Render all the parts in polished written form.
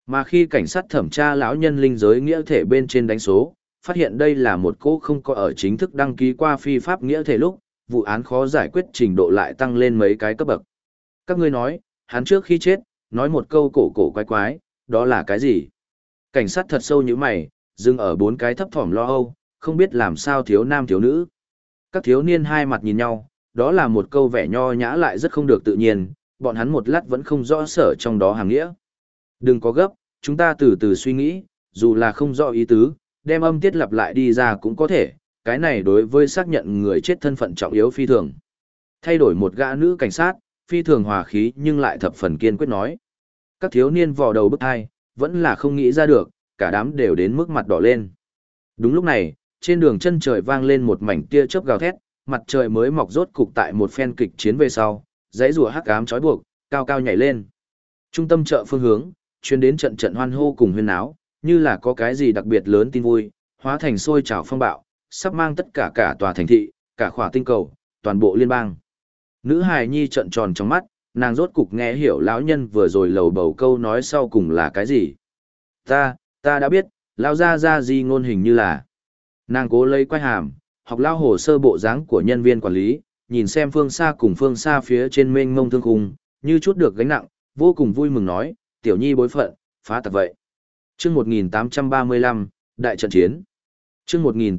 Mà khi cảnh sát thẩm tra lão nhân linh giới nghĩa thể bên trên đánh số, phát hiện đây là một cỗ không có ở chính thức đăng ký qua phi pháp nghĩa thể lúc, vụ án khó giải quyết trình độ lại tăng lên mấy cái cấp bậc. Các ngươi nói, hắn trước khi chết, nói một câu cổ cổ quái quái, đó là cái gì? Cảnh sát thật sâu như mày, dừng ở bốn cái thấp thỏm lo âu, không biết làm sao thiếu nam thiếu nữ. Các thiếu niên hai mặt nhìn nhau, đó là một câu vẻ nho nhã lại rất không được tự nhiên, bọn hắn một lát vẫn không rõ sở trong đó hàng nghĩa. Đừng có gấp, chúng ta từ từ suy nghĩ, dù là không rõ ý tứ, đem âm tiết lặp lại đi ra cũng có thể, cái này đối với xác nhận người chết thân phận trọng yếu phi thường. Thay đổi một gã nữ cảnh sát, phi thường hòa khí nhưng lại thập phần kiên quyết nói. Các thiếu niên vò đầu bức hai, vẫn là không nghĩ ra được, cả đám đều đến mức mặt đỏ lên. Đúng lúc này, trên đường chân trời vang lên một mảnh tia chớp gào thét, mặt trời mới mọc rốt cục tại một phen kịch chiến về sau, dãy rùa hắc ám trói buộc, cao cao nhảy lên. Trung tâm chợ phương hướng, chuyến đến trận trận hoan hô cùng huyên náo, như là có cái gì đặc biệt lớn tin vui, hóa thành sôi trào phong bạo, sắp mang tất cả tòa thành thị, cả khỏa tinh cầu, toàn bộ liên bang. Nữ hài nhi trợn tròn trong mắt, nàng rốt cục nghe hiểu lão nhân vừa rồi lầu bầu câu nói sau cùng là cái gì. Ta đã biết, lão ra gì ngôn hình như là. Nàng cố lấy quay hàm, học lao hồ sơ bộ dáng của nhân viên quản lý, nhìn xem phương xa cùng phương xa phía trên mênh mông thương khung, như chút được gánh nặng, vô cùng vui mừng nói, tiểu nhi bối phận, phá tặc vậy. Chương 1835, Đại trận chiến. Chương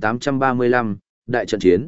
1835, Đại trận chiến.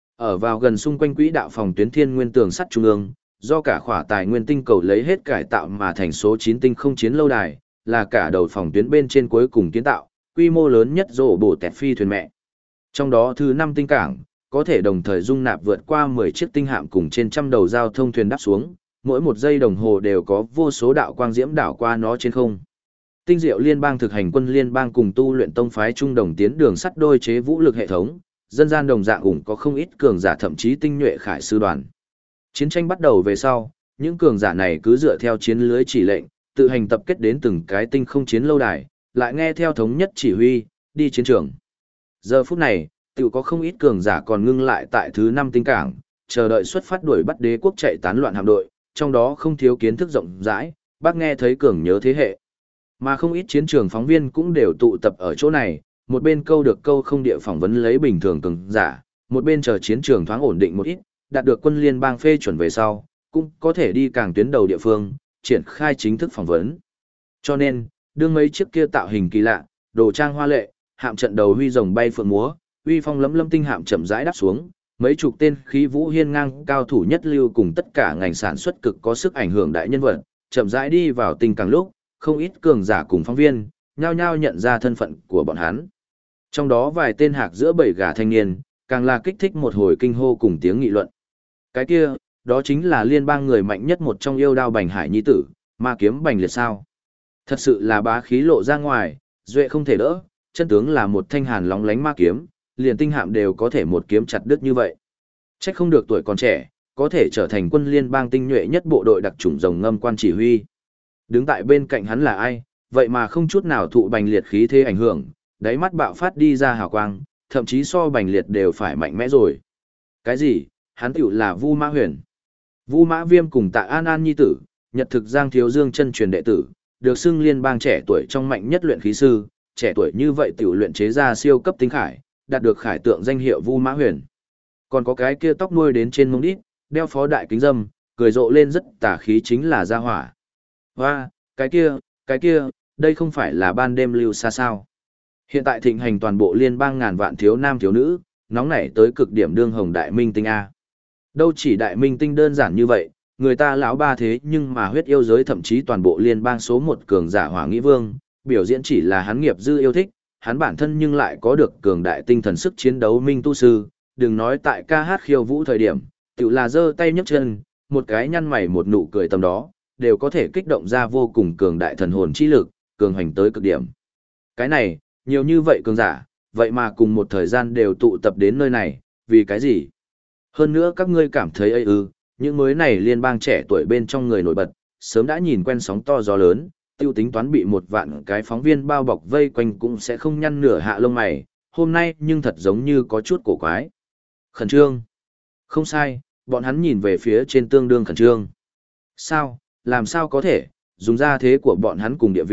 Ở vào gần xung quanh quỹ đạo phòng tuyến thiên nguyên tường sắt trung ương, do cả khỏa tài nguyên tinh cầu lấy hết cải tạo mà thành số 9 tinh không chiến lâu đài, là cả đầu phòng tuyến bên trên cuối cùng kiến tạo, quy mô lớn nhất rổ bổ tẹt phi thuyền mẹ. Trong đó thứ 5 tinh cảng, có thể đồng thời dung nạp vượt qua 10 chiếc tinh hạm cùng trên trăm đầu giao thông thuyền đáp xuống, mỗi một giây đồng hồ đều có vô số đạo quang diễm đảo qua nó trên không. Tinh diệu liên bang thực hành quân liên bang cùng tu luyện tông phái trung đồng tiến đường sắt đôi chế vũ lực hệ thống, dân gian đồng dạng ủng có không ít cường giả thậm chí tinh nhuệ khải sư đoàn. Chiến tranh bắt đầu về sau, những cường giả này cứ dựa theo chiến lưới chỉ lệnh, tự hành tập kết đến từng cái tinh không chiến lâu đài, lại nghe theo thống nhất chỉ huy, đi chiến trường. Giờ phút này, tự có không ít cường giả còn ngưng lại tại thứ 5 tinh cảng, chờ đợi xuất phát đuổi bắt đế quốc chạy tán loạn hạm đội, trong đó không thiếu kiến thức rộng rãi, bác nghe thấy cường nhớ thế hệ. Mà không ít chiến trường phóng viên cũng đều tụ tập ở chỗ này, một bên câu được câu không địa phỏng vấn lấy bình thường cường giả, một bên chờ chiến trường thoáng ổn định một ít, đạt được quân liên bang phê chuẩn về sau, cũng có thể đi càng tuyến đầu địa phương, triển khai chính thức phỏng vấn. Cho nên, đương mấy chiếc kia tạo hình kỳ lạ, đồ trang hoa lệ, hạm trận đầu huy rồng bay phượng múa, uy phong lấm lâm tinh hạm chậm rãi đáp xuống, mấy chục tên khí vũ hiên ngang cao thủ nhất lưu cùng tất cả ngành sản xuất cực có sức ảnh hưởng đại nhân vật, chậm rãi đi vào tinh càng lúc, không ít cường giả cùng phóng viên, nhao nhao nhận ra thân phận của bọn hắn. Trong đó vài tên hạc giữa bầy gà thanh niên, càng là kích thích một hồi kinh hô cùng tiếng nghị luận. Cái kia, đó chính là liên bang người mạnh nhất một trong yêu đao Bành Hải nhi tử, ma kiếm Bành Liệt sao. Thật sự là bá khí lộ ra ngoài, duệ không thể đỡ, chân tướng là một thanh hàn lóng lánh ma kiếm, liền tinh hạm đều có thể một kiếm chặt đứt như vậy. Trách không được tuổi còn trẻ, có thể trở thành quân liên bang tinh nhuệ nhất bộ đội đặc chủng rồng ngâm quan chỉ huy. Đứng tại bên cạnh hắn là ai, vậy mà không chút nào thụ Bành Liệt khí thế ảnh hưởng, đáy mắt bạo phát đi ra hào quang, thậm chí so Bành Liệt đều phải mạnh mẽ rồi. Cái gì? Hắn tiểu là Vu Mã Huyền. Vu Mã Viêm cùng Tạ An An nhi tử, Nhật thực Giang Thiếu Dương chân truyền đệ tử, được xưng liên bang trẻ tuổi trong mạnh nhất luyện khí sư, trẻ tuổi như vậy tiểu luyện chế ra siêu cấp tinh khải, đạt được khải tượng danh hiệu Vu Mã Huyền. Còn có cái kia tóc nuôi đến trên mông đít, đeo phó đại kính dâm, cười rộ lên rất tà khí chính là Gia Hỏa. Hoa, cái kia, đây không phải là ban đêm lưu xa sao. Hiện tại thịnh hành toàn bộ liên bang ngàn vạn thiếu nam thiếu nữ, nóng nảy tới cực điểm đương hồng đại minh tinh A. Đâu chỉ đại minh tinh đơn giản như vậy, người ta lão ba thế nhưng mà huyết yêu giới thậm chí toàn bộ liên bang số 1 cường giả Hỏa Nghĩ Vương, biểu diễn chỉ là hắn nghiệp dư yêu thích, hắn bản thân nhưng lại có được cường đại tinh thần sức chiến đấu minh tu sư, đừng nói tại ca hát khiêu vũ thời điểm, tự là giơ tay nhấc chân, một cái nhăn mày một nụ cười tầm đó, đều có thể kích động ra vô cùng cường đại thần hồn chi lực, cường hành tới cực điểm. Cái này, nhiều như vậy cường giả, vậy mà cùng một thời gian đều tụ tập đến nơi này, vì cái gì? Hơn nữa các ngươi cảm thấy ấy những mới này liên bang trẻ tuổi bên trong người nổi bật, sớm đã nhìn quen sóng to gió lớn, tiêu tính toán bị một vạn cái phóng viên bao bọc vây quanh cũng sẽ không nhăn nửa hạ lông mày, hôm nay nhưng thật giống như có chút cổ quái. Khẩn trương. Không sai, bọn hắn nhìn về phía trên tương đương khẩn trương. Sao, làm sao có thể, dùng ra thế của bọn hắn cùng địa vị,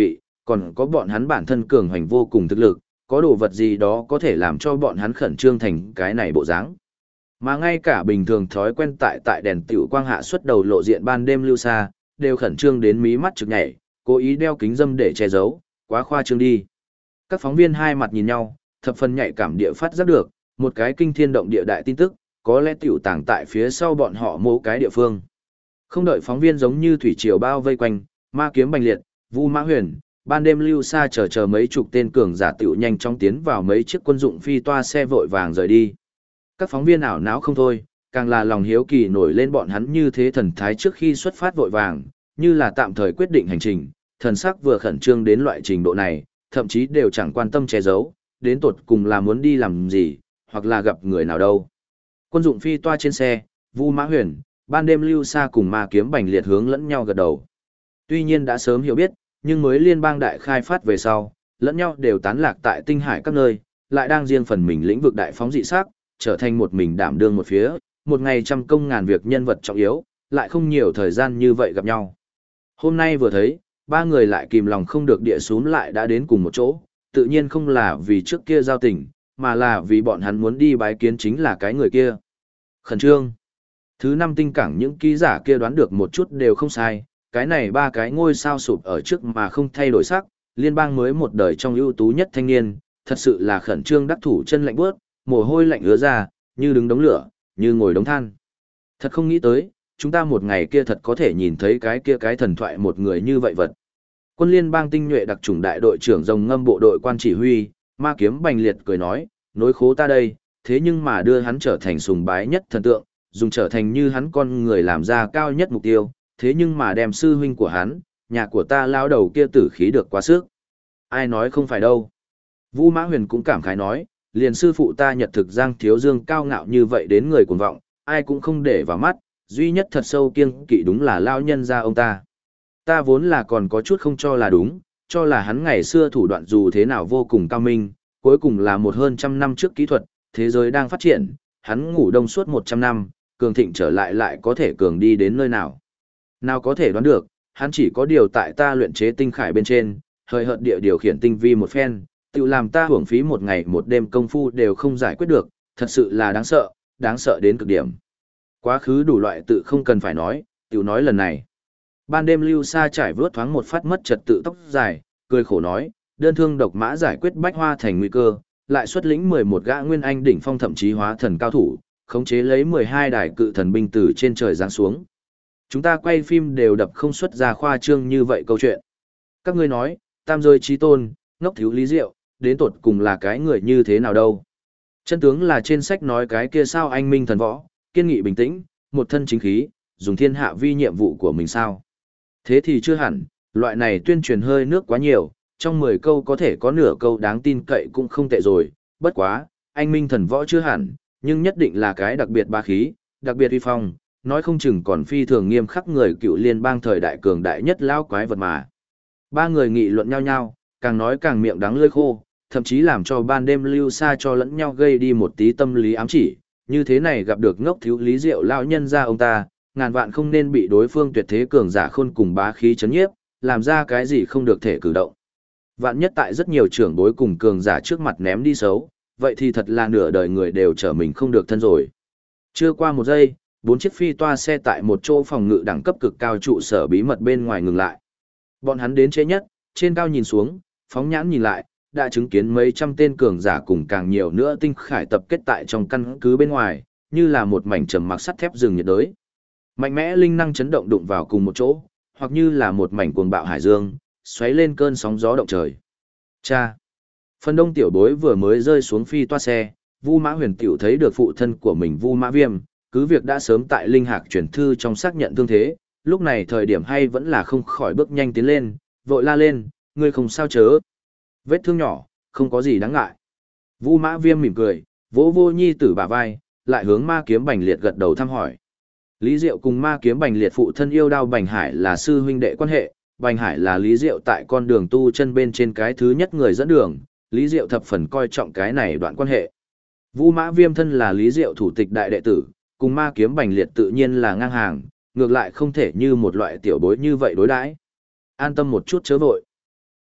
còn có bọn hắn bản thân cường hoành vô cùng thực lực, có đồ vật gì đó có thể làm cho bọn hắn khẩn trương thành cái này bộ dáng. Mà ngay cả bình thường thói quen tại đèn tiểu quang hạ xuất đầu lộ diện ban đêm lưu xa, đều khẩn trương đến mí mắt trực nhảy, cố ý đeo kính dâm để che giấu, quá khoa trương đi. Các phóng viên hai mặt nhìn nhau, thập phần nhạy cảm địa phát giác được, một cái kinh thiên động địa đại tin tức, có lẽ tiểu tàng tại phía sau bọn họ mỗi cái địa phương. Không đợi phóng viên giống như thủy triều bao vây quanh, Ma Kiếm Bành Liệt, Vu Mã Huyền, ban đêm lưu xa chờ mấy chục tên cường giả tiểu nhanh chóng tiến vào mấy chiếc quân dụng phi toa xe vội vàng rời đi. Các phóng viên ảo não không thôi, càng là lòng hiếu kỳ nổi lên bọn hắn như thế thần thái trước khi xuất phát vội vàng, như là tạm thời quyết định hành trình, thần sắc vừa khẩn trương đến loại trình độ này, thậm chí đều chẳng quan tâm che giấu, đến tột cùng là muốn đi làm gì, hoặc là gặp người nào đâu. Quân dụng phi toa trên xe, Vu Mã Huyền, ban đêm lưu xa cùng Ma Kiếm Bành Liệt hướng lẫn nhau gật đầu. Tuy nhiên đã sớm hiểu biết, nhưng mới liên bang đại khai phát về sau, lẫn nhau đều tán lạc tại tinh hải các nơi, lại đang riêng phần mình lĩnh vực đại phóng dị sắc, trở thành một mình đảm đương một phía, một ngày trăm công ngàn việc nhân vật trọng yếu, lại không nhiều thời gian như vậy gặp nhau. Hôm nay vừa thấy, ba người lại kìm lòng không được địa xuống lại đã đến cùng một chỗ, tự nhiên không là vì trước kia giao tình, mà là vì bọn hắn muốn đi bái kiến chính là cái người kia. Khẩn trương. Thứ năm tinh cảng những ký giả kia đoán được một chút đều không sai, cái này ba cái ngôi sao sụp ở trước mà không thay đổi sắc, liên bang mới một đời trong ưu tú nhất thanh niên, thật sự là khẩn trương đắc thủ chân lạnh bước, mồ hôi lạnh ứa ra, như đứng đống lửa, như ngồi đống than. Thật không nghĩ tới, chúng ta một ngày kia thật có thể nhìn thấy cái kia cái thần thoại một người như vậy vật. Quân liên bang tinh nhuệ đặc chủng đại đội trưởng rồng ngâm bộ đội quan chỉ huy, Ma Kiếm Bành Liệt cười nói, nối khố ta đây, thế nhưng mà đưa hắn trở thành sùng bái nhất thần tượng, dùng trở thành như hắn con người làm ra cao nhất mục tiêu, thế nhưng mà đem sư huynh của hắn, nhà của ta lao đầu kia tử khí được quá sức. Ai nói không phải đâu. Vu Mã Huyền cũng cảm khái nói, liền sư phụ ta Nhật Thực Giang Thiếu Dương cao ngạo như vậy đến người cuồng vọng, ai cũng không để vào mắt, duy nhất thật sâu kiêng kỵ đúng là lao nhân ra ông ta. Ta vốn là còn có chút không cho là đúng, cho là hắn ngày xưa thủ đoạn dù thế nào vô cùng cao minh, cuối cùng là một hơn trăm năm trước kỹ thuật, thế giới đang phát triển, hắn ngủ đông suốt 100 năm, cường thịnh trở lại có thể cường đi đến nơi nào. Nào có thể đoán được, hắn chỉ có điều tại ta luyện chế tinh khải bên trên, hời hợt địa điều khiển tinh vi một phen, tự làm ta hưởng phí một ngày một đêm công phu đều không giải quyết được, thật sự là đáng sợ đến cực điểm. Quá khứ đủ loại tự không cần phải nói, tự nói lần này. Ban đêm lưu xa trải vớt thoáng một phát mất trật tự tóc dài, cười khổ nói, đơn thương độc mã giải quyết bách hoa thành nguy cơ, lại xuất lĩnh 11 gã nguyên anh đỉnh phong thậm chí hóa thần cao thủ, khống chế lấy 12 đài cự thần binh từ trên trời giáng xuống. Chúng ta quay phim đều đập không xuất ra khoa trương như vậy câu chuyện. Các ngươi nói, tam giới trí tôn, ngốc thiếu lý diệu, đến tột cùng là cái người như thế nào đâu. Chân tướng là trên sách nói cái kia sao anh minh thần võ, kiên nghị bình tĩnh, một thân chính khí, dùng thiên hạ vi nhiệm vụ của mình sao. Thế thì chưa hẳn, loại này tuyên truyền hơi nước quá nhiều, trong 10 câu có thể có nửa câu đáng tin cậy cũng không tệ rồi, bất quá, anh minh thần võ chưa hẳn, nhưng nhất định là cái đặc biệt bá khí, đặc biệt uy phong, nói không chừng còn phi thường nghiêm khắc người cựu liên bang thời đại cường đại nhất lao quái vật mà. Ba người nghị luận nhau nhau, càng nói càng miệng đắng lưỡi khô, thậm chí làm cho ban đêm lưu xa cho lẫn nhau gây đi một tí tâm lý ám chỉ, như thế này gặp được ngốc thiếu lý diệu lao nhân ra ông ta, ngàn vạn không nên bị đối phương tuyệt thế cường giả khôn cùng bá khí chấn nhiếp, làm ra cái gì không được thể cử động. Vạn nhất tại rất nhiều trưởng bối cùng cường giả trước mặt ném đi xấu, vậy thì thật là nửa đời người đều trở mình không được thân rồi. Chưa qua một giây, 4 chiếc phi toa xe tại một chỗ phòng ngự đẳng cấp cực cao trụ sở bí mật bên ngoài ngừng lại. Bọn hắn đến trễ nhất, trên cao nhìn xuống, phóng nhãn nhìn lại, đã chứng kiến mấy trăm tên cường giả cùng càng nhiều nữa tinh khải tập kết tại trong căn cứ bên ngoài, như là một mảnh trầm mặc sắt thép rừng nhiệt đới. Mạnh mẽ linh năng chấn động đụng vào cùng một chỗ, hoặc như là một mảnh cuồng bạo hải dương, xoáy lên cơn sóng gió động trời. Cha! Phần đông tiểu bối vừa mới rơi xuống phi toa xe, Vu Mã Huyền tiểu thấy được phụ thân của mình Vu Mã Viêm, cứ việc đã sớm tại linh hạc chuyển thư trong xác nhận thương thế, lúc này thời điểm hay vẫn là không khỏi bước nhanh tiến lên, vội la lên, ngươi không sao chớ. Vết thương nhỏ, không có gì đáng ngại. Vu Mã Viêm mỉm cười, vỗ vô nhi tử bả vai, lại hướng Ma Kiếm Bành Liệt gật đầu thăm hỏi. Lý Diệu cùng Ma Kiếm Bành Liệt phụ thân yêu đao Bành Hải là sư huynh đệ quan hệ, Bành Hải là Lý Diệu tại con đường tu chân bên trên cái thứ nhất người dẫn đường, Lý Diệu thập phần coi trọng cái này đoạn quan hệ. Vu Mã Viêm thân là Lý Diệu thủ tịch đại đệ tử, cùng Ma Kiếm Bành Liệt tự nhiên là ngang hàng, ngược lại không thể như một loại tiểu bối như vậy đối đãi. An tâm một chút chớ vội.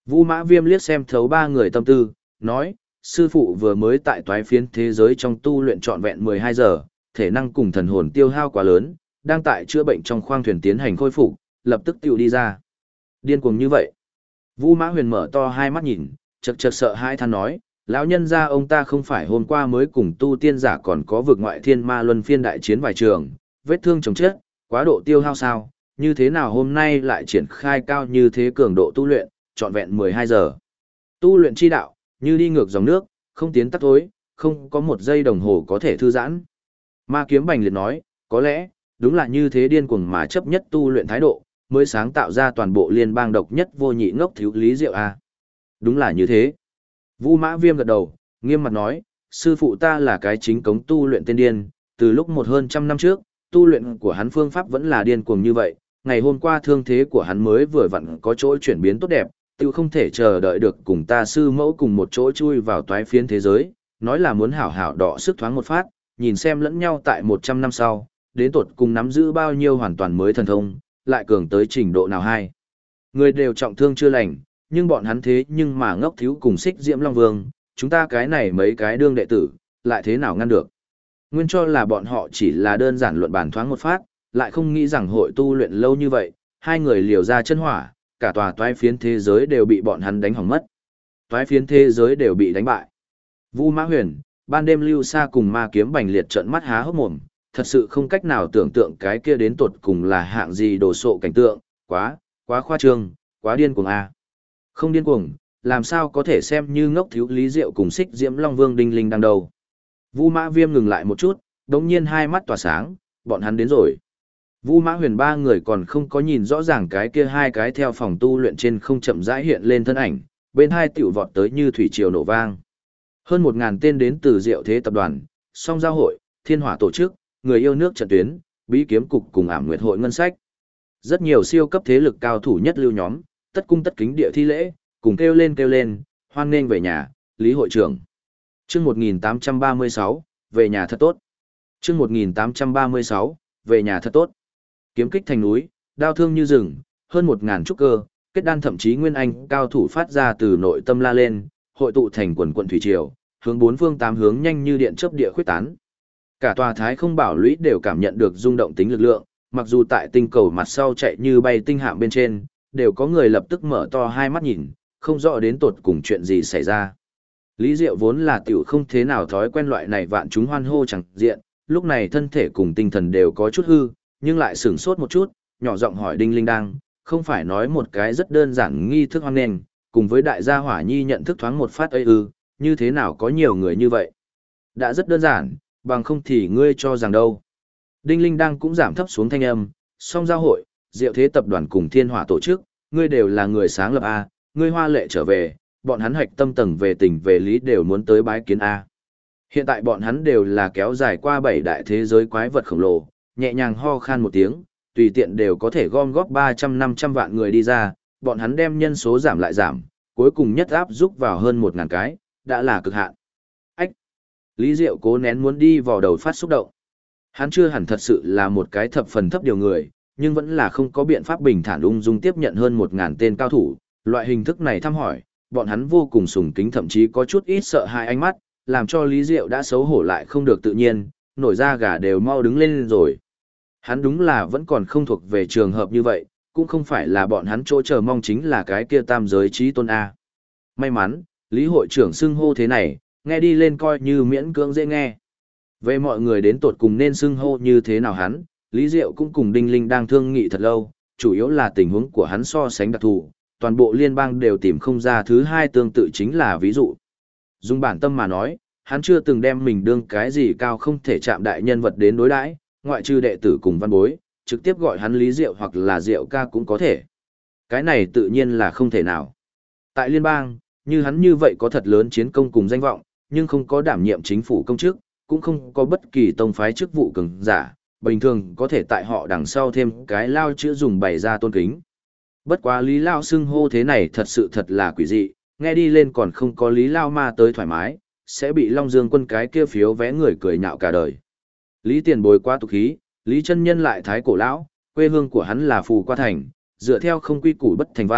Vu Mã Viêm liếc xem thấu ba người tâm tư, nói, sư phụ vừa mới tại toái phiến thế giới trong tu luyện trọn vẹn 12 giờ, thể năng cùng thần hồn tiêu hao quá lớn, đang tại chữa bệnh trong khoang thuyền tiến hành khôi phục, lập tức tiểu đi ra. Điên cuồng như vậy. Vu Mã Huyền mở to hai mắt nhìn, chật chật sợ hai than nói, lão nhân gia ông ta không phải hôm qua mới cùng tu tiên giả còn có vực ngoại thiên ma luân phiên đại chiến vài trường, vết thương chồng chết, quá độ tiêu hao sao, như thế nào hôm nay lại triển khai cao như thế cường độ tu luyện, trọn vẹn 12 giờ. Tu luyện chi đạo, như đi ngược dòng nước, không tiến tắt thối, không có một giây đồng hồ có thể thư giãn. Ma Kiếm Bành liệt nói, có lẽ, đúng là như thế điên cuồng mà chấp nhất tu luyện thái độ, mới sáng tạo ra toàn bộ liên bang độc nhất vô nhị ngốc thiếu Lý Diệu a. Đúng là như thế. Vu Mã Viêm gật đầu, nghiêm mặt nói, sư phụ ta là cái chính cống tu luyện tiên điên, từ lúc hơn trăm năm trước, tu luyện của hắn phương pháp vẫn là điên cuồng như vậy, ngày hôm qua thương thế của hắn mới vừa vặn có chỗ chuyển biến tốt đẹp, tiêu không thể chờ đợi được cùng ta sư mẫu cùng một chỗ chui vào toái phiến thế giới, nói là muốn hảo hảo đọ sức thoáng một phát, nhìn xem lẫn nhau tại 100 năm sau, đến tột cùng nắm giữ bao nhiêu hoàn toàn mới thần thông, lại cường tới trình độ nào hay. Người đều trọng thương chưa lành, nhưng bọn hắn thế nhưng mà ngốc thiếu cùng Xích Diễm Long Vương, chúng ta cái này mấy cái đương đệ tử, lại thế nào ngăn được. Nguyên cho là bọn họ chỉ là đơn giản luận bàn thoáng một phát, lại không nghĩ rằng hội tu luyện lâu như vậy, hai người liều ra chân hỏa, cả tòa toái phiến thế giới đều bị bọn hắn đánh hỏng mất. Toái phiến thế giới đều bị đánh bại. Vu Mã Huyền, ban đêm Lưu Sa cùng Ma Kiếm Bành liệt trợn mắt há hốc mồm, thật sự không cách nào tưởng tượng cái kia đến tột cùng là hạng gì đồ sộ cảnh tượng, quá khoa trương, quá điên cuồng a. Không điên cuồng, làm sao có thể xem như ngốc thiếu Lý Diệu cùng Xích Diễm Long Vương đinh linh đang đầu. Vu Mã Viêm ngừng lại một chút, đống nhiên hai mắt tỏa sáng, bọn hắn đến rồi. Vu Mã Huyền ba người còn không có nhìn rõ ràng cái kia hai cái theo phòng tu luyện trên không chậm rãi hiện lên thân ảnh, bên hai tiểu vọt tới như thủy triều nổ vang. Hơn 1000 tên đến từ Diệu Thế tập đoàn, Song Giao hội, Thiên Hỏa tổ chức, Người yêu nước trận tuyến, Bí kiếm cục cùng Ảm Nguyệt hội ngân sách. Rất nhiều siêu cấp thế lực cao thủ nhất lưu nhóm, tất cung tất kính địa thi lễ, cùng kêu lên, hoan nghênh về nhà, Lý hội trưởng. Chương 1836, về nhà thật tốt. Chương 1836, về nhà thật tốt. Kiếm kích thành núi, đao thương như rừng, hơn 1000 trúc cơ, kết đan thậm chí nguyên anh cao thủ phát ra từ nội tâm la lên, hội tụ thành quần quần thủy triều, hướng bốn phương tám hướng nhanh như điện chớp địa khuyết tán. Cả tòa Thái Không Bảo Lũy đều cảm nhận được rung động tính lực lượng, mặc dù tại tinh cầu mặt sau chạy như bay tinh hạm bên trên, đều có người lập tức mở to hai mắt nhìn, không rõ đến tột cùng chuyện gì xảy ra. Lý Diệu vốn là tiểu không thế nào thói quen loại này vạn chúng hoan hô chẳng diện, lúc này thân thể cùng tinh thần đều có chút hư, nhưng lại sửng sốt một chút, nhỏ giọng hỏi Đinh Linh Đang, không phải nói một cái rất đơn giản nghi thức hoan nghênh, cùng với đại gia Hỏa Nhi nhận thức thoáng một phát ấy như thế nào có nhiều người như vậy. Đã rất đơn giản, bằng không thì ngươi cho rằng đâu. Đinh Linh Đang cũng giảm thấp xuống thanh âm, Song Giao hội, Diệu Thế tập đoàn cùng Thiên Hỏa tổ chức, ngươi đều là người sáng lập A, ngươi hoa lệ trở về, bọn hắn hạch tâm tầng về tình về lý đều muốn tới bái kiến A. Hiện tại bọn hắn đều là kéo dài qua 7 đại thế giới quái vật khổng lồ, nhẹ nhàng ho khan một tiếng, tùy tiện đều có thể gom góp 300-500 vạn người đi ra, bọn hắn đem nhân số giảm lại giảm, cuối cùng nhất áp giúp vào hơn 1000 cái, đã là cực hạn. Ách! Lý Diệu cố nén muốn đi vào đầu phát xúc động. Hắn chưa hẳn thật sự là một cái thập phần thấp điều người, nhưng vẫn là không có biện pháp bình thản ung dung tiếp nhận hơn 1000 tên cao thủ, loại hình thức này thăm hỏi, bọn hắn vô cùng sùng kính thậm chí có chút ít sợ hãi ánh mắt, làm cho Lý Diệu đã xấu hổ lại không được tự nhiên, nổi da gà đều mau đứng lên rồi. Hắn đúng là vẫn còn không thuộc về trường hợp như vậy, cũng không phải là bọn hắn chỗ chờ mong chính là cái kia tam giới trí tôn A. May mắn, Lý hội trưởng xưng hô thế này, nghe đi lên coi như miễn cưỡng dễ nghe. Về mọi người đến tột cùng nên xưng hô như thế nào hắn, Lý Diệu cũng cùng Đinh Linh đang thương nghị thật lâu, chủ yếu là tình huống của hắn so sánh đặc thù, toàn bộ liên bang đều tìm không ra thứ hai tương tự chính là ví dụ. Dùng bản tâm mà nói, hắn chưa từng đem mình đương cái gì cao không thể chạm đại nhân vật đến đối đãi, ngoại trừ đệ tử cùng văn bối, trực tiếp gọi hắn Lý Diệu hoặc là Diệu ca cũng có thể. Cái này tự nhiên là không thể nào. Tại liên bang, như hắn như vậy có thật lớn chiến công cùng danh vọng, nhưng không có đảm nhiệm chính phủ công chức, cũng không có bất kỳ tông phái chức vụ cường giả, bình thường có thể tại họ đằng sau thêm cái lao chữ dùng bày ra tôn kính. Bất quá Lý Lao xưng hô thế này thật sự thật là quỷ dị, nghe đi lên còn không có Lý Lao ma tới thoải mái, sẽ bị Long Dương quân cái kia phiếu vé người cười nhạo cả đời. Lý Tiền Bối quá tục khí, Lý chân nhân lại thái cổ lão, quê hương của hắn là Phù Qua Thành, dựa theo không quy củ bất thành văn,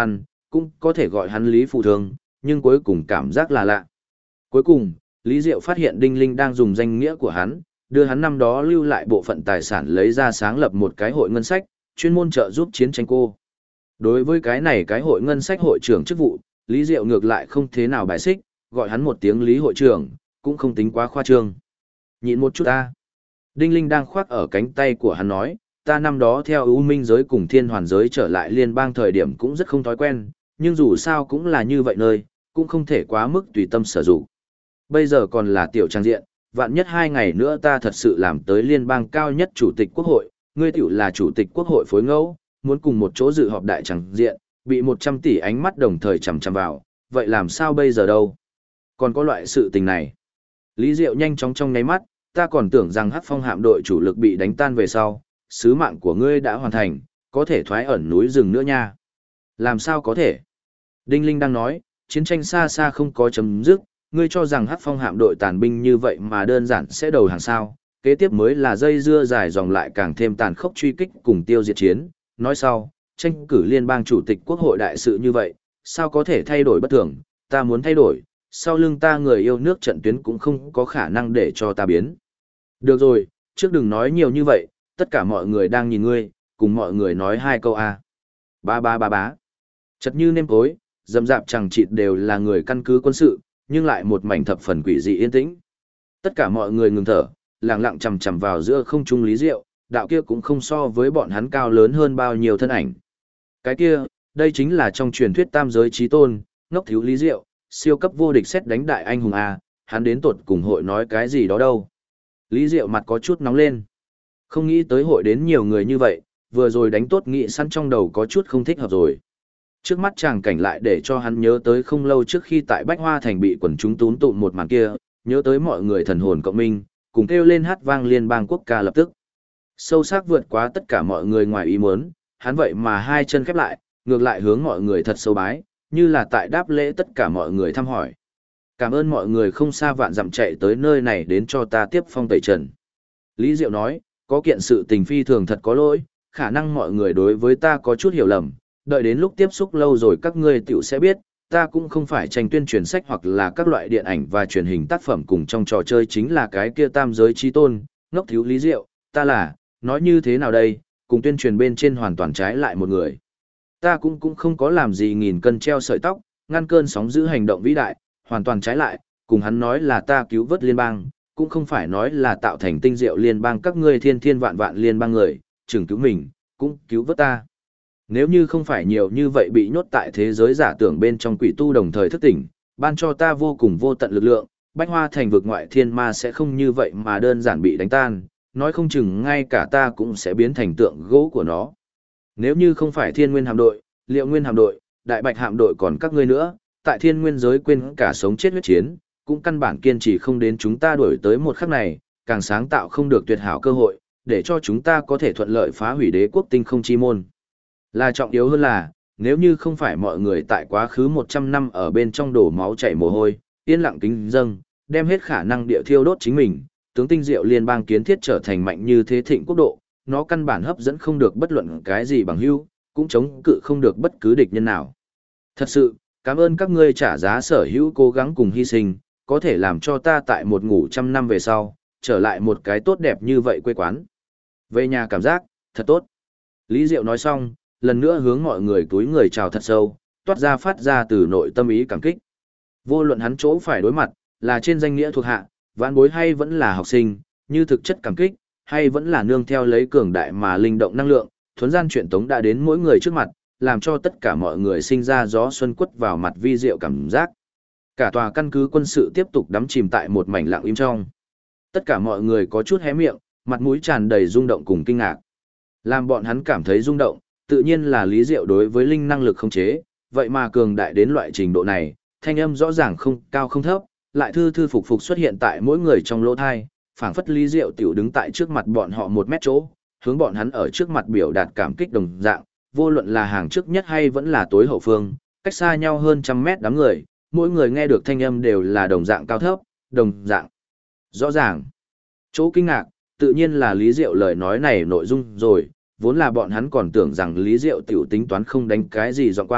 cũng có thể gọi hắn Lý Phụ Thương, nhưng cuối cùng cảm giác là lạ. Cuối cùng, Lý Diệu phát hiện Đinh Linh đang dùng danh nghĩa của hắn, đưa hắn năm đó lưu lại bộ phận tài sản lấy ra sáng lập một cái hội ngân sách, chuyên môn trợ giúp chiến tranh cô. Đối với cái này cái hội ngân sách hội trưởng chức vụ, Lý Diệu ngược lại không thế nào bài xích, gọi hắn một tiếng Lý hội trưởng, cũng không tính quá khoa trương. Nhịn một chút ta. Đinh Linh đang khoác ở cánh tay của hắn nói, ta năm đó theo ưu minh giới cùng thiên hoàn giới trở lại liên bang thời điểm cũng rất không thói quen, nhưng dù sao cũng là như vậy nơi, cũng không thể quá mức tùy tâm sử dụng. Bây giờ còn là tiểu trang diện, vạn nhất 2 ngày nữa ta thật sự làm tới liên bang cao nhất chủ tịch quốc hội, ngươi tiểu là chủ tịch quốc hội phối ngẫu, muốn cùng một chỗ dự họp đại trang diện, bị 100 tỷ ánh mắt đồng thời chằm chằm vào, vậy làm sao bây giờ đâu? Còn có loại sự tình này. Lý Diệu nhanh chóng trong nháy mắt, ta còn tưởng rằng Hắc Phong hạm đội chủ lực bị đánh tan về sau, sứ mạng của ngươi đã hoàn thành, có thể thoái ẩn núi rừng nữa nha. Làm sao có thể? Đinh Linh đang nói, chiến tranh xa xa không có chấm dứt, ngươi cho rằng Hắc Phong hạm đội tàn binh như vậy mà đơn giản sẽ đầu hàng sao? Kế tiếp mới là dây dưa dài dòng lại càng thêm tàn khốc truy kích cùng tiêu diệt chiến. Nói sau, tranh cử liên bang chủ tịch quốc hội đại sự như vậy, sao có thể thay đổi bất thường? Ta muốn thay đổi, sau lưng ta người yêu nước trận tuyến cũng không có khả năng để cho ta biến. Được rồi, trước đừng nói nhiều như vậy, tất cả mọi người đang nhìn ngươi, cùng mọi người nói 2 câu a. Ba ba ba bá. Chật như nêm cối, dầm dạp chẳng chịt đều là người căn cứ quân sự, nhưng lại một mảnh thập phần quỷ dị yên tĩnh. Tất cả mọi người ngừng thở, lặng lặng chằm chằm vào giữa không trung Lý Diệu, đạo kia cũng không so với bọn hắn cao lớn hơn bao nhiêu thân ảnh. Cái kia, đây chính là trong truyền thuyết tam giới chí tôn, ngốc thiếu Lý Diệu, siêu cấp vô địch xét đánh đại anh hùng a, hắn đến tột cùng hội nói cái gì đó đâu. Lý Diệu mặt có chút nóng lên. Không nghĩ tới hội đến nhiều người như vậy, vừa rồi đánh tốt nghị săn trong đầu có chút không thích hợp rồi. Trước mắt chàng cảnh lại để cho hắn nhớ tới không lâu trước khi tại Bách Hoa Thành bị quần chúng tún tụm một màn kia, nhớ tới mọi người thần hồn cộng minh, cùng kêu lên hát vang liên bang quốc ca lập tức. Sâu sắc vượt quá tất cả mọi người ngoài ý muốn, hắn vậy mà 2 chân khép lại, ngược lại hướng mọi người thật sâu bái, như là tại đáp lễ tất cả mọi người thăm hỏi. Cảm ơn mọi người không xa vạn dặm chạy tới nơi này đến cho ta tiếp phong tẩy trần. Lý Diệu nói, có kiện sự tình phi thường thật có lỗi, khả năng mọi người đối với ta có chút hiểu lầm, đợi đến lúc tiếp xúc lâu rồi các ngươi tiểu sẽ biết, ta cũng không phải tranh tuyên truyền sách hoặc là các loại điện ảnh và truyền hình tác phẩm cùng trong trò chơi chính là cái kia tam giới chi tôn, ngốc thiếu Lý Diệu, ta là, nói như thế nào đây, cùng tuyên truyền bên trên hoàn toàn trái lại một người. Ta cũng không có làm gì nghìn cân treo sợi tóc, ngăn cơn sóng giữ hành động vĩ đại, hoàn toàn trái lại, cùng hắn nói là ta cứu vớt liên bang, cũng không phải nói là tạo thành tinh diệu liên bang các ngươi thiên thiên vạn vạn liên bang người, chừng cứu mình, cũng cứu vớt ta. Nếu như không phải nhiều như vậy bị nhốt tại thế giới giả tưởng bên trong quỷ tu đồng thời thức tỉnh, ban cho ta vô cùng vô tận lực lượng, Bách Hoa Thành vực ngoại thiên ma sẽ không như vậy mà đơn giản bị đánh tan, nói không chừng ngay cả ta cũng sẽ biến thành tượng gỗ của nó. Nếu như không phải Thiên Nguyên hạm đội, Liệu Nguyên hạm đội, Đại Bạch hạm đội còn các ngươi nữa, tại Thiên Nguyên giới quên cả sống chết huyết chiến, cũng căn bản kiên trì không đến chúng ta đuổi tới một khắc này, càng sáng tạo không được tuyệt hảo cơ hội, để cho chúng ta có thể thuận lợi phá hủy đế quốc tinh không chi môn. Là trọng yếu hơn là, nếu như không phải mọi người tại quá khứ 100 năm ở bên trong đổ máu chảy mồ hôi, yên lặng kính dâng, đem hết khả năng địa thiêu đốt chính mình, tướng tinh diệu liên bang kiến thiết trở thành mạnh như thế thịnh quốc độ, nó căn bản hấp dẫn không được bất luận cái gì bằng hữu, cũng chống cự không được bất cứ địch nhân nào. Thật sự, cảm ơn các ngươi trả giá sở hữu cố gắng cùng hy sinh, có thể làm cho ta tại một ngủ trăm năm về sau, trở lại một cái tốt đẹp như vậy quê quán. Về nhà cảm giác, thật tốt. Lý Diệu nói xong, lần nữa hướng mọi người túi người chào thật sâu, toát ra phát ra từ nội tâm ý cảm kích. Vô luận hắn chỗ phải đối mặt, là trên danh nghĩa thuộc hạ, vãn bối hay vẫn là học sinh, như thực chất cảm kích, hay vẫn là nương theo lấy cường đại mà linh động năng lượng, thuấn gian chuyện tống đã đến mỗi người trước mặt, làm cho tất cả mọi người sinh ra gió xuân quất vào mặt vi diệu cảm giác. Cả tòa căn cứ quân sự tiếp tục đắm chìm tại một mảnh lặng im trong. Tất cả mọi người có chút hé miệng, mặt mũi tràn đầy rung động cùng kinh ngạc. Làm bọn hắn cảm thấy rung động, tự nhiên là Lý Diệu đối với linh năng lực khống chế, vậy mà cường đại đến loại trình độ này, thanh âm rõ ràng không cao không thấp, lại thư thư phục phục xuất hiện tại mỗi người trong lỗ thai, phảng phất Lý Diệu tiểu đứng tại trước mặt bọn họ 1 mét chỗ, hướng bọn hắn ở trước mặt biểu đạt cảm kích đồng dạng, vô luận là hàng trước nhất hay vẫn là tối hậu phương, cách xa nhau hơn 100 mét đám người, mỗi người nghe được thanh âm đều là đồng dạng cao thấp, đồng dạng rõ ràng. Chỗ kinh ngạc, tự nhiên là Lý Diệu lời nói này nội dung rồi, vốn là bọn hắn còn tưởng rằng Lý Diệu tiểu tính toán không đánh cái gì dọn quan,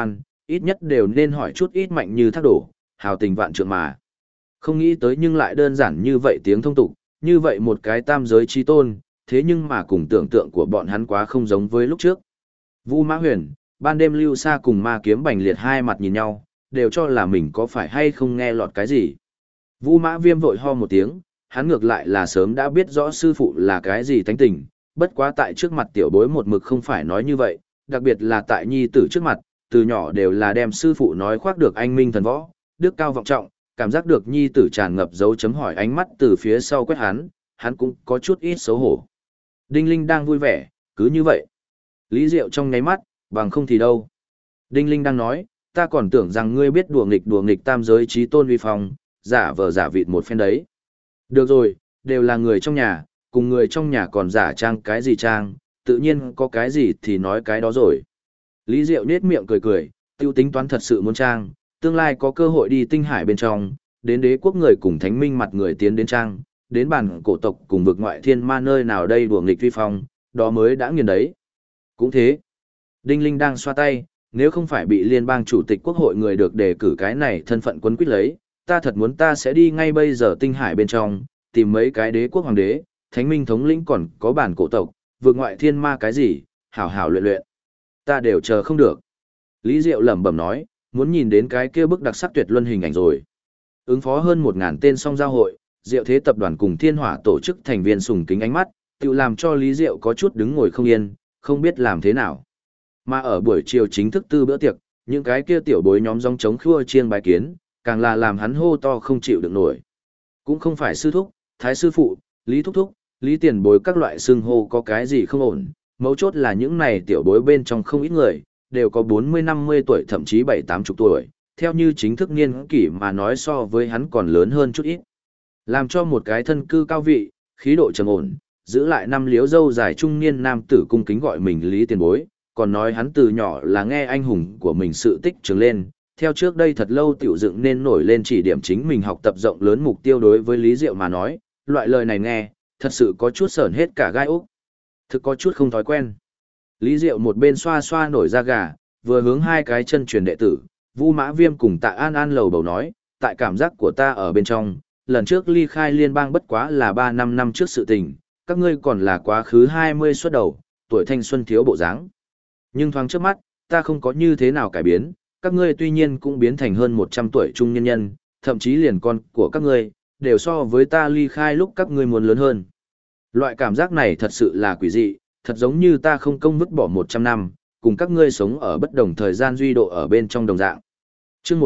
ít nhất đều nên hỏi chút ít mạnh như thác đổ, hào tình vạn trượng mà. Không nghĩ tới nhưng lại đơn giản như vậy tiếng thông tục, như vậy một cái tam giới chi tôn, thế nhưng mà cùng tưởng tượng của bọn hắn quá không giống với lúc trước. Vu Mã Huyền, ban đêm Lưu Sa cùng Ma Kiếm Bành Liệt hai mặt nhìn nhau, đều cho là mình có phải hay không nghe lọt cái gì. Vu Mã Viêm vội ho một tiếng, hắn ngược lại là sớm đã biết rõ sư phụ là cái gì thánh tình, bất quá tại trước mặt tiểu bối một mực không phải nói như vậy, đặc biệt là tại nhi tử trước mặt, từ nhỏ đều là đem sư phụ nói khoác được anh minh thần võ, đức cao vọng trọng, cảm giác được nhi tử tràn ngập dấu chấm hỏi ánh mắt từ phía sau quét hắn cũng có chút ít xấu hổ. Đinh Linh đang vui vẻ, cứ như vậy. Lý Diệu trong nháy mắt, bằng không thì đâu. Đinh Linh đang nói, ta còn tưởng rằng ngươi biết đùa nghịch tam giới trí tôn uy phong, giả vờ giả vịt một phen đấy. Được rồi, đều là người trong nhà, cùng người trong nhà còn giả trang cái gì trang, tự nhiên có cái gì thì nói cái đó rồi. Lý Diệu nết miệng cười cười, tiêu tính toán thật sự muốn trang, tương lai có cơ hội đi tinh hải bên trong, đến đế quốc người cùng thánh minh mặt người tiến đến trang, đến bản cổ tộc cùng vực ngoại thiên ma nơi nào đây đùa nghịch vi phong, đó mới đã nghiền đấy. Cũng thế. Đinh Linh đang xoa tay, nếu không phải bị liên bang chủ tịch quốc hội người được đề cử cái này thân phận quấn quýt lấy, ta thật muốn ta sẽ đi ngay bây giờ tinh hải bên trong, tìm mấy cái đế quốc hoàng đế, thánh minh thống lĩnh còn có bản cổ tộc, vực ngoại thiên ma cái gì, hảo hảo luyện luyện. Ta đều chờ không được. Lý Diệu lẩm bẩm nói, muốn nhìn đến cái kia bức đặc sắc tuyệt luân hình ảnh rồi. Ứng phó hơn 1000 tên song giao hội, Diệu Thế tập đoàn cùng Thiên Hỏa tổ chức thành viên sùng kính ánh mắt, tự làm cho Lý Diệu có chút đứng ngồi không yên, không biết làm thế nào. Mà ở buổi chiều chính thức tư bữa tiệc, những cái kia tiểu bối nhóm rong trống khua chiêng bài kiến, càng là làm hắn hô to không chịu được nổi. Cũng không phải sư thúc, thái sư phụ, Lý thúc thúc, Lý tiền bối các loại xưng hô có cái gì không ổn, mấu chốt là những này tiểu bối bên trong không ít người, đều có 40-50 tuổi thậm chí 70-80 tuổi, theo như chính thức niên kỷ mà nói so với hắn còn lớn hơn chút ít. Làm cho một cái thân cư cao vị, khí độ trầm ổn, giữ lại năm liếu râu dài trung niên nam tử cung kính gọi mình Lý tiền bối, còn nói hắn từ nhỏ là nghe anh hùng của mình sự tích trưởng lên, theo trước đây thật lâu tiểu dựng nên nổi lên chỉ điểm chính mình học tập rộng lớn mục tiêu đối với Lý Diệu mà nói, loại lời này nghe, thật sự có chút sởn hết cả gai ốc. Thực có chút không thói quen. Lý Diệu một bên xoa xoa nổi da gà, vừa hướng hai cái chân truyền đệ tử, Vu Mã Viêm cùng Tạ An An lầu bầu nói, tại cảm giác của ta ở bên trong, lần trước ly khai liên bang bất quá là 3-5 năm trước sự tình, các ngươi còn là quá khứ 20 xuất đầu, tuổi thanh xuân thiếu bộ dáng. Nhưng thoáng trước mắt, ta không có như thế nào cải biến, các ngươi tuy nhiên cũng biến thành hơn 100 tuổi trung nhân nhân, thậm chí liền con của các ngươi, đều so với ta ly khai lúc các ngươi muốn lớn hơn. Loại cảm giác này thật sự là quỷ dị, thật giống như ta không công vứt bỏ 100 năm, cùng các ngươi sống ở bất đồng thời gian duy độ ở bên trong đồng dạng. Chương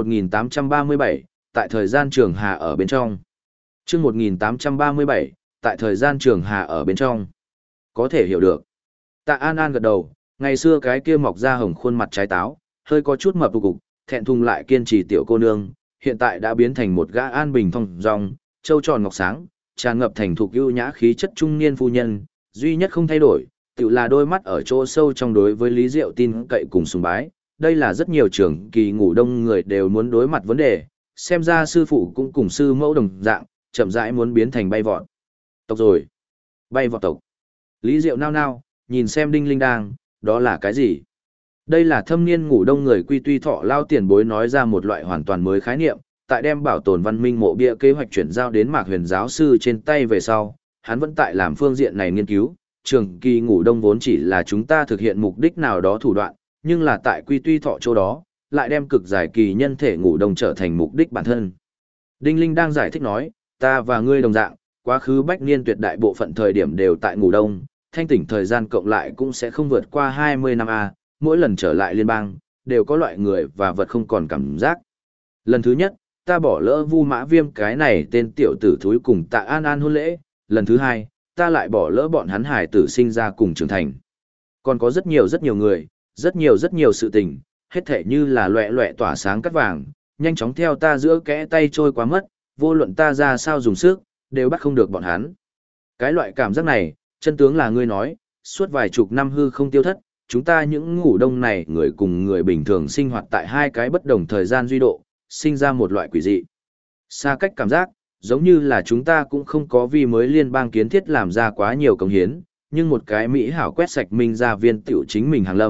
1837, tại thời gian trường hà ở bên trong. Chương 1837, tại thời gian trường hà ở bên trong. Có thể hiểu được. Tạ An An gật đầu, ngày xưa cái kia mọc ra hồng khuôn mặt trái táo, hơi có chút mập cục, thẹn thùng lại kiên trì tiểu cô nương, hiện tại đã biến thành một gã an bình thong dong, trâu tròn ngọc sáng, tràn ngập thành thục ưu nhã khí chất trung niên phu nhân, duy nhất không thay đổi, tự là đôi mắt ở chỗ sâu trong đối với Lý Diệu tin cậy cùng sùng bái. Đây là rất nhiều trưởng kỳ ngủ đông người đều muốn đối mặt vấn đề, xem ra sư phụ cũng cùng sư mẫu đồng dạng, chậm rãi muốn biến thành bay vọt tộc rồi. Bay vọt tộc. Lý Diệu nao nao, nhìn xem Đinh Linh đang, đó là cái gì? Đây là thâm niên ngủ đông người quy tuy thọ lao tiền bối nói ra một loại hoàn toàn mới khái niệm, tại đem bảo tồn văn minh mộ bia kế hoạch chuyển giao đến Mạc Huyền giáo sư trên tay về sau, hắn vẫn tại làm phương diện này nghiên cứu, trường kỳ ngủ đông vốn chỉ là chúng ta thực hiện mục đích nào đó thủ đoạn, nhưng là tại quy tuy thọ chỗ đó, lại đem cực dài kỳ nhân thể ngủ đông trở thành mục đích bản thân. Đinh Linh đang giải thích nói, ta và ngươi đồng dạng, quá khứ bách niên tuyệt đại bộ phận thời điểm đều tại ngủ đông, thanh tỉnh thời gian cộng lại cũng sẽ không vượt qua 20 năm a, mỗi lần trở lại liên bang, đều có loại người và vật không còn cảm giác. Lần thứ nhất, ta bỏ lỡ Vu Mã Viêm cái này tên tiểu tử thúi cùng Tạ An An hôn lễ, lần thứ hai, ta lại bỏ lỡ bọn hắn hải tử sinh ra cùng trưởng thành. Còn có rất nhiều người, rất nhiều sự tình, hết thể như là loẹ loẹ tỏa sáng cắt vàng, nhanh chóng theo ta giữa kẽ tay trôi qua mất, vô luận ta ra sao dùng sức, đều bắt không được bọn hắn. Cái loại cảm giác này, chân tướng là ngươi nói, suốt vài chục năm hư không tiêu thất, chúng ta những ngủ đông này người cùng người bình thường sinh hoạt tại hai cái bất đồng thời gian duy độ, sinh ra một loại quỷ dị. Xa cách cảm giác, giống như là chúng ta cũng không có vì mới liên bang kiến thiết làm ra quá nhiều công hiến, nhưng một cái mỹ hảo quét sạch minh ra viên tiểu chính mình hàng lâm,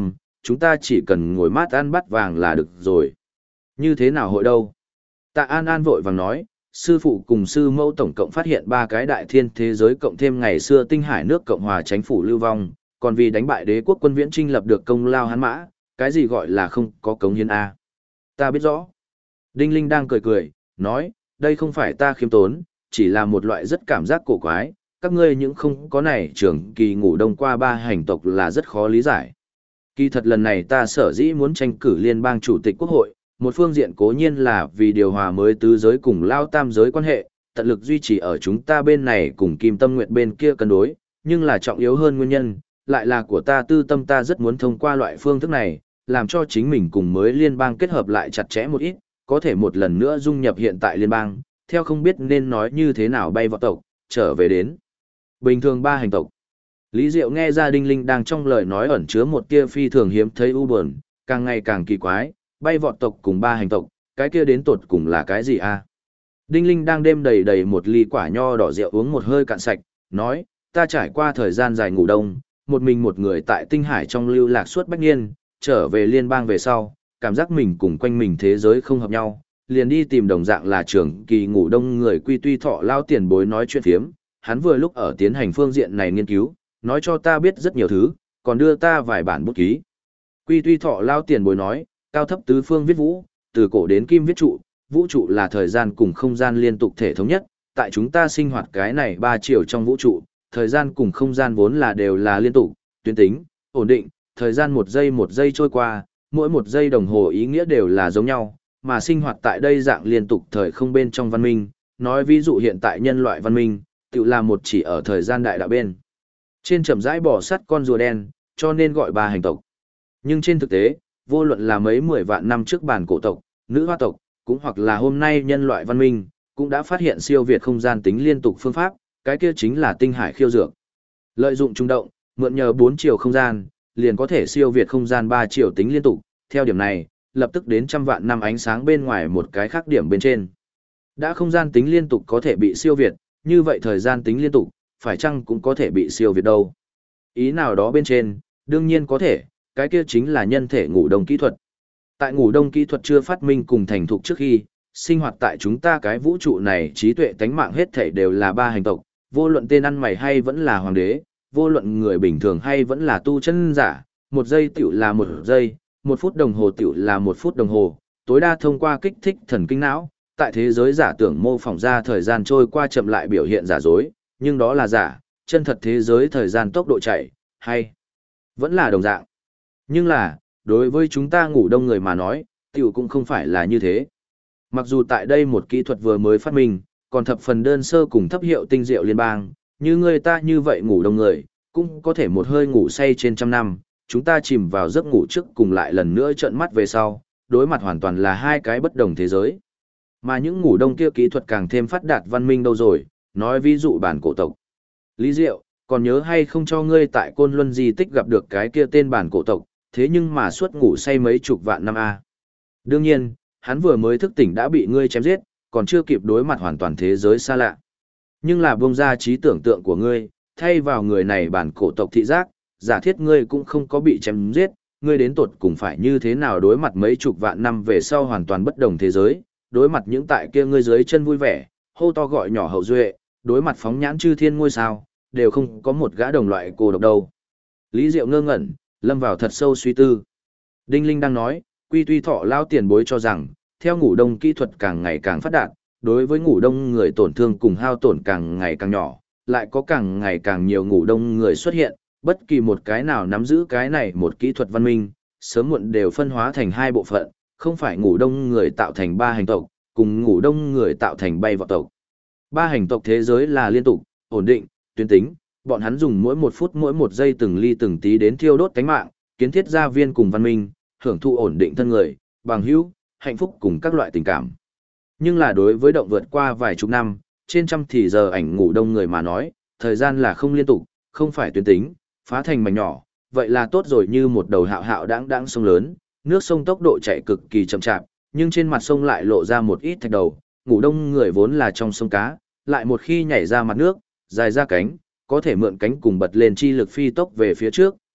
chúng ta chỉ cần ngồi mát ăn bát vàng là được rồi. Như thế nào hội đâu? Tạ An An vội vàng nói, sư phụ cùng sư mẫu tổng cộng phát hiện 3 cái đại thiên thế giới cộng thêm ngày xưa tinh hải nước Cộng hòa Chánh phủ lưu vong, còn vì đánh bại đế quốc quân Viễn Trinh lập được công lao hắn mã, cái gì gọi là không có cống hiến a? Ta biết rõ. Đinh Linh đang cười cười, nói, đây không phải ta khiêm tốn, chỉ là một loại rất cảm giác cổ quái, các ngươi những không có này trưởng kỳ ngủ đông qua 3 hành tộc là rất khó lý giải. Kỳ thật lần này ta sở dĩ muốn tranh cử liên bang chủ tịch quốc hội, một phương diện cố nhiên là vì điều hòa mới tứ giới cùng lao tam giới quan hệ, tận lực duy trì ở chúng ta bên này cùng Kim Tâm Nguyệt bên kia cân đối, nhưng là trọng yếu hơn nguyên nhân, lại là của ta tư tâm ta rất muốn thông qua loại phương thức này, làm cho chính mình cùng mới liên bang kết hợp lại chặt chẽ một ít, có thể một lần nữa dung nhập hiện tại liên bang, theo không biết nên nói như thế nào bay vào tộc, trở về đến. Bình thường 3 hành tộc. Lý Diệu nghe ra Đinh Linh đang trong lời nói ẩn chứa một tia phi thường hiếm thấy u buồn, càng ngày càng kỳ quái, bay vọt tộc cùng 3 hành tộc, cái kia đến tột cùng là cái gì a? Đinh Linh đang đêm đầy đầy một ly quả nho đỏ rượu uống một hơi cạn sạch, nói, ta trải qua thời gian dài ngủ đông, một mình một người tại tinh hải trong lưu lạc suốt bách niên, trở về liên bang về sau, cảm giác mình cùng quanh mình thế giới không hợp nhau, liền đi tìm đồng dạng là trưởng kỳ ngủ đông người quy tuy thọ lao tiền bối nói chuyện phiếm, hắn vừa lúc ở tiến hành phương diện này nghiên cứu, nói cho ta biết rất nhiều thứ, còn đưa ta vài bản bút ký. Quy tuy thọ lao tiền bối nói, cao thấp tứ phương viết vũ, từ cổ đến kim viết trụ, vũ trụ là thời gian cùng không gian liên tục thể thống nhất, tại chúng ta sinh hoạt cái này 3 chiều trong vũ trụ, thời gian cùng không gian vốn là đều là liên tục, tuyến tính, ổn định, thời gian một giây trôi qua, mỗi một giây đồng hồ ý nghĩa đều là giống nhau, mà sinh hoạt tại đây dạng liên tục thời không bên trong văn minh, nói ví dụ hiện tại nhân loại văn minh, tự là một chỉ ở thời gian đại đạo bên. Trên chậm rãi bỏ sắt con rùa đen, cho nên gọi 3 hành tộc. Nhưng trên thực tế, vô luận là mấy 10 vạn năm trước bản cổ tộc, nữ hoa tộc, cũng hoặc là hôm nay nhân loại văn minh, cũng đã phát hiện siêu việt không gian tính liên tục phương pháp, cái kia chính là tinh hải khiêu dược. Lợi dụng trung động, mượn nhờ 4 chiều không gian, liền có thể siêu việt không gian 3 chiều tính liên tục, theo điểm này, lập tức đến trăm vạn năm ánh sáng bên ngoài một cái khác điểm bên trên. Đã không gian tính liên tục có thể bị siêu việt, như vậy thời gian tính liên tục, phải chăng cũng có thể bị siêu việt đâu? Ý nào đó bên trên, đương nhiên có thể, cái kia chính là nhân thể ngủ đông kỹ thuật. Tại ngủ đông kỹ thuật chưa phát minh cùng thành thục trước khi, sinh hoạt tại chúng ta cái vũ trụ này trí tuệ tánh mạng hết thảy đều là 3 hành tộc, vô luận tên ăn mày hay vẫn là hoàng đế, vô luận người bình thường hay vẫn là tu chân giả, 1 giây tiểu là 1 giây, 1 phút đồng hồ tiểu là 1 phút đồng hồ, tối đa thông qua kích thích thần kinh não, tại thế giới giả tưởng mô phỏng ra thời gian trôi qua chậm lại biểu hiện giả dối, nhưng đó là giả, chân thật thế giới thời gian tốc độ chạy, hay vẫn là đồng dạng. Nhưng là, đối với chúng ta ngủ đông người mà nói, tiểu cũng không phải là như thế. Mặc dù tại đây một kỹ thuật vừa mới phát minh, còn thập phần đơn sơ cùng thấp hiệu tinh diệu liên bang, như người ta như vậy ngủ đông người, cũng có thể một hơi ngủ say trên trăm năm, chúng ta chìm vào giấc ngủ trước cùng lại lần nữa trợn mắt về sau, đối mặt hoàn toàn là 2 cái bất đồng thế giới. Mà những ngủ đông kia kỹ thuật càng thêm phát đạt văn minh đâu rồi, nói ví dụ bản cổ tộc. Lý Diệu, còn nhớ hay không cho ngươi tại Côn Luân di tích gặp được cái kia tên bản cổ tộc, thế nhưng mà suốt ngủ say mấy chục vạn năm a. Đương nhiên, hắn vừa mới thức tỉnh đã bị ngươi chém giết, còn chưa kịp đối mặt hoàn toàn thế giới xa lạ. Nhưng là buông ra trí tưởng tượng của ngươi, thay vào người này bản cổ tộc thị giác, giả thiết ngươi cũng không có bị chém giết, ngươi đến tột cùng phải như thế nào đối mặt mấy chục vạn năm về sau hoàn toàn bất đồng thế giới, đối mặt những tại kia ngươi dưới chân vui vẻ, hô to gọi nhỏ hậu duệ, đối mặt phóng nhãn chư thiên ngôi sao, đều không có một gã đồng loại cô độc đâu. Lý Diệu ngơ ngẩn, lâm vào thật sâu suy tư. Đinh Linh đang nói, Quy Tuy Thọ lao tiền bối cho rằng, theo ngủ đông kỹ thuật càng ngày càng phát đạt, đối với ngủ đông người tổn thương cùng hao tổn càng ngày càng nhỏ, lại có càng ngày càng nhiều ngủ đông người xuất hiện, bất kỳ một cái nào nắm giữ cái này một kỹ thuật văn minh, sớm muộn đều phân hóa thành 2 bộ phận, không phải ngủ đông người tạo thành 3 hành tộc, cùng ngủ đông người tạo thành bay vọt tộc. 3 hành tộc thế giới là liên tục, ổn định, tuyến tính, bọn hắn dùng mỗi 1 phút mỗi 1 giây từng ly từng tí đến thiêu đốt tánh mạng, kiến thiết gia viên cùng văn minh, hưởng thụ ổn định thân người, bằng hữu, hạnh phúc cùng các loại tình cảm. Nhưng là đối với động vượt qua vài chục năm, trên trăm thì giờ ảnh ngủ đông người mà nói, thời gian là không liên tục, không phải tuyến tính, phá thành mảnh nhỏ, vậy là tốt rồi, như một đầu hạo hạo đãng đãng sông lớn, nước sông tốc độ chạy cực kỳ chậm chạp, nhưng trên mặt sông lại lộ ra một ít thạch đầu, ngủ đông người vốn là trong sông cá, lại một khi nhảy ra mặt nước, dài ra cánh, có thể mượn cánh cùng bật lên chi lực phi tốc về phía trước,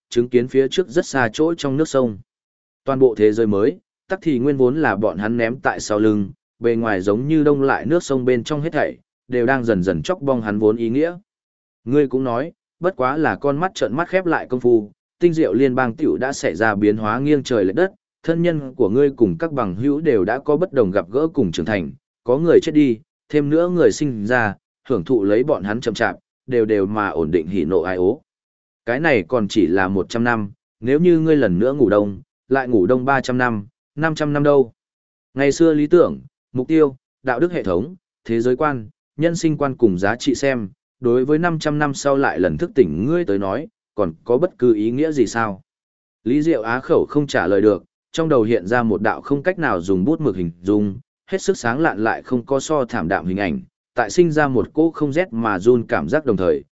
chứng kiến phía trước rất xa chỗ trong nước sông. Toàn bộ thế giới mới, tắc thì nguyên vốn là bọn hắn ném tại sau lưng, bề ngoài giống như đông lại nước sông bên trong hết thảy, đều đang dần dần chóc bong hắn vốn ý nghĩa. Ngươi cũng nói, bất quá là con mắt trợn mắt khép lại công phu, tinh diệu liên bang tiểu đã xảy ra biến hóa nghiêng trời lệch đất, thân nhân của ngươi cùng các bằng hữu đều đã có bất đồng gặp gỡ cùng trưởng thành, có người chết đi, thêm nữa người sinh ra, hưởng thụ lấy bọn hắn chậm chạp, đều đều mà ổn định hỉ nộ ai ố. Cái này còn chỉ là 100 năm, nếu như ngươi lần nữa ngủ đông, lại ngủ đông 300 năm, 500 năm đâu. Ngày xưa lý tưởng, mục tiêu, đạo đức hệ thống, thế giới quan, nhân sinh quan cùng giá trị xem, đối với 500 năm sau lại lần thức tỉnh ngươi tới nói, còn có bất cứ ý nghĩa gì sao? Lý Diệu á khẩu không trả lời được, trong đầu hiện ra một đạo không cách nào dùng bút mực hình dung, hết sức sáng lạn lại không có so thảm đạm hình ảnh, tại sinh ra một cỗ không rét mà run cảm giác đồng thời,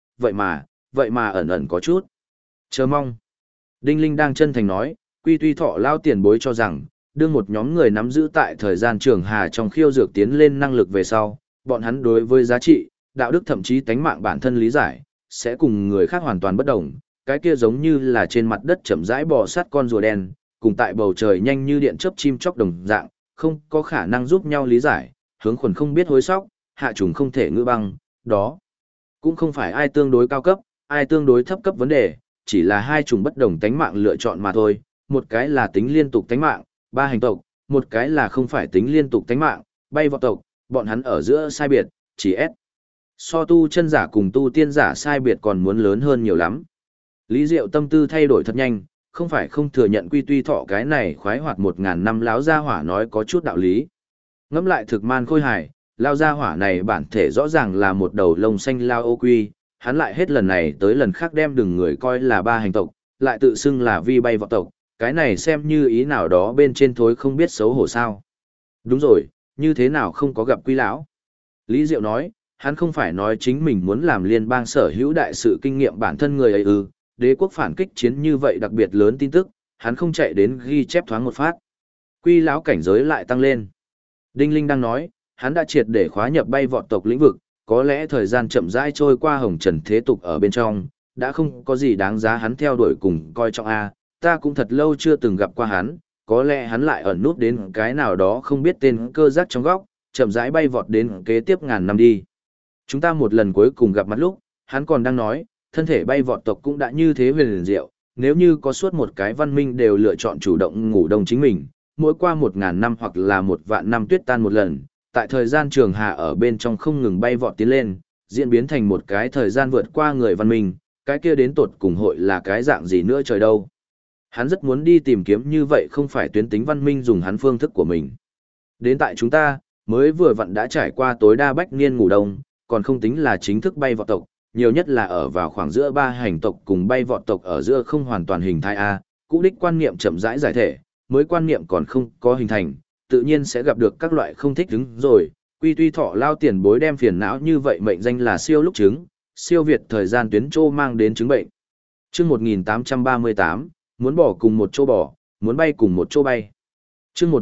vậy mà ẩn ẩn có chút. Chờ mong. Đinh Linh đang chân thành nói, Quy Tuy Thọ lao tiền bối cho rằng, đương một nhóm người nắm giữ tại thời gian trường hà trong khiêu dược tiến lên năng lực về sau, bọn hắn đối với giá trị, đạo đức thậm chí tánh mạng bản thân lý giải, sẽ cùng người khác hoàn toàn bất đồng, cái kia giống như là trên mặt đất chậm rãi bò sát con rùa đen, cùng tại bầu trời nhanh như điện chớp chim chóc đồng dạng, không có khả năng giúp nhau lý giải, hướng khuẩn không biết hối sóc, hạ trùng không thể ngữ băng, đó cũng không phải ai tương đối cao cấp, ai tương đối thấp cấp vấn đề, chỉ là hai chủng bất đồng tánh mạng lựa chọn mà thôi, một cái là tính liên tục tánh mạng, ba hành tộc, một cái là không phải tính liên tục tánh mạng, bay vọt tộc, bọn hắn ở giữa sai biệt, chỉ S. So tu chân giả cùng tu tiên giả sai biệt còn muốn lớn hơn nhiều lắm. Lý Diệu tâm tư thay đổi thật nhanh, không phải không thừa nhận Quy Tuy Thọ cái này khoái hoạt 1000 năm láo gia hỏa nói có chút đạo lý. Ngẫm lại thực man khôi hài, lao gia hỏa này bản thể rõ ràng là một đầu lông xanh lao ô quy, hắn lại hết lần này tới lần khác đem đừng người coi là ba hành tộc, lại tự xưng là vi bay vọt tộc, cái này xem như ý nào đó bên trên thối không biết xấu hổ sao. Đúng rồi, như thế nào không có gặp Quy lão? Lý Diệu nói, hắn không phải nói chính mình muốn làm liên bang sở hữu đại sự kinh nghiệm bản thân người ấy ư, đế quốc phản kích chiến như vậy đặc biệt lớn tin tức, hắn không chạy đến ghi chép thoáng một phát. Quy lão cảnh giới lại tăng lên. Đinh Linh đang nói, hắn đã triệt để khóa nhập bay vọt tộc lĩnh vực, có lẽ thời gian chậm rãi trôi qua hồng trần thế tục ở bên trong, đã không có gì đáng giá hắn theo đuổi cùng coi trọng a, ta cũng thật lâu chưa từng gặp qua hắn, có lẽ hắn lại ẩn nút đến cái nào đó không biết tên cơ giác trong góc, chậm rãi bay vọt đến kế tiếp ngàn năm đi. Chúng ta một lần cuối cùng gặp mặt lúc, hắn còn đang nói, thân thể bay vọt tộc cũng đã như thế huyền diệu, nếu như có suốt một cái văn minh đều lựa chọn chủ động ngủ đông chính mình, mỗi qua 1000 năm hoặc là 1 vạn năm tuyết tan một lần, tại thời gian trường hà ở bên trong không ngừng bay vọt tiến lên, diễn biến thành một cái thời gian vượt qua người văn minh, cái kia đến tột cùng hội là cái dạng gì nữa trời đâu. Hắn rất muốn đi tìm kiếm như vậy không phải tuyến tính văn minh dùng hắn phương thức của mình. Đến tại chúng ta, mới vừa vặn đã trải qua tối đa bách niên ngủ đông, còn không tính là chính thức bay vọt tộc, nhiều nhất là ở vào khoảng giữa ba hành tộc cùng bay vọt tộc ở giữa không hoàn toàn hình thái A, cũ đích quan niệm chậm rãi giải thể, mới quan niệm còn không có hình thành, tự nhiên sẽ gặp được các loại không thích ứng rồi. Quy Tuy Thọ lao tiền bối đem phiền não như vậy mệnh danh là siêu lúc chứng, siêu việt thời gian tuyến trô mang đến chứng bệnh. Chương 1838, muốn bỏ cùng một chỗ bỏ, muốn bay cùng một chỗ bay. Chương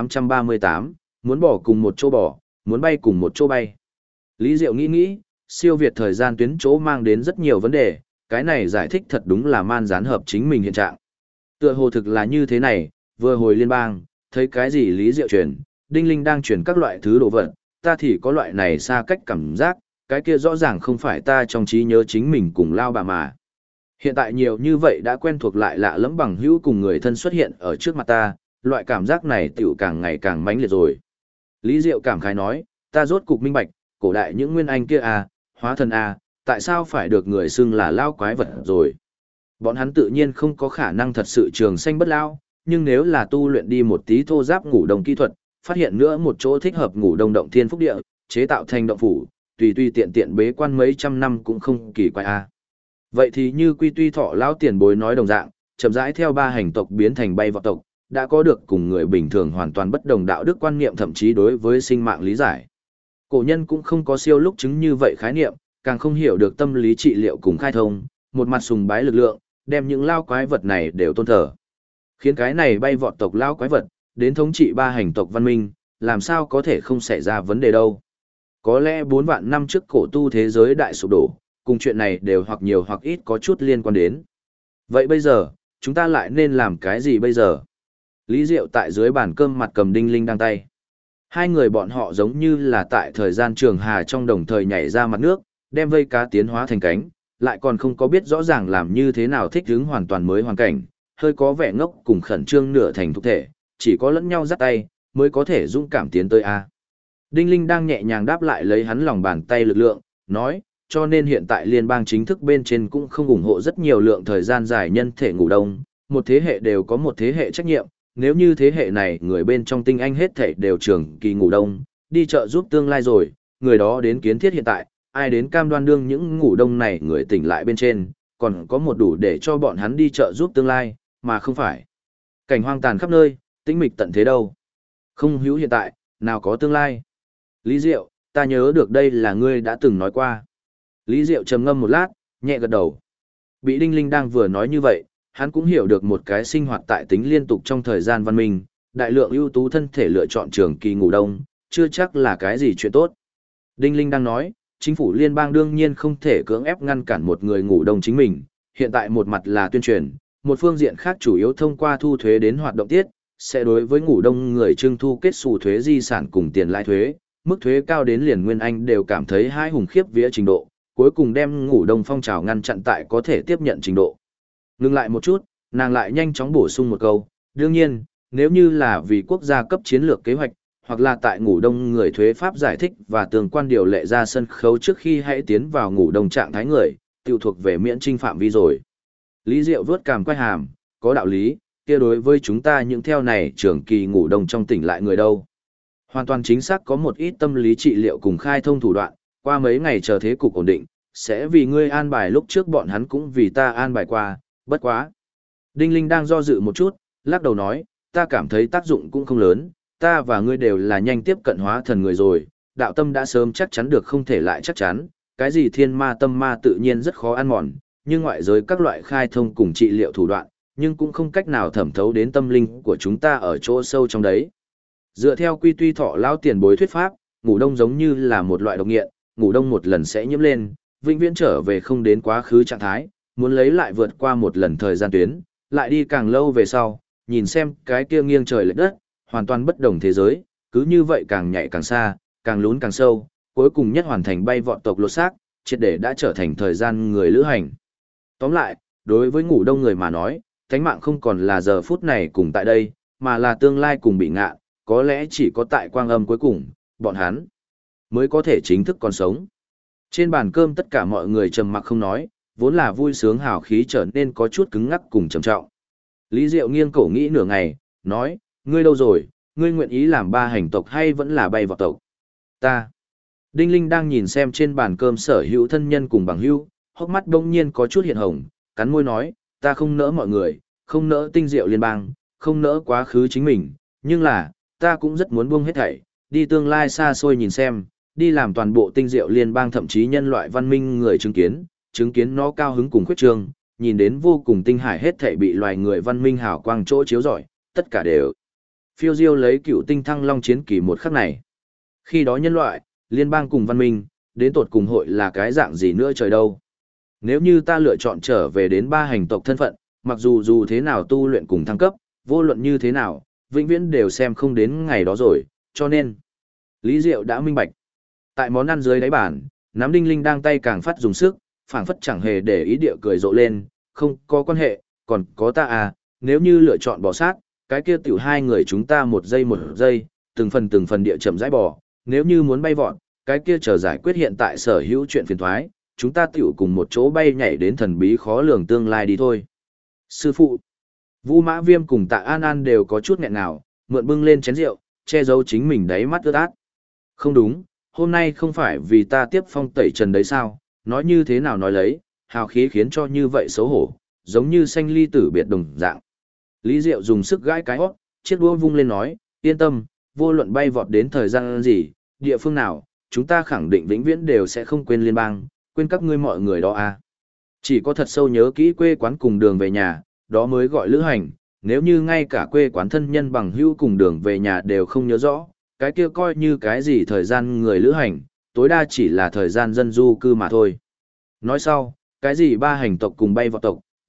1838, muốn bỏ cùng một chỗ bỏ, muốn bay cùng một chỗ bay. Lý Diệu nghĩ, siêu việt thời gian tuyến chỗ mang đến rất nhiều vấn đề, cái này giải thích thật đúng là man gián hợp chính mình hiện trạng. Tựa hồ thực là như thế này, vừa hồi liên bang, thấy cái gì Lý Diệu truyền, Đinh Linh đang truyền các loại thứ đồ vật, ta thì có loại này xa cách cảm giác, cái kia rõ ràng không phải ta trong trí nhớ chính mình cùng lao bà mà. Hiện tại nhiều như vậy đã quen thuộc lại lạ lẫm bằng hữu cùng người thân xuất hiện ở trước mặt ta, loại cảm giác này tiểu càng ngày càng mãnh liệt rồi. Lý Diệu cảm khái nói, ta rốt cục minh bạch, cổ đại những nguyên anh kia à, hóa thần à, tại sao phải được người xưng là lao quái vật rồi. Bọn hắn tự nhiên không có khả năng thật sự trường sanh bất lao, nhưng nếu là tu luyện đi một tí thô giáp ngủ đông kỹ thuật, phát hiện nữa một chỗ thích hợp ngủ đông động thiên phúc địa, chế tạo thành động phủ, tùy tiện tiện bế quan mấy trăm năm cũng không kỳ quái a. Vậy thì như Quy Tuy Thọ lão tiền bối nói đồng dạng, chậm rãi theo ba hành tộc biến thành bay vọt tộc, đã có được cùng người bình thường hoàn toàn bất đồng đạo đức quan niệm thậm chí đối với sinh mạng lý giải. Cổ nhân cũng không có siêu lúc chứng như vậy khái niệm, càng không hiểu được tâm lý trị liệu cùng khai thông, một mặt sùng bái lực lượng, đem những lao quái vật này đều tôn thờ. Khiến cái này bay vọt tộc lao quái vật, đến thống trị ba hành tộc văn minh, làm sao có thể không xảy ra vấn đề đâu. Có lẽ 4 vạn năm trước cổ tu thế giới đại sụp đổ, cùng chuyện này đều hoặc nhiều hoặc ít có chút liên quan đến. Vậy bây giờ, chúng ta lại nên làm cái gì bây giờ? Lý Diệu tại dưới bàn cơm mặt cầm Đinh Linh đang tay. Hai người bọn họ giống như là tại thời gian trường hà trong đồng thời nhảy ra mặt nước, đem vây cá tiến hóa thành cánh, lại còn không có biết rõ ràng làm như thế nào thích ứng hoàn toàn mới hoàn cảnh, hơi có vẻ ngốc cùng khẩn trương nửa thành thục thể, chỉ có lẫn nhau dắt tay, mới có thể dũng cảm tiến tới A. Đinh Linh đang nhẹ nhàng đáp lại lấy hắn lòng bàn tay lực lượng, nói, cho nên hiện tại liên bang chính thức bên trên cũng không ủng hộ rất nhiều lượng thời gian dài nhân thể ngủ đông, một thế hệ đều có một thế hệ trách nhiệm, nếu như thế hệ này người bên trong tinh anh hết thể đều trường kỳ ngủ đông, đi chợ giúp tương lai rồi, người đó đến kiến thiết hiện tại, ai đến cam đoan đương những ngủ đông này người tỉnh lại bên trên, còn có một đủ để cho bọn hắn đi chợ giúp tương lai, mà không phải. Cảnh hoang tàn khắp nơi, tĩnh mịch tận thế đâu. Không hữu hiện tại, nào có tương lai. Lý Diệu, ta nhớ được đây là ngươi đã từng nói qua. Lý Diệu trầm ngâm một lát, nhẹ gật đầu. Bị Đinh Linh đang vừa nói như vậy, hắn cũng hiểu được một cái sinh hoạt tại tính liên tục trong thời gian văn minh, đại lượng ưu tú thân thể lựa chọn trường kỳ ngủ đông, chưa chắc là cái gì chuyện tốt. Đinh Linh đang nói, chính phủ liên bang đương nhiên không thể cưỡng ép ngăn cản một người ngủ đông chính mình, hiện tại một mặt là tuyên truyền, một phương diện khác chủ yếu thông qua thu thuế đến hoạt động tiết, sẽ đối với ngủ đông người trưng thu kết xù thuế di sản cùng tiền lãi thuế, mức thuế cao đến liền Nguyên Anh đều cảm thấy hai hùng khiếp vía trình độ, cuối cùng đem ngủ đông phong trào ngăn chặn tại có thể tiếp nhận trình độ. Ngừng lại một chút, nàng lại nhanh chóng bổ sung một câu, đương nhiên, nếu như là vì quốc gia cấp chiến lược kế hoạch, hoặc là tại ngủ đông người thuế pháp giải thích và tương quan điều lệ ra sân khấu trước khi hãy tiến vào ngủ đông trạng thái người, tiêu thuộc về miễn trinh phạm vi rồi. Lý Diệu vớt cằm quay hàm, có đạo lý, kia đối với chúng ta những theo này trưởng kỳ ngủ đông trong tỉnh lại người đâu. Hoàn toàn chính xác có một ít tâm lý trị liệu cùng khai thông thủ đoạn, qua mấy ngày chờ thế cục ổn định, sẽ vì ngươi an bài lúc trước bọn hắn cũng vì ta an bài qua, bất quá. Đinh Linh đang do dự một chút, lắc đầu nói, ta cảm thấy tác dụng cũng không lớn, ta và ngươi đều là nhanh tiếp cận hóa thần người rồi, đạo tâm đã sớm chắc chắn được không thể lại chắc chắn, cái gì thiên ma tâm ma tự nhiên rất khó ăn mòn, nhưng ngoại giới các loại khai thông cùng trị liệu thủ đoạn, nhưng cũng không cách nào thẩm thấu đến tâm linh của chúng ta ở chỗ sâu trong đấy. Dựa theo quy tuy thọ lão tiền bối thuyết pháp, ngủ đông giống như là một loại độc nghiện, ngủ đông một lần sẽ nhiễm lên, vĩnh viễn trở về không đến quá khứ trạng thái, muốn lấy lại vượt qua một lần thời gian tuyến, lại đi càng lâu về sau, nhìn xem cái kia nghiêng trời lệch đất, hoàn toàn bất đồng thế giới, cứ như vậy càng nhảy càng xa, càng lún càng sâu, cuối cùng nhất hoàn thành bay vọt tộc lột xác, triệt để đã trở thành thời gian người lữ hành. Tóm lại, đối với ngủ đông người mà nói, thánh mạng không còn là giờ phút này cùng tại đây, mà là tương lai cùng bị ngạ, có lẽ chỉ có tại quang âm cuối cùng, bọn hắn mới có thể chính thức còn sống. Trên bàn cơm tất cả mọi người trầm mặc không nói, vốn là vui sướng hào khí trở nên có chút cứng ngắc cùng trầm trọng. Lý Diệu nghiêng cổ nghĩ nửa ngày, nói, ngươi đâu rồi, ngươi nguyện ý làm ba hành tộc hay vẫn là bay vào tộc? Ta. Đinh Linh đang nhìn xem trên bàn cơm sở hữu thân nhân cùng bằng hữu, hốc mắt đông nhiên có chút hiện hồng, cắn môi nói, ta không nỡ mọi người, không nỡ tinh diệu liên bang, không nỡ quá khứ chính mình, nhưng là, ta cũng rất muốn buông hết thảy, đi tương lai xa xôi nhìn xem, đi làm toàn bộ tinh diệu liên bang thậm chí nhân loại văn minh người chứng kiến nó cao hứng cùng khuyết trương, nhìn đến vô cùng tinh hải hết thảy bị loài người văn minh hào quang chỗ chiếu rọi, tất cả đều phiêu diêu lấy cựu tinh thăng long chiến kỳ một khắc này. Khi đó nhân loại, liên bang cùng văn minh, đến tột cùng hội là cái dạng gì nữa trời đâu. Nếu như ta lựa chọn trở về đến ba hành tộc thân phận, mặc dù thế nào tu luyện cùng thăng cấp, vô luận như thế nào, vĩnh viễn đều xem không đến ngày đó rồi, cho nên. Lý Diệu đã minh bạch. Tại món ăn dưới đáy bàn, nắm Đinh Linh đang tay càng phát dùng sức, phảng phất chẳng hề để ý địa cười rộ lên, không có quan hệ, còn có ta à, nếu như lựa chọn bỏ sát, cái kia tiểu hai người chúng ta một giây, từng phần địa chậm rãi bỏ, nếu như muốn bay vọt, cái kia chờ giải quyết hiện tại sở hữu chuyện phiền thoái, chúng ta tiểu cùng một chỗ bay nhảy đến thần bí khó lường tương lai đi thôi. Sư phụ, Vũ Mã Viêm cùng Tạ An An đều có chút nghẹn ngào, mượn bưng lên chén rượu, che giấu chính mình đáy mắt ướt át. Không đúng, hôm nay không phải vì ta tiếp phong tẩy trần đấy sao, nói như thế nào nói lấy, hào khí khiến cho như vậy xấu hổ, giống như sanh ly tử biệt đồng dạng. Lý Diệu dùng sức gãi cái hót, chiếc đũa vung lên nói, yên tâm, vô luận bay vọt đến thời gian gì, địa phương nào, chúng ta khẳng định vĩnh viễn đều sẽ không quên liên bang, quên các ngươi mọi người đó à. Chỉ có thật sâu nhớ kỹ quê quán cùng đường về nhà, đó mới gọi lữ hành, nếu như ngay cả quê quán thân nhân bằng hữu cùng đường về nhà đều không nhớ rõ, cái kia coi như cái gì thời gian người lữ hành, tối đa chỉ là thời gian dân du cư mà thôi. Nói sau, cái gì ba hành tộc cùng bay vào tộc,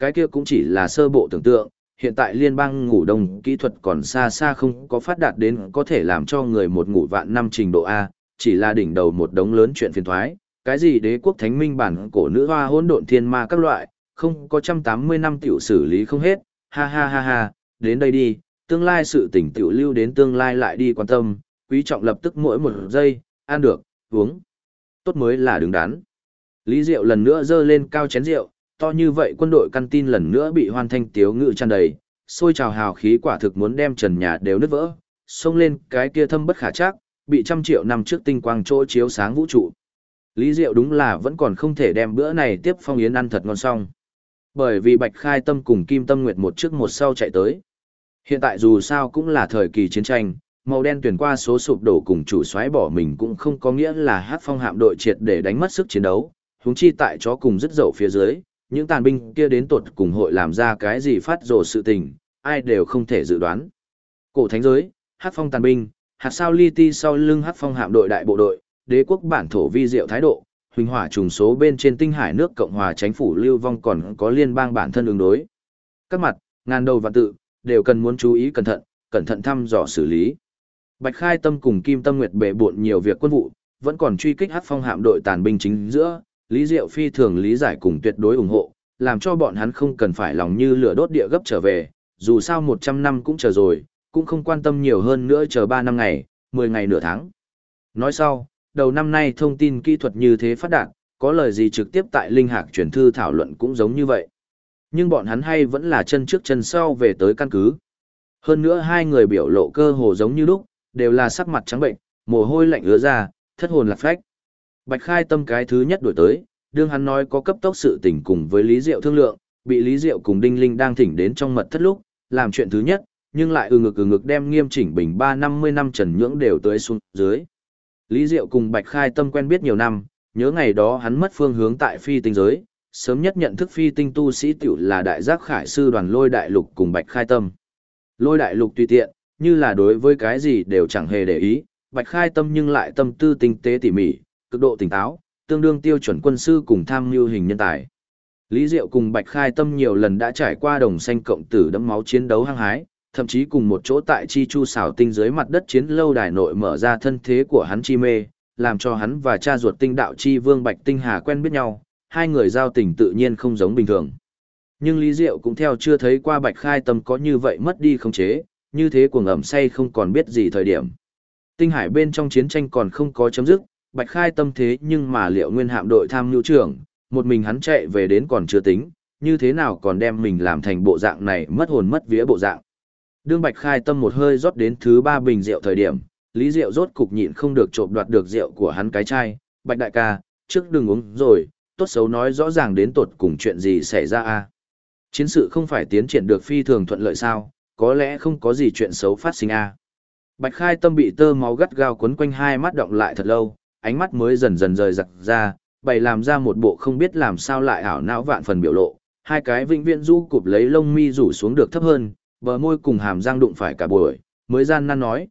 cái kia cũng chỉ là sơ bộ tưởng tượng, hiện tại liên bang ngủ đông kỹ thuật còn xa xa không có phát đạt đến có thể làm cho người một ngủ vạn năm trình độ A, chỉ là đỉnh đầu một đống lớn chuyện phiền thoái, cái gì đế quốc thánh minh bản cổ nữ hoa hỗn độn thiên ma các loại, không có 180 năm tiểu xử lý không hết, ha ha ha ha, đến đây đi, tương lai sự tỉnh tiểu lưu đến tương lai lại đi quan tâm, quý trọng lập tức mỗi một giây, ăn được, uống, tốt mới là đứng đắn. Lý Diệu lần nữa dơ lên cao chén rượu, to như vậy quân đội căn tin lần nữa bị hoan thanh tiếu ngự tràn đầy, sôi trào hào khí quả thực muốn đem trần nhà đều nứt vỡ, xông lên cái kia thâm bất khả trắc, bị 100 triệu năm trước tinh quang chỗ chiếu sáng vũ trụ. Lý Diệu đúng là vẫn còn không thể đem bữa này tiếp phong yến ăn thật ngon xong. Bởi vì Bạch Khai Tâm cùng Kim Tâm Nguyệt một trước một sau chạy tới. Hiện tại dù sao cũng là thời kỳ chiến tranh, màu đen tuyển qua số sụp đổ cùng chủ soái bỏ mình cũng không có nghĩa là Hắc Phong hạm đội triệt để đánh mất sức chiến đấu, huống chi tại chó cùng rất dậu phía dưới, những tàn binh kia đến tột cùng hội làm ra cái gì phát rồ sự tình, ai đều không thể dự đoán. Cổ thánh giới, Hắc Phong tàn binh, hạt sao li ti sau lưng Hắc Phong hạm đội đại bộ đội, đế quốc bản thổ vi diệu thái độ, huỳnh hỏa trùng số bên trên tinh hải nước Cộng hòa chính phủ lưu vong còn có liên bang bản thân ứng đối. Các mặt, ngàn đầu vạn tự, đều cần muốn chú ý cẩn thận thăm dò xử lý. Bạch Khai Tâm cùng Kim Tâm Nguyệt bệ bộn nhiều việc quân vụ, vẫn còn truy kích Hắc Phong hạm đội tàn binh chính giữa, Lý Diệu phi thường lý giải cùng tuyệt đối ủng hộ, làm cho bọn hắn không cần phải lòng như lửa đốt địa gấp trở về, dù sao 100 năm cũng chờ rồi, cũng không quan tâm nhiều hơn nữa chờ 3 năm ngày, 10 ngày nửa tháng. Nói sau, đầu năm nay thông tin kỹ thuật như thế phát đạt, có lời gì trực tiếp tại Linh Hạc truyền thư thảo luận cũng giống như vậy. Nhưng bọn hắn hay vẫn là chân trước chân sau về tới căn cứ. Hơn nữa hai người biểu lộ cơ hồ giống như lúc, đều là sắc mặt trắng bệnh, mồ hôi lạnh ứa ra, thất hồn lạc phách. Bạch Khai Tâm cái thứ nhất đổi tới, đương hắn nói có cấp tốc sự tình cùng với Lý Diệu thương lượng, bị Lý Diệu cùng Đinh Linh đang thỉnh đến trong mật thất lúc, làm chuyện thứ nhất, nhưng lại ừ ngực đem nghiêm chỉnh bình 350 năm Trần Nhưỡng đều tới xuống dưới. Lý Diệu cùng Bạch Khai Tâm quen biết nhiều năm, nhớ ngày đó hắn mất phương hướng tại phi tinh giới, sớm nhất nhận thức phi tinh tu sĩ tiểu là đại giác khải sư đoàn Lôi Đại Lục cùng Bạch Khai Tâm. Lôi Đại Lục tùy tiện, như là đối với cái gì đều chẳng hề để ý, Bạch Khai Tâm nhưng lại tâm tư tinh tế tỉ mỉ, cực độ tỉnh táo, tương đương tiêu chuẩn quân sư cùng tham mưu hình nhân tài. Lý Diệu cùng Bạch Khai Tâm nhiều lần đã trải qua đồng xanh cộng tử đẫm máu chiến đấu hăng hái, thậm chí cùng một chỗ tại Chi Chu xảo tinh dưới mặt đất chiến lâu đài nội mở ra thân thế của hắn chi mê, làm cho hắn và cha ruột tinh đạo chi vương Bạch Tinh Hà quen biết nhau, hai người giao tình tự nhiên không giống bình thường. Nhưng Lý Diệu cũng theo chưa thấy qua Bạch Khai Tâm có như vậy mất đi khống chế, như thế cuồng ẩm say không còn biết gì thời điểm. Tinh hải bên trong chiến tranh còn không có chấm dứt, Bạch Khai Tâm thế nhưng mà Liệu Nguyên hạm đội tham mưu trưởng, một mình hắn chạy về đến còn chưa tính, như thế nào còn đem mình làm thành bộ dạng này mất hồn mất vía bộ dạng. Đương Bạch Khai Tâm một hơi rót đến thứ 3 bình rượu thời điểm, Lý Diệu rốt cục nhịn không được trộm đoạt được rượu của hắn cái chai, Bạch đại ca, trước đừng uống rồi, tốt xấu nói rõ ràng đến tột cùng chuyện gì xảy ra a. Chiến sự không phải tiến triển được phi thường thuận lợi sao, có lẽ không có gì chuyện xấu phát sinh a. Bạch Khai Tâm bị tơ máu gắt gao quấn quanh hai mắt đọng lại thật lâu, ánh mắt mới dần dần rời rạc ra, bày làm ra một bộ không biết làm sao lại ảo não vạn phần biểu lộ, hai cái vĩnh viễn du cụp lấy lông mi rủ xuống được thấp hơn, bờ môi cùng hàm răng đụng phải cả buổi, mới gian nan nói,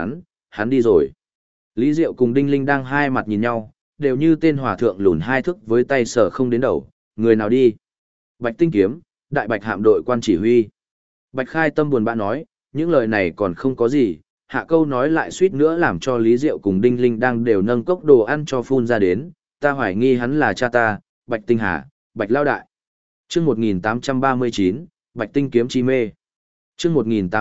hắn đi rồi. Lý Diệu cùng Đinh Linh đang hai mặt nhìn nhau, đều như tên hòa thượng lùn hai thước với tay sở không đến đầu, người nào đi? Bạch Tinh Kiếm, đại bạch hạm đội quan chỉ huy. Bạch Khai Tâm buồn bã nói, những lời này còn không có gì, hạ câu nói lại suýt nữa làm cho Lý Diệu cùng Đinh Linh đang đều nâng cốc đồ ăn cho phun ra đến, ta hoài nghi hắn là cha ta, Bạch Tinh Hà, Bạch Lao Đại. Chương 1839, Bạch Tinh Kiếm chi mê. Chương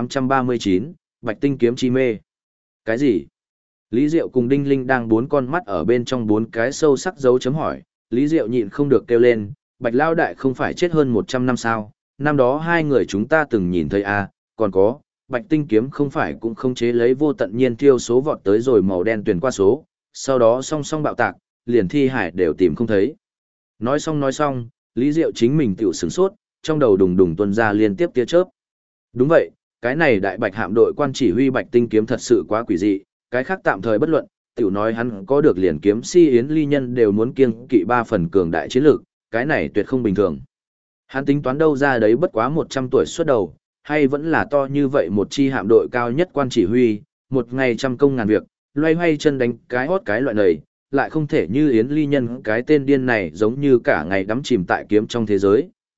1839, Bạch Tinh Kiếm chi mê. Cái gì? Lý Diệu cùng Đinh Linh đang bốn con mắt ở bên trong bốn cái sâu sắc dấu chấm hỏi, Lý Diệu nhịn không được kêu lên, Bạch Lao Đại không phải chết hơn 100 năm sao, năm đó hai người chúng ta từng nhìn thấy à, còn có, Bạch Tinh Kiếm không phải cũng không chế lấy vô tận nhiên tiêu số vọt tới rồi màu đen tuyển qua số, sau đó song song bạo tạc, liền thi hải đều tìm không thấy. Nói xong, Lý Diệu chính mình tiểu sửng sốt, trong đầu đùng đùng tuôn ra liên tiếp tia chớp. Đúng vậy, cái này đại bạch hạm đội quan chỉ huy Bạch Tinh Kiếm thật sự quá quỷ dị, cái khác tạm thời bất luận, tiểu nói hắn có được liền kiếm si yến ly nhân đều muốn kiêng kỵ 3 phần cường đại chiến lược, cái này tuyệt không bình thường. Hắn tính toán đâu ra đấy bất quá 100 tuổi xuất đầu, hay vẫn là to như vậy một chi hạm đội cao nhất quan chỉ huy, một ngày trăm công ngàn việc, loay hoay chân đánh cái hót cái loại này, lại không thể như Yến Ly Nhân cái tên điên này giống như cả ngày đắm chìm tại kiếm trong thế giới,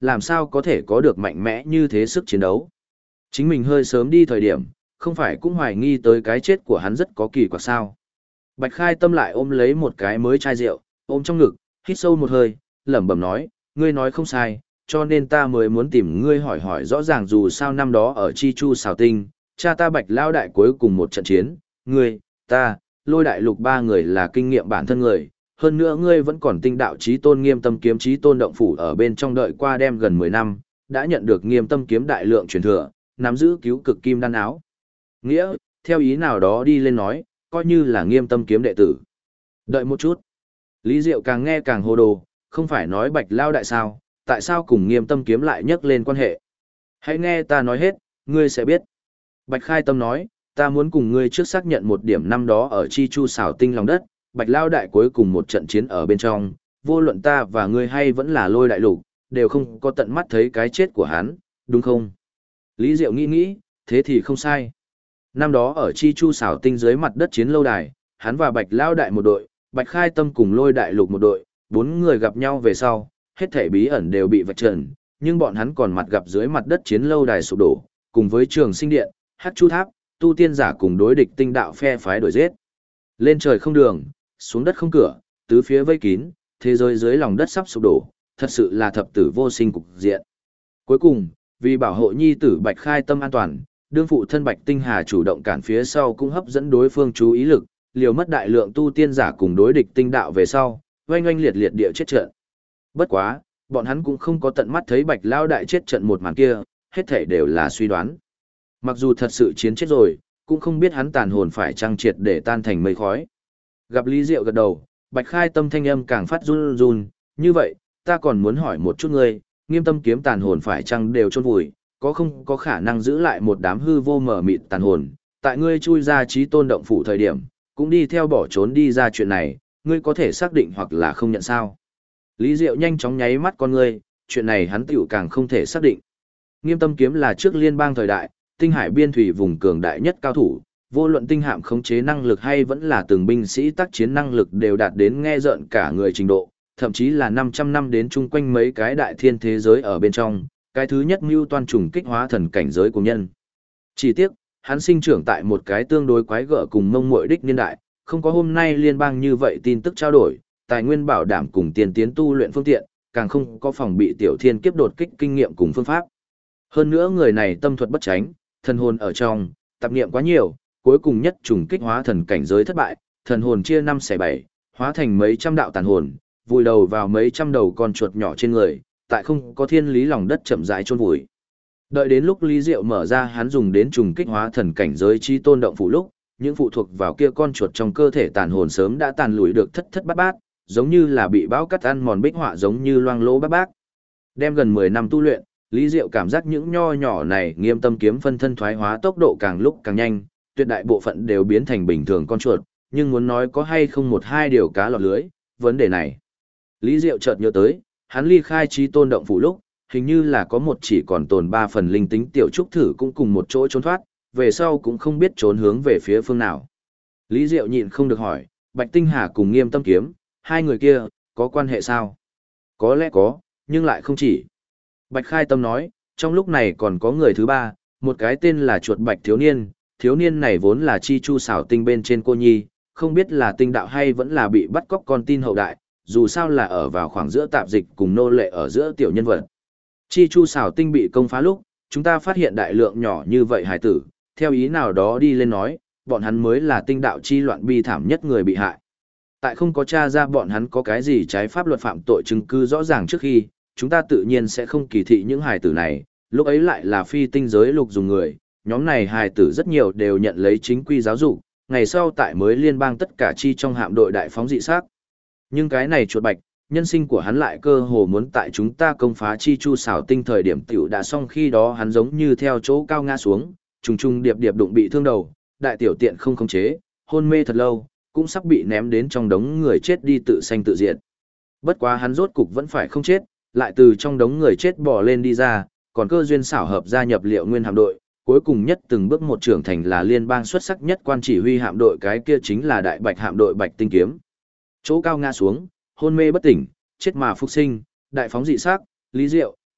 làm sao có thể có được mạnh mẽ như thế sức chiến đấu. Chính mình hơi sớm đi thời điểm, không phải cũng hoài nghi tới cái chết của hắn rất có kỳ quặc sao. Bạch Khai Tâm lại ôm lấy một cái mới chai rượu, ôm trong ngực, hít sâu một hơi, lẩm bẩm nói, ngươi nói không sai, cho nên ta mới muốn tìm ngươi hỏi hỏi rõ ràng dù sao năm đó ở Chi Chu Xào Tinh, cha ta Bạch Lao Đại cuối cùng một trận chiến, ngươi, ta, Lôi Đại Lục ba người là kinh nghiệm bản thân người, hơn nữa ngươi vẫn còn tinh đạo chí tôn Nghiêm Tâm kiếm chí tôn động phủ ở bên trong đợi qua đem gần 10 năm, đã nhận được Nghiêm Tâm kiếm đại lượng truyền thừa, nắm giữ cứu cực kim đan áo. Nghĩa, theo ý nào đó đi lên nói, coi như là Nghiêm Tâm kiếm đệ tử. Đợi một chút. Lý Diệu càng nghe càng hồ đồ, không phải nói Bạch Lao Đại sao, tại sao cùng Nghiêm Tâm kiếm lại nhắc lên quan hệ? Hãy nghe ta nói hết, ngươi sẽ biết. Bạch Khai Tâm nói, ta muốn cùng ngươi trước xác nhận một điểm năm đó ở Chi Chu Xảo Tinh lòng đất, Bạch Lao Đại cuối cùng một trận chiến ở bên trong, vô luận ta và ngươi hay vẫn là Lôi Đại Lục, đều không có tận mắt thấy cái chết của hắn, đúng không? Lý Diệu nghĩ nghĩ, thế thì không sai. Năm đó ở Chi Chu Xảo Tinh dưới mặt đất chiến lâu đài, hắn và Bạch Lao Đại một đội, Bạch Khai Tâm cùng Lôi Đại Lục một đội, 4 người gặp nhau về sau, hết thảy bí ẩn đều bị vạch trần, nhưng bọn hắn còn mặt gặp dưới mặt đất chiến lâu đài sụp đổ, cùng với Trường Sinh Điện, Hắc Chu Tháp, tu tiên giả cùng đối địch tinh đạo phe phái đổi giết. Lên trời không đường, xuống đất không cửa, tứ phía vây kín, thế giới dưới lòng đất sắp sụp đổ, thật sự là thập tử vô sinh cục diện. Cuối cùng, vì bảo hộ nhi tử Bạch Khai Tâm an toàn, đương phụ thân Bạch Tinh Hà chủ động cản phía sau cũng hấp dẫn đối phương chú ý lực, liều mất đại lượng tu tiên giả cùng đối địch tinh đạo về sau, oanh oanh liệt liệt địa chết trận. Bất quá, bọn hắn cũng không có tận mắt thấy Bạch Lao Đại chết trận một màn kia, hết thể đều là suy đoán. Mặc dù thật sự chiến chết rồi, cũng không biết hắn tàn hồn phải trăng triệt để tan thành mây khói. Gặp Lý Diệu gật đầu, Bạch Khai Tâm thanh âm càng phát run run, như vậy, ta còn muốn hỏi một chút ngươi, Nghiêm Tâm kiếm tàn hồn phải chăng đều chôn vùi, có không có khả năng giữ lại một đám hư vô mở mịt tàn hồn, tại ngươi chui ra chí tôn động phủ thời điểm, cũng đi theo bỏ trốn đi ra chuyện này, ngươi có thể xác định hoặc là không nhận sao? Lý Diệu nhanh chóng nháy mắt con ngươi, chuyện này hắn tiểu càng không thể xác định. Nghiêm Tâm kiếm là trước liên bang thời đại, tinh hải biên thủy vùng cường đại nhất cao thủ, vô luận tinh hạm khống chế năng lực hay vẫn là từng binh sĩ tác chiến năng lực đều đạt đến nghe rợn cả người trình độ, thậm chí là 500 năm đến chung quanh mấy cái đại thiên thế giới ở bên trong, cái thứ nhất mưu toan trùng kích hóa thần cảnh giới của nhân. Chỉ tiếc, hắn sinh trưởng tại một cái tương đối quái gở cùng mông muội đích niên đại, không có hôm nay liên bang như vậy tin tức trao đổi, tài nguyên bảo đảm cùng tiền tiến tu luyện phương tiện, càng không có phòng bị tiểu thiên kiếp đột kích kinh nghiệm cùng phương pháp. Hơn nữa người này tâm thuật bất tránh, thần hồn ở trong, tạp niệm quá nhiều, cuối cùng nhất trùng kích hóa thần cảnh giới thất bại, thần hồn chia 5 xẻ 7, hóa thành mấy trăm đạo tàn hồn, vùi đầu vào mấy trăm đầu con chuột nhỏ trên người, tại không có thiên lý lòng đất chậm rãi chôn vùi. Đợi đến lúc Lý Diệu mở ra hắn dùng đến trùng kích hóa thần cảnh giới chi tôn động phủ lúc, những phụ thuộc vào kia con chuột trong cơ thể tàn hồn sớm đã tàn lùi được thất thất bát bát, giống như là bị bão cắt ăn mòn bích họa giống như loang lỗ bát bát. Đem gần 10 năm tu luyện, Lý Diệu cảm giác những nho nhỏ này Nghiêm Tâm kiếm phân thân thoái hóa tốc độ càng lúc càng nhanh, tuyệt đại bộ phận đều biến thành bình thường con chuột, nhưng muốn nói có hay không một hai điều cá lọt lưới, vấn đề này. Lý Diệu chợt nhớ tới, hắn ly khai chí tôn động phủ lúc, hình như là có một chỉ còn tồn 3 phần linh tính tiểu trúc thử cũng cùng một chỗ trốn thoát, về sau cũng không biết trốn hướng về phía phương nào. Lý Diệu nhịn không được hỏi, Bạch Tinh Hà cùng Nghiêm Tâm kiếm, hai người kia, có quan hệ sao? Có lẽ có, nhưng lại không chỉ. Bạch Khai Tâm nói, trong lúc này còn có người thứ ba, một cái tên là chuột Bạch thiếu niên này vốn là Chi Chu Xảo Tinh bên trên cô nhi, không biết là tinh đạo hay vẫn là bị bắt cóc con tin hậu đại, dù sao là ở vào khoảng giữa tạp dịch cùng nô lệ ở giữa tiểu nhân vật. Chi Chu Xảo Tinh bị công phá lúc, chúng ta phát hiện đại lượng nhỏ như vậy hài tử, theo ý nào đó đi lên nói, bọn hắn mới là tinh đạo chi loạn bi thảm nhất người bị hại. Tại không có tra ra bọn hắn có cái gì trái pháp luật phạm tội chứng cứ rõ ràng trước khi, chúng ta tự nhiên sẽ không kỳ thị những hài tử này, lúc ấy lại là phi tinh giới lục dùng người, nhóm này hài tử rất nhiều đều nhận lấy chính quy giáo dục, ngày sau tại mới liên bang tất cả chi trong hạm đội đại phóng dị sát. Nhưng cái này chuột Bạch, nhân sinh của hắn lại cơ hồ muốn tại chúng ta công phá Chi Chu Xảo Tinh thời điểm tiểu đã xong, khi đó hắn giống như theo chỗ cao ngã xuống, trùng trùng điệp điệp đụng bị thương đầu, đại tiểu tiện không khống chế, hôn mê thật lâu, cũng sắp bị ném đến trong đống người chết đi tự sanh tự diệt. Bất quá hắn rốt cục vẫn phải không chết, lại từ trong đống người chết bò lên đi ra, còn cơ duyên xảo hợp gia nhập Liệu Nguyên hạm đội, cuối cùng nhất từng bước một trưởng thành là liên bang xuất sắc nhất quan chỉ huy hạm đội, cái kia chính là Đại Bạch hạm đội Bạch Tinh kiếm. Chỗ cao ngã xuống, hôn mê bất tỉnh, chết mà phục sinh, đại phóng dị sắc, Lý Diệu,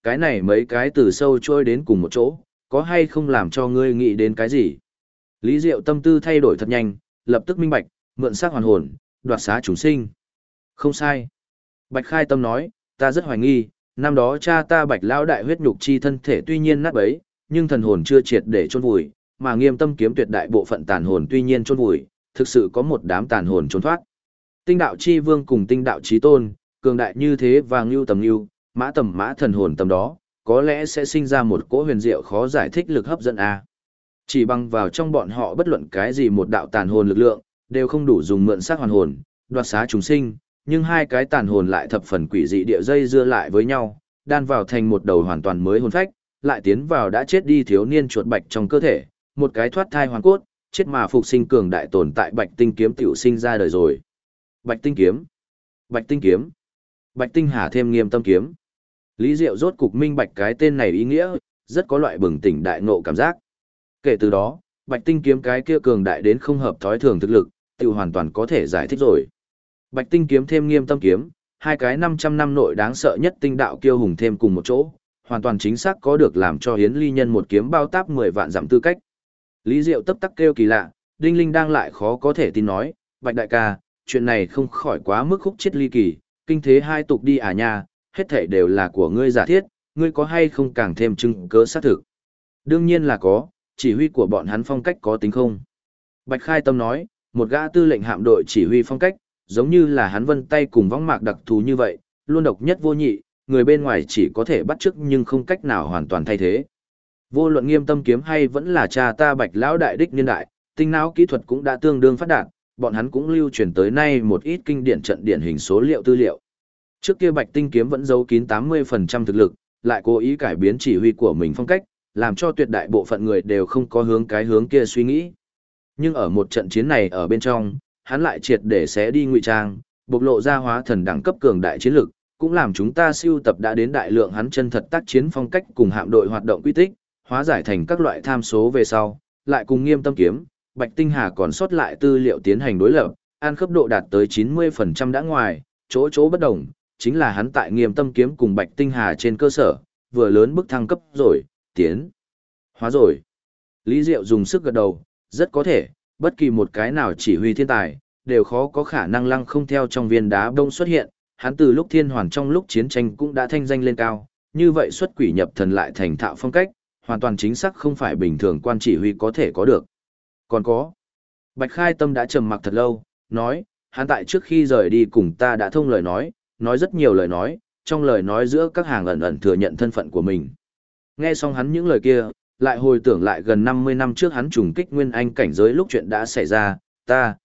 cái này mấy cái từ sâu trôi đến cùng một chỗ, có hay không làm cho ngươi nghĩ đến cái gì? Lý Diệu tâm tư thay đổi thật nhanh, lập tức minh bạch, mượn xác hoàn hồn, đoạt xá chúng sinh. Không sai. Bạch Khai Tâm nói, ta rất hoài nghi, năm đó cha ta Bạch lão đại huyết nhục chi thân thể tuy nhiên nát bấy, nhưng thần hồn chưa triệt để chôn vùi, mà Nghiêm Tâm kiếm tuyệt đại bộ phận tàn hồn tuy nhiên chôn vùi, thực sự có một đám tàn hồn trốn thoát. Tinh đạo chi vương cùng tinh đạo chí tôn, cường đại như thế và ngưu tầm ngưu, mã tầm mã thần hồn tầm đó, có lẽ sẽ sinh ra một cỗ huyền diệu khó giải thích lực hấp dẫn a. Chỉ bằng vào trong bọn họ bất luận cái gì một đạo tàn hồn lực lượng, đều không đủ dùng mượn xác hoàn hồn, đoạt xá chúng sinh, nhưng hai cái tàn hồn lại thập phần quỷ dị địa dây dưa lại với nhau, đan vào thành một đầu hoàn toàn mới hồn phách, lại tiến vào đã chết đi thiếu niên chuột bạch trong cơ thể, một cái thoát thai hoàn cốt, chết mà phục sinh cường đại tồn tại Bạch Tinh kiếm tiểu sinh ra đời rồi. Bạch Tinh kiếm, Bạch Tinh kiếm, Bạch Tinh Hà thêm Nghiêm Tâm kiếm. Lý Diệu rốt cục minh bạch cái tên này ý nghĩa, rất có loại bừng tỉnh đại ngộ cảm giác. Kể từ đó, Bạch Tinh kiếm cái kia cường đại đến không hợp thói thường thực lực, tiểu hoàn toàn có thể giải thích rồi. Bạch Tinh kiếm thêm Nghiêm Tâm kiếm, hai cái 500 năm nội đáng sợ nhất tinh đạo kiêu hùng thêm cùng một chỗ, hoàn toàn chính xác có được làm cho Hiến Ly Nhân một kiếm bao táp 10 vạn dặm tư cách. Lý Diệu tấp tắc kêu kỳ lạ, Đinh Linh đang lại khó có thể tin nói, Bạch đại ca, chuyện này không khỏi quá mức khúc chết ly kỳ, kinh thế hai tục đi à nha, hết thảy đều là của ngươi giả thiết, ngươi có hay không càng thêm chứng cớ xác thực. Đương nhiên là có, chỉ huy của bọn hắn phong cách có tính không. Bạch Khai Tâm nói, một gã tư lệnh hạm đội chỉ huy phong cách, giống như là hắn vân tay cùng võng mạc đặc thù như vậy, luôn độc nhất vô nhị, người bên ngoài chỉ có thể bắt chước nhưng không cách nào hoàn toàn thay thế. Vô luận Nghiêm Tâm kiếm hay vẫn là cha ta Bạch lão đại đích niên đại, tinh não kỹ thuật cũng đã tương đương phát đạt, bọn hắn cũng lưu truyền tới nay một ít kinh điển trận điển hình số liệu tư liệu. Trước kia Bạch Tinh kiếm vẫn giấu kín 80% thực lực, lại cố ý cải biến chỉ huy của mình phong cách, làm cho tuyệt đại bộ phận người đều không có hướng cái hướng kia suy nghĩ. Nhưng ở một trận chiến này ở bên trong, hắn lại triệt để xé đi ngụy trang, bộc lộ ra hóa thần đẳng cấp cường đại chiến lực, cũng làm chúng ta siêu tập đã đến đại lượng hắn chân thật tác chiến phong cách cùng hạm đội hoạt động quy tích, hóa giải thành các loại tham số về sau, lại cùng Nghiêm Tâm kiếm, Bạch Tinh Hà còn sót lại tư liệu tiến hành đối lập, an khớp độ đạt tới 90% đã ngoài, chỗ chỗ bất đồng, chính là hắn tại Nghiêm Tâm kiếm cùng Bạch Tinh Hà trên cơ sở, vừa lớn bức thăng cấp rồi, tiến hóa rồi. Lý Diệu dùng sức gật đầu, rất có thể, bất kỳ một cái nào chỉ huy thiên tài, đều khó có khả năng lăng không theo trong viên đá đông xuất hiện, hắn từ lúc thiên hoàn trong lúc chiến tranh cũng đã thanh danh lên cao, như vậy xuất quỷ nhập thần lại thành thạo phong cách, hoàn toàn chính xác không phải bình thường quan chỉ huy có thể có được. Còn có, Bạch Khai Tâm đã trầm mặc thật lâu, nói, hắn tại trước khi rời đi cùng ta đã thông lời nói rất nhiều lời nói, trong lời nói giữa các hàng ẩn ẩn thừa nhận thân phận của mình. Nghe xong hắn những lời kia, lại hồi tưởng lại gần 50 năm trước hắn trùng kích Nguyên Anh cảnh giới lúc chuyện đã xảy ra, ta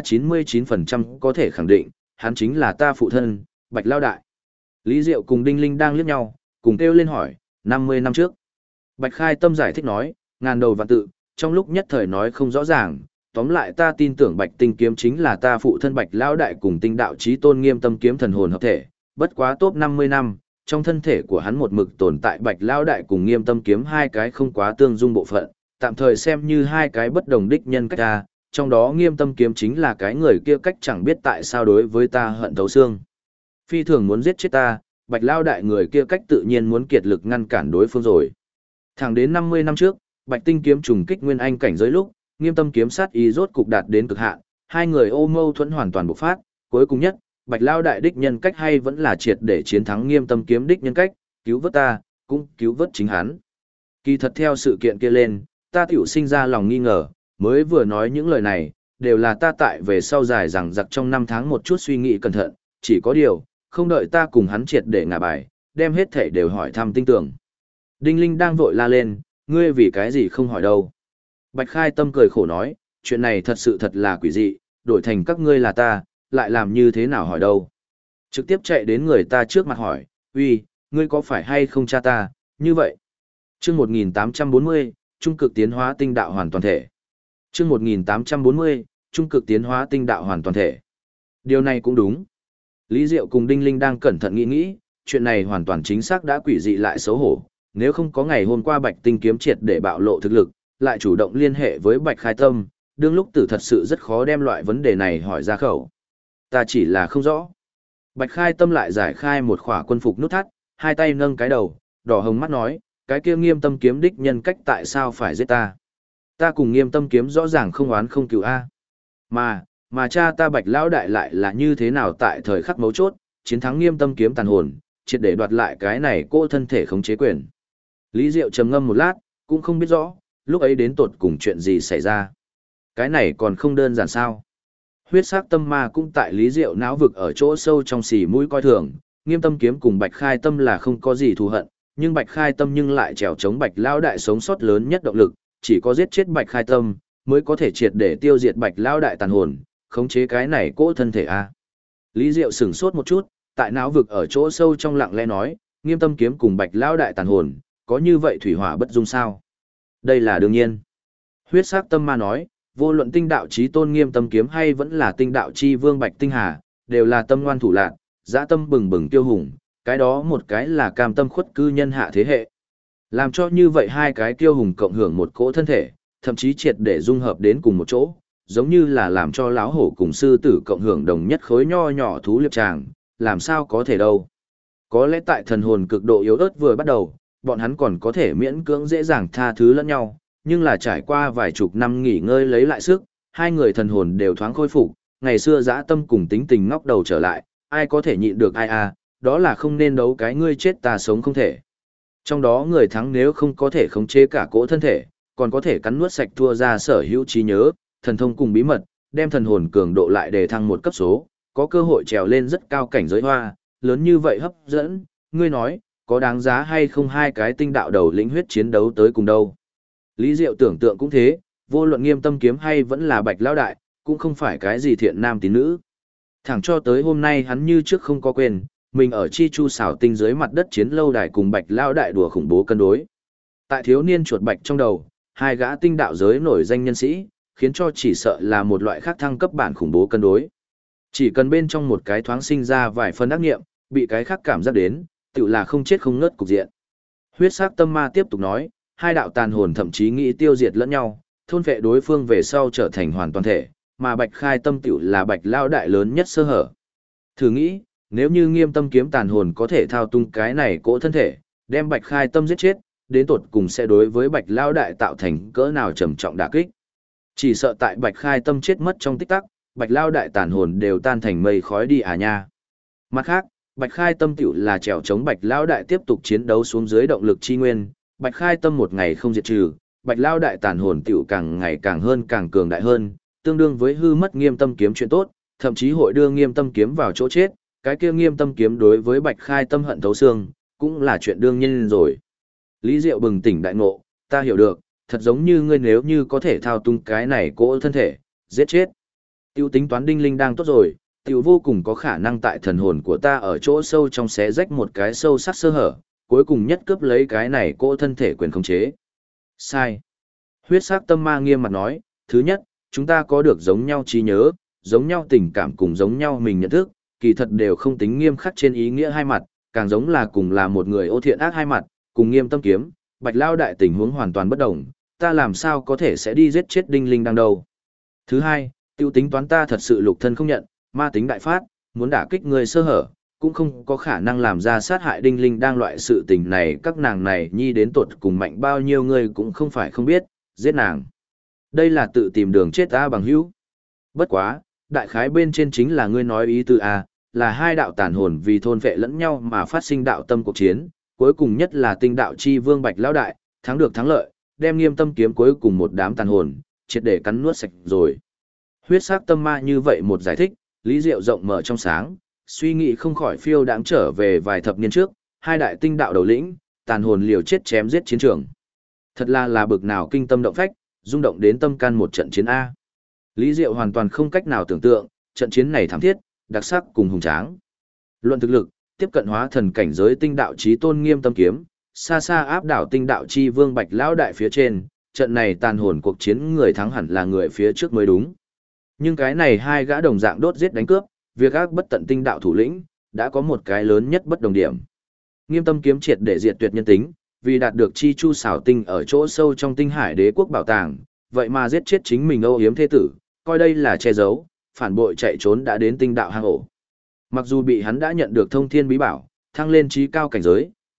99% có thể khẳng định, hắn chính là ta phụ thân, Bạch Lao Đại. Lý Diệu cùng Đinh Linh đang liếc nhau, cùng kêu lên hỏi, 50 năm trước. Bạch Khai Tâm giải thích nói, ngàn đầu vạn tự, trong lúc nhất thời nói không rõ ràng, tóm lại ta tin tưởng Bạch Tinh kiếm chính là ta phụ thân Bạch Lao Đại cùng tinh đạo chí tôn Nghiêm Tâm kiếm thần hồn hợp thể, bất quá top 50 năm, trong thân thể của hắn một mực tồn tại Bạch Lao Đại cùng Nghiêm Tâm kiếm hai cái không quá tương dung bộ phận, tạm thời xem như hai cái bất đồng đích nhân cách ta, trong đó Nghiêm Tâm kiếm chính là cái người kia cách chẳng biết tại sao đối với ta hận thấu xương. Phi thường muốn giết chết ta, Bạch Lao Đại người kia cách tự nhiên muốn kiệt lực ngăn cản đối phương rồi. Thẳng đến 50 năm trước, Bạch Tinh kiếm trùng kích Nguyên Anh cảnh giới lúc, Nghiêm Tâm kiếm sát ý rốt cục đạt đến cực hạn, hai người ô mâu thuẫn hoàn toàn bộc phát, cuối cùng nhất, Bạch Lao Đại đích nhân cách hay vẫn là triệt để chiến thắng Nghiêm Tâm kiếm đích nhân cách, cứu vớt ta, cũng cứu vớt chính hắn. Kỳ thật theo sự kiện kia lên, ta tiểu sinh ra lòng nghi ngờ, mới vừa nói những lời này, đều là ta tại về sau dài rằng giặc trong năm tháng một chút suy nghĩ cẩn thận, chỉ có điều, không đợi ta cùng hắn triệt để ngả bài, đem hết thể đều hỏi thăm tinh tưởng. Đinh Linh đang vội la lên, ngươi vì cái gì không hỏi đâu. Bạch Khai Tâm cười khổ nói, chuyện này thật là quỷ dị, đổi thành các ngươi là ta, lại làm như thế nào hỏi đâu. Trực tiếp chạy đến người ta trước mặt hỏi, uy, ngươi có phải hay không cha ta, như vậy. Chương 1840, Trung cực tiến hóa tinh đạo hoàn toàn thể. Chương 1840, Trung cực tiến hóa tinh đạo hoàn toàn thể. Điều này cũng đúng. Lý Diệu cùng Đinh Linh đang cẩn thận nghĩ, chuyện này hoàn toàn chính xác đã quỷ dị lại xấu hổ. Nếu không có ngày hôm qua Bạch Tinh kiếm triệt để bạo lộ thực lực, lại chủ động liên hệ với Bạch Khai Tâm, đương lúc tử thật sự rất khó đem loại vấn đề này hỏi ra khẩu. Ta chỉ là không rõ. Bạch Khai Tâm lại giải khai một khỏa quân phục nút thắt, hai tay nâng cái đầu, đỏ hồng mắt nói, cái kia Nghiêm Tâm kiếm đích nhân cách tại sao phải giết ta? Ta cùng Nghiêm Tâm kiếm rõ ràng không oán không cừu a. Mà cha ta Bạch lão đại lại là như thế nào tại thời khắc mấu chốt, chiến thắng Nghiêm Tâm kiếm tàn hồn, triệt để đoạt lại cái này cô thân thể khống chế quyền. Lý Diệu trầm ngâm một lát, cũng không biết rõ, lúc ấy đến tột cùng chuyện gì xảy ra. Cái này còn không đơn giản sao? Huyết sắc tâm ma cũng tại Lý Diệu não vực ở chỗ sâu trong xỉ mũi coi thường, Nghiêm Tâm kiếm cùng Bạch Khai Tâm là không có gì thù hận, nhưng Bạch Khai Tâm nhưng lại trèo chống Bạch lão đại sống sót lớn nhất động lực, chỉ có giết chết Bạch Khai Tâm mới có thể triệt để tiêu diệt Bạch lão đại tàn hồn, khống chế cái này cỗ thân thể a. Lý Diệu sửng sốt một chút, tại não vực ở chỗ sâu trong lặng lẽ nói, Nghiêm Tâm kiếm cùng Bạch lão đại tàn hồn, có như vậy thủy hỏa bất dung sao? Đây là đương nhiên. Huyết sắc tâm ma nói, vô luận tinh đạo chí tôn Nghiêm Tâm kiếm hay vẫn là tinh đạo chi vương Bạch Tinh Hà, đều là tâm ngoan thủ lạn, dã tâm bừng bừng tiêu hùng, cái đó một cái là cam tâm khuất cư nhân hạ thế hệ. Làm cho như vậy hai cái tiêu hùng cộng hưởng một cỗ thân thể, thậm chí triệt để dung hợp đến cùng một chỗ, giống như là làm cho lão hổ cùng sư tử cộng hưởng đồng nhất khối nho nhỏ thú liệp tràng, làm sao có thể đâu. Có lẽ tại thần hồn cực độ yếu ớt vừa bắt đầu, bọn hắn còn có thể miễn cưỡng dễ dàng tha thứ lẫn nhau, nhưng là trải qua vài chục năm nghỉ ngơi lấy lại sức, hai người thần hồn đều thoáng khôi phục, ngày xưa dã tâm cùng tính tình ngóc đầu trở lại, ai có thể nhịn được ai à, đó là không nên đấu cái ngươi chết ta sống không thể. Trong đó người thắng nếu không có thể khống chế cả cỗ thân thể, còn có thể cắn nuốt sạch thua ra sở hữu trí nhớ, thần thông cùng bí mật, đem thần hồn cường độ lại đề thăng một cấp số, có cơ hội trèo lên rất cao cảnh giới hoa, lớn như vậy hấp dẫn, ngươi nói, có đáng giá hay không hai cái tinh đạo đầu lĩnh huyết chiến đấu tới cùng đâu. Lý Diệu tưởng tượng cũng thế, vô luận Nghiêm Tâm kiếm hay vẫn là Bạch lão đại, cũng không phải cái gì thiện nam tín nữ. Thẳng cho tới hôm nay hắn như trước không có quên, mình ở chi chu xảo tinh dưới mặt đất chiến lâu đài cùng Bạch lão đại đùa khủng bố cân đối. Tại thiếu niên chuột bạch trong đầu, hai gã tinh đạo giới nổi danh nhân sĩ, khiến cho chỉ sợ là một loại khác thăng cấp bản khủng bố cân đối. Chỉ cần bên trong một cái thoáng sinh ra vài phần ác nghiệm, bị cái khác cảm giác đến, tự là không chết không ngớt cục diện. Huyết sắc tâm ma tiếp tục nói, hai đạo tàn hồn thậm chí nghĩ tiêu diệt lẫn nhau, thôn phệ đối phương về sau trở thành hoàn toàn thể, mà Bạch Khai Tâm tiểu là Bạch lao đại lớn nhất sơ hở. Thử nghĩ, nếu như Nghiêm Tâm kiếm tàn hồn có thể thao tung cái này cỗ thân thể, đem Bạch Khai Tâm giết chết, đến tột cùng sẽ đối với Bạch lao đại tạo thành cỡ nào trầm trọng đả kích. Chỉ sợ tại Bạch Khai Tâm chết mất trong tích tắc, Bạch lao đại tàn hồn đều tan thành mây khói đi à nha. Mặt khác, Bạch Khai Tâm tiểu là trèo chống Bạch lao đại tiếp tục chiến đấu xuống dưới động lực chi nguyên, Bạch Khai Tâm một ngày không diệt trừ, Bạch lao đại tàn hồn tiểu càng ngày càng hơn càng cường đại hơn, tương đương với hư mất Nghiêm Tâm kiếm chuyện tốt, thậm chí hội đưa Nghiêm Tâm kiếm vào chỗ chết, cái kia Nghiêm Tâm kiếm đối với Bạch Khai Tâm hận thấu xương, cũng là chuyện đương nhiên rồi. Lý Diệu bừng tỉnh đại ngộ, ta hiểu được, thật giống như ngươi nếu như có thể thao tung cái này cỗ thân thể, giết chết. Tiêu tính toán đinh linh đang tốt rồi, tiêu vô cùng có khả năng tại thần hồn của ta ở chỗ sâu trong xé rách một cái sâu sắc sơ hở, cuối cùng nhất cướp lấy cái này cỗ thân thể quyền khống chế. Sai. Huyết sắc tâm ma nghiêm mặt nói, thứ nhất, chúng ta có được giống nhau trí nhớ, giống nhau tình cảm cùng giống nhau mình nhận thức, kỳ thật đều không tính nghiêm khắc trên ý nghĩa hai mặt, càng giống là cùng là một người ô thiện ác hai mặt, cùng Nghiêm Tâm kiếm, Bạch lao đại tình huống hoàn toàn bất đồng, ta làm sao có thể sẽ đi giết chết đinh linh đang đâu. Thứ hai, tiêu tính toán ta thật sự lục thân không nhận, ma tính đại phát, muốn đả kích người sơ hở, cũng không có khả năng làm ra sát hại đinh linh đang loại sự tình này, các nàng này nhi đến tột cùng mạnh bao nhiêu người cũng không phải không biết, giết nàng. Đây là tự tìm đường chết ta bằng hữu. Bất quá, đại khái bên trên chính là ngươi nói ý tư A, là hai đạo tàn hồn vì thôn vệ lẫn nhau mà phát sinh đạo tâm cuộc chiến, cuối cùng nhất là tinh đạo chi vương Bạch lão đại, thắng được thắng lợi, đem Nghiêm Tâm kiếm cuối cùng một đám tàn hồn, triệt để cắn nuốt sạch rồi. Huyết sắc tâm ma như vậy một giải thích, Lý Diệu rộng mở trong sáng, suy nghĩ không khỏi phiêu đáng trở về vài thập niên trước, hai đại tinh đạo đầu lĩnh, tàn hồn liều chết chém giết chiến trường. Thật là bực nào kinh tâm động phách, rung động đến tâm can một trận chiến A. Lý Diệu hoàn toàn không cách nào tưởng tượng, trận chiến này thảm thiết, đặc sắc cùng hùng tráng. Luận thực lực, tiếp cận hóa thần cảnh giới tinh đạo chí tôn Nghiêm Tâm kiếm, xa xa áp đảo tinh đạo chi vương Bạch lão đại phía trên, trận này tàn hồn cuộc chiến người thắng hẳn là người phía trước mới đúng. Nhưng cái này hai gã đồng dạng đốt giết đánh cướp, việc ác bất tận tinh đạo thủ lĩnh, đã có một cái lớn nhất bất đồng điểm. Nghiêm Tâm kiếm triệt để diệt tuyệt nhân tính, vì đạt được chi chu xảo tinh ở chỗ sâu trong tinh hải đế quốc bảo tàng, vậy mà giết chết chính mình âu yếm thế tử, coi đây là che giấu, phản bội chạy trốn đã đến tinh đạo hang ổ. Mặc dù bị hắn đã nhận được thông thiên bí bảo, thăng lên trí cao cảnh giới,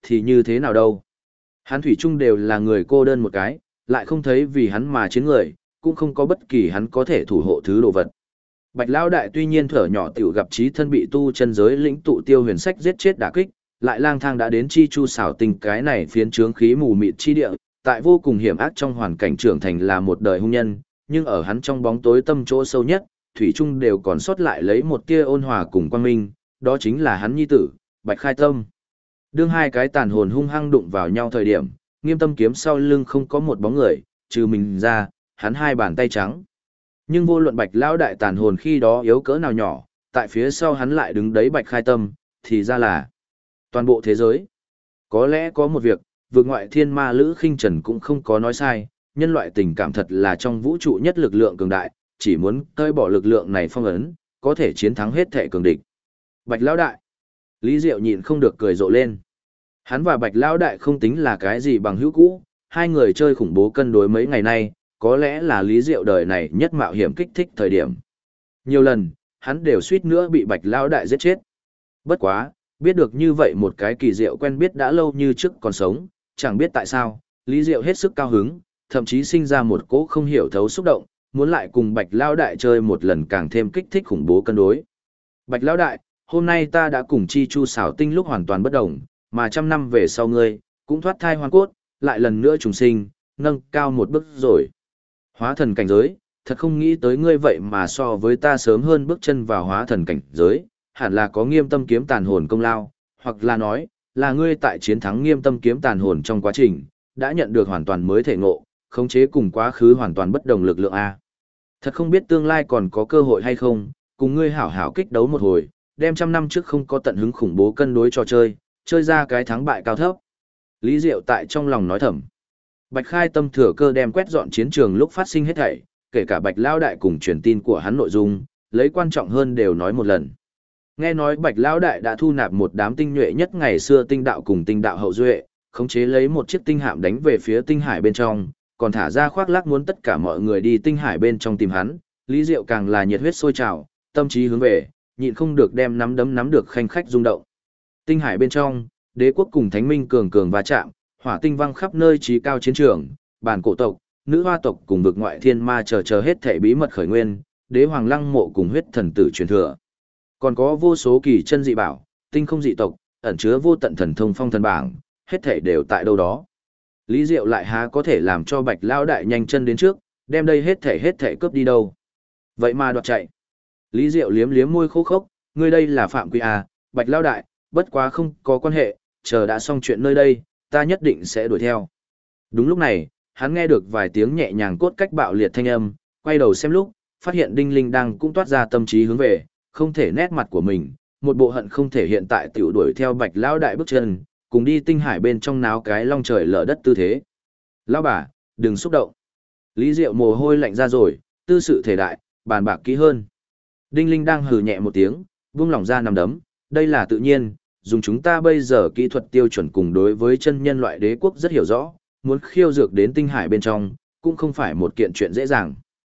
thì như thế nào đâu. Hắn thủy chung đều là người cô đơn một cái, lại không thấy vì hắn mà chiến người, cũng không có bất kỳ hắn có thể thủ hộ thứ đồ vật. Bạch Lão Đại tuy nhiên thở nhỏ tiểu gặp chí thân bị tu chân giới lĩnh tụ Tiêu Huyền Sách giết chết đả kích, lại lang thang đã đến chi chu xảo tình cái này phiến trướng khí mù mịt chi địa, tại vô cùng hiểm ác trong hoàn cảnh trưởng thành là một đời hung nhân, nhưng ở hắn trong bóng tối tâm chỗ sâu nhất, thủy trung đều còn sót lại lấy một tia ôn hòa cùng quang minh, đó chính là hắn nhi tử, Bạch Khai Tâm. Đương hai cái tàn hồn hung hăng đụng vào nhau thời điểm, Nghiêm Tâm kiếm sau lưng không có một bóng người, trừ mình ra, hắn hai bàn tay trắng. Nhưng vô luận Bạch Lão Đại tàn hồn khi đó yếu cỡ nào nhỏ, tại phía sau hắn lại đứng đấy Bạch Khai Tâm, thì ra là toàn bộ thế giới. Có lẽ có một việc, vượt ngoại thiên ma Lữ Khinh Trần cũng không có nói sai, nhân loại tình cảm thật là trong vũ trụ nhất lực lượng cường đại, chỉ muốn tơi bỏ lực lượng này phong ấn, có thể chiến thắng hết thể cường địch. Bạch Lão Đại. Lý Diệu nhịn không được cười rộ lên. Hắn và Bạch Lão Đại không tính là cái gì bằng hữu cũ, hai người chơi khủng bố cân đối mấy ngày nay, có lẽ là Lý Diệu đời này nhất mạo hiểm kích thích thời điểm. Nhiều lần, hắn đều suýt nữa bị Bạch Lão Đại giết chết. Bất quá, biết được như vậy một cái kỳ diệu quen biết đã lâu như trước còn sống, chẳng biết tại sao, Lý Diệu hết sức cao hứng, thậm chí sinh ra một cỗ không hiểu thấu xúc động, muốn lại cùng Bạch Lão Đại chơi một lần càng thêm kích thích khủng bố cân đối. Bạch Lão Đại, hôm nay ta đã cùng Chi Chu xảo tinh lúc hoàn toàn bất đồng, mà trăm năm về sau ngươi, cũng thoát thai hoàn cốt, lại lần nữa trùng sinh, nâng cao một bước rồi. Hóa thần cảnh giới, thật không nghĩ tới ngươi vậy mà so với ta sớm hơn bước chân vào hóa thần cảnh giới, hẳn là có Nghiêm Tâm kiếm tàn hồn công lao, hoặc là nói, là ngươi tại chiến thắng Nghiêm Tâm kiếm tàn hồn trong quá trình, đã nhận được hoàn toàn mới thể ngộ, khống chế cùng quá khứ hoàn toàn bất đồng lực lượng A. Thật không biết tương lai còn có cơ hội hay không, cùng ngươi hảo hảo kích đấu một hồi, đem trăm năm trước không có tận hứng khủng bố cân đối trò chơi, chơi ra cái thắng bại cao thấp. Lý Diệu tại trong lòng nói thầm. Bạch Khai Tâm thừa cơ đem quét dọn chiến trường lúc phát sinh hết thảy, kể cả Bạch Lão Đại cùng truyền tin của hắn nội dung, lấy quan trọng hơn đều nói một lần. Nghe nói Bạch Lão Đại đã thu nạp một đám tinh nhuệ nhất ngày xưa tinh đạo cùng tinh đạo hậu duệ, khống chế lấy một chiếc tinh hạm đánh về phía tinh hải bên trong, còn thả ra khoác lác muốn tất cả mọi người đi tinh hải bên trong tìm hắn. Lý Diệu càng là nhiệt huyết sôi trào, tâm trí hướng về, nhịn không được đem nắm đấm nắm được khanh khách rung động. Tinh hải bên trong, đế quốc cùng thánh minh cường cường va chạm, hỏa tinh văng khắp nơi trí cao chiến trường, bản cổ tộc, nữ hoa tộc cùng vực ngoại thiên ma chờ hết thảy bí mật khởi nguyên, đế hoàng lăng mộ cùng huyết thần tử truyền thừa. Còn có vô số kỳ chân dị bảo, tinh không dị tộc, ẩn chứa vô tận thần thông phong thần bảng, hết thảy đều tại đâu đó. Lý Diệu lại há có thể làm cho Bạch Lão Đại nhanh chân đến trước, đem đây hết thảy cướp đi đâu. Vậy mà đoạt chạy. Lý Diệu liếm liếm môi khô khốc, ngươi đây là phạm quy à, Bạch Lão Đại, bất quá không có quan hệ, chờ đã xong chuyện nơi đây, ta nhất định sẽ đuổi theo. Đúng lúc này, hắn nghe được vài tiếng nhẹ nhàng cốt cách bạo liệt thanh âm, quay đầu xem lúc, phát hiện Đinh Linh đang cũng toát ra tâm trí hướng về, không thể nét mặt của mình, một bộ hận không thể hiện tại tiểu đuổi theo Bạch Lão Đại bước chân, cùng đi tinh hải bên trong náo cái long trời lở đất tư thế. Lão bà, đừng xúc động. Lý Diệu mồ hôi lạnh ra rồi, tư sự thể đại, bàn bạc kỹ hơn. Đinh Linh đang hừ nhẹ một tiếng, buông lỏng ra nằm đấm, đây là tự nhiên, dùng chúng ta bây giờ kỹ thuật tiêu chuẩn cùng đối với chân nhân loại đế quốc rất hiểu rõ, muốn khiêu dược đến tinh hải bên trong, cũng không phải một kiện chuyện dễ dàng.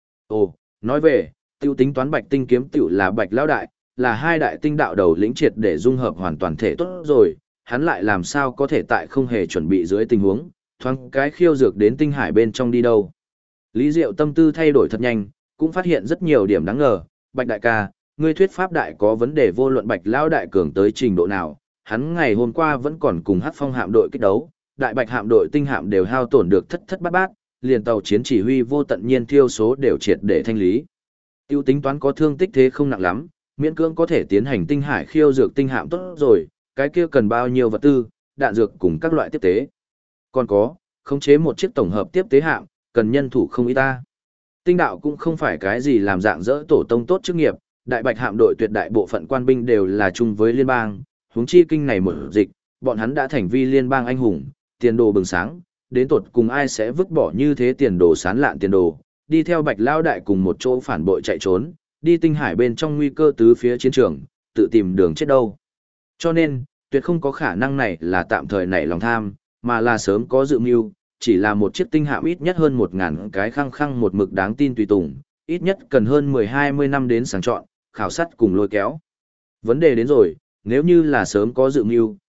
Ồ, nói về, tiêu tính toán Bạch Tinh kiếm tiểu là Bạch Lão Đại, là hai đại tinh đạo đầu lĩnh triệt để dung hợp hoàn toàn thể tốt rồi, hắn lại làm sao có thể tại không hề chuẩn bị dưới tình huống, thoáng cái khiêu dược đến tinh hải bên trong đi đâu. Lý Diệu tâm tư thay đổi thật nhanh, cũng phát hiện rất nhiều điểm đáng ngờ, Bạch Đại ca, ngươi thuyết pháp đại có vấn đề vô luận Bạch Lão Đại cường tới trình độ nào, hắn ngày hôm qua vẫn còn cùng Hắc Phong hạm đội kích đấu, đại Bạch hạm đội tinh hạm đều hao tổn được thất thất bát bát, liền tàu chiến chỉ huy vô tận nhiên thiêu số đều triệt để thanh lý. Tiêu tính toán có thương tích thế không nặng lắm, miễn cưỡng có thể tiến hành tinh hải khiêu dược tinh hạm tốt rồi, cái kia cần bao nhiêu vật tư, đạn dược cùng các loại tiếp tế. Còn có, khống chế một chiếc tổng hợp tiếp tế hạm, cần nhân thủ không ít ta. Tinh đạo cũng không phải cái gì làm dạng dỡ tổ tông tốt chức nghiệp, đại Bạch hạm đội tuyệt đại bộ phận quan binh đều là chung với liên bang, huống chi kinh này một dịch, bọn hắn đã thành vi liên bang anh hùng, tiền đồ bừng sáng, đến tột cùng ai sẽ vứt bỏ như thế tiền đồ sán lạn tiền đồ, đi theo Bạch Lão Đại cùng một chỗ phản bội chạy trốn, đi tinh hải bên trong nguy cơ tứ phía chiến trường, tự tìm đường chết đâu. Cho nên, tuyệt không có khả năng này là tạm thời nảy lòng tham, mà là sớm có dự mưu, chỉ là một chiếc tinh hạm ít nhất hơn 1.000 cái khăng khăng một mực đáng tin tùy tùng, ít nhất cần hơn 10-20 năm đến sàng chọn, khảo sát cùng lôi kéo. Vấn đề đến rồi, nếu như là sớm có dự mưu,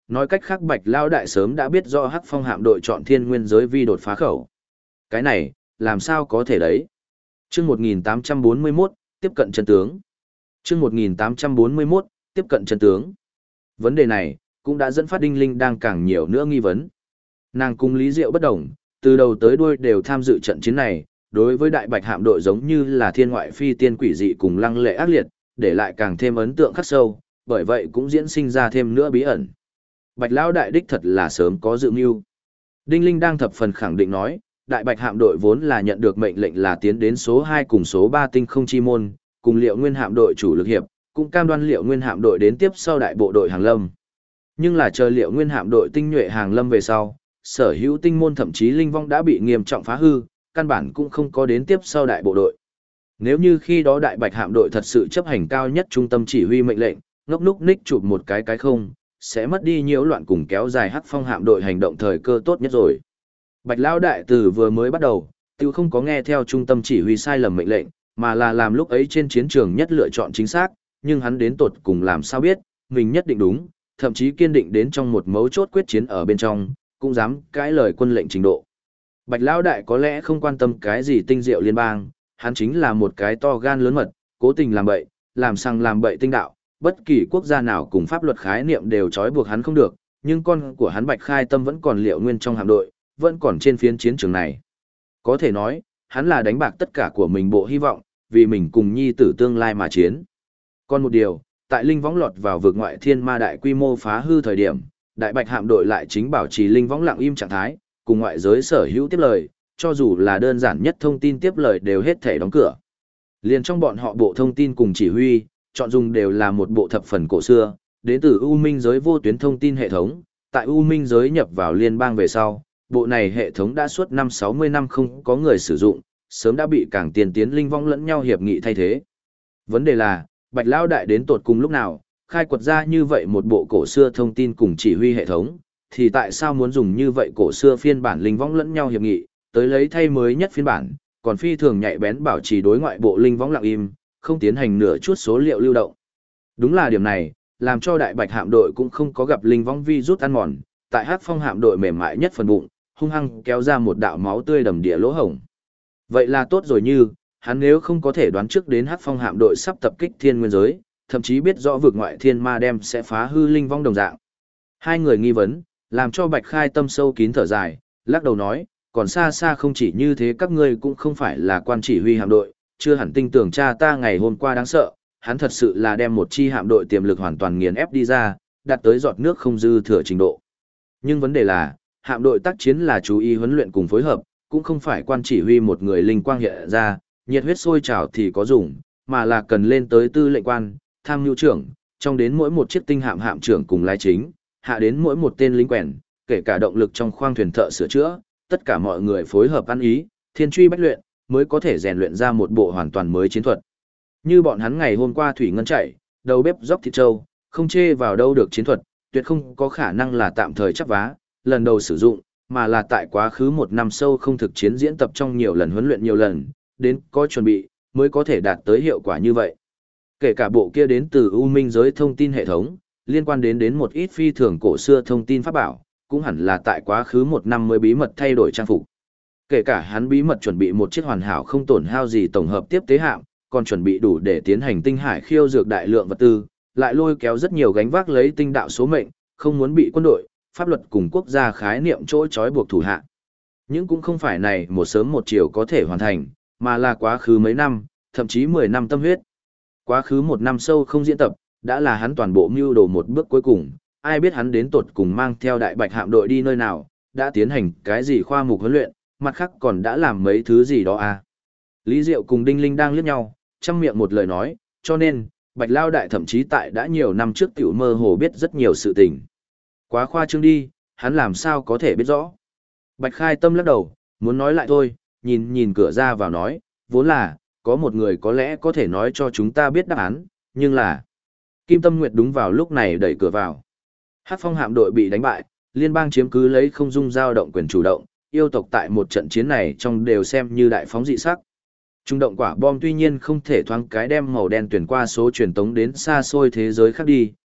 Nói cách khác Bạch Lao Đại sớm đã biết rõ Hắc Phong hạm đội chọn thiên nguyên giới vi đột phá khẩu. Cái này, làm sao có thể đấy? Chương 1841, tiếp cận chân tướng. Chương 1841, tiếp cận chân tướng. Vấn đề này, cũng đã dẫn phát Đinh Linh đang càng nhiều nữa nghi vấn. Nàng cùng Lý Diệu bất đồng, từ đầu tới đuôi đều tham dự trận chiến này, đối với Đại Bạch hạm đội giống như là thiên ngoại phi tiên quỷ dị cùng lăng lệ ác liệt, để lại càng thêm ấn tượng khắc sâu, bởi vậy cũng diễn sinh ra thêm nữa bí ẩn. Bạch Lão Đại đích thật là sớm có dự mưu. Đinh Linh đang thập phần khẳng định nói, Đại Bạch hạm đội vốn là nhận được mệnh lệnh là tiến đến số 2 cùng số 3 tinh không chi môn, cùng Liệu Nguyên hạm đội chủ lực hiệp, cũng cam đoan Liệu Nguyên hạm đội đến tiếp sau đại bộ đội hàng lâm. Nhưng là chờ Liệu Nguyên hạm đội tinh nhuệ hàng lâm về sau, sở hữu tinh môn thậm chí linh vong đã bị nghiêm trọng phá hư, căn bản cũng không có đến tiếp sau đại bộ đội. Nếu như khi đó Đại Bạch hạm đội thật sự chấp hành cao nhất trung tâm chỉ huy mệnh lệnh, ngốc núc ních chụp một cái không, sẽ mất đi nhiễu loạn cùng kéo dài Hắc Phong hạm đội hành động thời cơ tốt nhất rồi. Bạch Lão Đại từ vừa mới bắt đầu, tiêu không có nghe theo trung tâm chỉ huy sai lầm mệnh lệnh, mà là làm lúc ấy trên chiến trường nhất lựa chọn chính xác, nhưng hắn đến tột cùng làm sao biết, mình nhất định đúng, thậm chí kiên định đến trong một mấu chốt quyết chiến ở bên trong, cũng dám cãi lời quân lệnh trình độ. Bạch Lão Đại có lẽ không quan tâm cái gì tinh diệu liên bang, hắn chính là một cái to gan lớn mật, cố tình làm bậy, làm sằng làm bậy tinh đạo, bất kỳ quốc gia nào cùng pháp luật khái niệm đều trói buộc hắn không được, nhưng con của hắn Bạch Khai Tâm vẫn còn Liệu Nguyên trong hạm đội, vẫn còn trên phiến chiến trường này. Có thể nói, hắn là đánh bạc tất cả của mình bộ hy vọng, vì mình cùng nhi tử tương lai mà chiến. Còn một điều, tại linh võng lọt vào vực ngoại thiên ma đại quy mô phá hư thời điểm, Đại Bạch hạm đội lại chính bảo trì linh võng lặng im trạng thái, cùng ngoại giới sở hữu tiếp lời, cho dù là đơn giản nhất thông tin tiếp lời đều hết thể đóng cửa. Liền trong bọn họ bộ thông tin cùng chỉ huy, chọn dùng đều là một bộ thập phần cổ xưa, đến từ U Minh giới vô tuyến thông tin hệ thống, tại U Minh giới nhập vào liên bang về sau, bộ này hệ thống đã suốt 60 năm không có người sử dụng, sớm đã bị càng tiên tiến linh vong lẫn nhau hiệp nghị thay thế. Vấn đề là, Bạch Lão Đại đến tột cùng lúc nào, khai quật ra như vậy một bộ cổ xưa thông tin cùng chỉ huy hệ thống, thì tại sao muốn dùng như vậy cổ xưa phiên bản linh vong lẫn nhau hiệp nghị, tới lấy thay mới nhất phiên bản, còn phi thường nhạy bén bảo trì đối ngoại bộ linh vong lặng im, không tiến hành nửa chút số liệu lưu động. Đúng là điểm này, làm cho Đại Bạch hạm đội cũng không có gặp linh vong vi rút ăn mòn, tại Hắc Phong hạm đội mềm mại nhất phần bụng, hung hăng kéo ra một đạo máu tươi đầm địa lỗ hổng. Vậy là tốt rồi, như hắn nếu không có thể đoán trước đến Hắc Phong hạm đội sắp tập kích thiên nguyên giới, thậm chí biết rõ vực ngoại thiên ma đem sẽ phá hư linh vong đồng dạng. Hai người nghi vấn, làm cho Bạch Khai Tâm sâu kín thở dài, lắc đầu nói, còn xa xa không chỉ như thế, các ngươi cũng không phải là quan chỉ huy hạm đội, chưa hẳn tin tưởng cha ta ngày hôm qua đáng sợ, hắn thật sự là đem một chi hạm đội tiềm lực hoàn toàn nghiền ép đi ra, đạt tới giọt nước không dư thừa trình độ. Nhưng vấn đề là, hạm đội tác chiến là chú ý huấn luyện cùng phối hợp, cũng không phải quan chỉ huy một người linh quang hiện ra, nhiệt huyết sôi trào thì có dùng, mà là cần lên tới tư lệnh quan, tham mưu trưởng, trong đến mỗi một chiếc tinh hạm hạm trưởng cùng lái chính, hạ đến mỗi một tên lính quèn, kể cả động lực trong khoang thuyền thợ sửa chữa, tất cả mọi người phối hợp ăn ý, thiên truy bách luyện, mới có thể rèn luyện ra một bộ hoàn toàn mới chiến thuật. Như bọn hắn ngày hôm qua thủy ngân chạy, đầu bếp dốc thịt trâu, không chê vào đâu được chiến thuật, tuyệt không có khả năng là tạm thời chắp vá, lần đầu sử dụng, mà là tại quá khứ một năm sâu không thực chiến diễn tập trong nhiều lần huấn luyện nhiều lần, đến có chuẩn bị, mới có thể đạt tới hiệu quả như vậy. Kể cả bộ kia đến từ U Minh giới thông tin hệ thống, liên quan đến một ít phi thường cổ xưa thông tin pháp bảo, cũng hẳn là tại quá khứ một năm mới bí mật thay đổi trang phục. Kể cả hắn bí mật chuẩn bị một chiếc hoàn hảo không tổn hao gì tổng hợp tiếp tế hạm, còn chuẩn bị đủ để tiến hành tinh hải khiêu dược đại lượng vật tư, lại lôi kéo rất nhiều gánh vác lấy tinh đạo số mệnh, không muốn bị quân đội, pháp luật cùng quốc gia khái niệm chỗ trói buộc thủ hạ. Nhưng cũng không phải này một sớm một chiều có thể hoàn thành, mà là quá khứ mấy năm, thậm chí 10 năm tâm huyết. Quá khứ một năm sâu không diễn tập, đã là hắn toàn bộ mưu đồ một bước cuối cùng, ai biết hắn đến tột cùng mang theo Đại Bạch hạm đội đi nơi nào, đã tiến hành cái gì khoa mục huấn luyện, mặt khác còn đã làm mấy thứ gì đó à. Lý Diệu cùng Đinh Linh đang liếc nhau, chăm miệng một lời nói, cho nên, Bạch Lao Đại thậm chí tại đã nhiều năm trước tiểu mơ hồ biết rất nhiều sự tình. Quá khoa trương đi, hắn làm sao có thể biết rõ. Bạch Khai Tâm lắc đầu, muốn nói lại thôi, nhìn nhìn cửa ra vào nói, vốn là, có một người có lẽ có thể nói cho chúng ta biết đáp án, nhưng là... Kim Tâm Nguyệt đúng vào lúc này đẩy cửa vào. Hắc Phong hạm đội bị đánh bại, liên bang chiếm cứ lấy không dung dao động quyền chủ động, yêu tộc tại một trận chiến này trong đều xem như đại phóng dị sắc. Trung động quả bom tuy nhiên không thể thoáng cái đem màu đen tuyển qua số truyền tống đến xa xôi thế giới khác đi,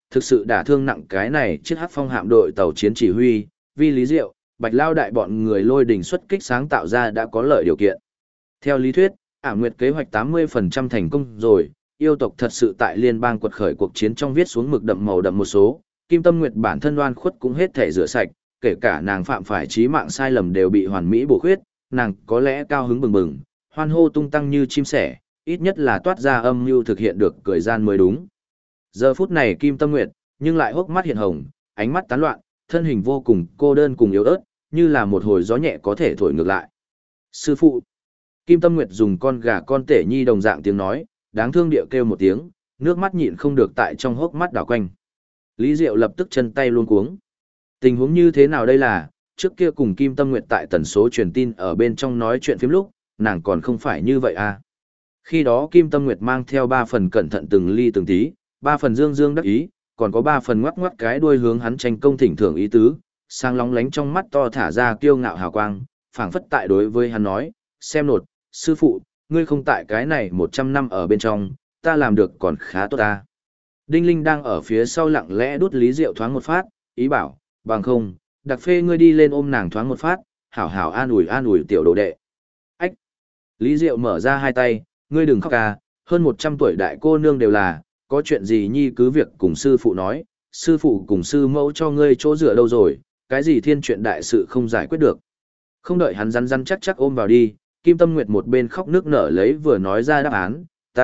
Thực sự đả thương nặng cái này chiếc Hắc Phong hạm đội tàu chiến chỉ huy, vì Lý Diệu, Bạch Lao đại bọn người lôi đỉnh xuất kích sáng tạo ra đã có lợi điều kiện. Theo lý thuyết, Ảm Nguyệt kế hoạch 80% thành công rồi, yêu tộc thật sự tại liên bang quật khởi cuộc chiến trong viết xuống mực đậm màu đậm một số, Kim Tâm Nguyệt bản thân oan khuất cũng hết thể rửa sạch, kể cả nàng phạm phải chí mạng sai lầm đều bị hoàn mỹ bổ khuyết, nàng có lẽ cao hứng bừng bừng, hoan hô tung tăng như chim sẻ, ít nhất là toát ra âm mưu thực hiện được cười gian mới đúng. Giờ phút này Kim Tâm Nguyệt, nhưng lại hốc mắt hiện hồng, ánh mắt tán loạn, thân hình vô cùng cô đơn cùng yếu ớt, như là một hồi gió nhẹ có thể thổi ngược lại. Sư phụ. Kim Tâm Nguyệt dùng con gà con tể nhi đồng dạng tiếng nói, đáng thương địa kêu một tiếng, nước mắt nhịn không được tại trong hốc mắt đảo quanh. Lý Diệu lập tức chân tay luôn cuống. Tình huống như thế nào đây là, trước kia cùng Kim Tâm Nguyệt tại tần số truyền tin ở bên trong nói chuyện phím lúc, nàng còn không phải như vậy à. Khi đó Kim Tâm Nguyệt mang theo 3 phần cẩn thận từng ly từng tí, 3 phần dương dương đắc ý, còn có 3 phần ngoắc ngoắc cái đuôi hướng hắn tranh công thỉnh thưởng ý tứ, sang lóng lánh trong mắt to thả ra kiêu ngạo hào quang, phảng phất tại đối với hắn nói, xem nột, sư phụ, ngươi không tại cái này 100 năm ở bên trong, ta làm được còn khá tốt ta. Đinh Linh đang ở phía sau lặng lẽ đút Lý Diệu thoáng một phát, ý bảo, bằng không, đặc phê ngươi đi lên ôm nàng thoáng một phát, hảo hảo an ủi tiểu đồ đệ. Ách! Lý Diệu mở ra hai tay, ngươi đừng khóc ca, hơn 100 tuổi đại cô nương đều là, có chuyện gì nhi cứ việc cùng sư phụ nói, sư phụ cùng sư mẫu cho ngươi chỗ dựa đâu rồi, cái gì thiên chuyện đại sự không giải quyết được. Không đợi hắn rắn chắc ôm vào đi, Kim Tâm Nguyệt một bên khóc nước nở lấy vừa nói ra đáp án,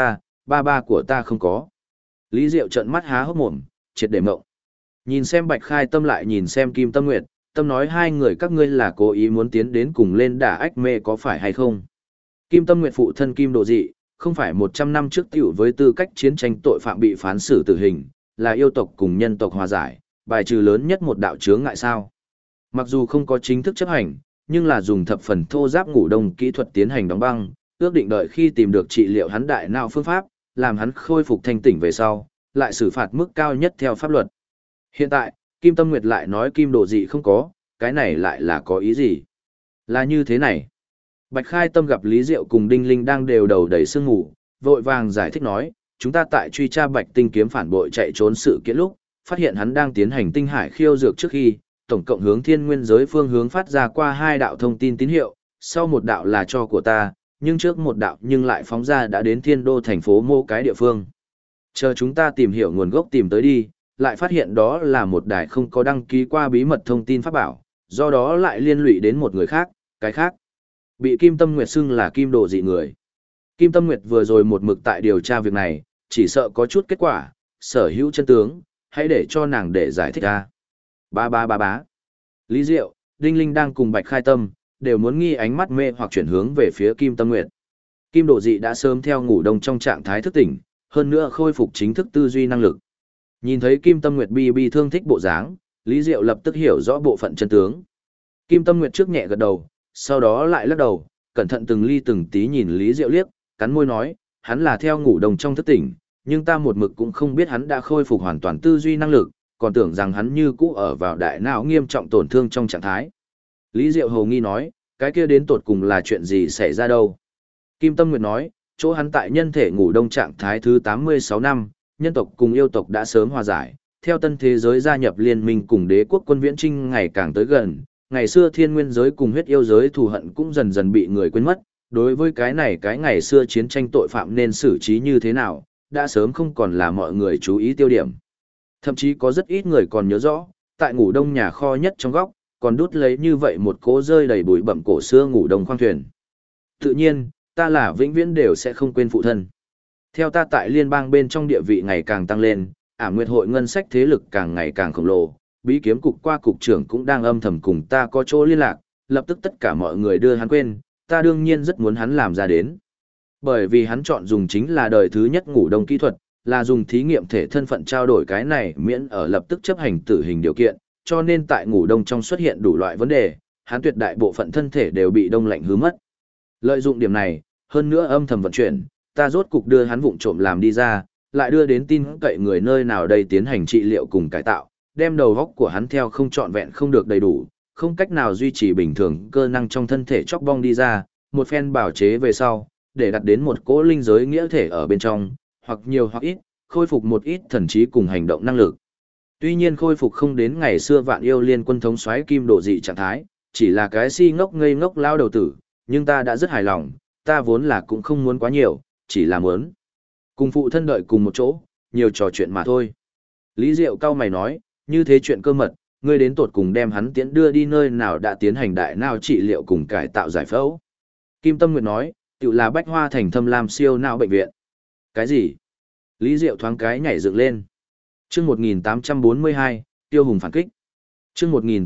ba của ta không có. Lý Diệu trợn mắt há hốc mồm, triệt để mộng. Nhìn xem Bạch Khai Tâm lại nhìn xem Kim Tâm Nguyệt, Tâm nói hai người các ngươi là cố ý muốn tiến đến cùng lên đả ách mê có phải hay không. Kim Tâm Nguyệt phụ thân Kim Độ Dị, không phải 100 năm trước tiểu với tư cách chiến tranh tội phạm bị phán xử tử hình, là yêu tộc cùng nhân tộc hòa giải, bài trừ lớn nhất một đạo chướng ngại sao. Mặc dù không có chính thức chấp hành, nhưng là dùng thập phần thô giáp ngủ đông kỹ thuật tiến hành đóng băng, ước định đợi khi tìm được trị liệu hắn đại não phương pháp, làm hắn khôi phục thanh tỉnh về sau, lại xử phạt mức cao nhất theo pháp luật. Hiện tại, Kim Tâm Nguyệt lại nói Kim Độ Dị không có, cái này lại là có ý gì? Là như thế này. Bạch Khai Tâm gặp Lý Diệu cùng Đinh Linh đang đều đầu đầy sương ngủ, vội vàng giải thích nói, chúng ta tại truy tra Bạch Tinh Kiếm phản bội chạy trốn sự kiện lúc, phát hiện hắn đang tiến hành tinh hải khiêu dược trước khi, tổng cộng hướng thiên nguyên giới phương hướng phát ra qua 2 đạo thông tin tín hiệu, sau một đạo là cho của ta, nhưng trước một đạo nhưng lại phóng ra đã đến thiên đô thành phố mô cái địa phương. Chờ chúng ta tìm hiểu nguồn gốc tìm tới đi, lại phát hiện đó là một đài không có đăng ký qua bí mật thông tin pháp bảo, do đó lại liên lụy đến một người khác, cái khác. Bị Kim Tâm Nguyệt xưng là Kim Độ Dị người. Kim Tâm Nguyệt vừa rồi một mực tại điều tra việc này, chỉ sợ có chút kết quả, sở hữu chân tướng, hãy để cho nàng để giải thích ra. Bá. Lý Diệu, Đinh Linh đang cùng Bạch Khai Tâm, đều muốn nghi ánh mắt mê hoặc chuyển hướng về phía Kim Tâm Nguyệt. Kim Độ Dị đã sớm theo ngủ đông trong trạng thái thức tỉnh, hơn nữa khôi phục chính thức tư duy năng lực. Nhìn thấy Kim Tâm Nguyệt bi thương thích bộ dáng, Lý Diệu lập tức hiểu rõ bộ phận chân tướng. Kim Tâm Nguyệt trước nhẹ gật đầu, sau đó lại lắc đầu, cẩn thận từng ly từng tí nhìn Lý Diệu liếc, cắn môi nói, hắn là theo ngủ đông trong thức tỉnh, nhưng ta một mực cũng không biết hắn đã khôi phục hoàn toàn tư duy năng lực, còn tưởng rằng hắn như cũ ở vào đại não nghiêm trọng tổn thương trong trạng thái. Lý Diệu hồ nghi nói, cái kia đến tột cùng là chuyện gì xảy ra đâu? Kim Tâm Nguyệt nói, chỗ hắn tại nhân thể ngủ đông trạng thái thứ 86 năm, nhân tộc cùng yêu tộc đã sớm hòa giải, theo tân thế giới gia nhập liên minh cùng đế quốc quân viễn trinh ngày càng tới gần, ngày xưa thiên nguyên giới cùng huyết yêu giới thù hận cũng dần dần bị người quên mất, đối với cái này cái ngày xưa chiến tranh tội phạm nên xử trí như thế nào, đã sớm không còn là mọi người chú ý tiêu điểm. Thậm chí có rất ít người còn nhớ rõ, tại ngủ đông nhà kho nhất trong góc, còn đút lấy như vậy một cỗ rơi đầy bụi bặm cổ xưa ngủ đông khoang thuyền. Tự nhiên, ta là vĩnh viễn đều sẽ không quên phụ thân. Theo ta tại liên bang bên trong địa vị ngày càng tăng lên, Ảm Nguyệt hội ngân sách thế lực càng ngày càng khổng lồ, bí kiếm cục qua cục trưởng cũng đang âm thầm cùng ta có chỗ liên lạc, lập tức tất cả mọi người đưa hắn quên, ta đương nhiên rất muốn hắn làm ra đến. Bởi vì hắn chọn dùng chính là đời thứ nhất ngủ đông kỹ thuật, là dùng thí nghiệm thể thân phận trao đổi cái này miễn ở lập tức chấp hành tử hình điều kiện, cho nên tại ngủ đông trong xuất hiện đủ loại vấn đề, hắn tuyệt đại bộ phận thân thể đều bị đông lạnh hư mất. Lợi dụng điểm này, hơn nữa âm thầm vận chuyển, ta rốt cục đưa hắn vụng trộm làm đi ra, lại đưa đến tin cậy người nơi nào đây tiến hành trị liệu cùng cải tạo, đem đầu góc của hắn theo không trọn vẹn không được đầy đủ, không cách nào duy trì bình thường cơ năng trong thân thể chóc bong đi ra, một phen bảo chế về sau, để đặt đến một cỗ linh giới nghĩa thể ở bên trong, hoặc nhiều hoặc ít, khôi phục một ít thần trí cùng hành động năng lực, Tuy nhiên khôi phục không đến ngày xưa Vạn Yêu Liên Quân thống soái kim độ dị trạng thái, chỉ là cái si ngốc ngây ngốc lao đầu tử, nhưng ta đã rất hài lòng, ta vốn là cũng không muốn quá nhiều, chỉ là muốn cùng phụ thân đợi cùng một chỗ, nhiều trò chuyện mà thôi. Lý Diệu cao mày nói, như thế chuyện cơ mật, ngươi đến tột cùng đem hắn tiễn đưa đi nơi nào đã tiến hành đại não trị liệu cùng cải tạo giải phẫu. Kim Tâm Nguyệt nói, tự là Bách Hoa Thành Thâm Lam siêu não bệnh viện. Cái gì? Lý Diệu thoáng cái nhảy dựng lên. Chương 1842, Tiêu Hùng phản kích. Chương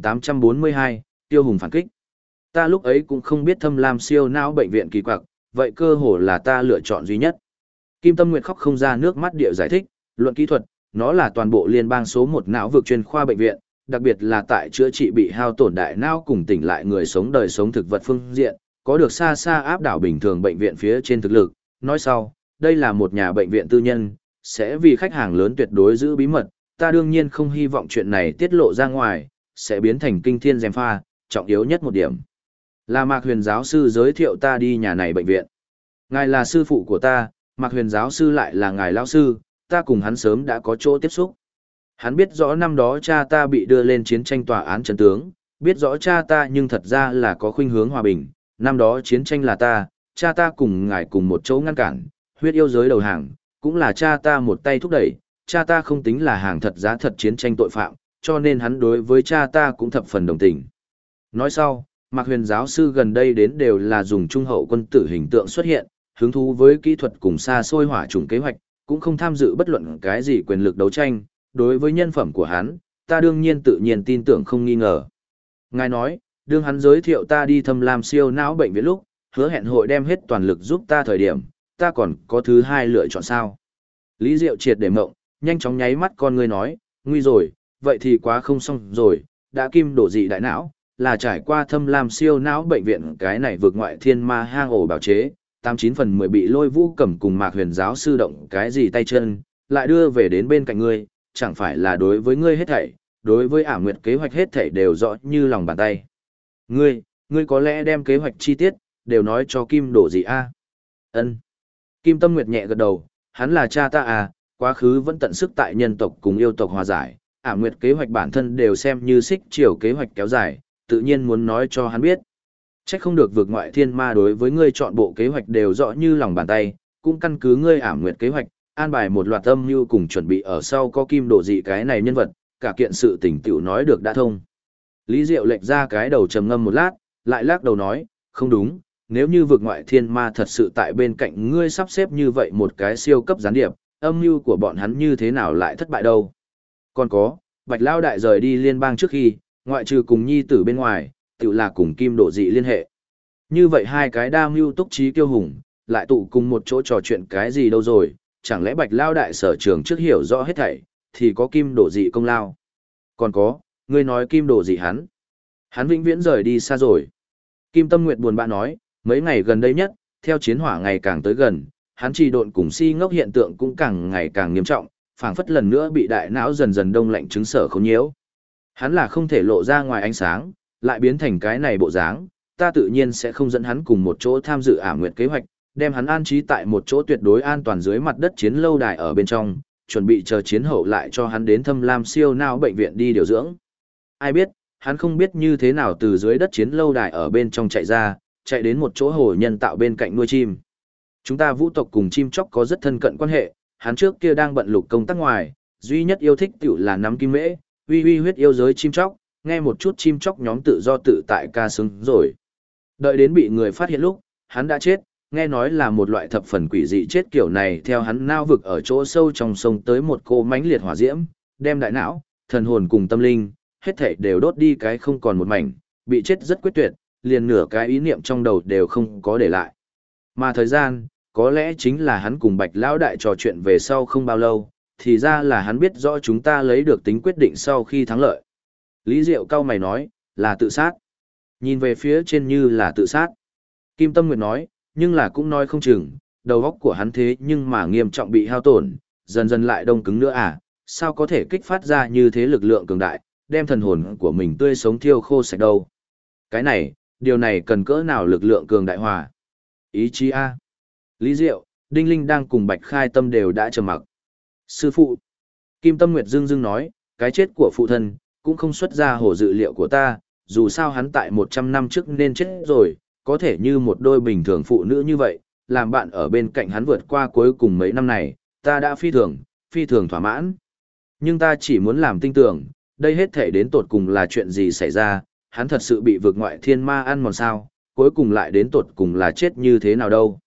1842, Tiêu Hùng phản kích. Ta lúc ấy cũng không biết Thâm Lam siêu não bệnh viện kỳ quặc, vậy cơ hồ là ta lựa chọn duy nhất. Kim Tâm Nguyệt khóc không ra nước mắt địa giải thích, luận kỹ thuật, nó là toàn bộ liên bang số 1 não vực chuyên khoa bệnh viện, đặc biệt là tại chữa trị bị hao tổn đại não cùng tỉnh lại người sống đời sống thực vật phương diện, có được xa xa áp đảo bình thường bệnh viện phía trên thực lực. Nói sau, đây là một nhà bệnh viện tư nhân, sẽ vì khách hàng lớn tuyệt đối giữ bí mật, ta đương nhiên không hy vọng chuyện này tiết lộ ra ngoài, sẽ biến thành kinh thiên gièm pha, trọng yếu nhất một điểm. Là Mạc Huyền giáo sư giới thiệu ta đi nhà này bệnh viện. Ngài là sư phụ của ta, Mạc Huyền giáo sư lại là ngài lão sư, ta cùng hắn sớm đã có chỗ tiếp xúc. Hắn biết rõ năm đó cha ta bị đưa lên chiến tranh tòa án trấn tướng, biết rõ cha ta nhưng thật ra là có khuynh hướng hòa bình, năm đó chiến tranh là ta, cha ta cùng ngài cùng một chỗ ngăn cản, huyết yêu giới đầu hàng, cũng là cha ta một tay thúc đẩy, cha ta không tính là hàng thật giá thật chiến tranh tội phạm, cho nên hắn đối với cha ta cũng thập phần đồng tình. Nói sau, Mạc Huyền giáo sư gần đây đến đều là dùng trung hậu quân tử hình tượng xuất hiện, hứng thú với kỹ thuật cùng xa xôi hỏa chủng kế hoạch, cũng không tham dự bất luận cái gì quyền lực đấu tranh, đối với nhân phẩm của hắn, ta đương nhiên tự nhiên tin tưởng không nghi ngờ. Ngài nói, đương hắn giới thiệu ta đi Thâm Lam siêu não bệnh viện lúc, hứa hẹn hội đem hết toàn lực giúp ta thời điểm, ta còn có thứ hai lựa chọn sao? Lý Diệu triệt để mộng, nhanh chóng nháy mắt con ngươi nói, nguy rồi, vậy thì quá không xong rồi, đã kim đổ dị đại não, là trải qua Thâm Lam siêu não bệnh viện cái này vượt ngoại thiên ma hang ổ bào chế, 89/10 bị Lôi Vũ Cẩm cùng Mạc Huyền giáo sư động cái gì tay chân, lại đưa về đến bên cạnh ngươi, chẳng phải là đối với ngươi hết thảy, đối với Ả Nguyệt kế hoạch hết thảy đều rõ như lòng bàn tay. Ngươi có lẽ đem kế hoạch chi tiết đều nói cho Kim đổ dị a? Ân. Kim Tâm Nguyệt nhẹ gật đầu, hắn là cha ta à, quá khứ vẫn tận sức tại nhân tộc cùng yêu tộc hòa giải, Ả Nguyệt kế hoạch bản thân đều xem như xích chiều kế hoạch kéo dài, tự nhiên muốn nói cho hắn biết. Trách không được vượt ngoại thiên ma đối với ngươi chọn bộ kế hoạch đều rõ như lòng bàn tay, cũng căn cứ ngươi Ả Nguyệt kế hoạch, an bài một loạt âm mưu cùng chuẩn bị ở sau có kim độ dị cái này nhân vật, cả kiện sự tình tiểu nói được đã thông. Lý Diệu lệch ra cái đầu trầm ngâm một lát, lại lắc đầu nói, không đúng, nếu như vượt ngoại thiên ma thật sự tại bên cạnh ngươi sắp xếp như vậy một cái siêu cấp gián điệp, âm mưu của bọn hắn như thế nào lại thất bại đâu. Còn có, Bạch Lao Đại rời đi liên bang trước khi, ngoại trừ cùng nhi tử bên ngoài, tự là cùng kim độ dị liên hệ. Như vậy hai cái đa mưu túc trí kiêu hùng, lại tụ cùng một chỗ trò chuyện cái gì đâu rồi, chẳng lẽ Bạch Lao Đại sở trường trước hiểu rõ hết thảy, thì có kim độ dị công lao. Còn có, ngươi nói kim độ dị hắn vĩnh viễn rời đi xa rồi. Kim Tâm Nguyệt buồn bã nói, mấy ngày gần đây nhất, theo chiến hỏa ngày càng tới gần, hắn trì độn cùng si ngốc hiện tượng cũng càng ngày càng nghiêm trọng, phảng phất lần nữa bị đại não dần dần đông lạnh chứng sở khốn nhiễu. Hắn là không thể lộ ra ngoài ánh sáng, lại biến thành cái này bộ dáng, ta tự nhiên sẽ không dẫn hắn cùng một chỗ tham dự Ả Nguyệt kế hoạch, đem hắn an trí tại một chỗ tuyệt đối an toàn dưới mặt đất chiến lâu đài ở bên trong, chuẩn bị chờ chiến hậu lại cho hắn đến Thâm Lam siêu não bệnh viện đi điều dưỡng. Ai biết, hắn không biết như thế nào từ dưới đất chiến lâu đài ở bên trong chạy ra, chạy đến một chỗ hồ nhân tạo bên cạnh nuôi chim. Chúng ta vũ tộc cùng chim chóc có rất thân cận quan hệ, hắn trước kia đang bận lục công tác ngoài, duy nhất yêu thích tiểu là nắm kim mễ, uy huyết yêu giới chim chóc, nghe một chút chim chóc nhóm tự do tự tại ca sướng rồi. Đợi đến bị người phát hiện lúc, hắn đã chết, nghe nói là một loại thập phần quỷ dị chết kiểu này theo hắn nao vực ở chỗ sâu trong sông tới một cô mãnh liệt hỏa diễm, đem đại não, thần hồn cùng tâm linh, hết thảy đều đốt đi cái không còn một mảnh, bị chết rất quyết tuyệt, liền nửa cái ý niệm trong đầu đều không có để lại. Mà thời gian, có lẽ chính là hắn cùng Bạch Lão Đại trò chuyện về sau không bao lâu, thì ra là hắn biết rõ chúng ta lấy được tính quyết định sau khi thắng lợi. Lý Diệu cau mày nói, là tự sát. Nhìn về phía trên như là tự sát. Kim Tâm Nguyệt nói, nhưng là cũng nói không chừng, đầu óc của hắn thế nhưng mà nghiêm trọng bị hao tổn, dần dần lại đông cứng nữa à, sao có thể kích phát ra như thế lực lượng cường đại, đem thần hồn của mình tươi sống thiêu khô sạch đâu. Cái này, điều này cần cỡ nào lực lượng cường đại hòa. Ý chí A. Lý Diệu, Đinh Linh đang cùng Bạch Khai Tâm đều đã trầm mặc. Sư phụ. Kim Tâm Nguyệt dưng dưng nói, cái chết của phụ thân, cũng không xuất ra hồ dự liệu của ta, dù sao hắn tại 100 năm trước nên chết rồi, có thể như một đôi bình thường phụ nữ như vậy, làm bạn ở bên cạnh hắn vượt qua cuối cùng mấy năm này, ta đã phi thường thỏa mãn. Nhưng ta chỉ muốn làm tin tưởng, đây hết thể đến tột cùng là chuyện gì xảy ra, hắn thật sự bị vượt ngoại thiên ma ăn mòn sao, cuối cùng lại đến tột cùng là chết như thế nào đâu.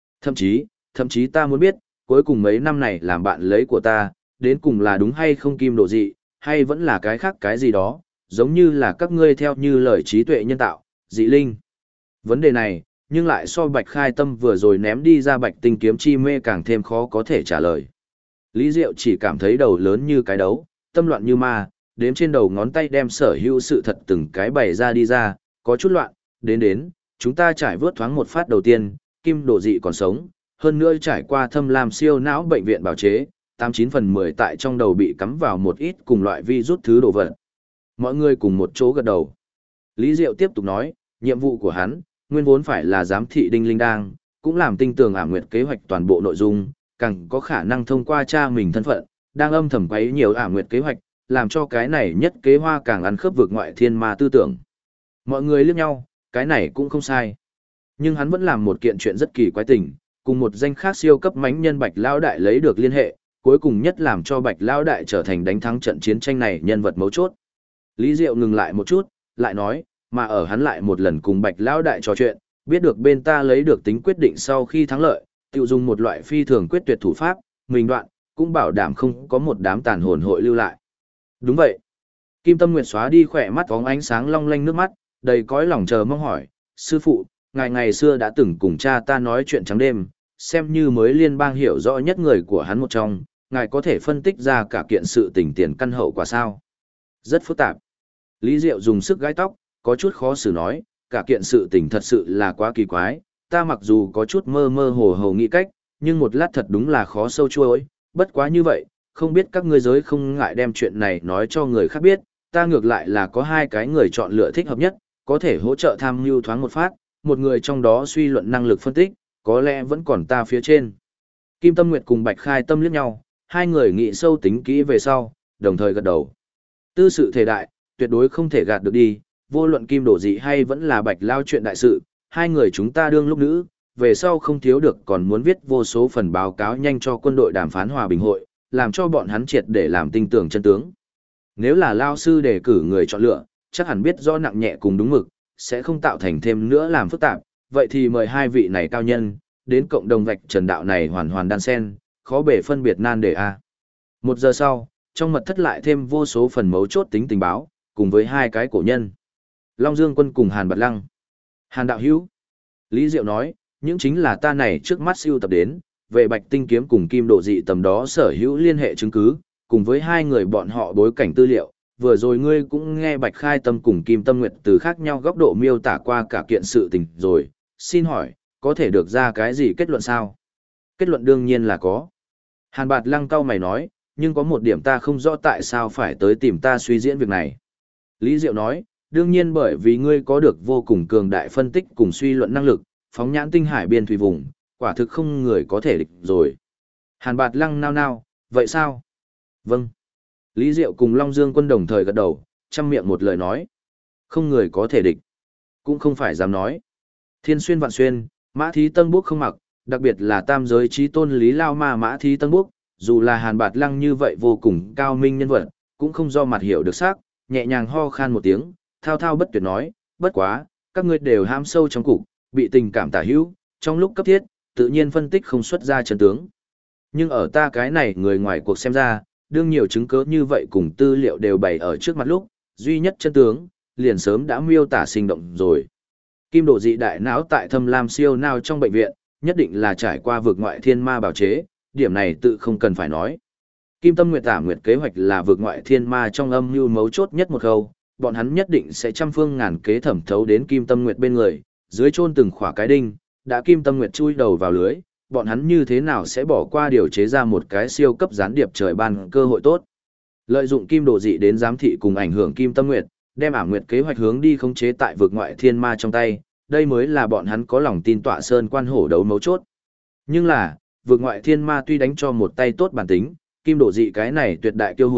Thậm chí ta muốn biết, cuối cùng mấy năm này làm bạn lấy của ta, đến cùng là đúng hay không kim độ dị, hay vẫn là cái khác cái gì đó, giống như là các ngươi theo như lời trí tuệ nhân tạo, dị linh. Vấn đề này, nhưng lại so Bạch Khai Tâm vừa rồi ném đi ra Bạch Tinh kiếm chi mê càng thêm khó có thể trả lời. Lý Diệu chỉ cảm thấy đầu lớn như cái đấu, tâm loạn như ma, đếm trên đầu ngón tay đem sở hữu sự thật từng cái bày ra đi ra, có chút loạn, đến, chúng ta trải vớt thoáng một phát đầu tiên, kim độ dị còn sống, hơn nữa trải qua thâm lam siêu não bệnh viện bào chế, 89 phần 10 tại trong đầu bị cắm vào một ít cùng loại virus thứ đồ vật. Mọi người cùng một chỗ gật đầu. Lý Diệu tiếp tục nói, nhiệm vụ của hắn, nguyên vốn phải là giám thị Đinh Linh Đang, cũng làm tinh tường ảm nguyệt kế hoạch toàn bộ nội dung, càng có khả năng thông qua cha mình thân phận, đang âm thầm quấy nhiều ảm nguyệt kế hoạch, làm cho cái này nhất kế hoa càng ăn khớp vượt ngoại thiên ma tư tưởng. Mọi người liếc nhau, cái này cũng không sai. Nhưng hắn vẫn làm một kiện chuyện rất kỳ quái tình, cùng một danh khác siêu cấp mãnh nhân Bạch Lão Đại lấy được liên hệ, cuối cùng nhất làm cho Bạch Lão Đại trở thành đánh thắng trận chiến tranh này nhân vật mấu chốt. Lý Diệu ngừng lại một chút, lại nói, mà ở hắn lại một lần cùng Bạch Lão Đại trò chuyện, biết được bên ta lấy được tính quyết định sau khi thắng lợi, tiêu dùng một loại phi thường quyết tuyệt thủ pháp, mình đoạn, cũng bảo đảm không có một đám tàn hồn hội lưu lại. Đúng vậy. Kim Tâm Nguyệt xóa đi khỏe mắt bóng ánh sáng long lanh nước mắt, đầy cõi lòng chờ mong hỏi, sư phụ, ngài ngày xưa đã từng cùng cha ta nói chuyện trắng đêm, xem như mới liên bang hiểu rõ nhất người của hắn một trong, ngài có thể phân tích ra cả kiện sự tình tiền căn hậu quả sao? Rất phức tạp. Lý Diệu dùng sức gãi tóc, có chút khó xử nói, cả kiện sự tình thật sự là quá kỳ quái, ta mặc dù có chút mơ mơ hồ hồ nghĩ cách, nhưng một lát thật đúng là khó sâu chuối, bất quá như vậy, không biết các ngươi giới không ngại đem chuyện này nói cho người khác biết, ta ngược lại là có hai cái người chọn lựa thích hợp nhất, có thể hỗ trợ tham mưu thoáng một phát, một người trong đó suy luận năng lực phân tích, có lẽ vẫn còn ta phía trên. Kim Tâm Nguyệt cùng Bạch Khai Tâm liếc nhau, hai người nghĩ sâu tính kỹ về sau, đồng thời gật đầu. Tư sự thể đại, tuyệt đối không thể gạt được đi, vô luận Kim Đổ Dị hay vẫn là Bạch Lao chuyện đại sự, hai người chúng ta đương lúc nữ, về sau không thiếu được còn muốn viết vô số phần báo cáo nhanh cho quân đội đàm phán hòa bình hội, làm cho bọn hắn triệt để làm tinh tưởng chân tướng. Nếu là Lao sư đề cử người chọn lựa, chắc hẳn biết rõ nặng nhẹ cùng đúng mực, sẽ không tạo thành thêm nữa làm phức tạp, vậy thì mời hai vị này cao nhân, đến cộng đồng vạch trần đạo này hoàn hoàn đan sen, khó bể phân biệt nan đề a. 1 giờ sau, trong mật thất lại thêm vô số phần mấu chốt tính tình báo, cùng với hai cái cổ nhân. Long Dương Quân cùng Hàn Bạt Lăng. Hàn đạo hữu. Lý Diệu nói, những chính là ta này trước mắt siêu tập đến, về Bạch Tinh kiếm cùng Kim Độ Dị tầm đó sở hữu liên hệ chứng cứ, cùng với hai người bọn họ bối cảnh tư liệu. Vừa rồi ngươi cũng nghe Bạch Khai Tâm cùng Kim Tâm Nguyệt từ khác nhau góc độ miêu tả qua cả kiện sự tình rồi, xin hỏi, có thể được ra cái gì kết luận sao? Kết luận đương nhiên là có. Hàn Bạt Lăng cau mày nói, nhưng có một điểm ta không rõ tại sao phải tới tìm ta suy diễn việc này. Lý Diệu nói, đương nhiên bởi vì ngươi có được vô cùng cường đại phân tích cùng suy luận năng lực, phóng nhãn tinh hải biên thủy vùng, quả thực không người có thể địch rồi. Hàn Bạt Lăng nao nao, vậy sao? Vâng. Lý Diệu cùng Long Dương Quân đồng thời gật đầu, chăm miệng một lời nói. Không người có thể địch. Cũng không phải dám nói. Thiên xuyên vạn xuyên, Mã Thí Tân Búc không mặc, đặc biệt là tam giới trí tôn Lý Lao Ma Mã Thí Tân Búc, dù là Hàn Bạt Lăng như vậy vô cùng cao minh nhân vật, cũng không do mặt hiểu được sắc, nhẹ nhàng ho khan một tiếng, thao thao bất tuyệt nói, bất quá, các ngươi đều ham sâu trong cục, bị tình cảm tả hữu, trong lúc cấp thiết, tự nhiên phân tích không xuất ra chân tướng. Nhưng ở ta cái này người ngoài cuộc xem ra, đương nhiều chứng cứ như vậy cùng tư liệu đều bày ở trước mặt lúc, duy nhất chân tướng, liền sớm đã miêu tả sinh động rồi. Kim Độ Dị đại não tại Thâm Lam siêu não trong bệnh viện, nhất định là trải qua vực ngoại thiên ma bào chế, điểm này tự không cần phải nói. Kim Tâm Nguyệt Tả Nguyệt kế hoạch là vực ngoại thiên ma trong âm mưu mấu chốt nhất một khâu, bọn hắn nhất định sẽ trăm phương ngàn kế thẩm thấu đến Kim Tâm Nguyệt bên người, dưới chôn từng khỏa cái đinh, đã Kim Tâm Nguyệt chui đầu vào lưới, bọn hắn như thế nào sẽ bỏ qua điều chế ra một cái siêu cấp gián điệp trời ban cơ hội tốt. Lợi dụng Kim Độ Dị đến giám thị cùng ảnh hưởng Kim Tâm Nguyệt, đem Ảm Nguyệt kế hoạch hướng đi khống chế tại vực ngoại thiên ma trong tay, đây mới là bọn hắn có lòng tin tọa sơn quan hổ đấu mấu chốt. Nhưng là, vực ngoại thiên ma tuy đánh cho một tay tốt bản tính, Kim Độ Dị cái này tuyệt đại kiêu hùng,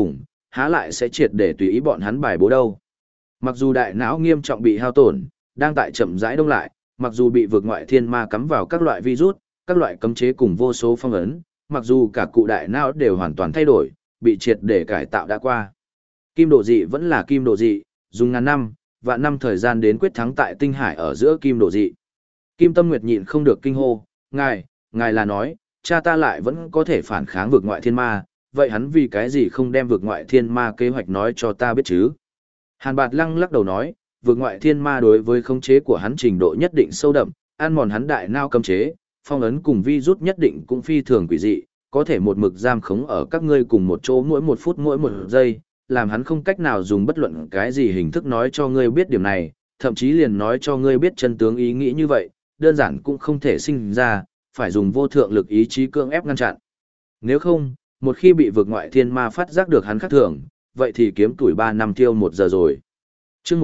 há lại sẽ triệt để tùy ý bọn hắn bài bố đâu. Mặc dù đại não nghiêm trọng bị hao tổn, đang tại chậm rãi đông lại, mặc dù bị vượt ngoại thiên ma cắm vào các loại virus, các loại cấm chế cùng vô số phong ấn, mặc dù cả cụ đại não đều hoàn toàn thay đổi, bị triệt để cải tạo đã qua. Kim độ dị vẫn là kim độ dị, dùng ngàn năm, vạn năm thời gian đến quyết thắng tại tinh hải ở giữa kim độ dị. Kim Tâm Nguyệt nhịn không được kinh hô, ngài là nói, cha ta lại vẫn có thể phản kháng vượt ngoại thiên ma, vậy hắn vì cái gì không đem vượt ngoại thiên ma kế hoạch nói cho ta biết chứ? Hàn Bạt Lăng lắc đầu nói, vượt ngoại thiên ma đối với khống chế của hắn trình độ nhất định sâu đậm, ăn mòn hắn đại não cấm chế, phong ấn cùng virus nhất định cũng phi thường quỷ dị, có thể một mực giam khống ở các ngươi cùng một chỗ mỗi một phút mỗi một giây, làm hắn không cách nào dùng bất luận cái gì hình thức nói cho ngươi biết điểm này, thậm chí liền nói cho ngươi biết chân tướng ý nghĩ như vậy, đơn giản cũng không thể sinh ra, phải dùng vô thượng lực ý chí cưỡng ép ngăn chặn. Nếu không, một khi bị vượt ngoại thiên ma phát giác được hắn khác thường, vậy thì kiếm tuổi 3 năm tiêu 1 giờ rồi. Chương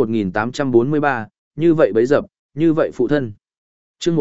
1843, như vậy bấy dập, như vậy phụ thân. Chương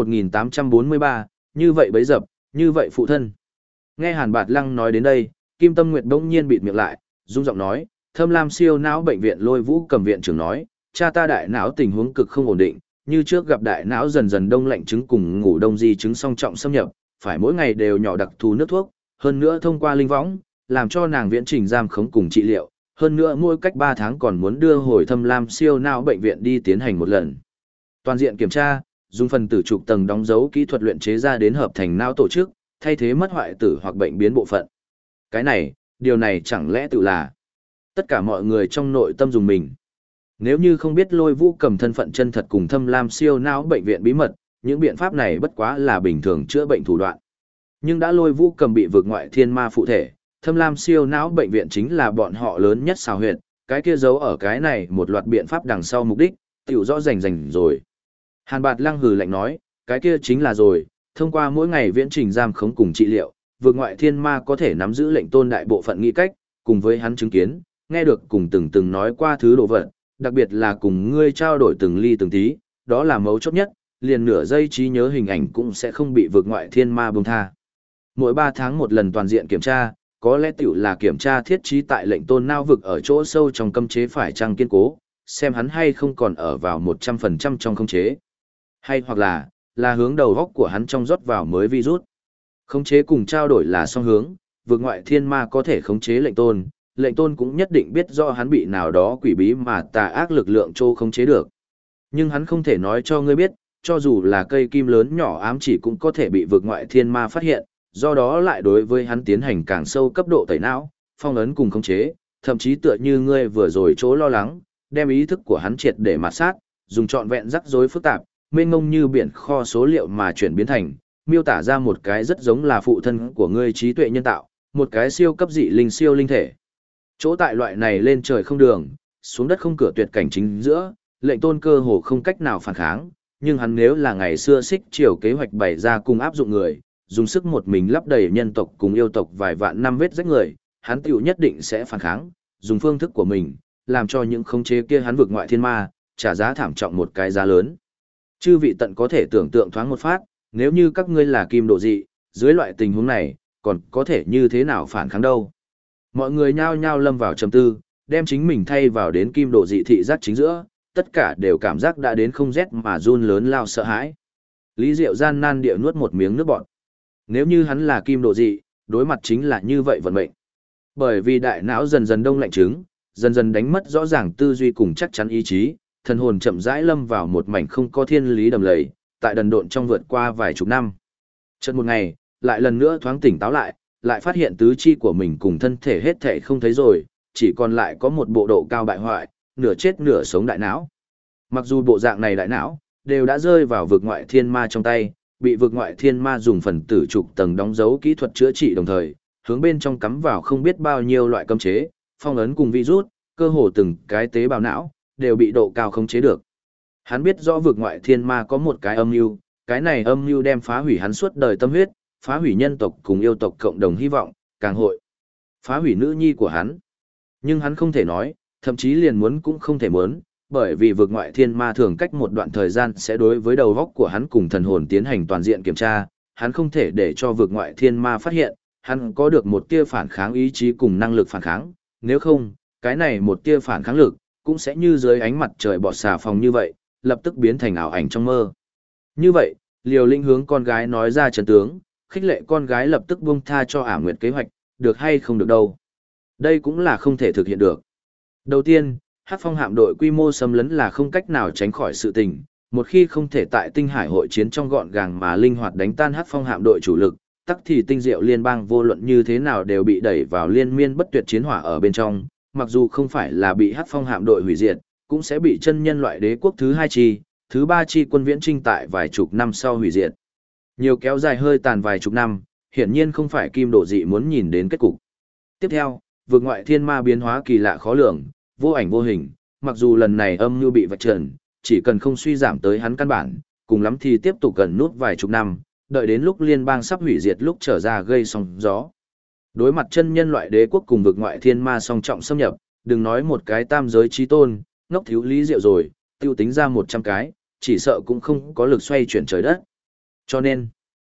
1843, như vậy bấy dập, như vậy phụ thân. Nghe Hàn Bạt Lăng nói đến đây, Kim Tâm Nguyệt bỗng nhiên bịt miệng lại, rung giọng nói, Thâm Lam siêu não bệnh viện Lôi Vũ Cầm viện trưởng nói, cha ta đại não tình huống cực không ổn định, như trước gặp đại não dần dần đông lạnh chứng cùng ngủ đông di chứng song trọng xâm nhập, phải mỗi ngày đều nhỏ đặc thù nước thuốc, hơn nữa thông qua linh võng, làm cho nàng viễn trình giam khống cùng trị liệu, hơn nữa mỗi cách 3 tháng còn muốn đưa hồi Thâm Lam siêu não bệnh viện đi tiến hành một lần. Toàn diện kiểm tra, dùng phần tử trục tầng đóng dấu kỹ thuật luyện chế ra đến hợp thành não tổ chức, thay thế mất hoại tử hoặc bệnh biến bộ phận. Cái này, điều này chẳng lẽ tự là tất cả mọi người trong nội tâm dùng mình. Nếu như không biết Lôi Vũ Cầm thân phận chân thật cùng Thâm Lam siêu não bệnh viện bí mật, những biện pháp này bất quá là bình thường chữa bệnh thủ đoạn. Nhưng đã Lôi Vũ Cầm bị vượt ngoại thiên ma phụ thể, Thâm Lam siêu não bệnh viện chính là bọn họ lớn nhất xào huyệt, cái kia giấu ở cái này một loạt biện pháp đằng sau mục đích, tiểu rõ rành rồi. Hàn Bạt Lăng hừ lạnh nói, cái kia chính là rồi, thông qua mỗi ngày viễn trình giam khống cùng trị liệu, vượt ngoại thiên ma có thể nắm giữ lệnh tôn đại bộ phận nghĩ cách, cùng với hắn chứng kiến, nghe được cùng từng nói qua thứ đồ vật, đặc biệt là cùng ngươi trao đổi từng ly từng tí, đó là mấu chốt nhất, liền nửa giây trí nhớ hình ảnh cũng sẽ không bị vượt ngoại thiên ma buông tha. Mỗi 3 tháng một lần toàn diện kiểm tra, có lẽ tiểu là kiểm tra thiết trí tại lệnh tôn não vực ở chỗ sâu trong cấm chế phải chăng kiên cố, xem hắn hay không còn ở vào 100% trong khống chế. Hay hoặc là hướng đầu góc của hắn trong rót vào mới virus. Khống chế cùng trao đổi là song hướng, vượt ngoại thiên ma có thể khống chế lệnh tôn cũng nhất định biết do hắn bị nào đó quỷ bí mà tà ác lực lượng trô khống chế được. Nhưng hắn không thể nói cho ngươi biết, cho dù là cây kim lớn nhỏ ám chỉ cũng có thể bị vượt ngoại thiên ma phát hiện, do đó lại đối với hắn tiến hành càng sâu cấp độ tẩy não, phong ấn cùng khống chế, thậm chí tựa như ngươi vừa rồi chỗ lo lắng, đem ý thức của hắn triệt để mạt sát, dùng trọn vẹn rắc rối phức tạp, mênh mông như biển kho số liệu mà chuyển biến thành, miêu tả ra một cái rất giống là phụ thân của ngươi trí tuệ nhân tạo, một cái siêu cấp dị linh siêu linh thể. Chỗ tại loại này lên trời không đường, xuống đất không cửa tuyệt cảnh chính giữa, lệnh tôn cơ hồ không cách nào phản kháng, nhưng hắn nếu là ngày xưa xích chiều kế hoạch bày ra cùng áp dụng người, dùng sức một mình lấp đầy nhân tộc cùng yêu tộc vài vạn năm vết rách người, hắn tiểu nhất định sẽ phản kháng, dùng phương thức của mình, làm cho những khống chế kia hắn vượt ngoại thiên ma, trả giá thảm trọng một cái giá lớn. Chư vị tận có thể tưởng tượng thoáng một phát, nếu như các ngươi là kim độ dị, dưới loại tình huống này, còn có thể như thế nào phản kháng đâu. Mọi người nhao nhao lâm vào trầm tư, đem chính mình thay vào đến kim độ dị thị giác chính giữa, tất cả đều cảm giác đã đến không rét mà run lớn lao sợ hãi. Lý Diệu gian nan địa nuốt một miếng nước bọt. Nếu như hắn là kim độ dị, đối mặt chính là như vậy vận mệnh. Bởi vì đại não dần dần đông lạnh chứng, dần dần đánh mất rõ ràng tư duy cùng chắc chắn ý chí, thần hồn chậm rãi lâm vào một mảnh không có thiên lý đầm lầy, tại đần độn trong vượt qua vài chục năm. Chợt một ngày, lại lần nữa thoáng tỉnh táo lại phát hiện tứ chi của mình cùng thân thể hết thảy không thấy rồi, chỉ còn lại có một bộ độ cao bại hoại, nửa chết nửa sống đại não. Mặc dù bộ dạng này đại não đều đã rơi vào vực ngoại thiên ma trong tay, bị vực ngoại thiên ma dùng phần tử trục tầng đóng dấu kỹ thuật chữa trị đồng thời, hướng bên trong cắm vào không biết bao nhiêu loại cấm chế, phong ấn cùng virus, cơ hồ từng cái tế bào não đều bị độ cao khống chế được. Hắn biết rõ vực ngoại thiên ma có một cái âm mưu, cái này âm mưu đem phá hủy hắn suốt đời tâm huyết, phá hủy nhân tộc cùng yêu tộc cộng đồng hy vọng, càng hội phá hủy nữ nhi của hắn. Nhưng hắn không thể nói, thậm chí liền muốn cũng không thể muốn, bởi vì vực ngoại thiên ma thường cách một đoạn thời gian sẽ đối với đầu óc của hắn cùng thần hồn tiến hành toàn diện kiểm tra, hắn không thể để cho vực ngoại thiên ma phát hiện, hắn có được một tia phản kháng ý chí cùng năng lực phản kháng, nếu không, cái này một tia phản kháng lực, cũng sẽ như dưới ánh mặt trời bọt xà phòng như vậy, lập tức biến thành ảo ảnh trong mơ. Như vậy, Liều Lĩnh hướng con gái nói ra trận tướng, khích lệ con gái lập tức buông tha cho Ả Nguyệt kế hoạch, được hay không được đâu. Đây cũng là không thể thực hiện được. Đầu tiên, Hắc Phong hạm đội quy mô xâm lấn là không cách nào tránh khỏi sự tình, một khi không thể tại Tinh Hải hội chiến trong gọn gàng mà linh hoạt đánh tan Hắc Phong hạm đội chủ lực, tắc thì Tinh Diệu liên bang vô luận như thế nào đều bị đẩy vào liên miên bất tuyệt chiến hỏa ở bên trong, mặc dù không phải là bị Hắc Phong hạm đội hủy diệt, cũng sẽ bị chân nhân loại đế quốc thứ 2 chi, thứ 3 chi quân viễn trinh tại vài chục năm sau hủy diệt. Nhiều kéo dài hơi tàn vài chục năm, hiển nhiên không phải Kim Độ Dị muốn nhìn đến kết cục. Tiếp theo, vượt ngoại thiên ma biến hóa kỳ lạ khó lường, vô ảnh vô hình, mặc dù lần này âm mưu bị vạch trần, chỉ cần không suy giảm tới hắn căn bản, cùng lắm thì tiếp tục gần nút vài chục năm, đợi đến lúc liên bang sắp hủy diệt lúc trở ra gây sóng gió. Đối mặt chân nhân loại đế quốc cùng vực ngoại thiên ma song trọng xâm nhập, đừng nói một cái tam giới chí tôn, ngốc thiếu lý diệu rồi, tiêu tính ra 100 cái, chỉ sợ cũng không có lực xoay chuyển trời đất. Cho nên,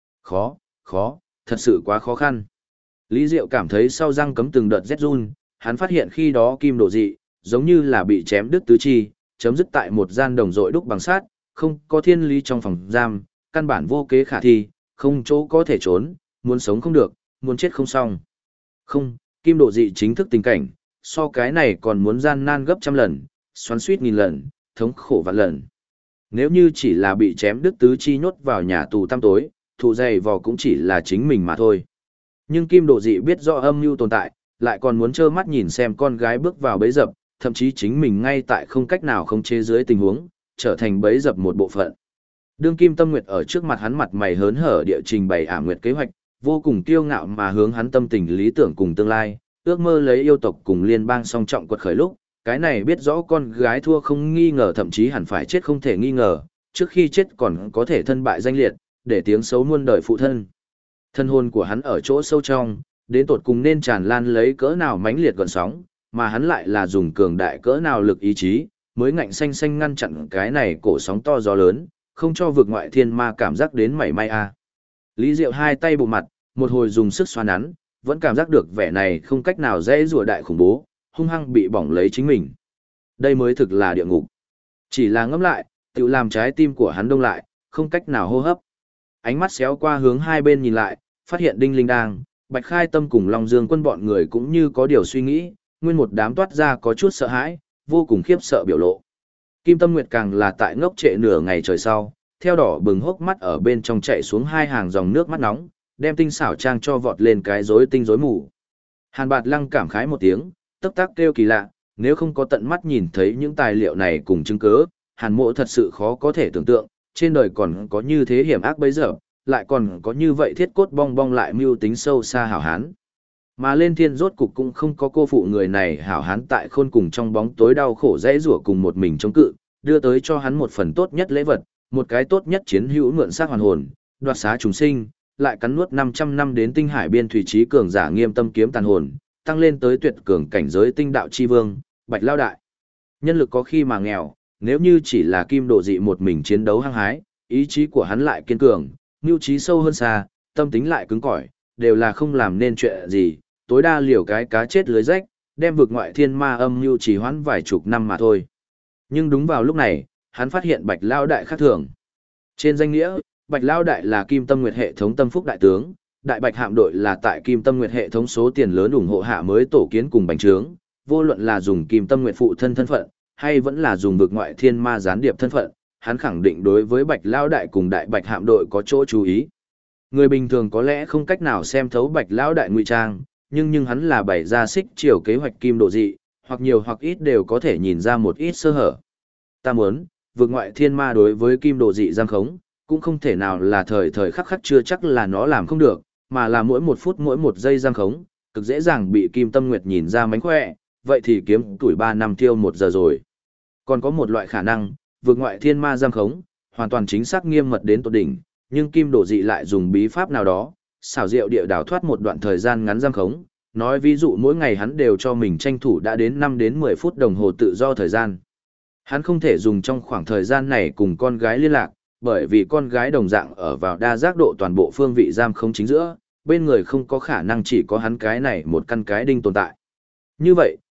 khó, thật sự quá khó khăn. Lý Diệu cảm thấy sau răng cấm từng đợt rét run, hắn phát hiện khi đó Kim Độ Dị, giống như là bị chém đứt tứ chi, chấm dứt tại một gian đồng dội đúc bằng sát, không có thiên lý trong phòng giam, căn bản vô kế khả thi, không chỗ có thể trốn, muốn sống không được, muốn chết không xong. Không, Kim Độ Dị chính thức tình cảnh, so cái này còn muốn gian nan gấp trăm lần, xoắn suýt nghìn lần, thống khổ vạn lần. Nếu như chỉ là bị chém đứt tứ chi nhốt vào nhà tù tăm tối, thụ dày vò cũng chỉ là chính mình mà thôi. Nhưng Kim Độ Dị biết rõ âm mưu tồn tại, lại còn muốn trơ mắt nhìn xem con gái bước vào bẫy dập, thậm chí chính mình ngay tại không cách nào khống chế dưới tình huống, trở thành bẫy dập một bộ phận. Đương Kim Tâm Nguyệt ở trước mặt hắn mặt mày hớn hở địa trình bày Ả Nguyệt kế hoạch, vô cùng kiêu ngạo mà hướng hắn tâm tình lý tưởng cùng tương lai, ước mơ lấy yêu tộc cùng liên bang song trọng quật khởi lúc, cái này biết rõ con gái thua không nghi ngờ thậm chí hẳn phải chết không thể nghi ngờ, trước khi chết còn có thể thân bại danh liệt, để tiếng xấu muôn đời phụ thân. Thân hồn của hắn ở chỗ sâu trong, đến tột cùng nên tràn lan lấy cỡ nào mãnh liệt gợn sóng, mà hắn lại là dùng cường đại cỡ nào lực ý chí, mới ngạnh xanh xanh ngăn chặn cái này cổ sóng to gió lớn, không cho vực ngoại thiên ma cảm giác đến mảy may a. Lý Diệu hai tay bụng mặt, một hồi dùng sức xoa nắn, vẫn cảm giác được vẻ này không cách nào dễ rùa đại khủng bố, hung hăng bị bỏng lấy chính mình. Đây mới thực là địa ngục. Chỉ là ngẫm lại, tự làm trái tim của hắn đông lại, không cách nào hô hấp. Ánh mắt xéo qua hướng hai bên nhìn lại, phát hiện Đinh Linh đang, Bạch Khai Tâm cùng Long Dương Quân bọn người cũng như có điều suy nghĩ, nguyên một đám toát ra có chút sợ hãi, vô cùng khiếp sợ biểu lộ. Kim Tâm Nguyệt càng là tại ngốc trệ nửa ngày trời sau, theo đỏ bừng hốc mắt ở bên trong chạy xuống hai hàng dòng nước mắt nóng, đem tinh xảo trang cho vọt lên cái rối tinh rối mù. Hàn Bạt Lăng cảm khái một tiếng, tấp tắc kêu kỳ lạ, nếu không có tận mắt nhìn thấy những tài liệu này cùng chứng cứ, Hàn Mộ thật sự khó có thể tưởng tượng, trên đời còn có như thế hiểm ác bấy giờ, lại còn có như vậy thiết cốt bong bong lại mưu tính sâu xa hảo hán. Mà lên thiên rốt cục cũng không có cô phụ người này hảo hán tại khôn cùng trong bóng tối đau khổ dễ rủa cùng một mình chống cự, đưa tới cho hắn một phần tốt nhất lễ vật, một cái tốt nhất chiến hữu mượn xác hoàn hồn, đoạt xá chúng sinh, lại cắn nuốt 500 năm đến tinh hải biên thủy trí cường giả nghiêm tâm kiếm tàn hồn, tăng lên tới tuyệt cường cảnh giới tinh đạo chi vương, Bạch Lao Đại. Nhân lực có khi mà nghèo, nếu như chỉ là Kim Độ Dị một mình chiến đấu hăng hái, ý chí của hắn lại kiên cường, mưu trí sâu hơn xa, tâm tính lại cứng cỏi, đều là không làm nên chuyện gì, tối đa liều cái cá chết lưới rách, đem vực ngoại thiên ma âm mưu trì hoãn vài chục năm mà thôi. Nhưng đúng vào lúc này, hắn phát hiện Bạch Lao Đại khác thường. Trên danh nghĩa, Bạch Lao Đại là Kim Tâm Nguyệt hệ thống tâm phúc đại tướng, Đại Bạch hạm đội là tại Kim Tâm Nguyệt hệ thống số tiền lớn ủng hộ hạ mới tổ kiến cùng bành trướng, vô luận là dùng Kim Tâm Nguyệt phụ thân thân phận, hay vẫn là dùng vực ngoại thiên ma gián điệp thân phận, hắn khẳng định đối với Bạch Lao Đại cùng Đại Bạch hạm đội có chỗ chú ý. Người bình thường có lẽ không cách nào xem thấu Bạch Lao Đại ngụy trang, nhưng hắn là bày ra xích chiều kế hoạch Kim Độ Dị, hoặc nhiều hoặc ít đều có thể nhìn ra một ít sơ hở. Ta muốn, vực ngoại thiên ma đối với Kim Độ Dị giam khống, cũng không thể nào là thời thời khắc khắc chưa chắc là nó làm không được, mà là mỗi một phút mỗi một giây giam khống, cực dễ dàng bị Kim Tâm Nguyệt nhìn ra mánh khỏe, vậy thì kiếm tuổi 3 năm tiêu 1 giờ rồi. Còn có một loại khả năng, vực ngoại thiên ma giam khống, hoàn toàn chính xác nghiêm mật đến tột đỉnh, nhưng Kim Độ Dị lại dùng bí pháp nào đó, xảo diệu địa đào thoát một đoạn thời gian ngắn giam khống, nói ví dụ mỗi ngày hắn đều cho mình tranh thủ đã đến 5 đến 10 phút đồng hồ tự do thời gian. Hắn không thể dùng trong khoảng thời gian này cùng con gái liên lạc, bởi vì con gái đồng dạng ở vào đa giác độ toàn bộ phương vị giam khống chính giữa, bên người không có khả năng chỉ có hắn cái này một căn cái đinh tồn tại. Như vậy,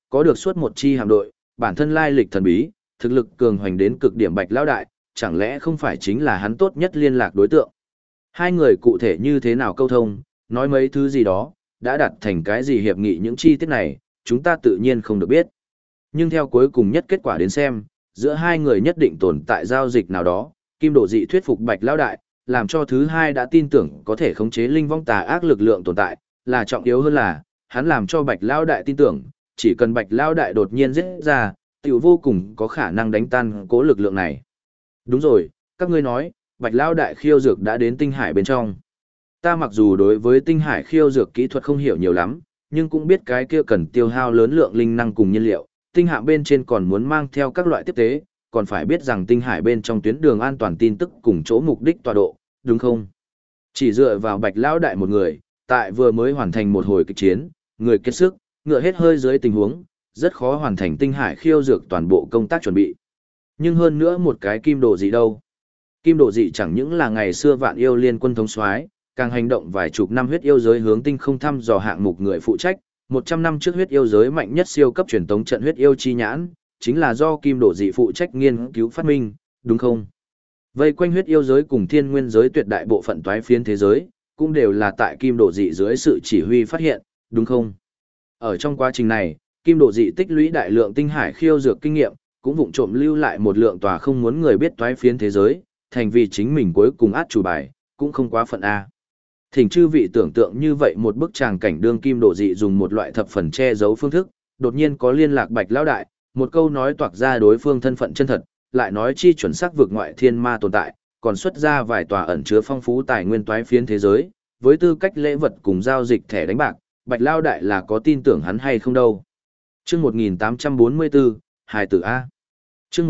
có được suốt một chi hạm đội, bản thân lai lịch thần bí, thực lực cường hoành đến cực điểm Bạch lão đại, chẳng lẽ không phải chính là hắn tốt nhất liên lạc đối tượng. Hai người cụ thể như thế nào câu thông, nói mấy thứ gì đó, đã đặt thành cái gì hiệp nghị những chi tiết này, chúng ta tự nhiên không được biết. Nhưng theo cuối cùng nhất kết quả đến xem, giữa hai người nhất định tồn tại giao dịch nào đó, Kim Độ Dị thuyết phục Bạch lão đại, làm cho thứ hai đã tin tưởng có thể khống chế linh vong tà ác lực lượng tồn tại, là trọng yếu hơn là, hắn làm cho Bạch lão đại tin tưởng, chỉ cần Bạch lão đại đột nhiên giết ra, tiểu vô cùng có khả năng đánh tan cố lực lượng này. Đúng rồi, các ngươi nói, Bạch lão đại khiêu dược đã đến tinh hải bên trong. Ta mặc dù đối với tinh hải khiêu dược kỹ thuật không hiểu nhiều lắm, nhưng cũng biết cái kia cần tiêu hao lớn lượng linh năng cùng nhiên liệu, tinh hạm bên trên còn muốn mang theo các loại tiếp tế, còn phải biết rằng tinh hải bên trong tuyến đường an toàn tin tức cùng chỗ mục đích tọa độ, đúng không? Chỉ dựa vào Bạch lão đại một người, tại vừa mới hoàn thành một hồi kịch chiến, người kiệt sức, ngựa hết hơi dưới tình huống, rất khó hoàn thành tinh hải khiêu dược toàn bộ công tác chuẩn bị. Nhưng hơn nữa một cái Kim Độ Dị đâu? Kim Độ Dị chẳng những là ngày xưa Vạn Yêu Liên quân thống soái, càng hành động vài chục năm huyết yêu giới hướng tinh không thăm dò hạng mục người phụ trách, 100 năm trước huyết yêu giới mạnh nhất siêu cấp truyền tống trận huyết yêu chi nhãn, chính là do Kim Độ Dị phụ trách nghiên cứu phát minh, đúng không? Vây quanh huyết yêu giới cùng thiên nguyên giới tuyệt đại bộ phận toái phiến thế giới, cũng đều là tại Kim Độ Dị dưới sự chỉ huy phát hiện, đúng không? Ở trong quá trình này, Kim Độ Dị tích lũy đại lượng tinh hải khiêu dược kinh nghiệm, cũng vụng trộm lưu lại một lượng tòa không muốn người biết toái phiến thế giới, thành vì chính mình cuối cùng át chủ bài, cũng không quá phận A. Thỉnh chư vị tưởng tượng như vậy một bức tràng cảnh đương Kim Độ Dị dùng một loại thập phần che giấu phương thức, đột nhiên có liên lạc Bạch lão đại, một câu nói toạc ra đối phương thân phận chân thật, lại nói chi chuẩn xác vượt ngoại thiên ma tồn tại, còn xuất ra vài tòa ẩn chứa phong phú tài nguyên toái phiến thế giới, với tư cách lễ vật cùng giao dịch thẻ đánh bạc, Bạch lão đại là có tin tưởng hắn hay không đâu. Chương 1844, Hài tử A. Chương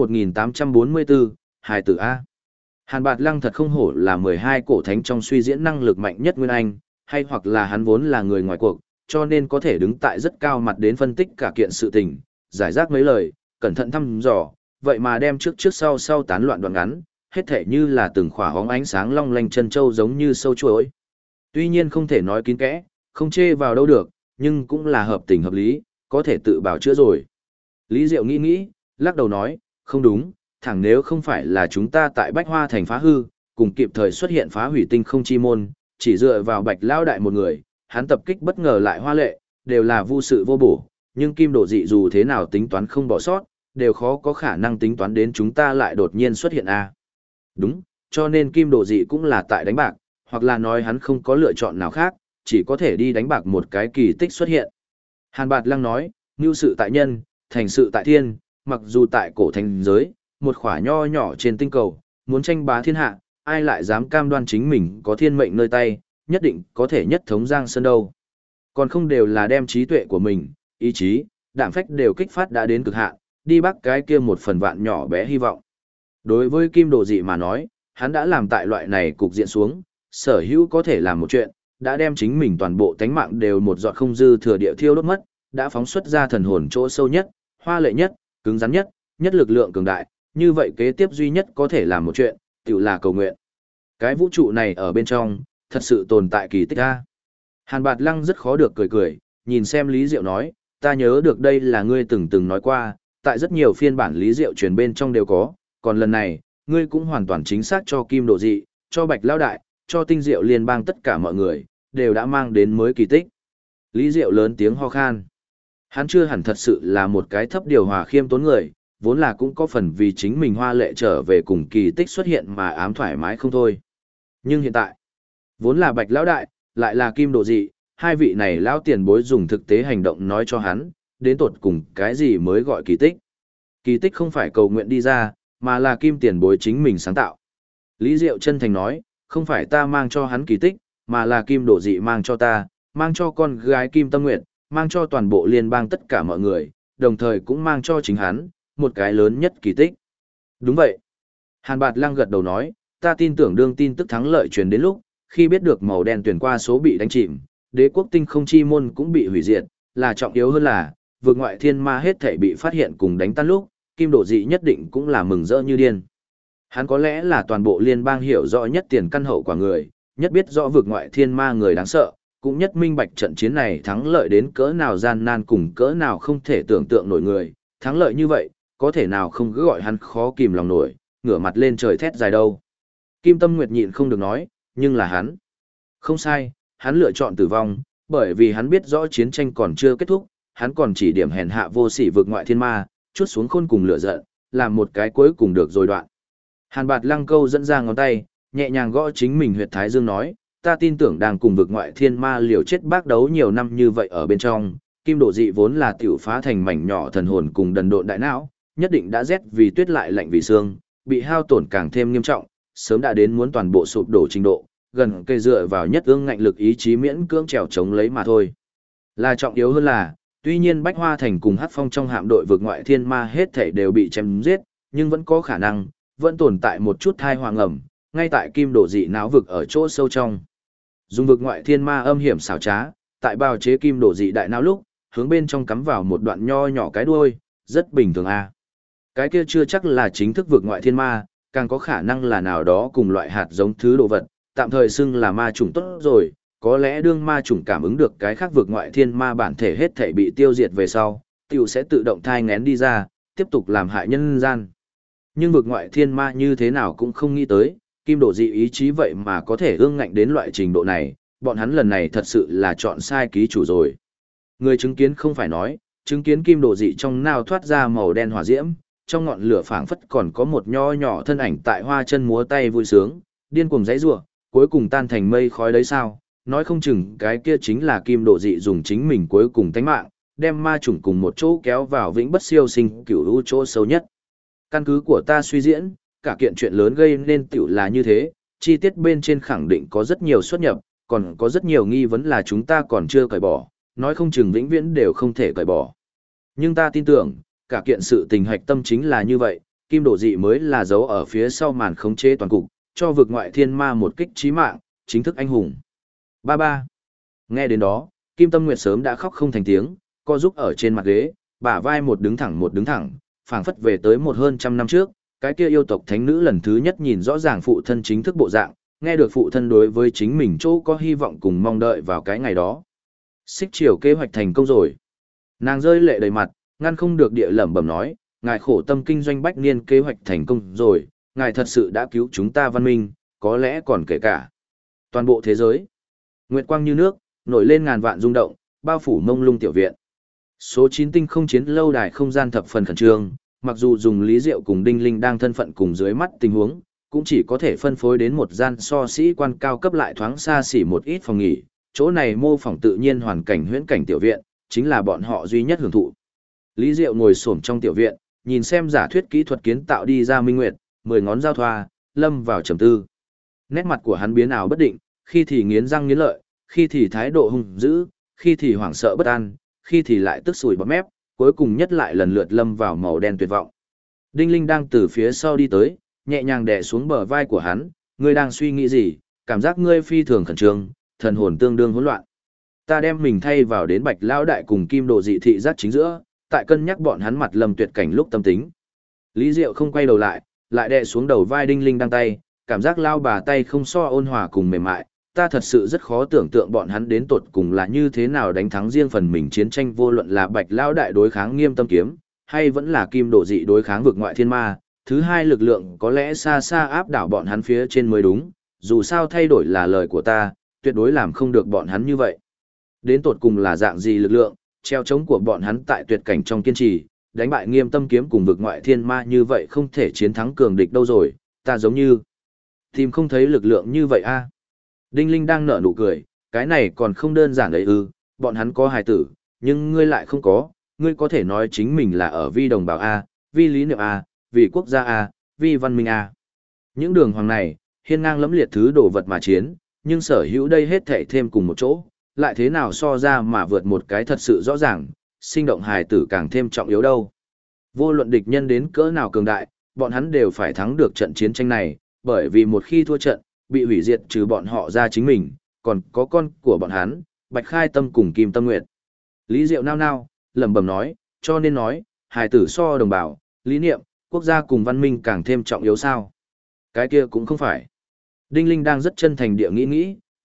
1844, Hài tử A. Hàn Bạt Lăng thật không hổ là 12 cổ thánh trong suy diễn năng lực mạnh nhất Nguyên Anh, hay hoặc là hắn vốn là người ngoài cuộc, cho nên có thể đứng tại rất cao mặt đến phân tích cả kiện sự tình, giải rác mấy lời, cẩn thận thăm dò, vậy mà đem trước trước sau sau tán loạn đoạn ngắn, hết thể như là từng khỏa hóng ánh sáng long lanh chân châu giống như sâu chuỗi. Tuy nhiên không thể nói kín kẽ, không chê vào đâu được, nhưng cũng là hợp tình hợp lý, có thể tự bảo chữa rồi. Lý Diệu nghĩ nghĩ, lắc đầu nói, không đúng, thẳng nếu không phải là chúng ta tại Bách Hoa Thành phá hư, cùng kịp thời xuất hiện phá hủy tinh không chi môn, chỉ dựa vào Bạch lão đại một người, hắn tập kích bất ngờ lại hoa lệ, đều là vô sự vô bổ, nhưng Kim Độ Dị dù thế nào tính toán không bỏ sót, đều khó có khả năng tính toán đến chúng ta lại đột nhiên xuất hiện a. Đúng, cho nên Kim Độ Dị cũng là tại đánh bạc, hoặc là nói hắn không có lựa chọn nào khác, chỉ có thể đi đánh bạc một cái kỳ tích xuất hiện. Hàn Bạt Lăng nói, nưu sự tại nhân, thành sự tại thiên, mặc dù tại cổ thành giới, một khỏa nho nhỏ trên tinh cầu, muốn tranh bá thiên hạ, ai lại dám cam đoan chính mình có thiên mệnh nơi tay, nhất định có thể nhất thống Giang Sơn đâu. Còn không đều là đem trí tuệ của mình, ý chí, đạm phách đều kích phát đã đến cực hạn, đi bắt cái kia một phần vạn nhỏ bé hy vọng. Đối với Kim Độ Dị mà nói, hắn đã làm tại loại này cục diện xuống, sở hữu có thể làm một chuyện, đã đem chính mình toàn bộ tánh mạng đều một giọt không dư thừa địa thiêu đốt mất, đã phóng xuất ra thần hồn chỗ sâu nhất, hoa lệ nhất, cứng rắn nhất, nhất lực lượng cường đại, như vậy kế tiếp duy nhất có thể làm một chuyện, tự là cầu nguyện. Cái vũ trụ này ở bên trong, thật sự tồn tại kỳ tích a. Hàn Bạt Lăng rất khó được cười cười, nhìn xem Lý Diệu nói, ta nhớ được đây là ngươi từng nói qua, tại rất nhiều phiên bản Lý Diệu truyền bên trong đều có, còn lần này, ngươi cũng hoàn toàn chính xác cho Kim Độ Dị, cho Bạch lão đại, cho Tinh Diệu liên bang tất cả mọi người, đều đã mang đến mới kỳ tích. Lý Diệu lớn tiếng ho khan. Hắn chưa hẳn thật sự là một cái thấp điều hòa khiêm tốn người, vốn là cũng có phần vì chính mình hoa lệ trở về cùng kỳ tích xuất hiện mà ám thoải mái không thôi. Nhưng hiện tại, vốn là Bạch lão đại, lại là Kim Độ Dị, hai vị này lão tiền bối dùng thực tế hành động nói cho hắn, đến tột cùng cái gì mới gọi kỳ tích. Kỳ tích không phải cầu nguyện đi ra, mà là Kim tiền bối chính mình sáng tạo. Lý Diệu chân thành nói, không phải ta mang cho hắn kỳ tích, mà là Kim Độ Dị mang cho ta, mang cho con gái Kim Tâm Nguyệt, mang cho toàn bộ liên bang tất cả mọi người, đồng thời cũng mang cho chính hắn, một cái lớn nhất kỳ tích. Đúng vậy. Hàn Bạt Lăng gật đầu nói, ta tin tưởng đương tin tức thắng lợi truyền đến lúc, khi biết được màu đen tuyển qua số bị đánh chìm, đế quốc tinh không chi môn cũng bị hủy diệt, là trọng yếu hơn là, vượt ngoại thiên ma hết thảy bị phát hiện cùng đánh tan lúc, Kim Độ Dị nhất định cũng là mừng rỡ như điên. Hắn có lẽ là toàn bộ liên bang hiểu rõ nhất tiền căn hậu quả người, nhất biết rõ vượt ngoại thiên ma người đáng sợ, cũng nhất minh bạch trận chiến này thắng lợi đến cỡ nào gian nan cùng cỡ nào không thể tưởng tượng nổi người, thắng lợi như vậy, có thể nào không cứ gọi hắn khó kìm lòng nổi, ngửa mặt lên trời thét dài đâu. Kim Tâm Nguyệt nhịn không được nói, nhưng là hắn. Không sai, hắn lựa chọn tử vong, bởi vì hắn biết rõ chiến tranh còn chưa kết thúc, hắn còn chỉ điểm hèn hạ vô sỉ vực ngoại thiên ma, chuốt xuống khôn cùng lửa giận, làm một cái cuối cùng được rồi đoạn. Hàn Bạt Lăng Câu dẫn ra ngón tay, nhẹ nhàng gõ chính mình huyệt thái dương nói, ta tin tưởng đang cùng vực ngoại thiên ma liều chết bác đấu nhiều năm như vậy ở bên trong, kim độ dị vốn là tiểu phá thành mảnh nhỏ thần hồn cùng đần độn đại não, nhất định đã rét vì tuyết lại lạnh vì xương, bị hao tổn càng thêm nghiêm trọng, sớm đã đến muốn toàn bộ sụp đổ trình độ, gần cây dựa vào nhất ương ngạnh lực ý chí miễn cưỡng trèo chống lấy mà thôi. Là trọng yếu hơn là, tuy nhiên Bách Hoa Thành cùng Hắc Phong trong hạm đội vực ngoại thiên ma hết thảy đều bị chém giết, nhưng vẫn có khả năng, vẫn tồn tại một chút thai hoàng ẩm, ngay tại kim đổ dị não vực ở chỗ sâu trong. Dùng vực ngoại thiên ma âm hiểm xảo trá, tại bào chế kim đổ dị đại não lúc, hướng bên trong cắm vào một đoạn nho nhỏ cái đuôi, rất bình thường a. Cái kia chưa chắc là chính thức vực ngoại thiên ma, càng có khả năng là nào đó cùng loại hạt giống thứ đồ vật, tạm thời xưng là ma chủng tốt rồi, có lẽ đương ma chủng cảm ứng được cái khác vực ngoại thiên ma bản thể hết thể bị tiêu diệt về sau, tiểu sẽ tự động thai ngén đi ra, tiếp tục làm hại nhân gian. Nhưng vực ngoại thiên ma như thế nào cũng không nghĩ tới, kim độ dị ý chí vậy mà có thể ương ngạnh đến loại trình độ này, bọn hắn lần này thật sự là chọn sai ký chủ rồi. Người chứng kiến không phải nói, chứng kiến kim độ dị trong nào thoát ra màu đen hỏa diễm, trong ngọn lửa phảng phất còn có một nho nhỏ thân ảnh tại hoa chân múa tay vui sướng, điên cuồng giãy giụa, cuối cùng tan thành mây khói đấy sao? Nói không chừng cái kia chính là kim độ dị dùng chính mình cuối cùng tánh mạng, đem ma chủng cùng một chỗ kéo vào vĩnh bất siêu sinh cửu u chỗ sâu nhất. Căn cứ của ta suy diễn, cả kiện chuyện lớn gây nên tiểu là như thế, chi tiết bên trên khẳng định có rất nhiều xuất nhập, còn có rất nhiều nghi vấn là chúng ta còn chưa cởi bỏ, nói không chừng vĩnh viễn đều không thể cởi bỏ. Nhưng ta tin tưởng, cả kiện sự tình hạch tâm chính là như vậy, kim độ dị mới là dấu ở phía sau màn khống chế toàn cục, cho vực ngoại thiên ma một kích chí mạng, chính thức anh hùng. Ba ba. Nghe đến đó, Kim Tâm Nguyệt sớm đã khóc không thành tiếng, co giúp ở trên mặt ghế, bả vai một đứng thẳng, phảng phất về tới một hơn trăm năm trước, cái kia yêu tộc thánh nữ lần thứ nhất nhìn rõ ràng phụ thân chính thức bộ dạng, nghe được phụ thân đối với chính mình chỗ có hy vọng cùng mong đợi vào cái ngày đó. Xích Triều kế hoạch thành công rồi. Nàng rơi lệ đầy mặt, ngăn không được địa lẩm bẩm nói, ngài khổ tâm kinh doanh bách niên kế hoạch thành công rồi, ngài thật sự đã cứu chúng ta văn minh, có lẽ còn kể cả toàn bộ thế giới. Nguyệt quang như nước, nổi lên ngàn vạn rung động, bao phủ mông lung tiểu viện. Số 9 tinh không chiến lâu đài không gian thập phần khẩn trương, mặc dù dùng Lý Diệu cùng Đinh Linh đang thân phận cùng dưới mắt tình huống, cũng chỉ có thể phân phối đến một gian so sĩ quan cao cấp lại thoáng xa xỉ một ít phòng nghỉ, chỗ này mô phỏng tự nhiên hoàn cảnh huyễn cảnh tiểu viện, chính là bọn họ duy nhất hưởng thụ. Lý Diệu ngồi xổm trong tiểu viện, nhìn xem giả thuyết kỹ thuật kiến tạo đi ra minh nguyệt, 10 ngón giao thoa, lâm vào trầm tư. Nét mặt của hắn biến ảo bất định, khi thì nghiến răng nghiến lợi, khi thì thái độ hung dữ, khi thì hoảng sợ bất an, khi thì lại tức sủi bọt mép, cuối cùng nhất lại lần lượt lâm vào màu đen tuyệt vọng. Đinh Linh đang từ phía sau đi tới, nhẹ nhàng đè xuống bờ vai của hắn, ngươi đang suy nghĩ gì, cảm giác ngươi phi thường khẩn trương, thần hồn tương đương hỗn loạn. Ta đem mình thay vào đến Bạch lão đại cùng Kim Độ dị thị giác chính giữa, tại cân nhắc bọn hắn mặt lâm tuyệt cảnh lúc tâm tính. Lý Diệu không quay đầu lại, lại đè xuống đầu vai Đinh Linh đang tay, cảm giác lao bà tay không so ôn hòa cùng mềm mại, ta thật sự rất khó tưởng tượng bọn hắn đến tột cùng là như thế nào đánh thắng riêng phần mình chiến tranh, vô luận là Bạch lão đại đối kháng Nghiêm Tâm kiếm, hay vẫn là Kim Độ dị đối kháng vực ngoại thiên ma, thứ hai lực lượng có lẽ xa xa áp đảo bọn hắn phía trên mới đúng, dù sao thay đổi là lời của ta, tuyệt đối làm không được bọn hắn như vậy. Đến tột cùng là dạng gì lực lượng, treo chống của bọn hắn tại tuyệt cảnh trong kiên trì, đánh bại Nghiêm Tâm kiếm cùng vực ngoại thiên ma như vậy không thể chiến thắng cường địch đâu rồi, ta giống như tìm không thấy lực lượng như vậy a. Đinh Linh đang nở nụ cười, cái này còn không đơn giản đấy ư, bọn hắn có hài tử, nhưng ngươi lại không có, ngươi có thể nói chính mình là ở vi đồng bào A, vi lý niệm A, vì quốc gia A, vi văn minh A. Những đường hoàng này, hiên ngang lẫm liệt thứ đồ vật mà chiến, nhưng sở hữu đây hết thảy thêm cùng một chỗ, lại thế nào so ra mà vượt một cái thật sự rõ ràng, sinh động hài tử càng thêm trọng yếu đâu. Vô luận địch nhân đến cỡ nào cường đại, bọn hắn đều phải thắng được trận chiến tranh này, bởi vì một khi thua trận, bị hủy diệt trừ bọn họ ra chính mình, còn có con của bọn hắn, Bạch Khai Tâm cùng Kim Tâm Nguyệt. Lý Diệu nao nao, lẩm bẩm nói, cho nên nói, hài tử so đồng bào, lý niệm, quốc gia cùng văn minh càng thêm trọng yếu sao? Cái kia cũng không phải. Đinh Linh đang rất chân thành địa nghĩ,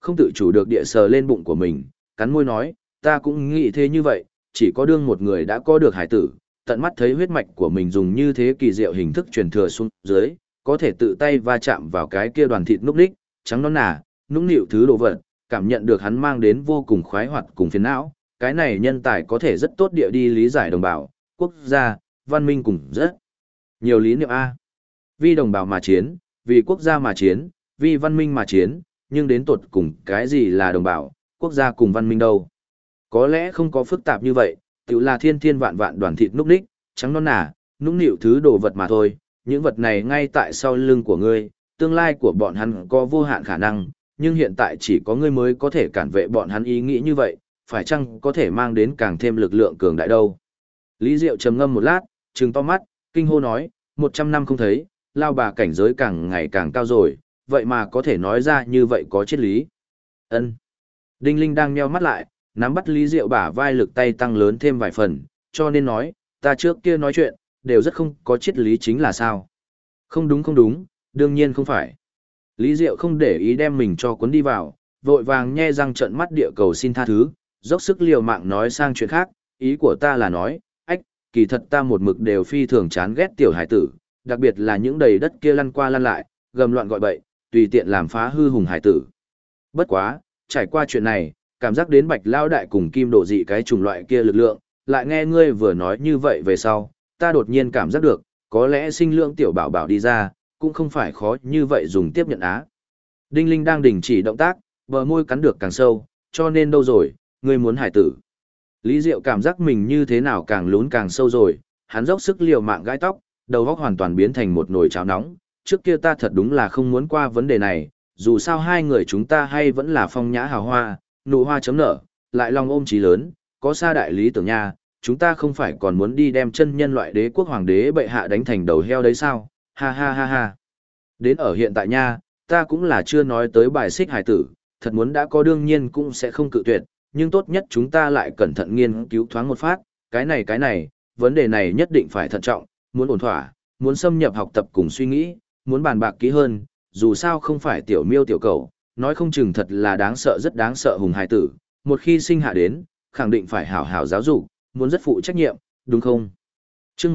không tự chủ được địa sờ lên bụng của mình, cắn môi nói, ta cũng nghĩ thế như vậy, chỉ có đương một người đã có được hải tử, tận mắt thấy huyết mạch của mình dùng như thế kỳ diệu hình thức truyền thừa xuống dưới, có thể tự tay va chạm vào cái kia đoàn thịt núc đích, trắng nõn nà, nũng nịu thứ đồ vật, cảm nhận được hắn mang đến vô cùng khoái hoạt cùng phiền não, cái này nhân tài có thể rất tốt địa đi lý giải đồng bào, quốc gia, văn minh cùng rất nhiều lý niệm A. Vì đồng bào mà chiến, vì quốc gia mà chiến, vì văn minh mà chiến, nhưng đến tột cùng cái gì là đồng bào, quốc gia cùng văn minh đâu? Có lẽ không có phức tạp như vậy, tự là thiên thiên vạn vạn đoàn thịt núc đích, trắng non nà, nũng nịu thứ đồ vật mà thôi, những vật này ngay tại sau lưng của ngươi, tương lai của bọn hắn có vô hạn khả năng, nhưng hiện tại chỉ có ngươi mới có thể cản vệ bọn hắn ý nghĩ như vậy, phải chăng có thể mang đến càng thêm lực lượng cường đại đâu. Lý Diệu trầm ngâm một lát, trừng to mắt, kinh hô nói, 100 năm không thấy, lao bà cảnh giới càng ngày càng cao rồi, vậy mà có thể nói ra như vậy có triết lý. Ân. Đinh Linh đang nheo mắt lại, nắm bắt Lý Diệu bả vai lực tay tăng lớn thêm vài phần, cho nên nói, ta trước kia nói chuyện, đều rất không có triết lý chính là sao. Không đúng, đương nhiên không phải. Lý Diệu không để ý đem mình cho cuốn đi vào, vội vàng nhe răng trợn mắt địa cầu xin tha thứ, dốc sức liều mạng nói sang chuyện khác, ý của ta là nói, kỳ thật ta một mực đều phi thường chán ghét tiểu hải tử, đặc biệt là những đầy đất kia lăn qua lăn lại, gầm loạn gọi bậy, tùy tiện làm phá hư hùng hải tử. Bất quá, trải qua chuyện này, cảm giác đến Bạch Lao đại cùng Kim Độ dị cái chủng loại kia lực lượng, lại nghe ngươi vừa nói như vậy về sau, ta đột nhiên cảm giác được, có lẽ sinh lượng tiểu bảo bảo đi ra, cũng không phải khó như vậy dùng tiếp nhận á. Đinh Linh đang đình chỉ động tác, bờ môi cắn được càng sâu, cho nên đâu rồi, ngươi muốn hải tử. Lý Diệu cảm giác mình như thế nào càng lún càng sâu rồi, hắn dốc sức liều mạng gãi tóc, đầu óc hoàn toàn biến thành một nồi cháo nóng, trước kia ta thật đúng là không muốn qua vấn đề này, dù sao hai người chúng ta hay vẫn là phong nhã hào hoa, nụ hoa chấm nở, lại lòng ôm chí lớn, có xa đại lý tưởng nha, chúng ta không phải còn muốn đi đem chân nhân loại đế quốc hoàng đế bệ hạ đánh thành đầu heo đấy sao, ha ha ha ha. Đến ở hiện tại nha, ta cũng là chưa nói tới bài xích hải tử, thật muốn đã có đương nhiên cũng sẽ không cự tuyệt, nhưng tốt nhất chúng ta lại cẩn thận nghiên cứu thoáng một phát, cái này, vấn đề này nhất định phải thận trọng, muốn ổn thỏa, muốn xâm nhập học tập cùng suy nghĩ, muốn bàn bạc kỹ hơn, dù sao không phải tiểu miêu tiểu cầu, nói không chừng thật là đáng sợ rất đáng sợ hùng hài tử, một khi sinh hạ đến, khẳng định phải hảo hảo giáo dục, muốn rất phụ trách nhiệm, đúng không? Chương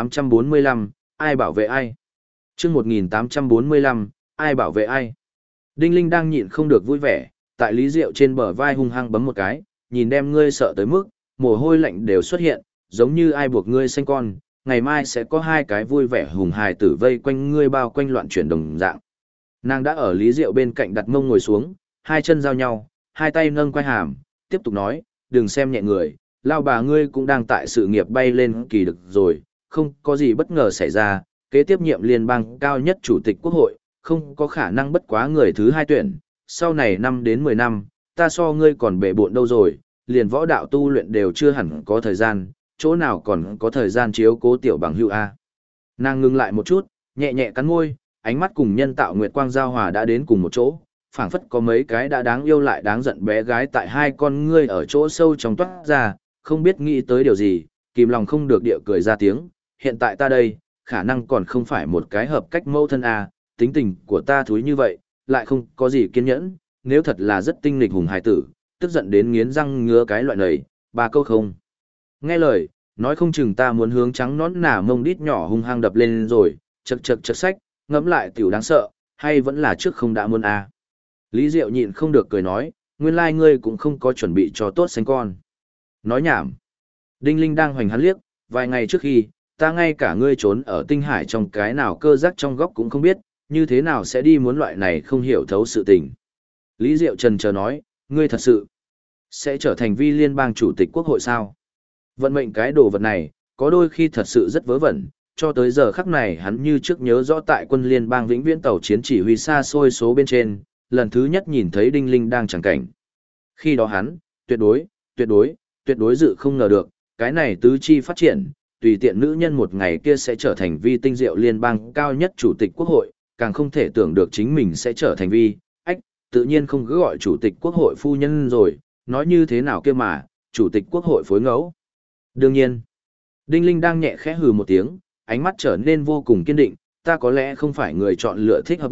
1845, ai bảo vệ ai? Chương 1845, ai bảo vệ ai? Đinh Linh đang nhịn không được vui vẻ, tại Lý Diệu trên bờ vai hung hăng bấm một cái, nhìn đem ngươi sợ tới mức, mồ hôi lạnh đều xuất hiện, giống như ai buộc ngươi sinh con, ngày mai sẽ có hai cái vui vẻ hùng hài tử vây quanh ngươi bao quanh loạn chuyển đồng dạng. Nàng đã ở Lý Diệu bên cạnh đặt mông ngồi xuống, hai chân giao nhau, hai tay nâng quai hàm, tiếp tục nói, đừng xem nhẹ người, lao bà ngươi cũng đang tại sự nghiệp bay lên kỳ được rồi, không có gì bất ngờ xảy ra, kế tiếp nhiệm liên bang cao nhất chủ tịch quốc hội, không có khả năng bất quá người thứ hai tuyển, sau này 5 đến 10 năm, ta so ngươi còn bể bộn đâu rồi, liền võ đạo tu luyện đều chưa hẳn có thời gian, chỗ nào còn có thời gian chiếu cố tiểu bằng hữu A. Nàng ngừng lại một chút, nhẹ nhẹ cắn môi, ánh mắt cùng nhân tạo nguyệt quang giao hòa đã đến cùng một chỗ, phảng phất có mấy cái đã đáng yêu lại đáng giận bé gái tại hai con ngươi ở chỗ sâu trong toát ra, không biết nghĩ tới điều gì, kìm lòng không được địa cười ra tiếng, hiện tại ta đây, khả năng còn không phải một cái hợp cách mẫu thân A, tính tình của ta thúi như vậy, lại không có gì kiên nhẫn, nếu thật là rất tinh nghịch hùng hài tử, tức giận đến nghiến răng ngứa cái loại này, ba câu không. Nghe lời, nói không chừng ta muốn hướng trắng nón nà mông đít nhỏ hung hăng đập lên rồi, chật sách, ngẫm lại tiểu đáng sợ, hay vẫn là trước không đã muốn à. Lý Diệu nhịn không được cười nói, nguyên lai ngươi cũng không có chuẩn bị cho tốt sinh con. Nói nhảm. Đinh Linh đang hoành hắn liếc, vài ngày trước khi, ta ngay cả ngươi trốn ở tinh hải trong cái nào cơ giác trong góc cũng không biết, như thế nào sẽ đi muốn loại này không hiểu thấu sự tình. Lý Diệu trần chờ nói, ngươi thật sự sẽ trở thành vi liên bang chủ tịch quốc hội sao? Vận mệnh cái đồ vật này, có đôi khi thật sự rất vớ vẩn, cho tới giờ khắc này hắn như trước nhớ rõ tại quân liên bang vĩnh viễn tàu chiến chỉ huy xa xôi số bên trên, lần thứ nhất nhìn thấy Đinh Linh đang chẳng cảnh. Khi đó hắn, tuyệt đối dự không ngờ được, cái này tứ chi phát triển, tùy tiện nữ nhân một ngày kia sẽ trở thành vi tinh diệu liên bang cao nhất chủ tịch quốc hội, càng không thể tưởng được chính mình sẽ trở thành vi, tự nhiên không cứ gọi chủ tịch quốc hội phu nhân rồi, nói như thế nào kia mà, chủ tịch quốc hội phối ngẫu. Đương nhiên, Đinh Linh đang nhẹ khẽ hừ một tiếng, ánh mắt trở nên vô cùng kiên định, ta có lẽ không phải người chọn lựa thích hợp nhất,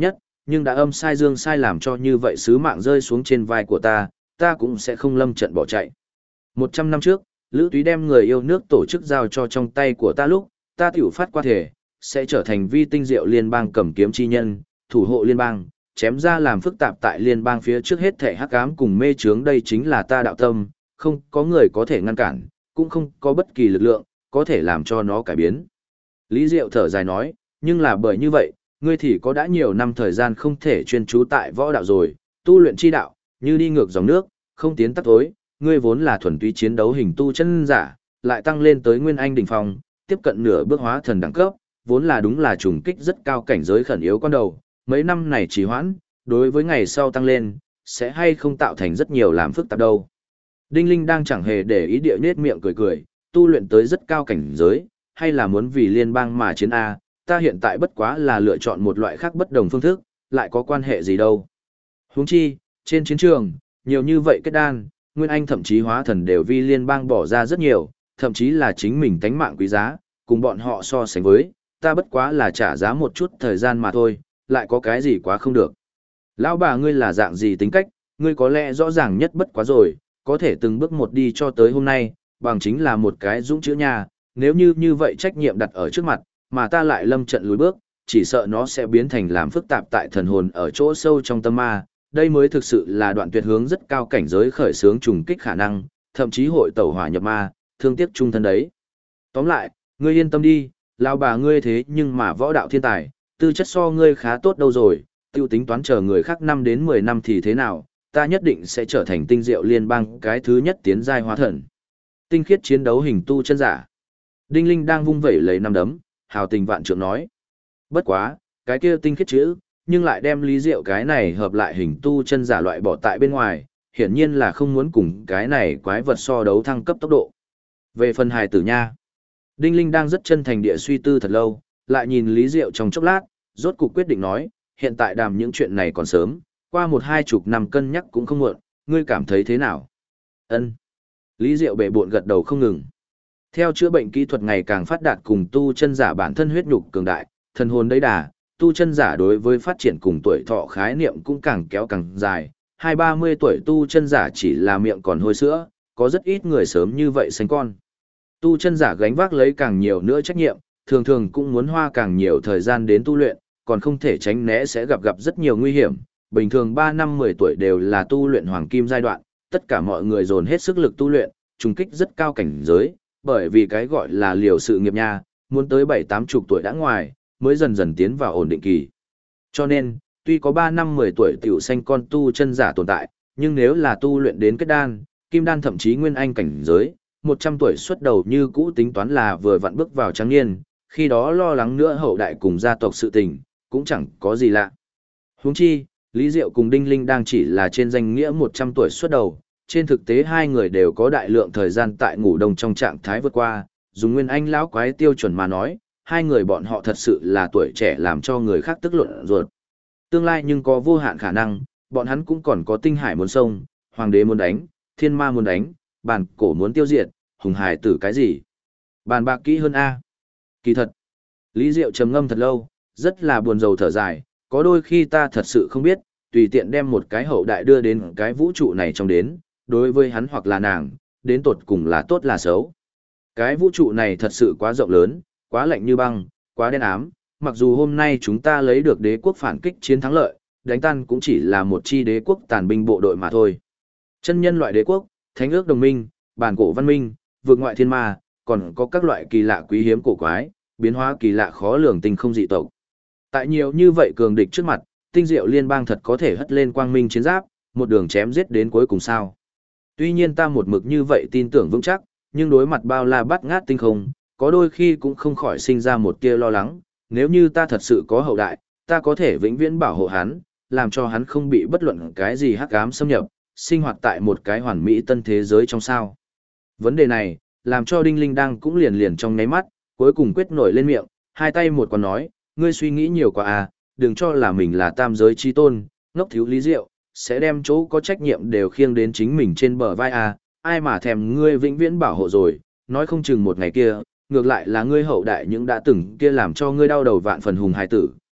nhưng đã âm sai dương sai làm cho như vậy sứ mạng rơi xuống trên vai của ta cũng sẽ không lâm trận bỏ chạy. 100 năm trước, Lữ Túy đem người yêu nước tổ chức giao cho trong tay của ta lúc, ta tiểu phát qua thể, sẽ trở thành vi tinh diệu liên bang cầm kiếm chi nhân, thủ hộ liên bang, chém ra làm phức tạp tại liên bang phía trước hết thể hắc ám cùng mê chướng, đây chính là ta đạo tâm, không có người có thể ngăn cản, cũng không có bất kỳ lực lượng, có thể làm cho nó cải biến. Lý Diệu thở dài nói, nhưng là bởi như vậy, ngươi thì có đã nhiều năm thời gian không thể chuyên trú tại võ đạo rồi, tu luyện chi đạo, như đi ngược dòng nước, không tiến tắt tối, ngươi vốn là thuần túy chiến đấu hình tu chân giả, lại tăng lên tới nguyên anh đỉnh phong, tiếp cận nửa bước hóa thần đẳng cấp, vốn là đúng là trùng kích rất cao cảnh giới khẩn yếu con đầu, mấy năm này trì hoãn, đối với ngày sau tăng lên, sẽ hay không tạo thành rất nhiều làm phức tạp đâu. Đinh Linh đang chẳng hề để ý địa nết miệng cười cười, tu luyện tới rất cao cảnh giới, hay là muốn vì liên bang mà chiến A, ta hiện tại bất quá là lựa chọn một loại khác bất đồng phương thức, lại có quan hệ gì đâu. Huống chi, trên chiến trường, nhiều như vậy kết đan, nguyên anh thậm chí hóa thần đều vì liên bang bỏ ra rất nhiều, thậm chí là chính mình tánh mạng quý giá, cùng bọn họ so sánh với, ta bất quá là trả giá một chút thời gian mà thôi, lại có cái gì quá không được. Lão bà ngươi là dạng gì tính cách, ngươi có lẽ rõ ràng nhất bất quá rồi, có thể từng bước một đi cho tới hôm nay, bằng chính là một cái dũng chữ nhà, nếu như vậy trách nhiệm đặt ở trước mặt, mà ta lại lâm trận lùi bước, chỉ sợ nó sẽ biến thành làm phức tạp tại thần hồn ở chỗ sâu trong tâm ma, đây mới thực sự là đoạn tuyệt hướng rất cao cảnh giới khởi xướng trùng kích khả năng, thậm chí hội tẩu hỏa nhập ma, thương tiếc trung thân đấy. Tóm lại, ngươi yên tâm đi, lão bà ngươi thế nhưng mà võ đạo thiên tài, tư chất so ngươi khá tốt đâu rồi, tiêu tính toán chờ người khác 5 đến 10 năm thì thế nào, ta nhất định sẽ trở thành tinh diệu liên bang cái thứ nhất tiến giai hóa thần. Tinh khiết chiến đấu hình tu chân giả. Đinh Linh đang vung vẩy lấy năm đấm, hào tình vạn trượng nói. Bất quá, cái kia tinh khiết chữ, nhưng lại đem Lý Diệu cái này hợp lại hình tu chân giả loại bỏ tại bên ngoài, hiển nhiên là không muốn cùng cái này quái vật so đấu thăng cấp tốc độ. Về phần hài tử nha, Đinh Linh đang rất chân thành địa suy tư thật lâu, lại nhìn Lý Diệu trong chốc lát, rốt cục quyết định nói, hiện tại đàm những chuyện này còn sớm, qua 1-20 năm cân nhắc cũng không muộn, ngươi cảm thấy thế nào? Ân. Lý Diệu bệ bội gật đầu không ngừng. Theo chữa bệnh kỹ thuật ngày càng phát đạt cùng tu chân giả bản thân huyết nhục cường đại, thần hồn đấy đà, tu chân giả đối với phát triển cùng tuổi thọ khái niệm cũng càng kéo càng dài. 20-30 tuổi tu chân giả chỉ là miệng còn hôi sữa, có rất ít người sớm như vậy sinh con. Tu chân giả gánh vác lấy càng nhiều nữa trách nhiệm, thường thường cũng muốn hoa càng nhiều thời gian đến tu luyện, còn không thể tránh né sẽ gặp rất nhiều nguy hiểm. Bình thường 3 năm 10 tuổi đều là tu luyện hoàng kim giai đoạn, tất cả mọi người dồn hết sức lực tu luyện, trùng kích rất cao cảnh giới, bởi vì cái gọi là liều sự nghiệp nha, muốn tới 7-80 tuổi đã ngoài, mới dần dần tiến vào ổn định kỳ. Cho nên, tuy có 3 năm 10 tuổi tiểu sanh con tu chân giả tồn tại, nhưng nếu là tu luyện đến kết đan, kim đan thậm chí nguyên anh cảnh giới, 100 tuổi xuất đầu như cũ tính toán là vừa vặn bước vào trắng niên, khi đó lo lắng nữa hậu đại cùng gia tộc sự tình, cũng chẳng có gì lạ. Huống chi, Lý Diệu cùng Đinh Linh đang chỉ là trên danh nghĩa 100 tuổi xuất đầu, trên thực tế hai người đều có đại lượng thời gian tại ngủ đông trong trạng thái vượt qua, dùng nguyên anh lão quái tiêu chuẩn mà nói, hai người bọn họ thật sự là tuổi trẻ làm cho người khác tức luận ruột. Tương lai nhưng có vô hạn khả năng, bọn hắn cũng còn có tinh hải muốn sông, hoàng đế muốn đánh, thiên ma muốn đánh, bàn cổ muốn tiêu diệt, hùng hải tử cái gì. Bàn bạc kỹ hơn A. Kỳ thật, Lý Diệu trầm ngâm thật lâu, rất là buồn rầu thở dài, có đôi khi ta thật sự không biết, tùy tiện đem một cái hậu đại đưa đến cái vũ trụ này trong đến, đối với hắn hoặc là nàng, đến tột cùng là tốt là xấu. Cái vũ trụ này thật sự quá rộng lớn, quá lạnh như băng, quá đen ám, mặc dù hôm nay chúng ta lấy được đế quốc phản kích chiến thắng lợi, đánh tan cũng chỉ là một chi đế quốc tàn binh bộ đội mà thôi. Chân nhân loại đế quốc, thánh ước đồng minh, bản cổ văn minh, vượt ngoại thiên ma, còn có các loại kỳ lạ quý hiếm cổ quái, biến hóa kỳ lạ khó lường tinh không dị tộc. Tại nhiều như vậy cường địch trước mặt, tinh diệu liên bang thật có thể hất lên quang minh chiến giáp, một đường chém giết đến cuối cùng sao. Tuy nhiên ta một mực như vậy tin tưởng vững chắc, nhưng đối mặt bao la bát ngát tinh không, có đôi khi cũng không khỏi sinh ra một tia lo lắng, nếu như ta thật sự có hậu đại, ta có thể vĩnh viễn bảo hộ hắn, làm cho hắn không bị bất luận cái gì hắc ám xâm nhập, sinh hoạt tại một cái hoàn mỹ tân thế giới trong sao. Vấn đề này, làm cho Đinh Linh đang cũng liền trong nháy mắt, cuối cùng quyết nổi lên miệng, hai tay một còn nói, ngươi suy nghĩ nhiều quá à, đừng cho là mình là tam giới chi tôn, ngốc thiếu Lý Diệu, sẽ đem chỗ có trách nhiệm đều khiêng đến chính mình trên bờ vai à, ai mà thèm ngươi vĩnh viễn bảo hộ rồi, nói không chừng một ngày kia, ngược lại là ngươi hậu đại những đã từng kia làm cho ngươi đau đầu vạn phần hùng hài tử,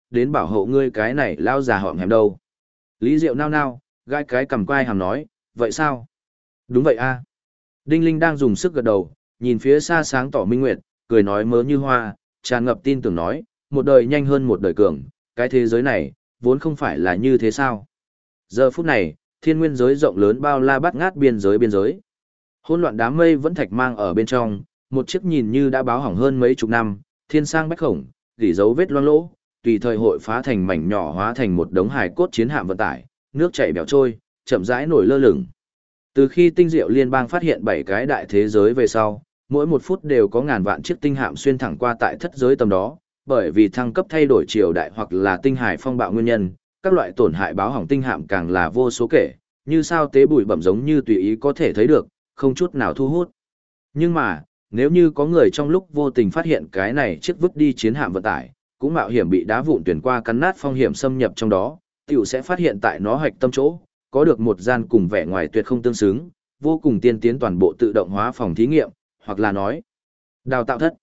đến bảo hộ ngươi cái này lao già họm hẻm đâu. Lý Diệu nao nao, gai cái cầm quai hàm nói, vậy sao? Đúng vậy a. Đinh Linh đang dùng sức gật đầu, nhìn phía xa sáng tỏ minh nguyệt, cười nói mớ như hoa, tràn ngập tin tưởng nói, một đời nhanh hơn một đời cường, cái thế giới này, vốn không phải là như thế sao. Giờ phút này, thiên nguyên giới rộng lớn bao la bát ngát biên giới. Hỗn loạn đám mây vẫn thạch mang ở bên trong, một chiếc nhìn như đã báo hỏng hơn mấy chục năm, thiên sang bách khổng, gỉ dấu vết loang lỗ, tùy thời hội phá thành mảnh nhỏ hóa thành một đống hài cốt chiến hạm vận tải, nước chảy bèo trôi, chậm rãi nổi lơ lửng. Từ khi tinh diệu liên bang phát hiện 7 cái đại thế giới về sau, mỗi một phút đều có ngàn vạn chiếc tinh hạm xuyên thẳng qua tại thất giới tầm đó, bởi vì thăng cấp thay đổi triều đại hoặc là tinh hải phong bạo nguyên nhân, các loại tổn hại báo hỏng tinh hạm càng là vô số kể, như sao tế bụi bẩm giống như tùy ý có thể thấy được, không chút nào thu hút. Nhưng mà, nếu như có người trong lúc vô tình phát hiện cái này chiếc vứt đi chiến hạm vận tải, cũng mạo hiểm bị đá vụn tuyển qua cắn nát phong hiểm xâm nhập trong đó, tiểu sẽ phát hiện tại nó hạch tâm chỗ, có được một gian cùng vẻ ngoài tuyệt không tương xứng, vô cùng tiên tiến toàn bộ tự động hóa phòng thí nghiệm, hoặc là nói, đào tạo thất.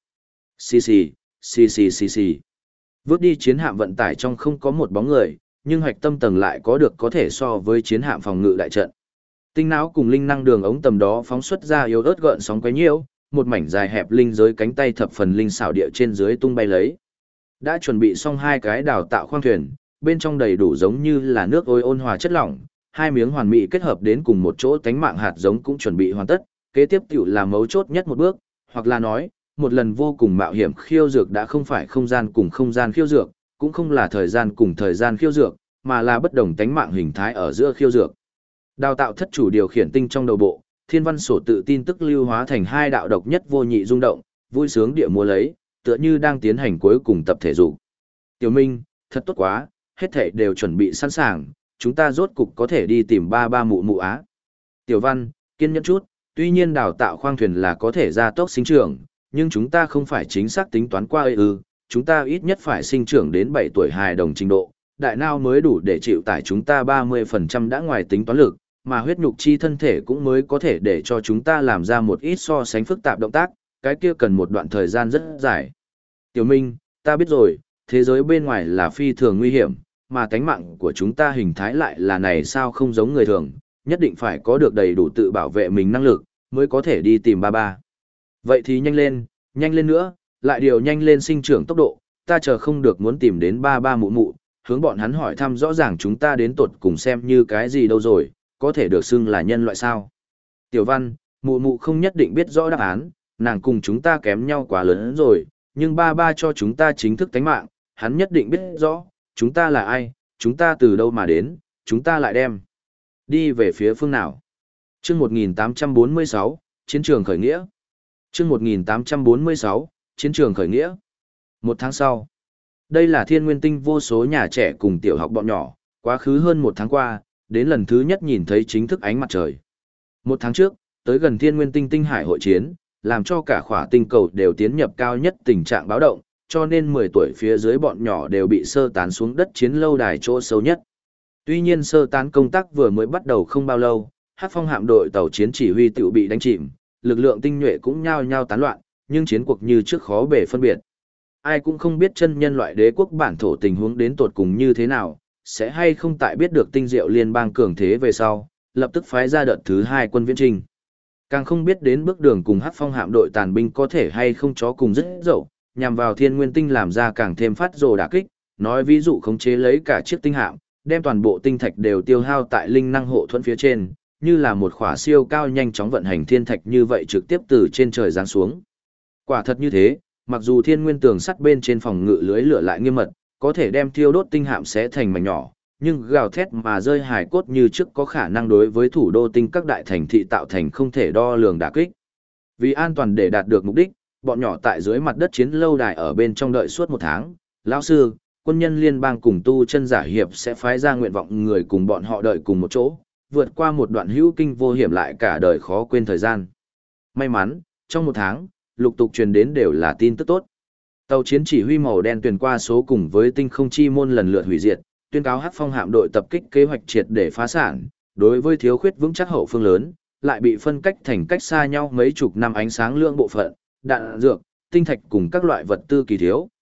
Xì. Vứt đi chiến hạm vận tải trong không có một bóng người, nhưng hạch tâm tầng lại có được có thể so với chiến hạm phòng ngự đại trận. Tinh não cùng linh năng đường ống tầm đó phóng xuất ra yếu ớt gợn sóng quấy nhiễu, một mảnh dài hẹp linh giới cánh tay thập phần linh xảo địa trên dưới tung bay lấy. Đã chuẩn bị xong 2 cái đào tạo khoang thuyền, bên trong đầy đủ giống như là nước ôi ôn hòa chất lỏng, 2 miếng hoàn mỹ kết hợp đến cùng một chỗ tánh mạng hạt giống cũng chuẩn bị hoàn tất, kế tiếp tiểu là mấu chốt nhất một bước, hoặc là nói, một lần vô cùng mạo hiểm khiêu dược đã không phải không gian cùng không gian khiêu dược, cũng không là thời gian cùng thời gian khiêu dược, mà là bất đồng tánh mạng hình thái ở giữa khiêu dược. Đào tạo thất chủ điều khiển tinh trong đầu bộ, thiên văn sổ tự tin tức lưu hóa thành 2 đạo độc nhất vô nhị rung động, vui sướng địa múa lấy, tựa như đang tiến hành cuối cùng tập thể dục. Tiểu Minh, thật tốt quá, hết thảy đều chuẩn bị sẵn sàng, chúng ta rốt cục có thể đi tìm ba ba mụ mụ á. Tiểu Văn, kiên nhẫn chút, tuy nhiên đào tạo khoang thuyền là có thể gia tốc sinh trưởng, nhưng chúng ta không phải chính xác tính toán qua chúng ta ít nhất phải sinh trưởng đến 7 tuổi hài đồng trình độ, đại não mới đủ để chịu tải chúng ta 30% đã ngoài tính toán lực, mà huyết nhục chi thân thể cũng mới có thể để cho chúng ta làm ra một ít so sánh phức tạp động tác, cái kia cần một đoạn thời gian rất dài. Tiểu Minh, ta biết rồi, thế giới bên ngoài là phi thường nguy hiểm, mà tánh mạng của chúng ta hình thái lại là này sao không giống người thường, nhất định phải có được đầy đủ tự bảo vệ mình năng lực, mới có thể đi tìm ba ba. Vậy thì nhanh lên nữa, lại điều nhanh lên sinh trưởng tốc độ, ta chờ không được muốn tìm đến ba ba mụ mụ, hướng bọn hắn hỏi thăm rõ ràng chúng ta đến tột cùng xem như cái gì đâu rồi, có thể được xưng là nhân loại sao. Tiểu Văn, mụ mụ không nhất định biết rõ đáp án, nàng cùng chúng ta kém nhau quá lớn rồi, nhưng ba ba cho chúng ta chính thức tánh mạng, hắn nhất định biết rõ, chúng ta là ai, chúng ta từ đâu mà đến, chúng ta lại đem đi về phía phương nào. Chương 1846, Chiến trường khởi nghĩa. Chương 1846, Chiến trường khởi nghĩa. 1 tháng sau. Đây là Thiên Nguyên Tinh vô số nhà trẻ cùng tiểu học bọn nhỏ, quá khứ hơn 1 tháng qua, đến lần thứ nhất nhìn thấy chính thức ánh mặt trời. 1 tháng trước, tới gần Thiên Nguyên Tinh tinh hải hội chiến, làm cho cả khỏa tinh cầu đều tiến nhập cao nhất tình trạng báo động, cho nên 10 tuổi phía dưới bọn nhỏ đều bị sơ tán xuống đất chiến lâu đài chỗ sâu nhất. Tuy nhiên sơ tán công tác vừa mới bắt đầu không bao lâu, Hắc Phong hạm đội tàu chiến chỉ huy tự bị đánh chìm, lực lượng tinh nhuệ cũng nhao nhao tán loạn, nhưng chiến cuộc như trước khó bề phân biệt. Ai cũng không biết chân nhân loại đế quốc bản thổ tình huống đến tột cùng như thế nào, sẽ hay không tại biết được tinh diệu liên bang cường thế về sau, lập tức phái ra đợt thứ 2 quân viễn trinh. Càng không biết đến bước đường cùng Hắc Phong hạm đội tàn binh có thể hay không chó cùng rất dậu, nhằm vào Thiên Nguyên Tinh làm ra càng thêm phát rồ đả kích, nói ví dụ khống chế lấy cả chiếc tinh hạm, đem toàn bộ tinh thạch đều tiêu hao tại linh năng hộ thuẫn phía trên, như là một khỏa siêu cao nhanh chóng vận hành thiên thạch như vậy trực tiếp từ trên trời giáng xuống. Quả thật như thế, mặc dù Thiên Nguyên tường sắt bên trên phòng ngự lưới lửa lại nghiêm mật, có thể đem thiêu đốt tinh hạm xé thành mảnh nhỏ, nhưng gào thét mà rơi hài cốt như trước có khả năng đối với thủ đô tinh các đại thành thị tạo thành không thể đo lường đả kích. Vì an toàn để đạt được mục đích, bọn nhỏ tại dưới mặt đất chiến lâu đài ở bên trong đợi suốt 1 tháng, lão sư, quân nhân liên bang cùng tu chân giả hiệp sẽ phái ra nguyện vọng người cùng bọn họ đợi cùng một chỗ, vượt qua một đoạn hữu kinh vô hiểm lại cả đời khó quên thời gian. May mắn, trong 1 tháng, lục tục truyền đến đều là tin tức tốt. Tàu chiến chỉ huy màu đen tuyển qua số cùng với tinh không chi môn lần lượt hủy diệt, tuyên cáo Hắc Phong hạm đội tập kích kế hoạch triệt để phá sản, đối với thiếu khuyết vững chắc hậu phương lớn, lại bị phân cách thành cách xa nhau mấy chục năm ánh sáng lượng bộ phận, đạn dược, tinh thạch cùng các loại vật tư kỳ thiếu,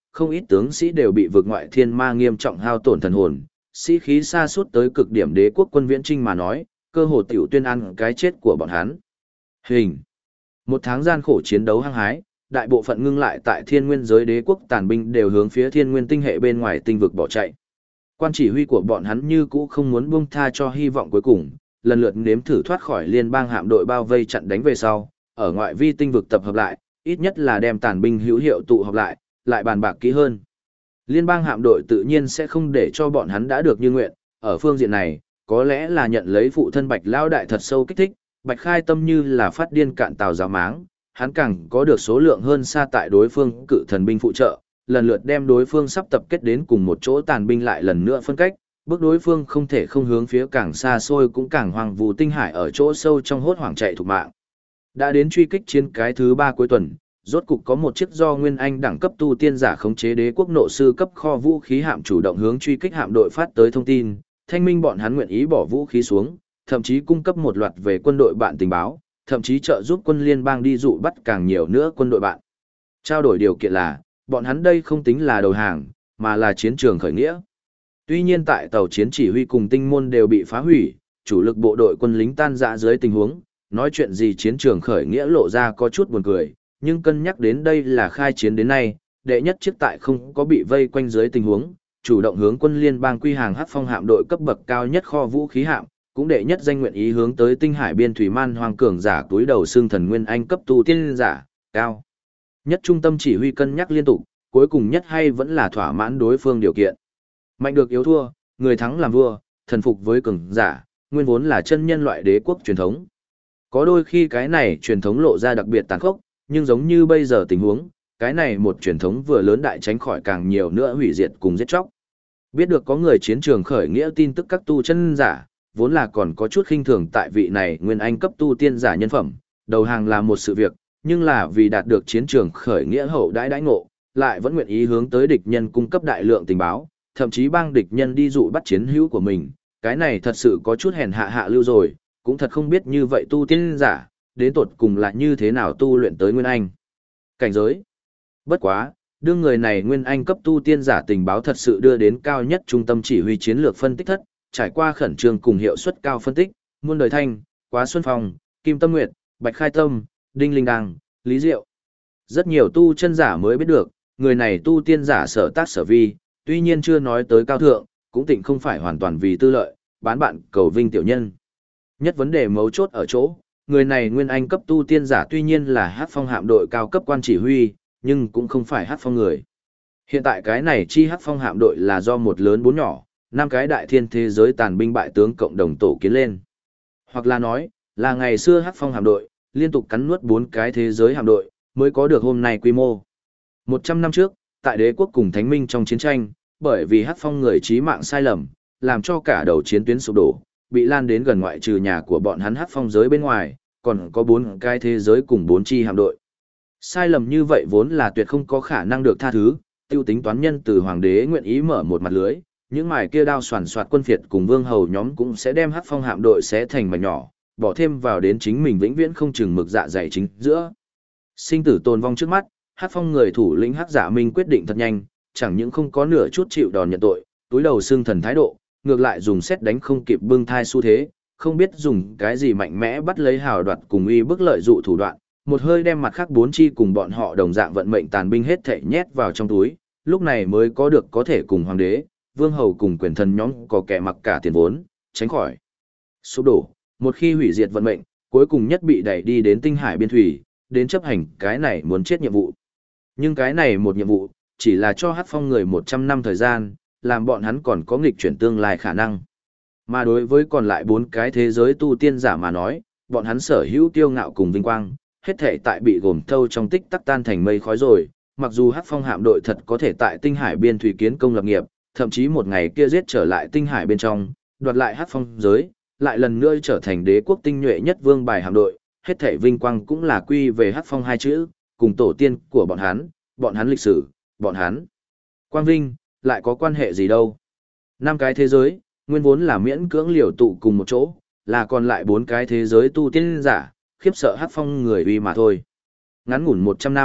không ít tướng sĩ đều bị vực ngoại thiên ma nghiêm trọng hao tổn thần hồn, sĩ khí sa sút tới cực điểm. Đế quốc quân viễn trinh mà nói, cơ hồ tiểu tuyên ăn cái chết của bọn hắn. Hình. Một tháng gian khổ chiến đấu hăng hái, đại bộ phận ngưng lại tại thiên nguyên giới đế quốc tàn binh đều hướng phía thiên nguyên tinh hệ bên ngoài tinh vực bỏ chạy. Quan chỉ huy của bọn hắn như cũ không muốn buông tha cho hy vọng cuối cùng, lần lượt nếm thử thoát khỏi liên bang hạm đội bao vây chặn đánh về sau, ở ngoại vi tinh vực tập hợp lại, ít nhất là đem tàn binh hữu hiệu tụ họp lại bàn bạc kỹ hơn. Liên bang hạm đội tự nhiên sẽ không để cho bọn hắn đã được như nguyện, ở phương diện này, có lẽ là nhận lấy phụ thân Bạch Lão đại thật sâu kích thích, Bạch Khai Tâm như là phát điên cạn tàu giáo máng, hắn càng có được số lượng hơn xa tại đối phương cự thần binh phụ trợ, lần lượt đem đối phương sắp tập kết đến cùng một chỗ tàn binh lại lần nữa phân cách, bước đối phương không thể không hướng phía càng xa xôi cũng càng hoang vu tinh hải ở chỗ sâu trong hốt hoảng chạy thục mạng. Đã đến truy kích chiến cái thứ 3 cuối tuần, rốt cục có một chiếc do Nguyên Anh đẳng cấp tu tiên giả khống chế đế quốc nộ sư cấp kho vũ khí hạm chủ động hướng truy kích hạm đội phát tới thông tin, thanh minh bọn hắn nguyện ý bỏ vũ khí xuống, thậm chí cung cấp một loạt về quân đội bạn tình báo, thậm chí trợ giúp quân liên bang đi dụ bắt càng nhiều nữa quân đội bạn. Trao đổi điều kiện là, bọn hắn đây không tính là đầu hàng, mà là chiến trường khởi nghĩa. Tuy nhiên tại tàu chiến chỉ huy cùng tinh môn đều bị phá hủy, chủ lực bộ đội quân lính tan rã dưới tình huống, nói chuyện gì chiến trường khởi nghĩa lộ ra có chút buồn cười, nhưng cân nhắc đến đây là khai chiến đến nay, đệ nhất chiếc tại không có bị vây quanh dưới tình huống, chủ động hướng quân liên bang quy hàng Hắc Phong hạm đội cấp bậc cao nhất kho vũ khí hạm, cũng đệ nhất danh nguyện ý hướng tới tinh hải biên thủy man hoang cường giả túi đầu xương thần nguyên anh cấp tu tiên giả, cao. Nhất trung tâm chỉ huy cân nhắc liên tục, cuối cùng nhất hay vẫn là thỏa mãn đối phương điều kiện. Mạnh được yếu thua, người thắng làm vua, thần phục với cường giả, nguyên vốn là chân nhân loại đế quốc truyền thống. Có đôi khi cái này truyền thống lộ ra đặc biệt tàn khốc, nhưng giống như bây giờ tình huống, cái này một truyền thống vừa lớn đại tránh khỏi càng nhiều nữa hủy diệt cùng giết chóc. Biết được có người chiến trường khởi nghĩa tin tức các tu chân giả, vốn là còn có chút khinh thường tại vị này nguyên anh cấp tu tiên giả nhân phẩm, đầu hàng là một sự việc, nhưng là vì đạt được chiến trường khởi nghĩa hậu đãi đãi ngộ, lại vẫn nguyện ý hướng tới địch nhân cung cấp đại lượng tình báo, thậm chí bang địch nhân đi dụ bắt chiến hữu của mình, cái này thật sự có chút hèn hạ hạ lưu rồi, cũng thật không biết như vậy tu tiên giả, đến tột cùng là như thế nào tu luyện tới nguyên anh. Cảnh giới. Bất quá, đương người này nguyên anh cấp tu tiên giả tình báo thật sự đưa đến cao nhất trung tâm chỉ huy chiến lược phân tích thất, trải qua khẩn trương cùng hiệu suất cao phân tích, muôn đời thanh, quá xuân phong, kim tâm nguyệt, bạch khai tâm, đinh linh đăng, lý diệu. Rất nhiều tu chân giả mới biết được, người này tu tiên giả sở tác sở vi, tuy nhiên chưa nói tới cao thượng, cũng tịnh không phải hoàn toàn vì tư lợi, bán bạn cầu vinh tiểu nhân. Nhất vấn đề mấu chốt ở chỗ, người này nguyên anh cấp tu tiên giả tuy nhiên là Hắc Phong hạm đội cao cấp quan chỉ huy, nhưng cũng không phải Hắc Phong người. Hiện tại cái này chi Hắc Phong hạm đội là do một lớn bốn nhỏ, 5 cái đại thiên thế giới tàn binh bại tướng cộng đồng tổ kiến lên. Hoặc là nói, là ngày xưa Hắc Phong hạm đội, liên tục cắn nuốt 4 cái thế giới hạm đội, mới có được hôm nay quy mô. 100 năm trước, tại đế quốc cùng thánh minh trong chiến tranh, bởi vì Hắc Phong người chí mạng sai lầm, làm cho cả đầu chiến tuyến sụp đổ, bị lan đến gần ngoại trừ nhà của bọn hắn Hắc Phong giới bên ngoài, còn có 4 cái thế giới cùng 4 chi hạm đội. Sai lầm như vậy vốn là tuyệt không có khả năng được tha thứ, tiêu tính toán nhân từ hoàng đế nguyện ý mở một mặt lưới, những mài kia đao soàn soạt quân phiệt cùng vương hầu nhóm cũng sẽ đem Hắc Phong hạm đội xé thành mảnh nhỏ, bỏ thêm vào đến chính mình vĩnh viễn không chừng mực dạ dày chính giữa. Sinh tử tồn vong trước mắt, Hắc Phong người thủ lĩnh Hắc Dạ Minh quyết định thật nhanh, chẳng những không có nửa chút chịu đòn nhận tội, túi đầu xương thần thái độ, ngược lại dùng xét đánh không kịp bưng thai xu thế, không biết dùng cái gì mạnh mẽ bắt lấy hào đoạt cùng uy bức lợi dụ thủ đoạn, một hơi đem mặt khác 4 chi cùng bọn họ đồng dạng vận mệnh tàn binh hết thảy nhét vào trong túi, lúc này mới có thể cùng hoàng đế, vương hầu cùng quyền thần nhóm có kẻ mặc cả tiền vốn, tránh khỏi sụp đổ. Một khi hủy diệt vận mệnh, cuối cùng nhất bị đẩy đi đến tinh hải biên thủy, đến chấp hành cái này muốn chết nhiệm vụ. Nhưng cái này một nhiệm vụ, chỉ là cho Hắc Phong người 100 năm thời gian, làm bọn hắn còn có nghịch chuyển tương lai khả năng. Mà đối với còn lại 4 cái thế giới tu tiên giả mà nói, bọn hắn sở hữu tiêu ngạo cùng vinh quang, hết thể tại bị gồm thâu trong tích tắc tan thành mây khói rồi. Mặc dù Hắc Phong hạm đội thật có thể tại tinh hải biên thủy kiến công lập nghiệp, thậm chí một ngày kia giết trở lại tinh hải bên trong, đoạt lại Hắc Phong giới, lại lần nữa trở thành đế quốc tinh nhuệ nhất vương bài hạm đội, hết thể vinh quang cũng là quy về Hắc Phong hai chữ, cùng tổ tiên của bọn hắn lịch sử, bọn hắn quang vinh, lại có quan hệ gì đâu. 5 cái thế giới, nguyên vốn là miễn cưỡng liều tụ cùng một chỗ, là còn lại 4 cái thế giới tu tiên giả, khiếp sợ Hắc Phong người uy mà thôi. Ngắn ngủn 100 năm,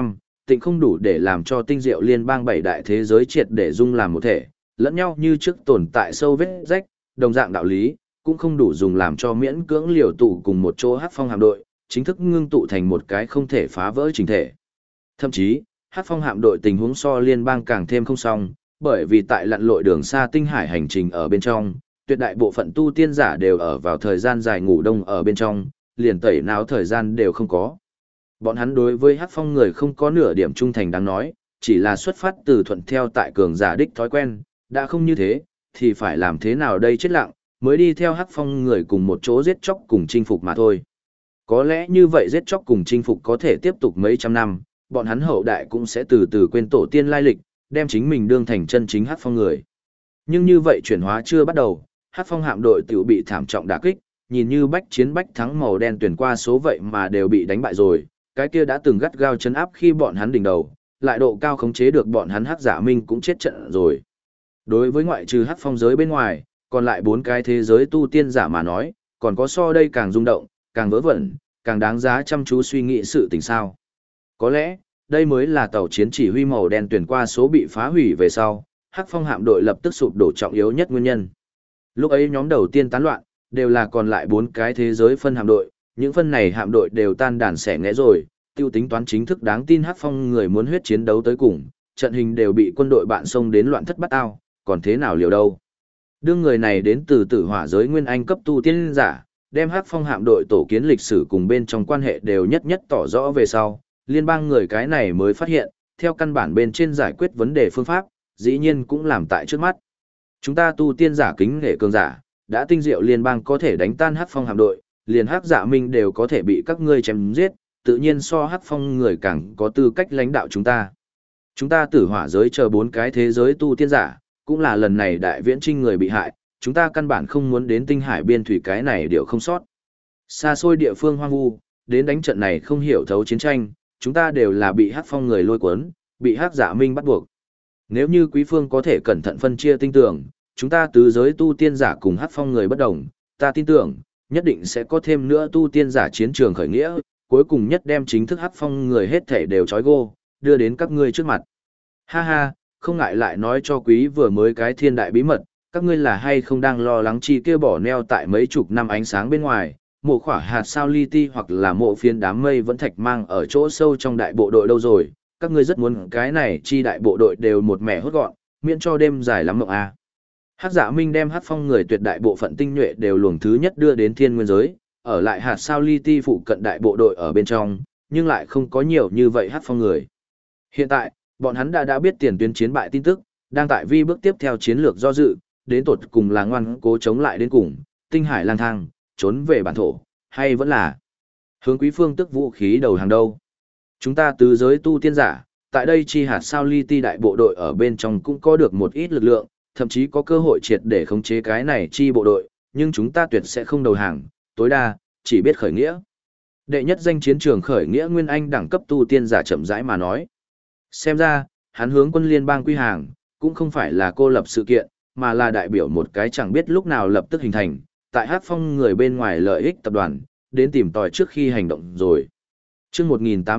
tịnh không đủ để làm cho tinh diệu liên bang bảy đại thế giới triệt để dung làm một thể, lẫn nhau như trước tồn tại sâu vết rách, đồng dạng đạo lý, cũng không đủ dùng làm cho miễn cưỡng liều tụ cùng một chỗ Hắc Phong hạm đội, chính thức ngưng tụ thành một cái không thể phá vỡ trình thể. Thậm chí, Hắc Phong hạm đội tình huống so liên bang càng thêm không xong, bởi vì tại lặn lội đường xa tinh hải hành trình ở bên trong, tuyệt đại bộ phận tu tiên giả đều ở vào thời gian dài ngủ đông ở bên trong, liền tẩy não thời gian đều không có. Bọn hắn đối với Hắc Phong người không có nửa điểm trung thành đáng nói, chỉ là xuất phát từ thuận theo tại cường giả đích thói quen, đã không như thế, thì phải làm thế nào đây chết lặng, mới đi theo Hắc Phong người cùng một chỗ giết chóc cùng chinh phục mà thôi. Có lẽ như vậy giết chóc cùng chinh phục có thể tiếp tục mấy trăm năm, bọn hắn hậu đại cũng sẽ từ từ quên tổ tiên lai lịch, đem chính mình đương thành chân chính Hắc Phong người. Nhưng như vậy chuyển hóa chưa bắt đầu, Hắc Phong hạm đội tiểu bị thảm trọng đả kích, nhìn như bách chiến bách thắng màu đen tuyển qua số vậy mà đều bị đánh bại rồi, cái kia đã từng gắt gao chấn áp khi bọn hắn đỉnh đầu, lại độ cao khống chế được bọn hắn Hắc Dạ Minh cũng chết trận rồi. Đối với ngoại trừ Hắc Phong giới bên ngoài, còn lại 4 cái thế giới tu tiên giả mà nói, còn có so đây càng rung động, càng vớ vẩn, càng đáng giá chăm chú suy nghĩ sự tình sao. Có lẽ, đây mới là tàu chiến chỉ huy màu đen tuyển qua số bị phá hủy về sau, Hắc Phong hạm đội lập tức sụp đổ trọng yếu nhất nguyên nhân. Lúc ấy nhóm đầu tiên tán loạn, đều là còn lại 4 cái thế giới phân hạm đội, những phân này hạm đội đều tan đàn xẻ ngẽ rồi, tiêu tính toán chính thức đáng tin Hắc Phong người muốn huyết chiến đấu tới cùng, trận hình đều bị quân đội bạn xông đến loạn thất bát ao, còn thế nào liều đâu. Đương người này đến từ Tử Hỏa giới nguyên anh cấp tu tiên giả, đem Hắc Phong hạm đội tổ kiến lịch sử cùng bên trong quan hệ đều nhất nhất tỏ rõ về sau, liên bang người cái này mới phát hiện, theo căn bản bên trên giải quyết vấn đề phương pháp, dĩ nhiên cũng làm tại trước mắt. Chúng ta tu tiên giả kính nghệ cường giả, đã tinh diệu liên bang có thể đánh tan Hắc Phong hạm đội, liền Hắc Dạ Minh đều có thể bị các ngươi chém giết, tự nhiên so Hắc Phong người càng có tư cách lãnh đạo chúng ta. Chúng ta Tử Hỏa giới chờ 4 cái thế giới tu tiên giả, cũng là lần này đại viễn trinh người bị hại, chúng ta căn bản không muốn đến tinh hải biên thủy cái này điều không sót. Xa xôi địa phương hoang vu, đến đánh trận này không hiểu thấu chiến tranh, chúng ta đều là bị Hắc Phong người lôi cuốn, bị Hắc Dạ Minh bắt buộc. Nếu như quý phương có thể cẩn thận phân chia tinh tưởng, chúng ta tứ giới tu tiên giả cùng Hắc Phong người bất đồng, ta tin tưởng, nhất định sẽ có thêm nữa tu tiên giả chiến trường khởi nghĩa, cuối cùng nhất đem chính thức Hắc Phong người hết thể đều trói gô, đưa đến các ngươi trước mặt. Ha ha, không ngại lại nói cho quý vừa mới cái thiên đại bí mật, các ngươi là hay không đang lo lắng chi kia bỏ neo tại mấy chục năm ánh sáng bên ngoài, mộ khỏa hạt sao li ti hoặc là mộ phiến đám mây vẫn thạch mang ở chỗ sâu trong đại bộ đội đâu rồi, các ngươi rất muốn cái này chi đại bộ đội đều một mẻ hốt gọn, miễn cho đêm dài lắm mộng a. Hắc Dạ Minh đem Hắc Phong người tuyệt đại bộ phận tinh nhuệ đều luồng thứ nhất đưa đến thiên nguyên giới, ở lại hạt sao li ti phụ cận đại bộ đội ở bên trong, nhưng lại không có nhiều như vậy Hắc Phong người. Hiện tại, bọn hắn đã biết tiền tuyến chiến bại tin tức, đang tại vi bước tiếp theo chiến lược do dự, đến tột cùng là ngoan cố chống lại đến cùng, tinh hải lang thang, trốn về bản thổ, hay vẫn là hướng quý phương tức vũ khí đầu hàng đâu. Chúng ta tứ giới tu tiên giả, tại đây chi hạt sao li ti đại bộ đội ở bên trong cũng có được một ít lực lượng, thậm chí có cơ hội triệt để khống chế cái này chi bộ đội, nhưng chúng ta tuyệt sẽ không đầu hàng, tối đa, chỉ biết khởi nghĩa. Đệ nhất danh chiến trường khởi nghĩa nguyên anh đẳng cấp tu tiên giả chậm rãi mà nói. Xem ra, hắn hướng quân liên bang quy hàng, cũng không phải là cô lập sự kiện, mà là đại biểu một cái chẳng biết lúc nào lập tức hình thành, tại Hắc Phong người bên ngoài lợi ích tập đoàn, đến tìm tòi trước khi hành động rồi. Chương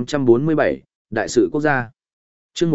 1847, Đại sự quốc gia. Chương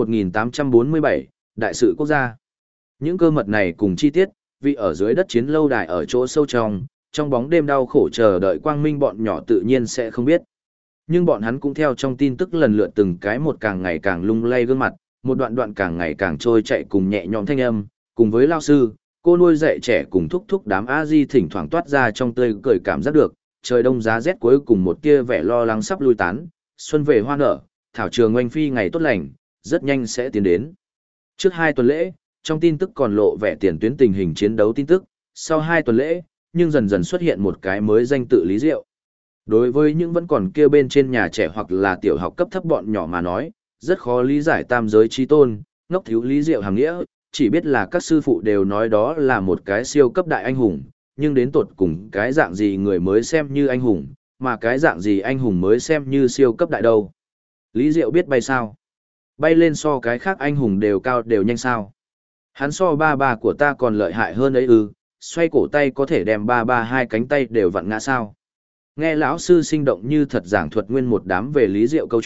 1847, Đại sự quốc gia. Những cơ mật này cùng chi tiết, vì ở dưới đất chiến lâu đài ở chỗ sâu trong bóng đêm đau khổ chờ đợi quang minh bọn nhỏ tự nhiên sẽ không biết. Nhưng bọn hắn cũng theo trong tin tức lần lượt từng cái một càng ngày càng lung lay gương mặt, một đoạn đoạn càng ngày càng trôi chạy cùng nhẹ nhõm thanh âm, cùng với lao sư, cô nuôi dạy trẻ cùng thúc thúc đám A-di thỉnh thoảng toát ra trong tươi cười cảm giác được, trời đông giá rét cuối cùng một tia vẻ lo lắng sắp lui tán, xuân về hoa nở, thảo trường oanh phi ngày tốt lành, rất nhanh sẽ tiến đến. Trước 2 tuần lễ, trong tin tức còn lộ vẻ tiền tuyến tình hình chiến đấu tin tức, sau 2 tuần lễ, nhưng dần dần xuất hiện một cái mới danh tự Lý Diệu. Đối với những vẫn còn kia bên trên nhà trẻ hoặc là tiểu học cấp thấp bọn nhỏ mà nói, rất khó lý giải tam giới trí tôn, ngốc thiếu Lý Diệu hàng nghĩa, chỉ biết là các sư phụ đều nói đó là một cái siêu cấp đại anh hùng, nhưng đến tột cùng cái dạng gì người mới xem như anh hùng, mà cái dạng gì anh hùng mới xem như siêu cấp đại đâu. Lý Diệu biết bay sao? Bay lên so cái khác anh hùng đều cao đều nhanh sao? Hắn so ba của ta còn lợi hại hơn ấy ư, xoay cổ tay có thể đem ba hai cánh tay đều vặn ngã sao? Nghe lão sư sinh động như thật giảng thuật nguyên một đám về Lý Diệu câu chuyện,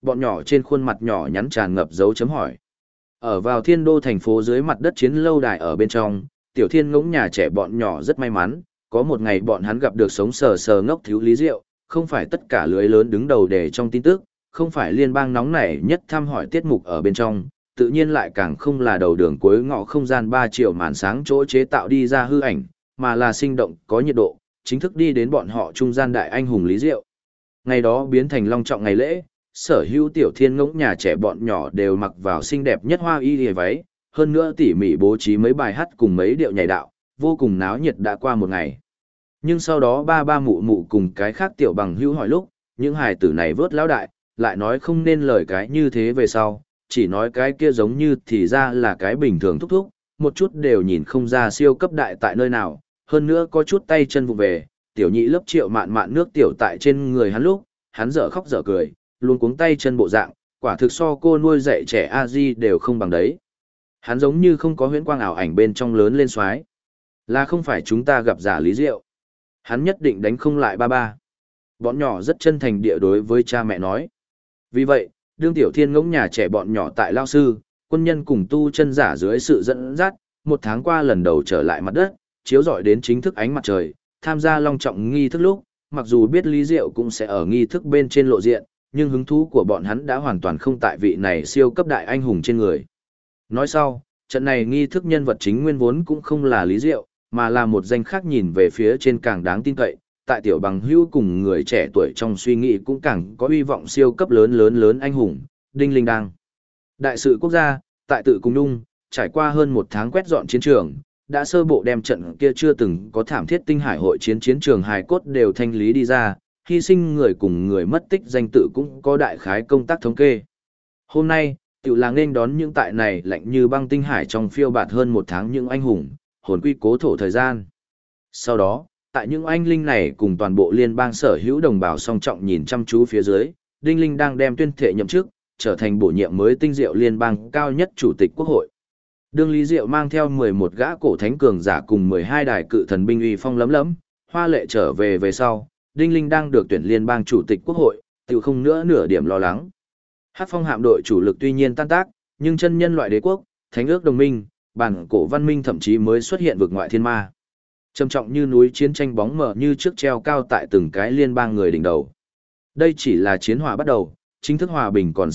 bọn nhỏ trên khuôn mặt nhỏ nhắn tràn ngập dấu chấm hỏi. Ở vào thiên đô thành phố dưới mặt đất chiến lâu đài ở bên trong, Tiểu Thiên ngỗng nhà trẻ bọn nhỏ rất may mắn, có một ngày bọn hắn gặp được sống sờ sờ ngốc thiếu Lý Diệu, không phải tất cả lưới lớn đứng đầu đề trong tin tức, không phải liên bang nóng nảy nhất thăm hỏi tiết mục ở bên trong, tự nhiên lại càng không là đầu đường cuối ngõ không gian 3 triệu màn sáng chỗ chế tạo đi ra hư ảnh, mà là sinh động có nhiệt độ, chính thức đi đến bọn họ trung gian đại anh hùng Lý Diệu. Ngày đó biến thành long trọng ngày lễ, sở hữu Tiểu Thiên ngỗng nhà trẻ bọn nhỏ đều mặc vào xinh đẹp nhất hoa y lìa váy, hơn nữa tỉ mỉ bố trí mấy bài hát cùng mấy điệu nhảy đạo, vô cùng náo nhiệt đã qua một ngày. Nhưng sau đó ba ba mụ mụ cùng cái khác tiểu bằng hữu hỏi lúc, những hài tử này vớt lão đại, lại nói không nên lời cái như thế về sau, chỉ nói cái kia giống như thì ra là cái bình thường thúc thúc, một chút đều nhìn không ra siêu cấp đại tại nơi nào, hơn nữa có chút tay chân vụ về, tiểu nhị lớp Triệu Mạn Mạn nước tiểu tại trên người hắn lúc, hắn dở khóc dở cười, luôn cuống tay chân bộ dạng, quả thực so cô nuôi dạy trẻ A-di đều không bằng đấy. Hắn giống như không có huyễn quang ảo ảnh bên trong lớn lên xoái. Là không phải chúng ta gặp giả Lý Diệu. Hắn nhất định đánh không lại ba ba. Bọn nhỏ rất chân thành địa đối với cha mẹ nói. Vì vậy, đương Tiểu Thiên ngỗng nhà trẻ bọn nhỏ tại lao sư, quân nhân cùng tu chân giả dưới sự dẫn dắt, một tháng qua lần đầu trở lại mặt đất, chiếu rọi đến chính thức ánh mặt trời, tham gia long trọng nghi thức lúc, mặc dù biết Lý Diệu cũng sẽ ở nghi thức bên trên lộ diện, nhưng hứng thú của bọn hắn đã hoàn toàn không tại vị này siêu cấp đại anh hùng trên người. Nói sau, trận này nghi thức nhân vật chính nguyên vốn cũng không là Lý Diệu, mà là một danh khác nhìn về phía trên càng đáng tin cậy, tại tiểu bằng hữu cùng người trẻ tuổi trong suy nghĩ cũng càng có hy vọng siêu cấp lớn anh hùng, Đinh Linh Đang. Đại sự quốc gia, tại tự Cung Nung, trải qua hơn một tháng quét dọn chiến trường, đã sơ bộ đem trận kia chưa từng có thảm thiết tinh hải hội chiến trường hài cốt đều thanh lý đi ra, hy sinh người cùng người mất tích danh tự cũng có đại khái công tác thống kê. Hôm nay, tiểu làng nên đón những tại này lạnh như băng tinh hải trong phiêu bạt hơn một tháng những anh hùng, hồn quy cố thổ thời gian. Sau đó, tại những anh linh này cùng toàn bộ liên bang sở hữu đồng bào song trọng nhìn chăm chú phía dưới, Đinh Linh đang đem tuyên thệ nhậm chức, trở thành bổ nhiệm mới tinh diệu liên bang cao nhất chủ tịch quốc hội. Đương Lý Diệu mang theo 11 gã cổ thánh cường giả cùng 12 đài cự thần binh uy phong lấm lấm, hoa lệ trở về sau, Đinh Linh đang được tuyển liên bang chủ tịch quốc hội, tự không nữa nửa điểm lo lắng. Hắc Phong hạm đội chủ lực tuy nhiên tan tác, nhưng chân nhân loại đế quốc, thánh ước đồng minh, bản cổ văn minh thậm chí mới xuất hiện vực ngoại thiên ma. Trầm trọng như núi chiến tranh bóng mờ như trước treo cao tại từng cái liên bang người đỉnh đầu. Đây chỉ là chiến hỏa bắt đầu, chính thức hòa bình còn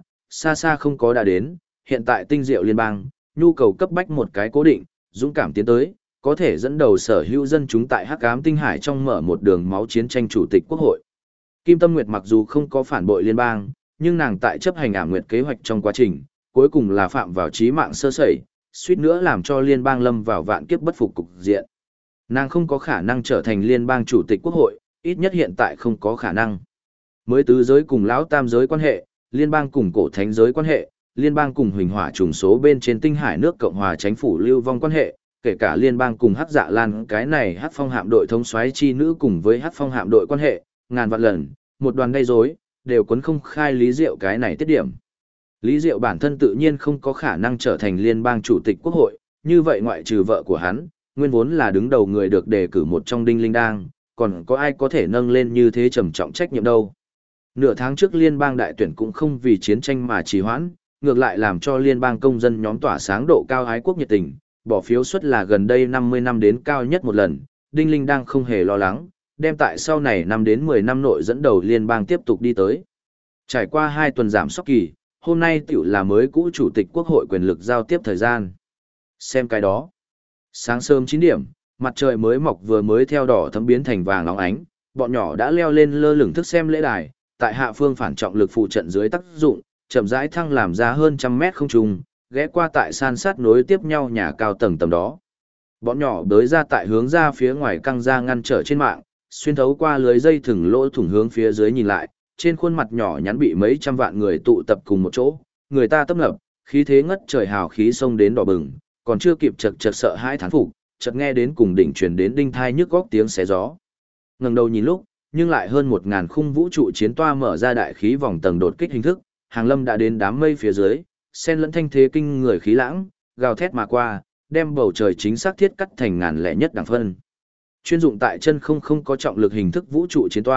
xa xa không có đã đến, hiện tại tinh diệu liên bang, nhu cầu cấp bách một cái cố định, dũng cảm tiến tới, có thể dẫn đầu sở hữu dân chúng tại Hắc Ám tinh hải trong mở một đường máu chiến tranh chủ tịch quốc hội. Kim Tâm Nguyệt mặc dù không có phản bội liên bang, nhưng nàng tại chấp hành Ảm Nguyệt kế hoạch trong quá trình, cuối cùng là phạm vào chí mạng sơ sẩy, suýt nữa làm cho liên bang lâm vào vạn kiếp bất phục cục diện. Nàng không có khả năng trở thành liên bang chủ tịch quốc hội, ít nhất hiện tại không có khả năng. Mới tứ giới cùng lão tam giới quan hệ, liên bang cùng cổ thánh giới quan hệ, liên bang cùng huỳnh hỏa trùng số bên trên tinh hải nước Cộng hòa chính phủ lưu vong quan hệ, kể cả liên bang cùng Hắc Dạ Lan cái này Hắc Phong hạm đội thống soái chi nữ cùng với Hắc Phong hạm đội quan hệ, ngàn vạn lần, một đoàn gây rối, đều quấn không khai Lý Diệu cái này tiết điểm. Lý Diệu bản thân tự nhiên không có khả năng trở thành liên bang chủ tịch quốc hội, như vậy ngoại trừ vợ của hắn, nguyên vốn là đứng đầu người được đề cử một trong Đinh Linh Đang, còn có ai có thể nâng lên như thế trầm trọng trách nhiệm đâu. Nửa tháng trước liên bang đại tuyển cũng không vì chiến tranh mà trì hoãn, ngược lại làm cho liên bang công dân nhóm tỏa sáng độ cao ái quốc nhiệt tình, bỏ phiếu suất là gần đây 50 năm đến cao nhất một lần, Đinh Linh đang không hề lo lắng, đem tại sau này 5 đến 10 năm nội dẫn đầu liên bang tiếp tục đi tới. Trải qua 2 tuần giảm sóc kỳ, hôm nay tiểu là mới cũ chủ tịch quốc hội quyền lực giao tiếp thời gian. Xem cái đó. Sáng sớm 9 điểm, mặt trời mới mọc vừa mới theo đỏ thấm biến thành vàng óng ánh, bọn nhỏ đã leo lên lơ lửng thức xem lễ đài, tại hạ phương phản trọng lực phụ trận dưới tác dụng, chậm rãi thăng làm ra hơn 100 mét không trung, ghé qua tại san sát nối tiếp nhau nhà cao tầng tầm đó. Bọn nhỏ đới ra tại hướng ra phía ngoài căng ra ngăn trở trên mạng, xuyên thấu qua lưới dây thừng lỗ thủng hướng phía dưới nhìn lại, trên khuôn mặt nhỏ nhắn bị mấy trăm vạn người tụ tập cùng một chỗ, người ta tấp nập, khí thế ngất trời hào khí xông đến đỏ bừng, còn chưa kịp chật sợ hãi thán phục, chợt nghe đến cùng đỉnh truyền đến đinh thai nhức góc tiếng xé gió. Ngẩng đầu nhìn lúc, nhưng lại hơn 1000 khung vũ trụ chiến toa mở ra đại khí vòng tầng đột kích hình thức, hàng lâm đã đến đám mây phía dưới, xen lẫn thanh thế kinh người khí lãng, gào thét mà qua, đem bầu trời chính xác thiết cắt thành ngàn lẻ nhất đẳng phân. Chuyên dụng tại chân không có trọng lực hình thức vũ trụ chiến toa,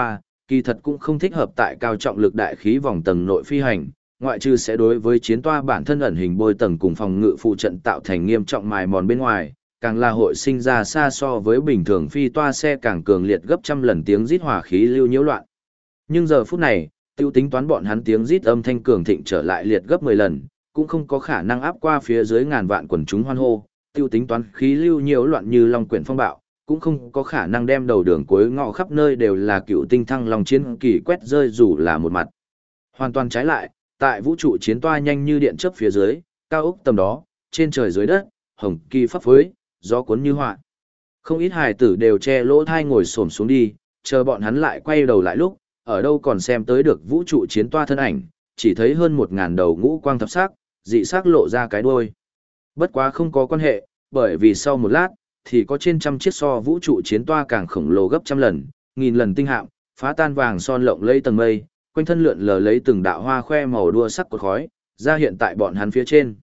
kỳ thật cũng không thích hợp tại cao trọng lực đại khí vòng tầng nội phi hành, ngoại trừ sẽ đối với chiến toa bản thân ẩn hình bôi tầng cùng phòng ngự phụ trận tạo thành nghiêm trọng mài mòn bên ngoài, càng là hội sinh ra xa so với bình thường phi toa xe càng cường liệt gấp trăm lần tiếng rít hỏa khí lưu nhiễu loạn. Nhưng giờ phút này, tiêu tính toán bọn hắn tiếng rít âm thanh cường thịnh trở lại liệt gấp 10 lần, cũng không có khả năng áp qua phía dưới ngàn vạn quần chúng hoan hô, tiêu tính toán khí lưu nhiễu loạn như long quyển phong bạo, cũng không có khả năng đem đầu đường cuối ngõ khắp nơi đều là cựu tinh thăng long chiến kỳ quét rơi dù là một mặt. Hoàn toàn trái lại, tại vũ trụ chiến toa nhanh như điện chớp phía dưới, cao ốc tầm đó, trên trời dưới đất, hồng kỳ phấp phới, gió cuốn như họa. Không ít hài tử đều che lỗ thai ngồi xổm xuống đi, chờ bọn hắn lại quay đầu lại lúc, ở đâu còn xem tới được vũ trụ chiến toa thân ảnh, chỉ thấy hơn 1000 đầu ngũ quang thập sắc, dị sắc lộ ra cái đuôi. Bất quá không có quan hệ, bởi vì sau một lát, thì có trên trăm chiếc so vũ trụ chiến toa càng khổng lồ gấp trăm lần, nghìn lần tinh hạm, phá tan vàng son lộng lẫy tầng mây, quanh thân lượn lờ lấy từng đạo hoa khoe màu đua sắc cột khói, ra hiện tại bọn hắn phía trên.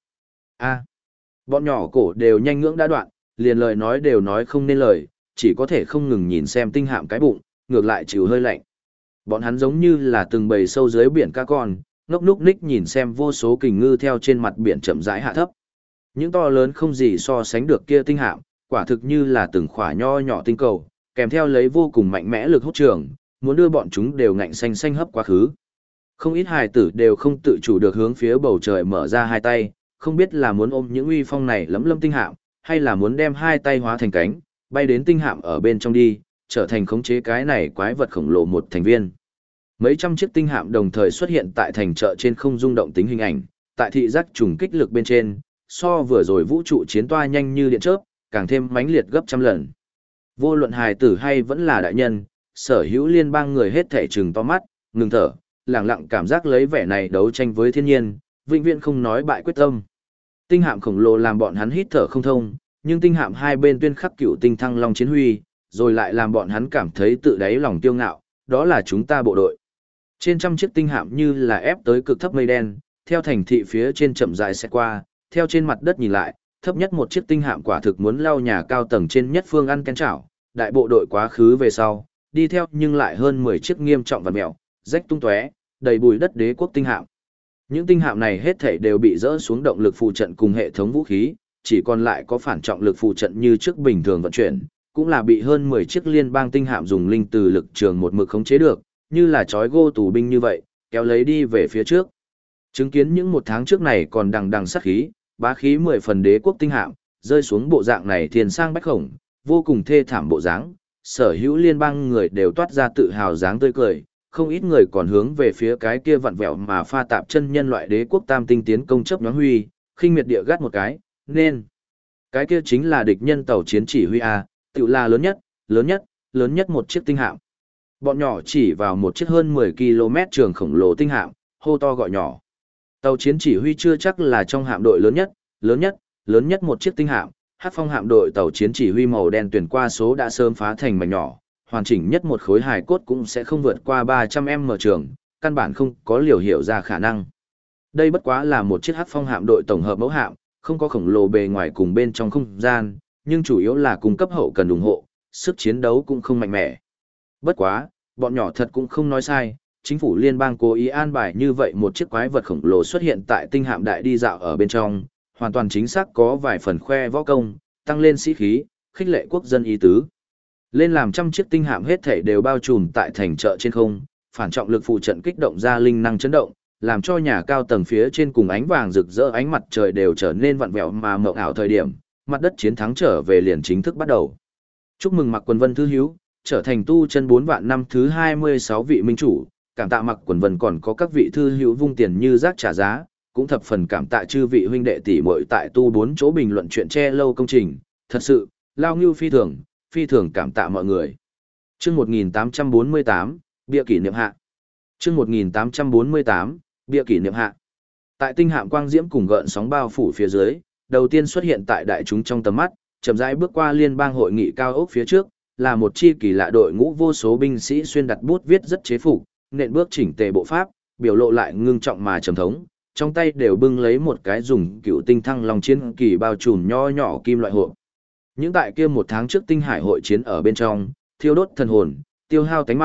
Bọn nhỏ cổ đều nhanh ngưỡng đã đoạn, liền lời nói đều nói không nên lời, chỉ có thể không ngừng nhìn xem tinh hạm cái bụng, ngược lại chịu hơi lạnh. Bọn hắn giống như là từng bầy sâu dưới biển cá con, ngốc núc ních nhìn xem vô số kình ngư theo trên mặt biển chậm rãi hạ thấp. Những to lớn không gì so sánh được kia tinh hạm, quả thực như là từng khỏa nho nhỏ tinh cầu, kèm theo lấy vô cùng mạnh mẽ lực hút trường, muốn đưa bọn chúng đều ngạnh xanh xanh hấp quá khứ. Không ít hài tử đều không tự chủ được hướng phía bầu trời mở ra hai tay, không biết là muốn ôm những uy phong này lấm lâm tinh hạm, hay là muốn đem hai tay hóa thành cánh, bay đến tinh hạm ở bên trong đi, trở thành khống chế cái này quái vật khổng lồ một thành viên. Mấy trăm chiếc tinh hạm đồng thời xuất hiện tại thành chợ trên không rung động tính hình ảnh, tại thị giác trùng kích lực bên trên, so vừa rồi vũ trụ chiến toa nhanh như điện chớp, càng thêm mãnh liệt gấp trăm lần. Vô luận hài tử hay vẫn là đại nhân, sở hữu liên bang người hết thảy trừng to mắt, ngừng thở, lặng lặng cảm giác lấy vẻ này đấu tranh với thiên nhiên, vĩnh viễn không nói bại quyết tâm. Tinh hạm khổng lồ làm bọn hắn hít thở không thông, nhưng tinh hạm hai bên tuyên khắc cựu tinh thăng long chiến huy, rồi lại làm bọn hắn cảm thấy tự đáy lòng kiêu ngạo, đó là chúng ta bộ đội. Trên trăm chiếc tinh hạm như là ép tới cực thấp mây đen, theo thành thị phía trên chậm rãi sẽ qua, theo trên mặt đất nhìn lại, thấp nhất một chiếc tinh hạm quả thực muốn lao nhà cao tầng trên nhất phương ăn kén chảo, đại bộ đội quá khứ về sau, đi theo nhưng lại hơn 10 chiếc nghiêm trọng vằn mèo, rách tung tóe, đầy bụi đất đế quốc tinh hạm. Những tinh hạm này hết thảy đều bị dỡ xuống động lực phụ trận cùng hệ thống vũ khí, chỉ còn lại có phản trọng lực phụ trận như trước bình thường vận chuyển, cũng là bị hơn 10 chiếc liên bang tinh hạm dùng linh từ lực trường một mực khống chế được, như là chói gô tù binh như vậy, kéo lấy đi về phía trước. Chứng kiến những một tháng trước này còn đằng đằng sát khí, bá khí 10 phần đế quốc tinh hạm, rơi xuống bộ dạng này thiên sang bách khổng, vô cùng thê thảm bộ dáng, sở hữu liên bang người đều toát ra tự hào dáng tươi cười, không ít người còn hướng về phía cái kia vặn vẹo mà pha tạp chân nhân loại đế quốc tam tinh tiến công chấp nhoáng huy, khinh miệt địa gắt một cái, nên cái kia chính là địch nhân tàu chiến chỉ huy a, tự là lớn nhất, lớn nhất, lớn nhất một chiếc tinh hạm. Bọn nhỏ chỉ vào một chiếc hơn 10 km trường khổng lồ tinh hạm, hô to gọi nhỏ. Tàu chiến chỉ huy chưa chắc là trong hạm đội lớn nhất, lớn nhất, lớn nhất một chiếc tinh hạm, Hắc Phong hạm đội tàu chiến chỉ huy màu đen tuyển qua số đã sớm phá thành mảnh nhỏ, hoàn chỉnh nhất một khối hài cốt cũng sẽ không vượt qua 300m trường, căn bản không có liều hiểu ra khả năng. Đây bất quá là một chiếc Hắc Phong hạm đội tổng hợp mẫu hạm, không có khổng lồ bề ngoài cùng bên trong không gian, nhưng chủ yếu là cung cấp hậu cần ủng hộ, sức chiến đấu cũng không mạnh mẽ. Bất quá, bọn nhỏ thật cũng không nói sai, chính phủ liên bang cố ý an bài như vậy một chiếc quái vật khổng lồ xuất hiện tại tinh hạm đại đi dạo ở bên trong, hoàn toàn chính xác có vài phần khoe võ công, tăng lên sĩ khí, khích lệ quốc dân ý tứ. Lên làm trăm chiếc tinh hạm hết thể đều bao trùm tại thành chợ trên không, phản trọng lực phụ trận kích động ra linh năng chấn động, làm cho nhà cao tầng phía trên cùng ánh vàng rực rỡ ánh mặt trời đều trở nên vặn vẹo mà mộng ảo thời điểm, mặt đất chiến thắng trở về liền chính thức bắt đầu. Chúc mừng Mạc Quần Vân thứ hiếu, trở thành tu chân 4 vạn năm thứ 26 vị minh chủ, cảm tạ Mạc Quần Vân còn có các vị thư hữu vung tiền như rác trả giá, cũng thập phần cảm tạ chư vị huynh đệ tỷ muội tại tu 4 chỗ bình luận chuyện che lâu công trình, thật sự, lao ngưu phi thường cảm tạ mọi người. Chương 1848, bia kỷ niệm hạ. Chương 1848, bia kỷ niệm hạ. Tại tinh hạm quang diễm cùng gợn sóng bao phủ phía dưới, đầu tiên xuất hiện tại đại chúng trong tầm mắt, chậm rãi bước qua liên bang hội nghị cao ốc phía trước, là một chi kỳ lạ đội ngũ vô số binh sĩ xuyên đặt bút viết rất chế phục, nện bước chỉnh tề bộ pháp, biểu lộ lại ngưng trọng mà trầm thống, trong tay đều bưng lấy một cái dùng cựu tinh thăng long chiến kỳ bao trùm nho nhỏ kim loại hộp. Những tại kia một tháng trước tinh hải hội chiến ở bên trong, thiêu đốt thần hồn, tiêu hao tánh mạng,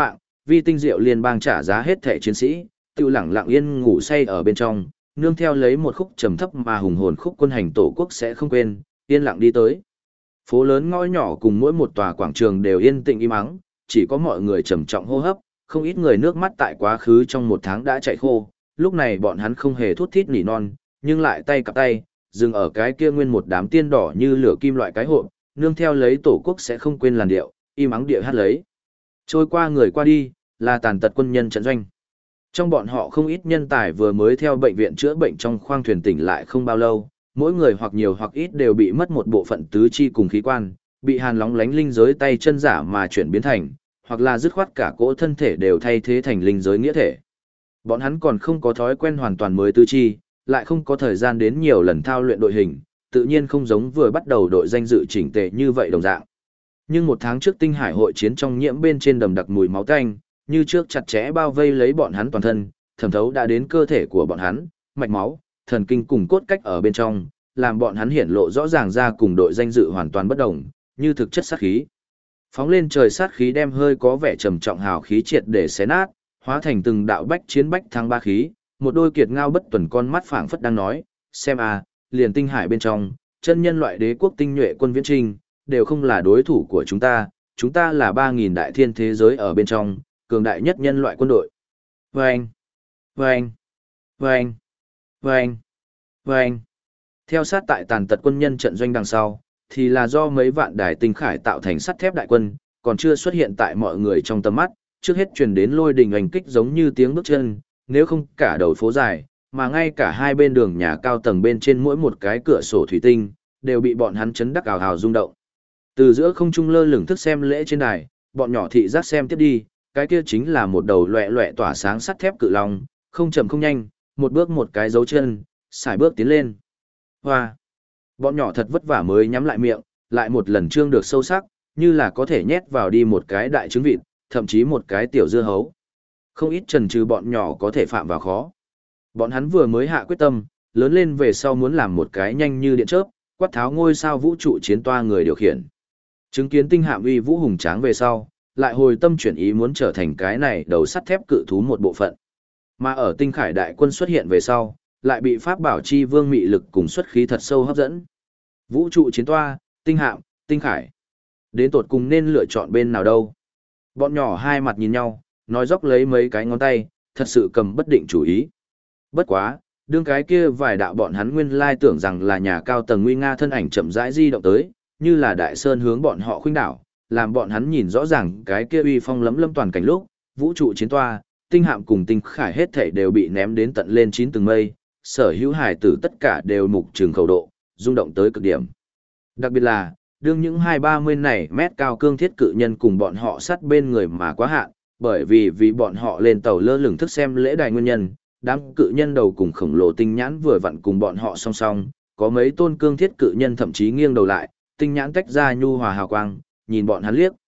vi tinh diệu liên bang trả giá hết thẻ chiến sĩ, tiêu lẳng lặng yên ngủ say ở bên trong, nương theo lấy một khúc trầm thấp mà hùng hồn khúc quân hành tổ quốc sẽ không quên, yên lặng đi tới. Phố lớn ngõ nhỏ cùng mỗi một tòa quảng trường đều yên tĩnh im ắng, chỉ có mọi người trầm trọng hô hấp, không ít người nước mắt tại quá khứ trong một tháng đã chảy khô, lúc này bọn hắn không hề thút thít nỉ non, nhưng lại tay cặp tay, dừng ở cái kia nguyên một đám tiên đỏ như lửa kim loại cái hộp, nương theo lấy tổ quốc sẽ không quên làn điệu, im ắng địa hát lấy. Trôi qua người qua đi, là tàn tật quân nhân trận doanh. Trong bọn họ không ít nhân tài vừa mới theo bệnh viện chữa bệnh trong khoang thuyền tỉnh lại không bao lâu, mỗi người hoặc nhiều hoặc ít đều bị mất một bộ phận tứ chi cùng khí quan, bị hàn lóng lánh linh giới tay chân giả mà chuyển biến thành, hoặc là dứt khoát cả cỗ thân thể đều thay thế thành linh giới nghĩa thể. Bọn hắn còn không có thói quen hoàn toàn mới tứ chi, lại không có thời gian đến nhiều lần thao luyện đội hình, tự nhiên không giống vừa bắt đầu đội danh dự chỉnh tề như vậy đồng dạng. Nhưng một tháng trước tinh hải hội chiến trong nhiễm bên trên đầm đặc mùi máu tanh, như trước chặt chẽ bao vây lấy bọn hắn toàn thân, thẩm thấu đã đến cơ thể của bọn hắn, mạch máu, thần kinh cùng cốt cách ở bên trong, làm bọn hắn hiển lộ rõ ràng ra cùng đội danh dự hoàn toàn bất đồng, như thực chất sát khí. Phóng lên trời sát khí đem hơi có vẻ trầm trọng hào khí triệt để xé nát, hóa thành từng đạo bách chiến bách thắng ba khí, một đôi kiệt ngao bất tuần con mắt phảng phất đang nói, xem à, liền tinh hải bên trong, chân nhân loại đế quốc tinh nhuệ quân viễn trinh, đều không là đối thủ của chúng ta là 3.000 đại thiên thế giới ở bên trong, cường đại nhất nhân loại quân đội. Vâng! Vâng! Vâng! Vâng! Vâng! Theo sát tại tàn tật quân nhân trận doanh đằng sau, thì là do mấy vạn đài tinh khải tạo thành sắt thép đại quân, còn chưa xuất hiện tại mọi người trong tầm mắt, trước hết truyền đến lôi đình oanh kích giống như tiếng bước chân, nếu không cả đầu phố dài, mà ngay cả hai bên đường nhà cao tầng bên trên mỗi một cái cửa sổ thủy tinh, đều bị bọn hắn chấn đắc ào ào rung động. Từ giữa không trung lơ lửng thức xem lễ trên đài, bọn nhỏ thị giác xem tiếp đi, cái kia chính là một đầu loẹ loẹ tỏa sáng sắt thép cự long, không chậm không nhanh, một bước một cái dấu chân, xài bước tiến lên. Hoa! Bọn nhỏ thật vất vả mới nhắm lại miệng, lại một lần trương được sâu sắc, như là có thể nhét vào đi một cái đại trứng vịt, thậm chí một cái tiểu dưa hấu. Không ít chần chừ bọn nhỏ có thể phạm vào khó. Bọn hắn vừa mới hạ quyết tâm, lớn lên về sau muốn làm một cái nhanh như điện chớp, quát tháo ngôi sao vũ trụ chiến toa người điều khiển. Chứng kiến tinh hạm uy vũ hùng tráng về sau, lại hồi tâm chuyển ý muốn trở thành cái này đầu sắt thép cự thú một bộ phận. Mà ở tinh khải đại quân xuất hiện về sau, lại bị pháp bảo chi vương mị lực cùng xuất khí thật sâu hấp dẫn. Vũ trụ chiến toa, tinh hạm, tinh khải. Đến tột cùng nên lựa chọn bên nào đâu? Bọn nhỏ hai mặt nhìn nhau, nói dốc lấy mấy cái ngón tay, thật sự cầm bất định chủ ý. Bất quá, đương cái kia vài đạo bọn hắn nguyên lai tưởng rằng là nhà cao tầng nguy nga thân ảnh chậm rãi di động tới, như là đại sơn hướng bọn họ khuynh đảo, làm bọn hắn nhìn rõ ràng cái kia uy phong lấm lâm toàn cảnh lúc, vũ trụ chiến toa, tinh hạm cùng tinh khải hết thảy đều bị ném đến tận lên 9 tầng mây, sở hữu hải tử tất cả đều mục trường khẩu độ, rung động tới cực điểm. Đặc biệt là, đương những 2-30 này mét cao cương thiết cự nhân cùng bọn họ sát bên người mà quá hạn, bởi vì bọn họ lên tàu lơ lửng thức xem lễ đài nguyên nhân, đám cự nhân đầu cùng khổng lồ tinh nhãn vừa vặn cùng bọn họ song song, có mấy tôn cương thiết cự nhân thậm chí nghiêng đầu lại, tinh nhãn tách ra nhu hòa hào quang, nhìn bọn hắn liếc.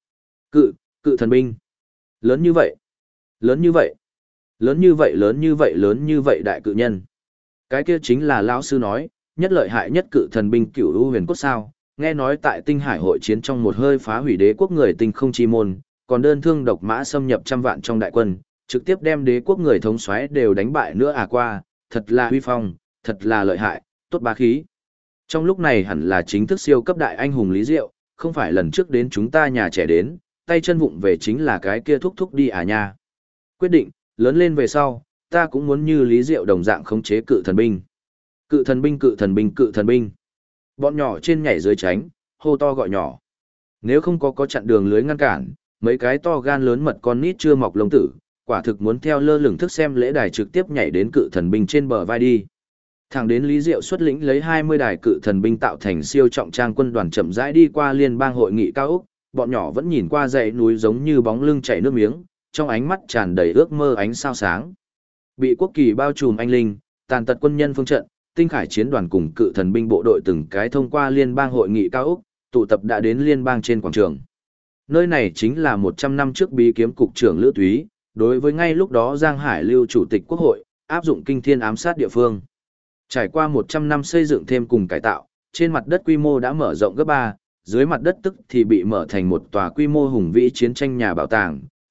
Cự thần binh. Lớn như vậy. Lớn như vậy. Lớn như vậy, lớn như vậy, lớn như vậy đại cự nhân. Cái kia chính là lão sư nói, nhất lợi hại nhất cự thần binh Cửu U Huyền Cốt sao? Nghe nói tại Tinh Hải hội chiến trong một hơi phá hủy đế quốc người tinh không chi môn, còn đơn thương độc mã xâm nhập trăm vạn trong đại quân, trực tiếp đem đế quốc người thống soái đều đánh bại nữa qua, thật là huy phong, thật là lợi hại, tốt bá khí. Trong lúc này hẳn là chính thức siêu cấp đại anh hùng Lý Diệu, không phải lần trước đến chúng ta nhà trẻ đến, tay chân vụng về chính là cái kia thúc thúc đi nha. Quyết định, lớn lên về sau, ta cũng muốn như Lý Diệu đồng dạng khống chế cự thần binh. Cự thần binh, cự thần binh, cự thần binh. Bọn nhỏ trên nhảy dưới tránh, hô to gọi nhỏ. Nếu không có chặn đường lưới ngăn cản, mấy cái to gan lớn mật con nít chưa mọc lông tử, quả thực muốn theo lơ lửng thức xem lễ đài trực tiếp nhảy đến cự thần binh trên bờ vai đi. Thẳng đến Lý Diệu xuất lĩnh lấy 20 đài cự thần binh tạo thành siêu trọng trang quân đoàn chậm rãi đi qua liên bang hội nghị cao ốc, bọn nhỏ vẫn nhìn qua dãy núi giống như bóng lưng chảy nước miếng, trong ánh mắt tràn đầy ước mơ ánh sao sáng. Bị quốc kỳ bao trùm anh linh, tàn tật quân nhân phương trận, tinh khải chiến đoàn cùng cự thần binh bộ đội từng cái thông qua liên bang hội nghị cao ốc, tụ tập đã đến liên bang trên quảng trường. Nơi này chính là 100 năm trước bí kiếm cục trưởng Lữ Túy, đối với ngay lúc đó Giang Hải Lưu chủ tịch quốc hội, áp dụng kinh thiên ám sát địa phương. Trải qua 100 năm xây dựng thêm cùng cải tạo, trên mặt đất quy mô đã mở rộng gấp 3, dưới mặt đất tức thì bị mở thành một tòa quy mô hùng vĩ chiến tranh nhà bảo tàng,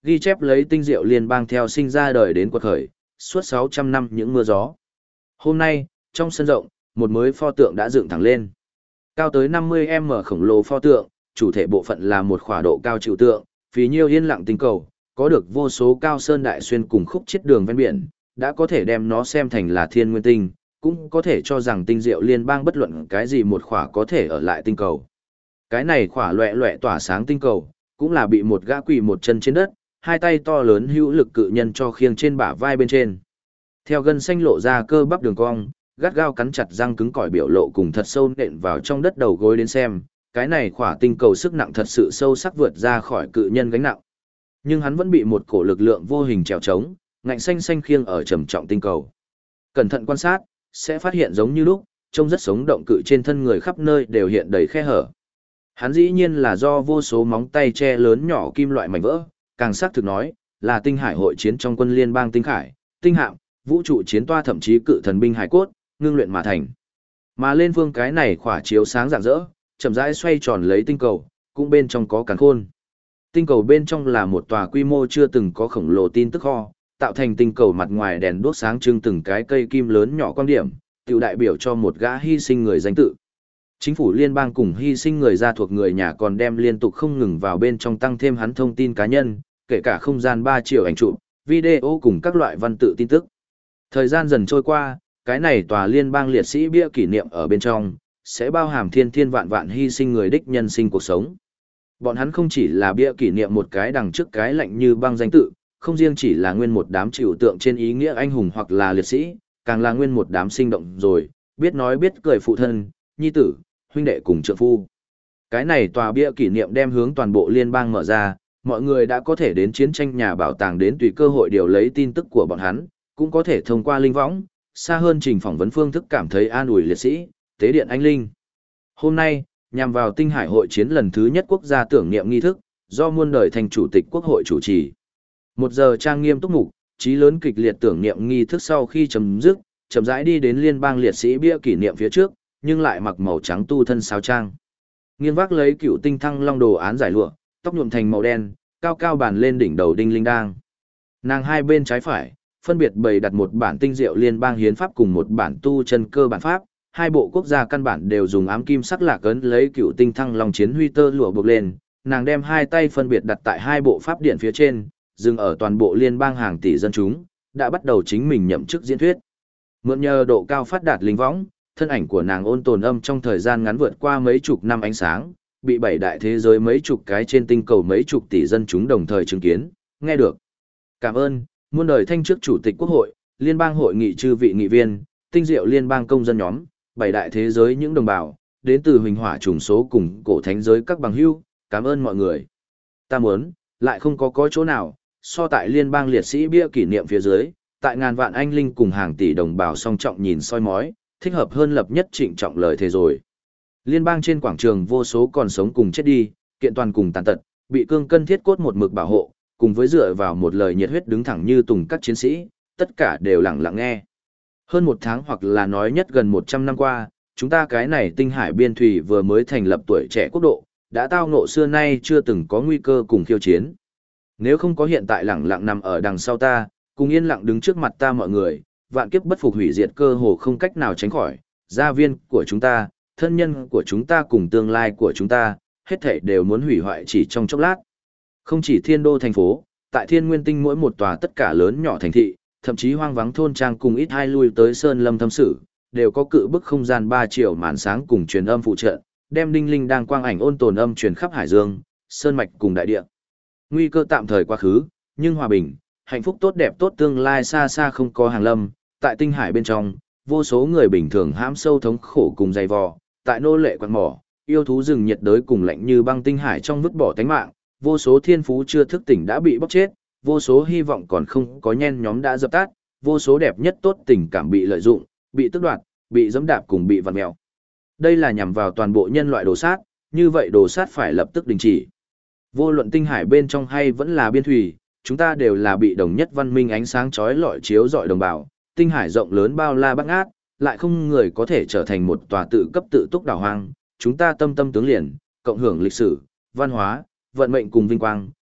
ghi chép lấy tinh diệu liên bang theo sinh ra đời đến quật khởi, suốt 600 năm những mưa gió. Hôm nay, trong sân rộng, một mới pho tượng đã dựng thẳng lên. Cao tới 50m khổng lồ pho tượng, chủ thể bộ phận là một khỏa độ cao chịu tượng, phí nhiêu yên lặng tinh cầu, có được vô số cao sơn đại xuyên cùng khúc chết đường ven biển, đã có thể đem nó xem thành là thiên nguyên tinh, cũng có thể cho rằng tinh diệu liên bang bất luận cái gì một khỏa có thể ở lại tinh cầu. Cái này khỏa loẹ loẹ tỏa sáng tinh cầu, cũng là bị một gã quỳ một chân trên đất, hai tay to lớn hữu lực cự nhân cho khiêng trên bả vai bên trên. Theo gân xanh lộ ra cơ bắp đường cong, gắt gao cắn chặt răng cứng cỏi biểu lộ cùng thật sâu nện vào trong đất đầu gối đến xem, cái này khỏa tinh cầu sức nặng thật sự sâu sắc vượt ra khỏi cự nhân gánh nặng. Nhưng hắn vẫn bị một cổ lực lượng vô hình trèo trống, ngạnh xanh xanh khiêng ở trầm trọng tinh cầu. Cẩn thận quan sát, sẽ phát hiện giống như lúc, trông rất sống động cự trên thân người khắp nơi đều hiện đầy khe hở. Hắn dĩ nhiên là do vô số móng tay che lớn nhỏ kim loại mảnh vỡ, càng xác thực nói, là tinh hải hội chiến trong quân liên bang tinh khải, tinh hạm, vũ trụ chiến toa thậm chí cự thần binh hải cốt, ngưng luyện mà thành. Mà lên phương cái này khỏa chiếu sáng rạng rỡ, chậm rãi xoay tròn lấy tinh cầu, cũng bên trong có càn khôn. Tinh cầu bên trong là một tòa quy mô chưa từng có khổng lồ tin tức kho, tạo thành tinh cầu mặt ngoài đèn đuốc sáng trưng từng cái cây kim lớn nhỏ quan điểm, tiểu đại biểu cho một gã hy sinh người danh tự. Chính phủ liên bang cùng hy sinh người gia thuộc người nhà còn đem liên tục không ngừng vào bên trong tăng thêm hắn thông tin cá nhân, kể cả không gian 3 triệu ảnh chụp, video cùng các loại văn tự tin tức. Thời gian dần trôi qua, cái này tòa liên bang liệt sĩ bia kỷ niệm ở bên trong, sẽ bao hàm thiên thiên vạn vạn hy sinh người đích nhân sinh cuộc sống. Bọn hắn không chỉ là bia kỷ niệm một cái đằng trước cái lạnh như băng danh tự, không riêng chỉ là nguyên một đám chịu tượng trên ý nghĩa anh hùng hoặc là liệt sĩ, càng là nguyên một đám sinh động rồi, biết nói biết cười phụ thân, nhi tử, huynh đệ cùng trượng phu. Cái này tòa bia kỷ niệm đem hướng toàn bộ liên bang mở ra, mọi người đã có thể đến chiến tranh nhà bảo tàng đến tùy cơ hội điều lấy tin tức của bọn hắn, cũng có thể thông qua linh võng, xa hơn trình phỏng vấn phương thức cảm thấy an ủi liệt sĩ, tế điện anh linh. Hôm nay, nhằm vào tinh hải hội chiến lần thứ nhất quốc gia tưởng niệm nghi thức, do muôn đời thành chủ tịch quốc hội chủ trì. 1 giờ trang nghiêm túc mục, chí lớn kịch liệt tưởng niệm nghi thức sau khi chấm dứt, chậm rãi đi đến liên bang liệt sĩ bia kỷ niệm phía trước, nhưng lại mặc màu trắng tu thân sáo trang. Nghiêng vác lấy cựu tinh thăng long đồ án giải lụa, tóc nhuộm thành màu đen, cao cao bàn lên đỉnh đầu đinh linh đang. Nàng hai bên trái phải, phân biệt bày đặt một bản tinh diệu liên bang hiến pháp cùng một bản tu chân cơ bản pháp, hai bộ quốc gia căn bản đều dùng ám kim sắc lạc ấn lấy cựu tinh thăng long chiến huy tơ lụa buộc lên, nàng đem hai tay phân biệt đặt tại hai bộ pháp điện phía trên, dừng ở toàn bộ liên bang hàng tỷ dân chúng, đã bắt đầu chính mình nhậm chức diễn thuyết. Mượn nhờ độ cao phát đạt linh võng, thân ảnh của nàng ôn tồn âm trong thời gian ngắn vượt qua mấy chục năm ánh sáng, bị bảy đại thế giới mấy chục cái trên tinh cầu mấy chục tỷ dân chúng đồng thời chứng kiến, nghe được. Cảm ơn, muôn đời thanh trước chủ tịch quốc hội, liên bang hội nghị chư vị nghị viên, tinh diệu liên bang công dân nhóm, bảy đại thế giới những đồng bào, đến từ huỳnh hỏa trùng số cùng cổ thánh giới các bằng hữu, cảm ơn mọi người. Ta muốn, lại không có chỗ nào, so tại liên bang liệt sĩ bia kỷ niệm phía dưới, tại ngàn vạn anh linh cùng hàng tỷ đồng bào song trọng nhìn soi mói, thích hợp hơn lập nhất trịnh trọng lời thề rồi. Liên bang trên quảng trường vô số còn sống cùng chết đi, kiện toàn cùng tàn tật, bị cương cân thiết cốt một mực bảo hộ, cùng với dựa vào một lời nhiệt huyết đứng thẳng như tùng các chiến sĩ, tất cả đều lặng lặng nghe. Hơn 1 tháng hoặc là nói nhất gần 100 năm qua, chúng ta cái này tinh hải biên thủy vừa mới thành lập tuổi trẻ quốc độ, đã tao ngộ xưa nay chưa từng có nguy cơ cùng khiêu chiến. Nếu không có hiện tại lặng lặng nằm ở đằng sau ta, cùng yên lặng đứng trước mặt ta mọi người, vạn kiếp bất phục hủy diệt cơ hồ không cách nào tránh khỏi, gia viên của chúng ta, thân nhân của chúng ta cùng tương lai của chúng ta, hết thảy đều muốn hủy hoại chỉ trong chốc lát. Không chỉ thiên đô thành phố, tại thiên nguyên tinh mỗi một tòa tất cả lớn nhỏ thành thị, thậm chí hoang vắng thôn trang cùng ít hai lui tới sơn lâm thâm sử, đều có cự bức không gian 3 triệu màn sáng cùng truyền âm phụ trợ, đem đinh linh đang quang ảnh ôn tồn âm truyền khắp hải dương, sơn mạch cùng đại địa. Nguy cơ tạm thời quá khứ, nhưng hòa bình, hạnh phúc tốt đẹp tốt tương lai xa xa không có hàng lâm, tại tinh hải bên trong, vô số người bình thường hãm sâu thống khổ cùng dày vò, tại nô lệ quạt mỏ, yêu thú rừng nhiệt đới cùng lạnh như băng tinh hải trong vứt bỏ tánh mạng, vô số thiên phú chưa thức tỉnh đã bị bóc chết, vô số hy vọng còn không có nhen nhóm đã dập tắt, vô số đẹp nhất tốt tình cảm bị lợi dụng, bị tước đoạt, bị giẫm đạp cùng bị vặn mèo. Đây là nhằm vào toàn bộ nhân loại đồ sát, như vậy đồ sát phải lập tức đình chỉ. Vô luận tinh hải bên trong hay vẫn là biên thủy, chúng ta đều là bị đồng nhất văn minh ánh sáng chói lọi chiếu rọi đồng bào, tinh hải rộng lớn bao la bát ngát, lại không người có thể trở thành một tòa tự cấp tự túc đảo hoang, chúng ta tâm tâm tướng liền, cộng hưởng lịch sử, văn hóa, vận mệnh cùng vinh quang,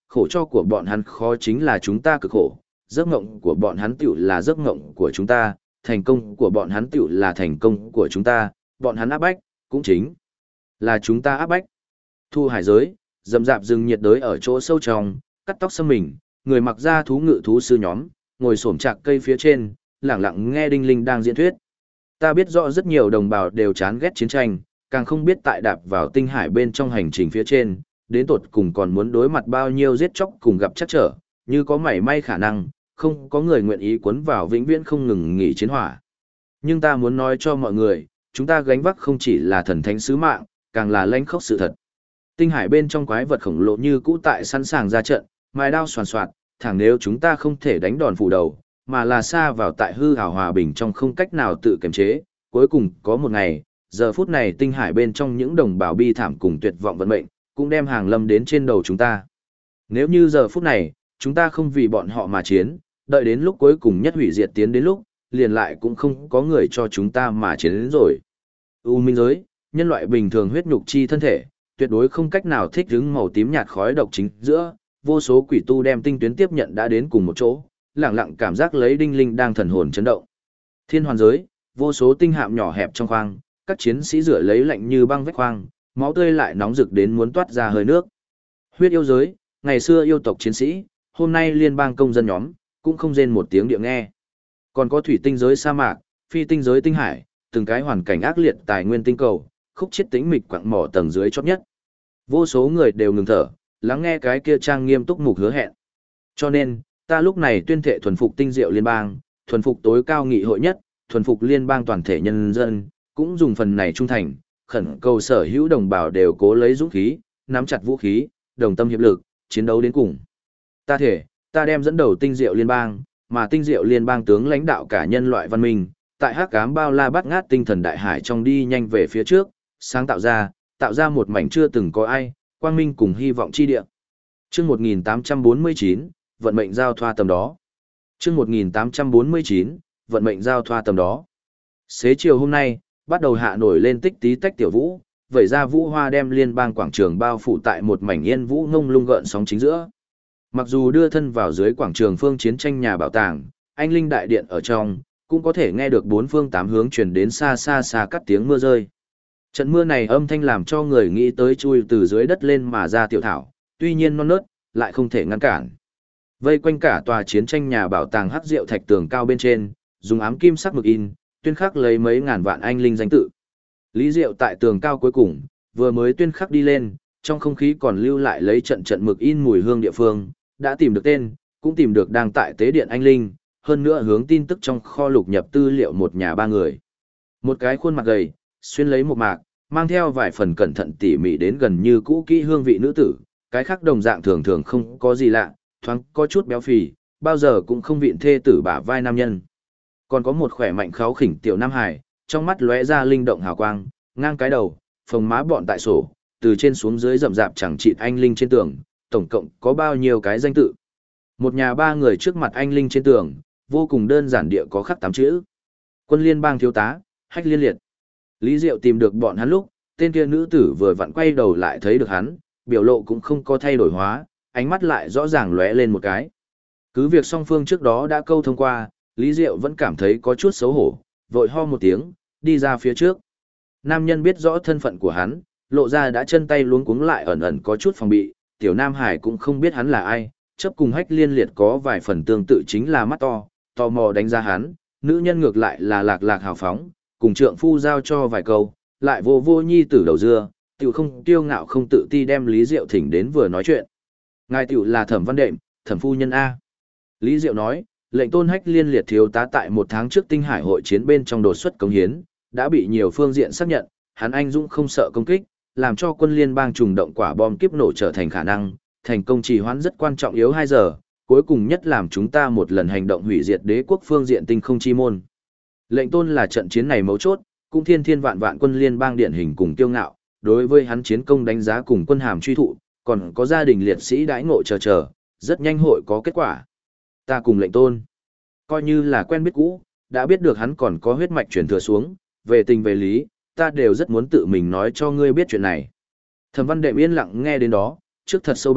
khổ cho của bọn hắn khó chính là chúng ta cực khổ, giấc mộng của bọn hắn tiểu là giấc mộng của chúng ta, thành công của bọn hắn tiểu là thành công của chúng ta, bọn hắn áp bách, cũng chính là chúng ta áp bách. Thu hải giới, rậm rạp rừng nhiệt đới ở chỗ sâu trong, cắt tóc xâm mình, người mặc da thú ngự thú sư nhóm, ngồi xổm chạc cây phía trên, lặng lặng nghe Đinh Linh đang diễn thuyết. Ta biết rõ rất nhiều đồng bào đều chán ghét chiến tranh, càng không biết tại đạp vào tinh hải bên trong hành trình phía trên, đến tột cùng còn muốn đối mặt bao nhiêu giết chóc cùng gặp chắc trở, như có mảy may khả năng, không có người nguyện ý cuốn vào vĩnh viễn không ngừng nghỉ chiến hỏa. Nhưng ta muốn nói cho mọi người, chúng ta gánh vác không chỉ là thần thánh sứ mạng, càng là lãnh khốc sự thật. Tinh hải bên trong quái vật khổng lồ như cũ tại sẵn sàng ra trận, mài đao xoàn xoạt, thẳng nếu chúng ta không thể đánh đòn phủ đầu, mà là xa vào tại hư ảo hòa bình trong không cách nào tự kiềm chế, cuối cùng có một ngày, giờ phút này tinh hải bên trong những đồng bào bi thảm cùng tuyệt vọng vận mệnh, cũng đem hàng lâm đến trên đầu chúng ta. Nếu như giờ phút này, chúng ta không vì bọn họ mà chiến, đợi đến lúc cuối cùng nhất hủy diệt tiến đến lúc, liền lại cũng không có người cho chúng ta mà chiến đến rồi. U minh giới, nhân loại bình thường huyết nhục chi thân thể, tuyệt đối không cách nào thích ứng màu tím nhạt khói độc chính giữa, vô số quỷ tu đem tinh tuyến tiếp nhận đã đến cùng một chỗ, lặng lặng cảm giác lấy Đinh Linh đang thần hồn chấn động. Thiên hoàn giới, vô số tinh hạm nhỏ hẹp trong khoang, các chiến sĩ rửa lấy lạnh như băng vách khoang, máu tươi lại nóng rực đến muốn toát ra hơi nước. Huyết yêu giới, ngày xưa yêu tộc chiến sĩ, hôm nay liên bang công dân nhóm, cũng không rên một tiếng địa nghe. Còn có thủy tinh giới sa mạc, phi tinh giới tinh hải, từng cái hoàn cảnh ác liệt tài nguyên tinh cầu, khúc chết tĩnh mịch quặng mỏ tầng dưới chót nhất. Vô số người đều ngừng thở, lắng nghe cái kia trang nghiêm túc mục hứa hẹn. Cho nên, ta lúc này tuyên thệ thuần phục tinh diệu liên bang, thuần phục tối cao nghị hội nhất, thuần phục liên bang toàn thể nhân dân, cũng dùng phần này trung thành, khẩn cầu sở hữu đồng bào đều cố lấy dũng khí, nắm chặt vũ khí, đồng tâm hiệp lực, chiến đấu đến cùng. Ta thể, ta đem dẫn đầu tinh diệu liên bang, mà tinh diệu liên bang tướng lãnh đạo cả nhân loại văn minh, tại hắc ám bao la bát ngát tinh thần đại hải trong đi nhanh về phía trước, sáng tạo ra một mảnh chưa từng có ai, quang minh cùng hy vọng chi địa. Chương 1849, vận mệnh giao thoa tầm đó. Chương 1849, vận mệnh giao thoa tầm đó. Xế chiều hôm nay, bắt đầu hạ nổi lên tích tí tách tiểu vũ, vẩy ra vũ hoa đem liên bang quảng trường bao phủ tại một mảnh yên vũ ngông lung gợn sóng chính giữa. Mặc dù đưa thân vào dưới quảng trường phương chiến tranh nhà bảo tàng, anh linh đại điện ở trong, cũng có thể nghe được bốn phương tám hướng truyền đến xa xa xa cắt tiếng mưa rơi. Trận mưa này âm thanh làm cho người nghĩ tới chui từ dưới đất lên mà ra tiểu thảo, tuy nhiên non nớt, lại không thể ngăn cản. Vây quanh cả tòa chiến tranh nhà bảo tàng hắc diệu thạch tường cao bên trên, dùng ám kim sắc mực in, tuyên khắc lấy mấy ngàn vạn anh linh danh tự. Lý Diệu tại tường cao cuối cùng, vừa mới tuyên khắc đi lên, trong không khí còn lưu lại lấy trận trận mực in mùi hương địa phương, đã tìm được tên, cũng tìm được đang tại tế điện anh linh, hơn nữa hướng tin tức trong kho lục nhập tư liệu một nhà ba người. Một cái khuôn mặt gầy, xuyên lấy một mạc, mang theo vài phần cẩn thận tỉ mỉ đến gần như cũ kỹ hương vị nữ tử, cái khác đồng dạng thường thường không có gì lạ, thoáng có chút béo phì, bao giờ cũng không vịn thê tử bả vai nam nhân. Còn có một khỏe mạnh kháu khỉnh tiểu nam hải, trong mắt lóe ra linh động hào quang, ngang cái đầu, phồng má bọn tại sổ, từ trên xuống dưới rậm rạp chẳng chịt anh linh trên tường, tổng cộng có bao nhiêu cái danh tự. Một nhà ba người trước mặt anh linh trên tường, vô cùng đơn giản địa có khắc 8 chữ. Quân liên bang thiếu tá, Hách Liên Liệt. Lý Diệu tìm được bọn hắn lúc, tên kia nữ tử vừa vặn quay đầu lại thấy được hắn, biểu lộ cũng không có thay đổi hóa, ánh mắt lại rõ ràng lóe lên một cái. Cứ việc song phương trước đó đã câu thông qua, Lý Diệu vẫn cảm thấy có chút xấu hổ, vội ho một tiếng, đi ra phía trước. Nam nhân biết rõ thân phận của hắn, lộ ra đã chân tay luống cuống lại ẩn ẩn có chút phòng bị, tiểu Nam Hải cũng không biết hắn là ai, chấp cùng Hách Liên Liệt có vài phần tương tự chính là mắt to, tò mò đánh giá hắn, nữ nhân ngược lại là lạc lạc hào phóng, cùng trượng phu giao cho vài câu, lại vô vô nhi tử đầu dưa, tiểu không tiêu ngạo không tự ti đem Lý Diệu thỉnh đến vừa nói chuyện. Ngài tiểu là Thẩm Văn Đệm, Thẩm phu nhân A. Lý Diệu nói, lệnh tôn Hách Liên Liệt thiếu tá tại 1 tháng trước tinh hải hội chiến bên trong đột xuất cống hiến, đã bị nhiều phương diện xác nhận, hắn anh dũng không sợ công kích, làm cho quân liên bang trùng động quả bom kiếp nổ trở thành khả năng, thành công trì hoãn rất quan trọng yếu 2 giờ, cuối cùng nhất làm chúng ta một lần hành động hủy diệt đế quốc phương diện tinh không chi môn. Lệnh tôn là trận chiến này mấu chốt, cũng thiên thiên vạn vạn quân liên bang điển hình cùng kiêu ngạo, đối với hắn chiến công đánh giá cùng quân hàm truy thụ, còn có gia đình liệt sĩ đãi ngộ chờ, rất nhanh hội có kết quả. Ta cùng lệnh tôn, coi như là quen biết cũ, đã biết được hắn còn có huyết mạch truyền thừa xuống, về tình về lý, ta đều rất muốn tự mình nói cho ngươi biết chuyện này. Thẩm Văn Đệm yên lặng nghe đến đó, trước thật sâu bái,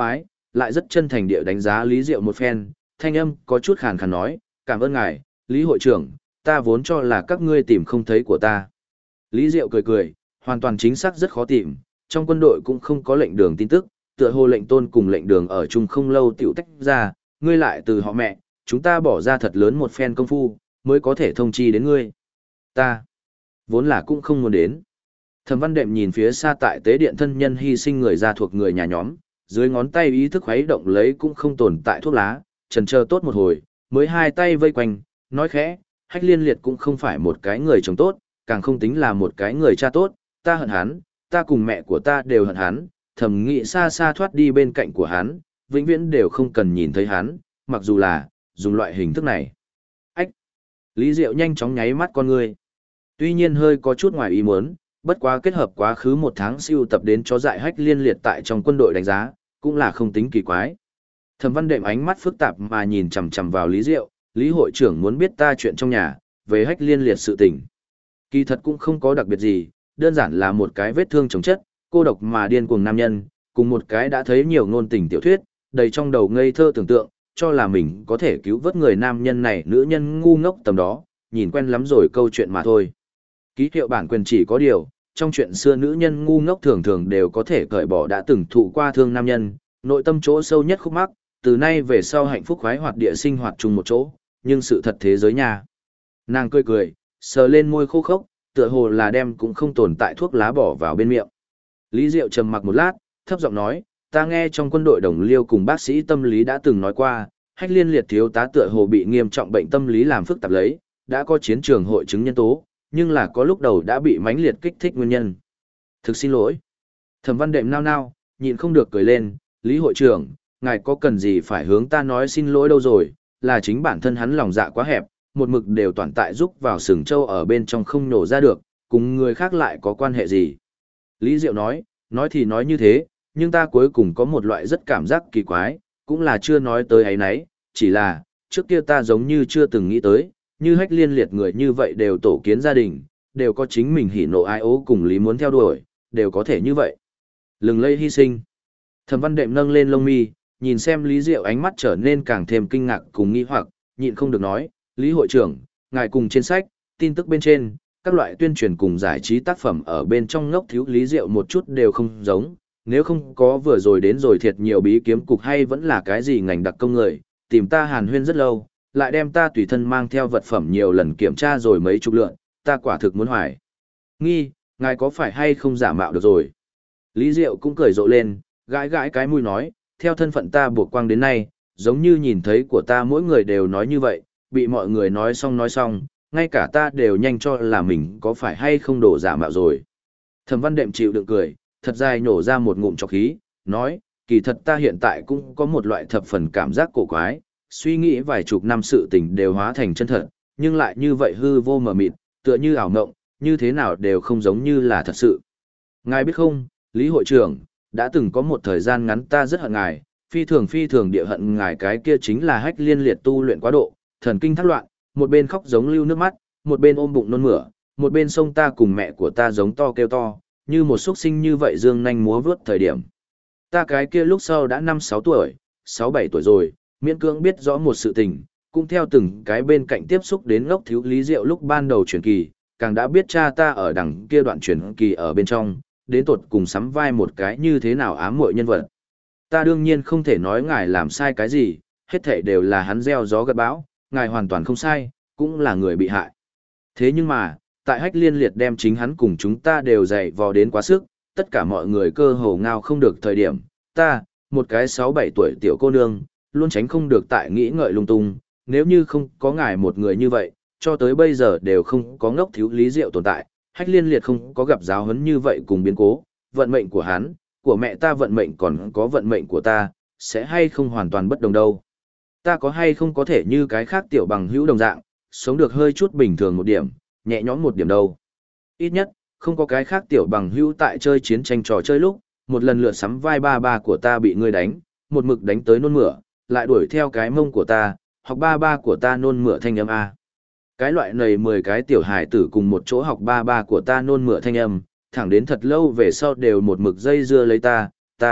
lại rất chân thành địa đánh giá Lý Diệu một phen, thanh âm có chút khàn khàn nói, cảm ơn ngài, Lý hội trưởng, ta vốn cho là các ngươi tìm không thấy của ta. Lý Diệu cười cười, hoàn toàn chính xác rất khó tìm, trong quân đội cũng không có lệnh đường tin tức, tựa hồ lệnh tôn cùng lệnh đường ở chung không lâu tiểu tách ra, ngươi lại từ họ mẹ, chúng ta bỏ ra thật lớn một phen công phu, mới có thể thông chi đến ngươi. Ta, vốn là cũng không muốn đến. Thẩm Văn Đệm nhìn phía xa tại tế điện thân nhân hy sinh người ra thuộc người nhà nhóm, dưới ngón tay ý thức khuấy động lấy cũng không tồn tại thuốc lá, chần chờ tốt một hồi, mới hai tay vây quanh, nói khẽ, Hách Liên Liệt cũng không phải một cái người chồng tốt, càng không tính là một cái người cha tốt, ta hận hắn, ta cùng mẹ của ta đều hận hắn, thầm nghĩ xa xa thoát đi bên cạnh của hắn, vĩnh viễn đều không cần nhìn thấy hắn, mặc dù là, dùng loại hình thức này. Ách! Lý Diệu nhanh chóng nháy mắt con người. Tuy nhiên hơi có chút ngoài ý muốn, bất quá kết hợp quá khứ một tháng siêu tập đến chó dại Hách Liên Liệt tại trong quân đội đánh giá, cũng là không tính kỳ quái. Thẩm Văn Đệm ánh mắt phức tạp mà nhìn chằm chằm vào Lý Diệu, Lý hội trưởng muốn biết ta chuyện trong nhà, về Hách Liên Liệt sự tình. Kỳ thật cũng không có đặc biệt gì, đơn giản là một cái vết thương chồng chất, cô độc mà điên cuồng nam nhân, cùng một cái đã thấy nhiều ngôn tình tiểu thuyết, đầy trong đầu ngây thơ tưởng tượng, cho là mình có thể cứu vớt người nam nhân này nữ nhân ngu ngốc tầm đó, nhìn quen lắm rồi câu chuyện mà thôi. Ký hiệu bản quyền chỉ có điều, trong chuyện xưa nữ nhân ngu ngốc thường thường đều có thể cởi bỏ đã từng thụ qua thương nam nhân, nội tâm chỗ sâu nhất khúc mắc, từ nay về sau hạnh phúc khoái hoạt địa sinh hoạt chung một chỗ, nhưng sự thật thế giới nha. Nàng cười cười, sờ lên môi khô khốc, tựa hồ là đem cũng không tồn tại thuốc lá bỏ vào bên miệng. Lý Diệu trầm mặc một lát, thấp giọng nói, ta nghe trong quân đội đồng liêu cùng bác sĩ tâm lý đã từng nói qua, Hách Liên Liệt thiếu tá tựa hồ bị nghiêm trọng bệnh tâm lý làm phức tạp lấy, đã có chiến trường hội chứng nhân tố, nhưng là có lúc đầu đã bị mãnh liệt kích thích nguyên nhân. Thực xin lỗi. Thẩm Văn Đệm nao nao, nhịn không được cười lên, Lý hội trưởng, ngài có cần gì phải hướng ta nói xin lỗi đâu rồi, là chính bản thân hắn lòng dạ quá hẹp, một mực đều toàn tại giúp vào sừng châu ở bên trong không nổ ra được, cùng người khác lại có quan hệ gì. Lý Diệu nói thì nói như thế, nhưng ta cuối cùng có một loại rất cảm giác kỳ quái, cũng là chưa nói tới ấy nấy, chỉ là, trước kia ta giống như chưa từng nghĩ tới, như Hách Liên Liệt người như vậy đều tổ kiến gia đình, đều có chính mình hỉ nộ ai ố cùng lý muốn theo đuổi, đều có thể như vậy. Lừng lây hy sinh. Thẩm Văn Đệm nâng lên lông mi, nhìn xem Lý Diệu ánh mắt trở nên càng thêm kinh ngạc cùng nghi hoặc, nhịn không được nói, Lý hội trưởng, ngài cùng trên sách, tin tức bên trên, các loại tuyên truyền cùng giải trí tác phẩm ở bên trong ngốc thiếu Lý Diệu một chút đều không giống, nếu không có vừa rồi đến rồi thiệt nhiều bí kiếm cục hay vẫn là cái gì ngành đặc công người, tìm ta hàn huyên rất lâu, lại đem ta tùy thân mang theo vật phẩm nhiều lần kiểm tra rồi mấy chục lượn, ta quả thực muốn hoài nghi, ngài có phải hay không giả mạo được rồi. Lý Diệu cũng cười rộ lên, gãi gãi cái mũi nói, theo thân phận ta buộc quang đến nay, giống như nhìn thấy của ta mỗi người đều nói như vậy, bị mọi người nói xong, ngay cả ta đều nhanh cho là mình có phải hay không đổ giả mạo rồi. Thẩm Văn Đệm chịu đựng cười, thật dài nổ ra một ngụm trọc khí, nói, kỳ thật ta hiện tại cũng có một loại thập phần cảm giác cổ quái, suy nghĩ vài chục năm sự tình đều hóa thành chân thật, nhưng lại như vậy hư vô mờ mịt, tựa như ảo mộng, như thế nào đều không giống như là thật sự. Ngài biết không, Lý hội trưởng, đã từng có một thời gian ngắn ta rất hận ngài, phi thường địa hận ngài, cái kia chính là Hách Liên Liệt tu luyện quá độ, thần kinh thác loạn, một bên khóc giống lưu nước mắt, một bên ôm bụng nôn mửa, một bên sông ta cùng mẹ của ta giống to kêu to, như một xuất sinh như vậy dương nhanh múa vướt thời điểm. Ta cái kia lúc sau đã 5-6 tuổi, 6-7 tuổi rồi, miễn cưỡng biết rõ một sự tình, cũng theo từng cái bên cạnh tiếp xúc đến ngốc thiếu Lý Diệu lúc ban đầu truyền kỳ, càng đã biết cha ta ở đằng kia đoạn truyền kỳ ở bên trong, đến tột cùng sắm vai một cái như thế nào ám muội nhân vật. Ta đương nhiên không thể nói ngài làm sai cái gì, hết thảy đều là hắn gieo gió gặt bão, ngài hoàn toàn không sai, cũng là người bị hại. Thế nhưng mà, tại Hách Liên Liệt đem chính hắn cùng chúng ta đều dày vò đến quá sức, tất cả mọi người cơ hồ ngao không được thời điểm, ta, một cái 6-7 tuổi tiểu cô nương, luôn tránh không được tại nghĩ ngợi lung tung, nếu như không có ngài một người như vậy, cho tới bây giờ đều không có ngốc thiếu Lý Diệu tồn tại, Hách Liên Liệt không có gặp giáo huấn như vậy cùng biến cố, vận mệnh của hắn, của mẹ ta vận mệnh còn có vận mệnh của ta, sẽ hay không hoàn toàn bất đồng đâu. Ta có hay không có thể như cái khác tiểu bằng hữu đồng dạng, sống được hơi chút bình thường một điểm, nhẹ nhõm một điểm đâu. Ít nhất, không có cái khác tiểu bằng hữu tại chơi chiến tranh trò chơi lúc, một lần lượt sắm vai ba của ta bị ngươi đánh, một mực đánh tới nôn mửa, lại đuổi theo cái mông của ta, học ba của ta nôn mửa thanh âm A. Cái loại này 10 cái tiểu hải tử cùng một chỗ học ba của ta nôn mửa thanh âm, thẳng đến thật lâu về sau đều một mực dây dưa lấy ta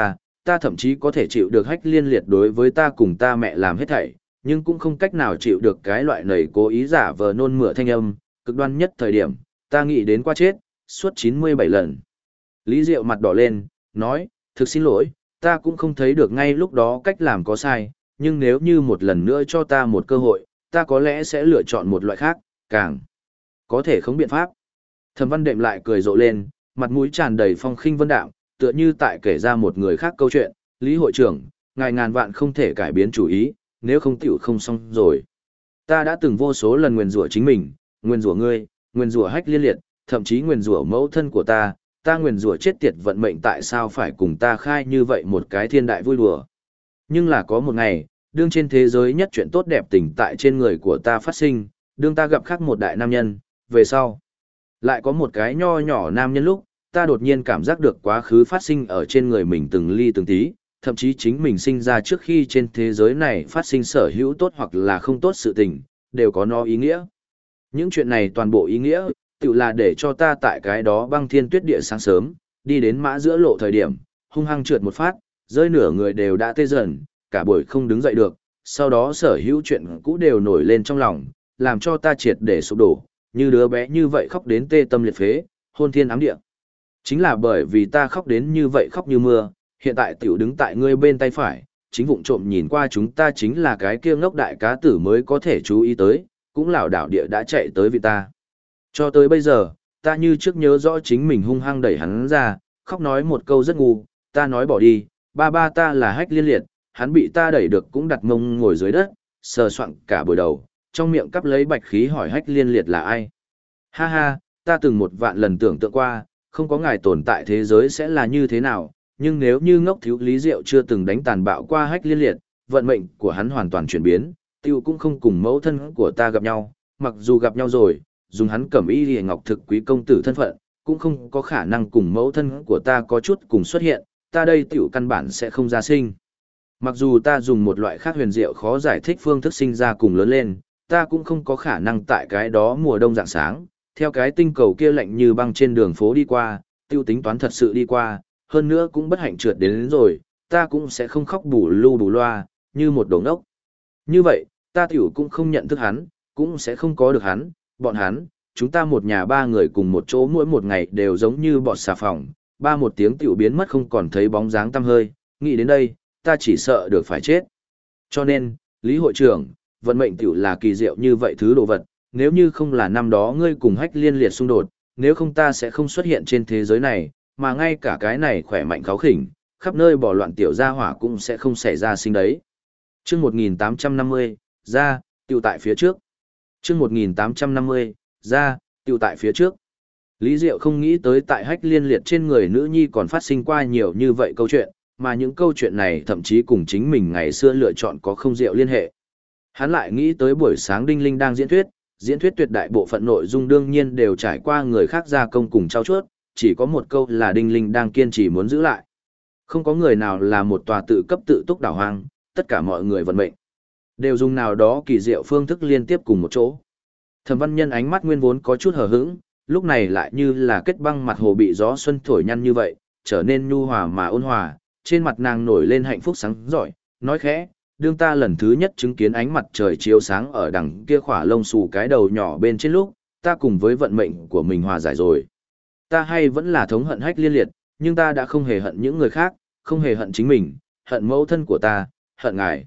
ta thậm chí có thể chịu được Hách Liên Liệt đối với ta cùng ta mẹ làm hết thảy, nhưng cũng không cách nào chịu được cái loại nầy cố ý giả vờ nôn mửa thanh âm, cực đoan nhất thời điểm, ta nghĩ đến qua chết, suốt 97 lần. Lý Diệu mặt đỏ lên, nói, thực xin lỗi, ta cũng không thấy được ngay lúc đó cách làm có sai, nhưng nếu như một lần nữa cho ta một cơ hội, ta có lẽ sẽ lựa chọn một loại khác, càng có thể không biện pháp. Thẩm Văn Đệm lại cười rộ lên, mặt mũi tràn đầy phong khinh vân đạm, tựa như tại kể ra một người khác câu chuyện, Lý hội trưởng, ngài ngàn vạn không thể cải biến chủ ý, nếu không tiểu không xong rồi. Ta đã từng vô số lần nguyền rủa chính mình, nguyền rủa ngươi, nguyền rủa Hách Liên Liệt, thậm chí nguyền rủa mẫu thân của ta nguyền rủa chết tiệt vận mệnh tại sao phải cùng ta khai như vậy một cái thiên đại vui đùa. Nhưng là có một ngày, đương trên thế giới nhất chuyện tốt đẹp tình tại trên người của ta phát sinh, đương ta gặp khác một đại nam nhân, về sau. Lại có một cái nho nhỏ nam nhân lúc, ta đột nhiên cảm giác được quá khứ phát sinh ở trên người mình từng ly từng tí, thậm chí chính mình sinh ra trước khi trên thế giới này phát sinh sở hữu tốt hoặc là không tốt sự tình, đều có nó ý nghĩa. Những chuyện này toàn bộ ý nghĩa, tự là để cho ta tại cái đó băng thiên tuyết địa sáng sớm, đi đến mã giữa lộ thời điểm, hung hăng trượt một phát, rơi nửa người đều đã tê dần, cả buổi không đứng dậy được, sau đó sở hữu chuyện cũ đều nổi lên trong lòng, làm cho ta triệt để sụp đổ, như đứa bé như vậy khóc đến tê tâm liệt phế, hôn thiên ám địa. Chính là bởi vì ta khóc đến như vậy khóc như mưa, hiện tại tiểu đứng tại ngươi bên tay phải, chính vụng trộm nhìn qua chúng ta chính là cái kia ngốc đại cá tử mới có thể chú ý tới, cũng lảo đảo địa đã chạy tới vì ta. Cho tới bây giờ, ta như trước nhớ rõ chính mình hung hăng đẩy hắn ra, khóc nói một câu rất ngu, ta nói bỏ đi, ba ta là Hách Liên Liệt, hắn bị ta đẩy được cũng đặt mông ngồi dưới đất, sờ soạng cả buổi đầu, trong miệng cắp lấy bạch khí hỏi Hách Liên Liệt là ai. Ha ha, ta từng một vạn lần tưởng tượng qua, không có ngài tồn tại thế giới sẽ là như thế nào, nhưng nếu như ngốc thiếu Lý Diệu chưa từng đánh tàn bạo qua Hách Liên Liệt, vận mệnh của hắn hoàn toàn chuyển biến, tiêu cũng không cùng mẫu thân của ta gặp nhau, mặc dù gặp nhau rồi, dùng hắn cẩm y liễu ngọc thực quý công tử thân phận, cũng không có khả năng cùng mẫu thân của ta có chút cùng xuất hiện, ta đây tiểu căn bản sẽ không ra sinh. Mặc dù ta dùng một loại khác huyền diệu khó giải thích phương thức sinh ra cùng lớn lên, ta cũng không có khả năng tại cái đó mùa đông rạng sáng, theo cái tinh cầu kia lạnh như băng trên đường phố đi qua, tiêu tính toán thật sự đi qua, hơn nữa cũng bất hạnh trượt đến rồi, ta cũng sẽ không khóc bù lu bù loa, như một đồ ngốc. Như vậy, ta tiểu cũng không nhận thức hắn, cũng sẽ không có được hắn, bọn hắn, chúng ta một nhà ba người cùng một chỗ mỗi một ngày đều giống như bọt xà phòng, ba một tiếng tiểu biến mất không còn thấy bóng dáng tăm hơi, nghĩ đến đây, ta chỉ sợ được phải chết. Cho nên, Lý hội trưởng, vận mệnh tiểu là kỳ diệu như vậy thứ đồ vật, nếu như không là năm đó ngươi cùng Hách Liên Liệt xung đột, nếu không ta sẽ không xuất hiện trên thế giới này, mà ngay cả cái này khỏe mạnh kháo khỉnh, khắp nơi bỏ loạn tiểu gia hỏa cũng sẽ không xảy ra sinh đấy. Chương 1850, ra, tiểu tại phía trước. Chương 1850, ra, tiểu tại phía trước. Lý Diệu không nghĩ tới tại Hách Liên Liệt trên người nữ nhi còn phát sinh qua nhiều như vậy câu chuyện, mà những câu chuyện này thậm chí cùng chính mình ngày xưa lựa chọn có không diệu liên hệ. Hắn lại nghĩ tới buổi sáng Đinh Linh đang diễn thuyết tuyệt đại bộ phận nội dung đương nhiên đều trải qua người khác gia công cùng trao chuốt, chỉ có một câu là Đinh Linh đang kiên trì muốn giữ lại. Không có người nào là một tòa tự cấp tự túc đảo hoang, tất cả mọi người vận mệnh đều dùng nào đó kỳ diệu phương thức liên tiếp cùng một chỗ. Thẩm Văn Nhân ánh mắt nguyên vốn có chút hờ hững, lúc này lại như là kết băng mặt hồ bị gió xuân thổi nhăn như vậy, trở nên nhu hòa mà ôn hòa, trên mặt nàng nổi lên hạnh phúc sáng rọi, nói khẽ, đương ta lần thứ nhất chứng kiến ánh mặt trời chiếu sáng ở đằng kia khỏa lông xù cái đầu nhỏ bên trên lúc, ta cùng với vận mệnh của mình hòa giải rồi. Ta hay vẫn là thống hận Hách Liên Liệt, nhưng ta đã không hề hận những người khác, không hề hận chính mình, hận mẫu thân của ta, hận ngài.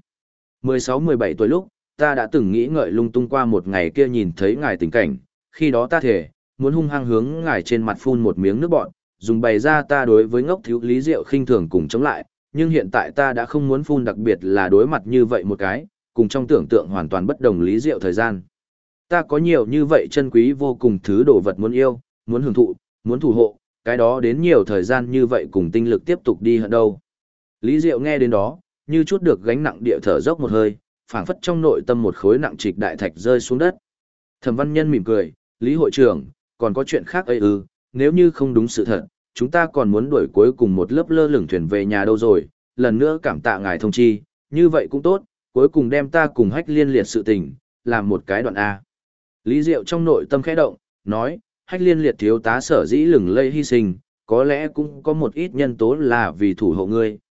16-17 tuổi lúc, ta đã từng nghĩ ngợi lung tung qua một ngày kia nhìn thấy ngài tình cảnh, khi đó ta thề, muốn hung hăng hướng ngài trên mặt phun một miếng nước bọt, dùng bày ra ta đối với ngốc thiếu Lý Diệu khinh thường cùng chống lại, nhưng hiện tại ta đã không muốn phun, đặc biệt là đối mặt như vậy một cái, cùng trong tưởng tượng hoàn toàn bất đồng Lý Diệu thời gian. Ta có nhiều như vậy chân quý vô cùng thứ đồ vật muốn yêu, muốn hưởng thụ, muốn thủ hộ, cái đó đến nhiều thời gian như vậy cùng tinh lực tiếp tục đi hận đâu. Lý Diệu nghe đến đó, như chút được gánh nặng địa thở dốc một hơi, phảng phất trong nội tâm một khối nặng trịch đại thạch rơi xuống đất. Thẩm Văn Nhân mỉm cười, Lý hội trưởng, còn có chuyện khác ấy ư, nếu như không đúng sự thật, chúng ta còn muốn đuổi cuối cùng một lớp lơ lửng thuyền về nhà đâu rồi, lần nữa cảm tạ ngài thông chi, như vậy cũng tốt, cuối cùng đem ta cùng Hách Liên Liệt sự tình, làm một cái đoạn A. Lý Diệu trong nội tâm khẽ động, nói, Hách Liên Liệt thiếu tá sở dĩ lừng lây hy sinh, có lẽ cũng có một ít nhân tố là vì thủ hộ ngươi,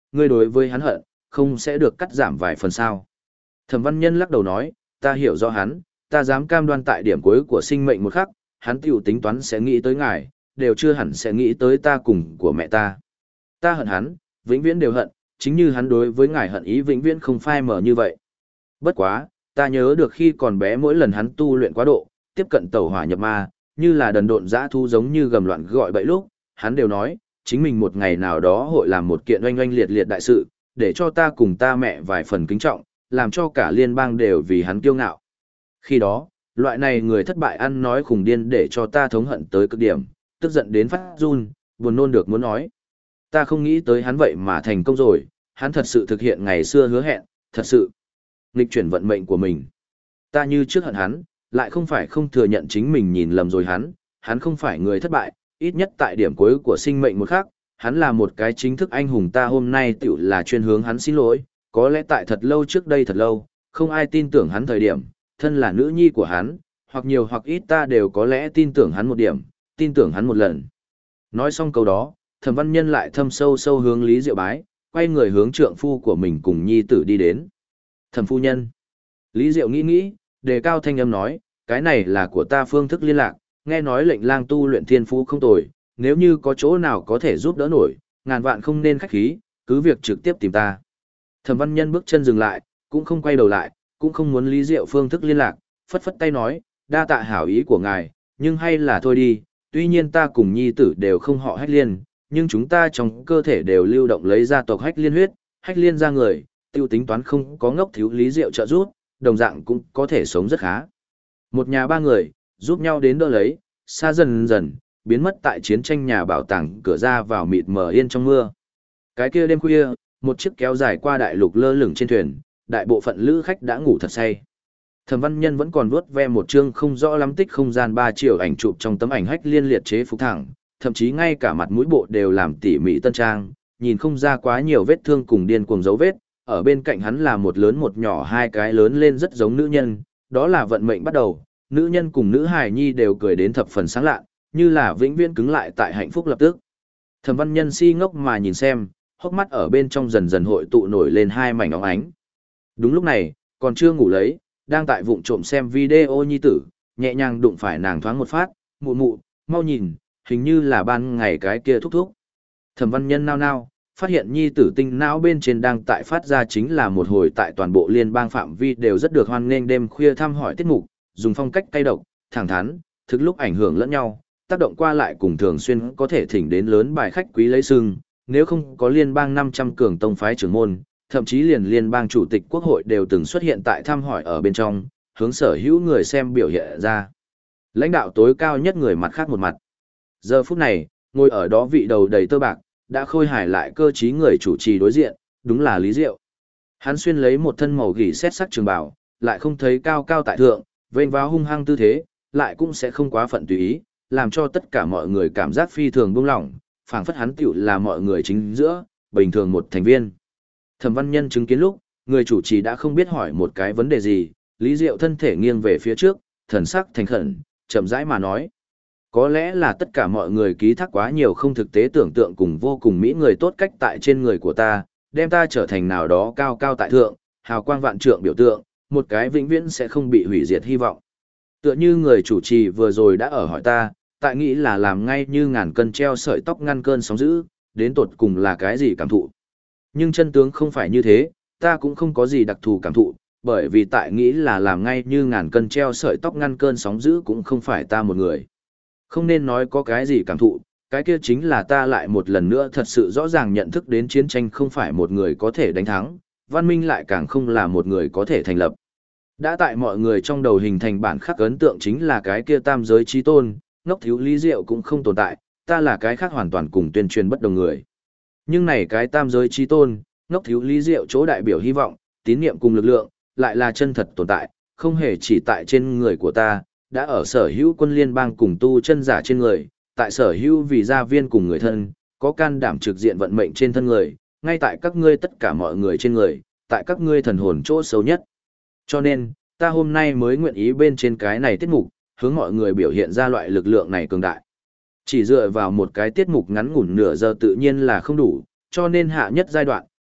ngươi đối với hắn hận, không sẽ được cắt giảm vài phần sao. Thẩm Văn Nhân lắc đầu nói, ta hiểu rõ hắn, ta dám cam đoan tại điểm cuối của sinh mệnh một khắc, hắn tiểu tính toán sẽ nghĩ tới ngài, đều chưa hẳn sẽ nghĩ tới ta cùng của mẹ ta. Ta hận hắn, vĩnh viễn đều hận, chính như hắn đối với ngài hận ý vĩnh viễn không phai mờ như vậy. Bất quá, ta nhớ được khi còn bé mỗi lần hắn tu luyện quá độ, tiếp cận tẩu hỏa nhập ma, như là đần độn dã thu giống như gầm loạn gọi bậy lúc, hắn đều nói, chính mình một ngày nào đó hội làm một kiện oanh oanh liệt liệt đại sự, để cho ta cùng ta mẹ vài phần kính trọng, làm cho cả liên bang đều vì hắn kiêu ngạo. Khi đó, loại này người thất bại ăn nói khùng điên để cho ta thống hận tới cực điểm, tức giận đến phát run, buồn nôn được muốn nói. Ta không nghĩ tới hắn vậy mà thành công rồi, hắn thật sự thực hiện ngày xưa hứa hẹn, thật sự nghịch chuyển vận mệnh của mình. Ta như trước hận hắn, lại không phải không thừa nhận chính mình nhìn lầm rồi hắn không phải người thất bại, ít nhất tại điểm cuối của sinh mệnh một khắc, hắn là một cái chính thức anh hùng ta hôm nay tiểu là chuyên hướng hắn xin lỗi, có lẽ tại thật lâu trước đây thật lâu, không ai tin tưởng hắn thời điểm, thân là nữ nhi của hắn, hoặc nhiều hoặc ít ta đều có lẽ tin tưởng hắn một điểm, tin tưởng hắn một lần. Nói xong câu đó, Thẩm Văn Nhân lại thâm sâu sâu hướng Lý Diệu bái, quay người hướng trượng phu của mình cùng nhi tử đi đến. Thẩm phu nhân. Lý Diệu nghĩ nghĩ, đề cao thanh âm nói, cái này là của ta phương thức liên lạc, nghe nói lệnh lang tu luyện thiên phú không tồi, nếu như có chỗ nào có thể giúp đỡ nổi, ngàn vạn không nên khách khí, cứ việc trực tiếp tìm ta. Thẩm Văn Nhân bước chân dừng lại, cũng không quay đầu lại, cũng không muốn Lý Diệu phương thức liên lạc, phất phất tay nói, đa tạ hảo ý của ngài, nhưng hay là thôi đi, tuy nhiên ta cùng nhi tử đều không họ Hách Liên, nhưng chúng ta trong cơ thể đều lưu động lấy gia tộc Hách Liên huyết, Hách Liên ra người, tiêu tính toán không có ngốc thiếu Lý Diệu trợ giúp, đồng dạng cũng có thể sống rất khá. Một nhà ba người, giúp nhau đến đỡ lấy, xa dần dần, biến mất tại chiến tranh nhà bảo tàng cửa ra vào mịt mờ yên trong mưa. Cái kia đêm khuya, một chiếc kéo dài qua đại lục lơ lửng trên thuyền, đại bộ phận lữ khách đã ngủ thật say. Thẩm Văn Nhân vẫn còn vuốt ve một chương không rõ lắm tích không gian 3 triệu ảnh chụp trong tấm ảnh Hách Liên liệt chế phục thẳng, thậm chí ngay cả mặt mũi bộ đều làm tỉ mỉ tân trang, nhìn không ra quá nhiều vết thương cùng điên cuồng dấu vết, ở bên cạnh hắn là một lớn một nhỏ hai cái lớn lên rất giống nữ nhân, đó là vận mệnh bắt đầu, nữ nhân cùng nữ hài nhi đều cười đến thập phần sáng lạ, như là vĩnh viễn cứng lại tại hạnh phúc lập tức. Thẩm Văn Nhân si ngốc mà nhìn xem, hốc mắt ở bên trong dần dần hội tụ nổi lên hai mảnh óng ánh. Đúng lúc này, còn chưa ngủ lấy, đang tại vụng trộm xem video nhi tử, nhẹ nhàng đụng phải nàng thoáng một phát, mụ mụ, mau nhìn, hình như là ban ngày cái kia thúc thúc. Thẩm Văn Nhân nao nao, phát hiện nhi tử tinh não bên trên đang tại phát ra chính là một hồi tại toàn bộ liên bang phạm vi đều rất được hoan nghênh đêm khuya thăm hỏi tiết mục, dùng phong cách cay độc, thẳng thắn, thực lúc ảnh hưởng lẫn nhau, tác động qua lại cùng thường xuyên có thể thỉnh đến lớn bài khách quý lấy sưng, nếu không có liên bang 500 cường tông phái trưởng môn, thậm chí liền liên bang chủ tịch quốc hội đều từng xuất hiện tại thăm hỏi ở bên trong, hướng sở hữu người xem biểu hiện ra. Lãnh đạo tối cao nhất người mặt khác một mặt. Giờ phút này, ngồi ở đó vị đầu đầy tơ bạc, đã khôi hài lại cơ trí người chủ trì đối diện, đúng là Lý Diệu. Hắn xuyên lấy một thân màu gỉ xét sắc trường bào, lại không thấy cao cao tại thượng, vênh váo hung hăng tư thế, lại cũng sẽ không quá phận tùy ý, làm cho tất cả mọi người cảm giác phi thường buông lỏng, phảng phất hắn tiểu là mọi người chính giữa, bình thường một thành viên. Thẩm Văn Nhân chứng kiến lúc, người chủ trì đã không biết hỏi một cái vấn đề gì, Lý Diệu thân thể nghiêng về phía trước, thần sắc thành khẩn, chậm rãi mà nói. Có lẽ là tất cả mọi người ký thác quá nhiều không thực tế tưởng tượng cùng vô cùng mỹ người tốt cách tại trên người của ta, đem ta trở thành nào đó cao cao tại thượng, hào quang vạn trượng biểu tượng, một cái vĩnh viễn sẽ không bị hủy diệt hy vọng. Tựa như người chủ trì vừa rồi đã ở hỏi ta, tại nghĩ là làm ngay như ngàn cân treo sợi tóc ngăn cơn sóng dữ, đến tột cùng là cái gì cảm thụ. Nhưng chân tướng không phải như thế, ta cũng không có gì đặc thù cảm thụ, bởi vì tại nghĩ là làm ngay như ngàn cân treo sợi tóc ngăn cơn sóng dữ cũng không phải ta một người. Không nên nói có cái gì cảm thụ, cái kia chính là ta lại một lần nữa thật sự rõ ràng nhận thức đến chiến tranh không phải một người có thể đánh thắng, văn minh lại càng không là một người có thể thành lập. Đã tại mọi người trong đầu hình thành bản khắc ấn tượng chính là cái kia tam giới chí tôn, ngốc thiếu Lý Diệu cũng không tồn tại, ta là cái khác hoàn toàn cùng tuyên truyền bất đồng người. Nhưng này cái tam giới chí tôn, ngốc thiếu Lý Diệu chỗ đại biểu hy vọng, tín niệm cùng lực lượng, lại là chân thật tồn tại, không hề chỉ tại trên người của ta, đã ở sở hữu quân liên bang cùng tu chân giả trên người, tại sở hữu vì gia viên cùng người thân, có can đảm trực diện vận mệnh trên thân người, ngay tại các ngươi tất cả mọi người trên người, tại các ngươi thần hồn chỗ sâu nhất. Cho nên, ta hôm nay mới nguyện ý bên trên cái này tiết mục, hướng mọi người biểu hiện ra loại lực lượng này cường đại. Chỉ dựa vào một cái tiết mục ngắn ngủn nửa giờ tự nhiên là không đủ, cho nên hạ nhất giai đoạn,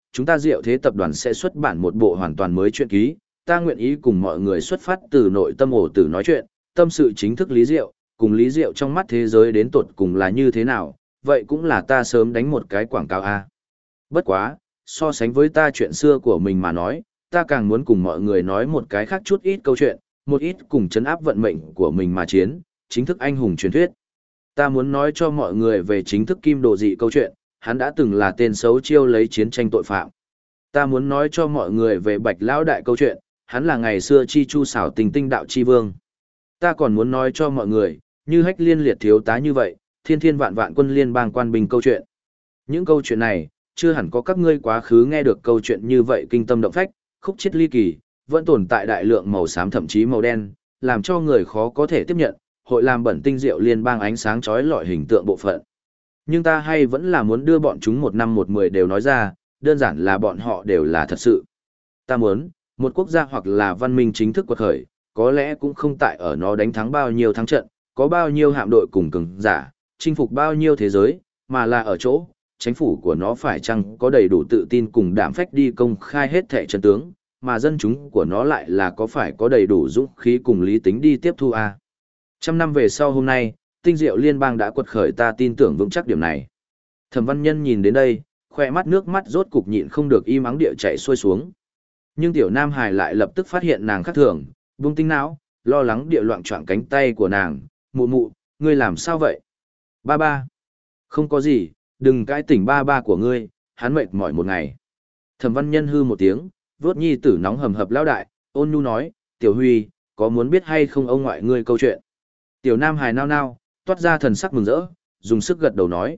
chúng ta Diệu Thế tập đoàn sẽ xuất bản một bộ hoàn toàn mới truyện ký, ta nguyện ý cùng mọi người xuất phát từ nội tâm ổ tử nói chuyện, tâm sự chính thức Lý Diệu, cùng Lý Diệu trong mắt thế giới đến tột cùng là như thế nào, vậy cũng là ta sớm đánh một cái quảng cáo a. Bất quá, so sánh với ta chuyện xưa của mình mà nói, ta càng muốn cùng mọi người nói một cái khác chút ít câu chuyện, một ít cùng chấn áp vận mệnh của mình mà chiến, chính thức anh hùng truyền thuyết. Ta muốn nói cho mọi người về chính thức Kim Đồ Dị câu chuyện, hắn đã từng là tên xấu chiêu lấy chiến tranh tội phạm. Ta muốn nói cho mọi người về Bạch Lão Đại câu chuyện, hắn là ngày xưa chi chu xảo tình tinh đạo chi vương. Ta còn muốn nói cho mọi người, như Hách Liên liệt thiếu tá như vậy, thiên thiên vạn vạn quân liên bang quan binh câu chuyện. Những câu chuyện này, chưa hẳn có các ngươi quá khứ nghe được câu chuyện như vậy kinh tâm động phách, khúc chiết ly kỳ, vẫn tồn tại đại lượng màu xám thậm chí màu đen, làm cho người khó có thể tiếp nhận, hội làm bẩn tinh diệu liên bang ánh sáng chói lọi hình tượng bộ phận. Nhưng ta hay vẫn là muốn đưa bọn chúng 1 năm 1 10 đều nói ra, đơn giản là bọn họ đều là thật sự. Ta muốn, một quốc gia hoặc là văn minh chính thức quật khởi, có lẽ cũng không tại ở nó đánh thắng bao nhiêu thắng trận, có bao nhiêu hạm đội cùng cường giả, chinh phục bao nhiêu thế giới, mà là ở chỗ, chính phủ của nó phải chăng có đầy đủ tự tin cùng đảm phách đi công khai hết thẻ chân tướng, mà dân chúng của nó lại là có phải có đầy đủ dũng khí cùng lý tính đi tiếp thu a. 100 năm về sau hôm nay, tinh diệu liên bang đã quật khởi, ta tin tưởng vững chắc điểm này. Thẩm Văn Nhân nhìn đến đây, khoe mắt nước mắt rốt cục nhịn không được im ắng địa chảy xuôi xuống. Nhưng tiểu Nam Hải lại lập tức phát hiện nàng khác thường, buông tinh não, lo lắng địa loạn choạng cánh tay của nàng, mụ mụ, ngươi làm sao vậy? Ba ba. Không có gì, đừng cãi tỉnh ba ba của ngươi, hắn mệt mỏi một ngày. Thẩm Văn Nhân hư một tiếng, vuốt nhi tử nóng hầm hập lão đại, ôn nhu nói, tiểu Huy, có muốn biết hay không ông ngoại ngươi câu chuyện? Tiểu Nam Hải nao nao, toát ra thần sắc mừng rỡ, dùng sức gật đầu nói,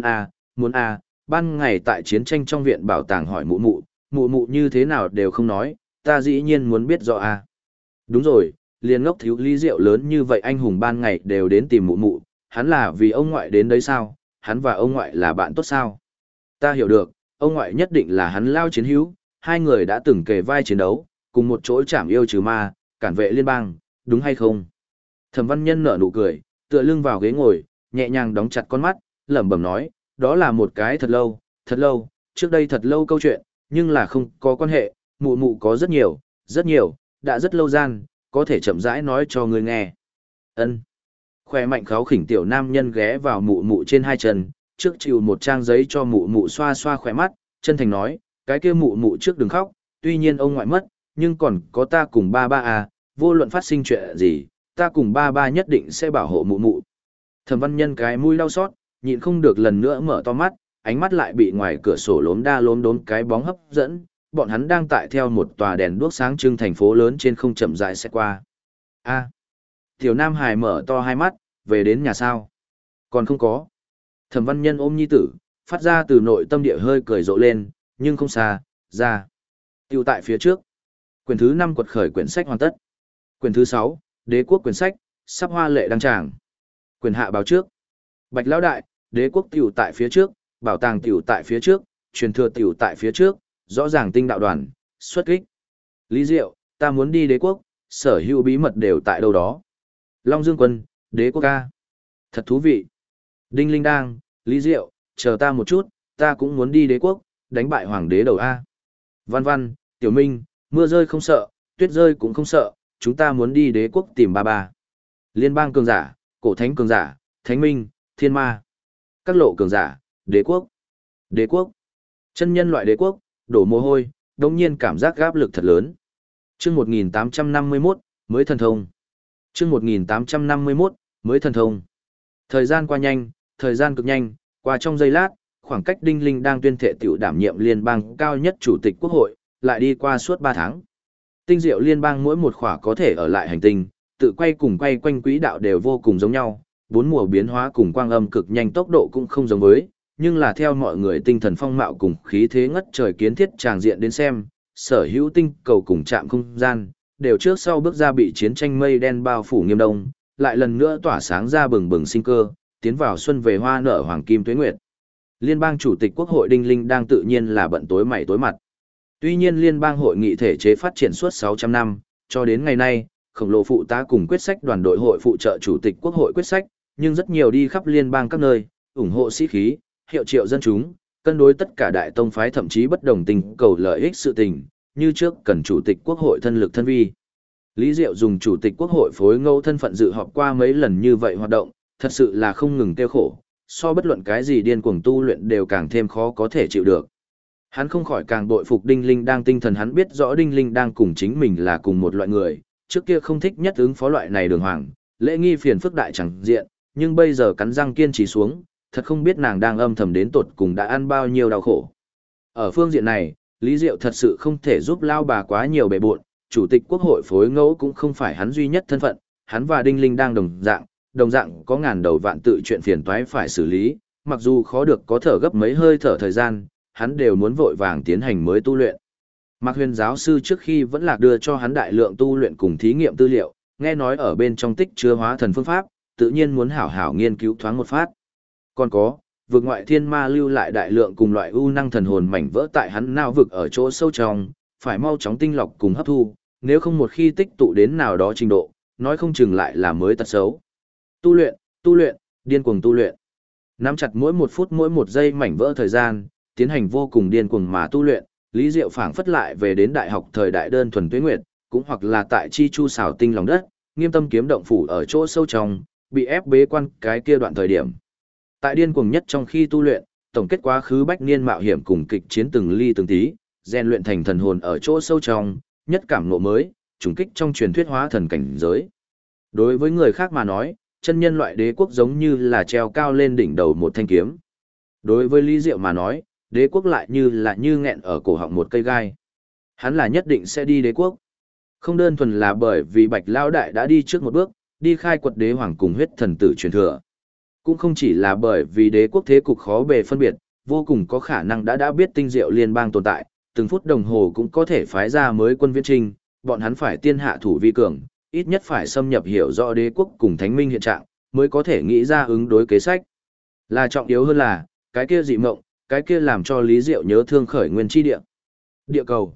muốn a, ban ngày tại chiến tranh trong viện bảo tàng hỏi mụ mụ như thế nào đều không nói, ta dĩ nhiên muốn biết rõ a. Đúng rồi, liền ngốc thiếu Lý Diệu lớn như vậy anh hùng ban ngày đều đến tìm mụ, hắn là vì ông ngoại đến đấy sao, hắn và ông ngoại là bạn tốt sao? Ta hiểu được, ông ngoại nhất định là hắn lao chiến hữu, hai người đã từng kề vai chiến đấu, cùng một chỗ chảm yêu trừ ma, cản vệ liên bang, đúng hay không? Thẩm Văn Nhân nở nụ cười, tựa lưng vào ghế ngồi, nhẹ nhàng đóng chặt con mắt, lẩm bẩm nói, đó là một cái thật lâu, trước đây thật lâu câu chuyện, nhưng là không có quan hệ, mụ có rất nhiều, đã rất lâu gian, có thể chậm rãi nói cho ngươi nghe. Ân. Khỏe mạnh kháo khỉnh tiểu nam nhân ghé vào mụ trên hai chân, trước chịu một trang giấy cho mụ xoa xoa khỏe mắt, chân thành nói, cái kia mụ trước đừng khóc, tuy nhiên ông ngoại mất, nhưng còn có ta cùng ba à, vô luận phát sinh chuyện gì, ta cùng ba nhất định sẽ bảo hộ mụ. Thẩm Văn Nhân cái mũi đau xót, nhịn không được lần nữa mở to mắt, ánh mắt lại bị ngoài cửa sổ lốm đốm cái bóng hấp dẫn, bọn hắn đang tại theo một tòa đèn đuốc sáng trưng thành phố lớn trên không chậm rãi sẽ qua. A. Tiểu Nam Hải mở to hai mắt, về đến nhà sao? Còn không có. Thẩm Văn Nhân ôm nhi tử, phát ra từ nội tâm địa hơi cười rộ lên, nhưng không xa, ra. Tiêu tại phía trước. Quyển thứ 5 quật khởi quyển sách hoàn tất. Quyển thứ 6, đế quốc quyển sách, sắp hoa lệ đăng tràng. Quyển hạ báo trước. Bạch Lão Đại, đế quốc tiểu tại phía trước, bảo tàng tiểu tại phía trước, truyền thừa tiểu tại phía trước, rõ ràng tinh đạo đoàn, xuất kích. Lý Diệu, ta muốn đi đế quốc, sở hữu bí mật đều tại đâu đó. Long Dương Quân, đế quốc ca. Thật thú vị. Đinh Linh Đang, Lý Diệu, chờ ta một chút, ta cũng muốn đi đế quốc, đánh bại hoàng đế đầu A. Văn Văn, Tiểu Minh, mưa rơi không sợ, tuyết rơi cũng không sợ, chúng ta muốn đi đế quốc tìm ba. Liên bang cường giả, cổ thánh cường giả, thánh minh, thiên ma. Các lộ cường giả, đế quốc. Đế quốc. Chân nhân loại đế quốc, đổ mồ hôi, đồng nhiên cảm giác áp lực thật lớn. Chương 1851, mới thần thông. Chương 1851, mới thần thông. Thời gian qua nhanh, thời gian cực nhanh, qua trong giây lát, khoảng cách Đinh Linh đang tuyên thệ tiểu đảm nhiệm liên bang cao nhất chủ tịch quốc hội, lại đi qua suốt 3 tháng. Tinh diệu liên bang mỗi một khỏa có thể ở lại hành tinh, tự quay cùng quay quanh quỹ đạo đều vô cùng giống nhau, 4 mùa biến hóa cùng quang âm cực nhanh tốc độ cũng không giống với, nhưng là theo mọi người tinh thần phong mạo cùng khí thế ngất trời kiến thiết tràng diện đến xem, sở hữu tinh cầu cùng trạm không gian, đều trước sau bước ra bị chiến tranh mây đen bao phủ nghiêm đông, lại lần nữa tỏa sáng ra bừng bừng sinh cơ, tiến vào xuân về hoa nở hoàng kim tuế nguyệt. Liên bang chủ tịch quốc hội Đinh Linh đang tự nhiên là bận tối mày tối mặt. Tuy nhiên liên bang hội nghị thể chế phát triển suốt 600 năm, cho đến ngày nay, khổng lồ phụ tá cùng quyết sách đoàn đội hội phụ trợ chủ tịch quốc hội quyết sách, nhưng rất nhiều đi khắp liên bang các nơi, ủng hộ sĩ khí, hiệu triệu dân chúng, cân đối tất cả đại tông phái thậm chí bất đồng tình cầu lợi ích sự tình, như trước cần chủ tịch quốc hội thân lực thân vi. Lý Diệu dùng chủ tịch quốc hội phối ngẫu thân phận dự họp qua mấy lần như vậy hoạt động, thật sự là không ngừng tiêu khổ, so bất luận cái gì điên cuồng tu luyện đều càng thêm khó có thể chịu được. Hắn không khỏi càng bội phục Đinh Linh Đang tinh thần, hắn biết rõ Đinh Linh Đang cùng chính mình là cùng một loại người, trước kia không thích nhất ứng phó loại này đường hoàng, lễ nghi phiền phức đại chẳng diện, nhưng bây giờ cắn răng kiên trì xuống, thật không biết nàng đang âm thầm đến tột cùng đã ăn bao nhiêu đau khổ. Ở phương diện này, Lý Diệu thật sự không thể giúp lao bà quá nhiều bề bộn, chủ tịch quốc hội phối ngẫu cũng không phải hắn duy nhất thân phận, hắn và Đinh Linh Đang đồng dạng có ngàn đầu vạn tự chuyện phiền toái phải xử lý, mặc dù khó được có thở gấp mấy hơi thở thời gian, hắn đều muốn vội vàng tiến hành mới tu luyện. Mạc Huyền giáo sư trước khi vẫn lạc đưa cho hắn đại lượng tu luyện cùng thí nghiệm tư liệu, nghe nói ở bên trong tích chứa hóa thần phương pháp, tự nhiên muốn hảo hảo nghiên cứu thoáng một phát. Còn có, vực ngoại thiên ma lưu lại đại lượng cùng loại ưu năng thần hồn mảnh vỡ tại hắn não vực ở chỗ sâu trong, phải mau chóng tinh lọc cùng hấp thu, nếu không một khi tích tụ đến nào đó trình độ, nói không chừng lại là mới tật xấu. Tu luyện, điên cuồng tu luyện. Nắm chặt mỗi một phút mỗi một giây mảnh vỡ thời gian, tiến hành vô cùng điên cuồng mà tu luyện, Lý Diệu phảng phất lại về đến đại học thời đại đơn thuần tuế nguyệt, cũng hoặc là tại chi chu xảo tinh lòng đất, nghiêm tâm kiếm động phủ ở chỗ sâu trong, bị ép bế quan cái kia đoạn thời điểm. Tại điên cuồng nhất trong khi tu luyện, tổng kết quá khứ bách niên mạo hiểm cùng kịch chiến từng ly từng tí, rèn luyện thành thần hồn ở chỗ sâu trong, nhất cảm ngộ mới, trùng kích trong truyền thuyết hóa thần cảnh giới. Đối với người khác mà nói, chân nhân loại đế quốc giống như là treo cao lên đỉnh đầu một thanh kiếm. Đối với Lý Diệu mà nói, đế quốc lại như là như nghẹn ở cổ họng một cây gai. Hắn là nhất định sẽ đi đế quốc. Không đơn thuần là bởi vì Bạch Lão Đại đã đi trước một bước, đi khai quật đế hoàng cùng huyết thần tử truyền thừa. Cũng không chỉ là bởi vì đế quốc thế cục khó bề phân biệt, vô cùng có khả năng đã biết tinh diệu liên bang tồn tại, từng phút đồng hồ cũng có thể phái ra mới quân viễn trinh, bọn hắn phải tiên hạ thủ vi cường, ít nhất phải xâm nhập hiểu rõ đế quốc cùng thánh minh hiện trạng, mới có thể nghĩ ra ứng đối kế sách. Là trọng yếu hơn là, cái kia dị mộng, cái kia làm cho Lý Diệu nhớ thương khởi nguyên chi địa. Địa cầu.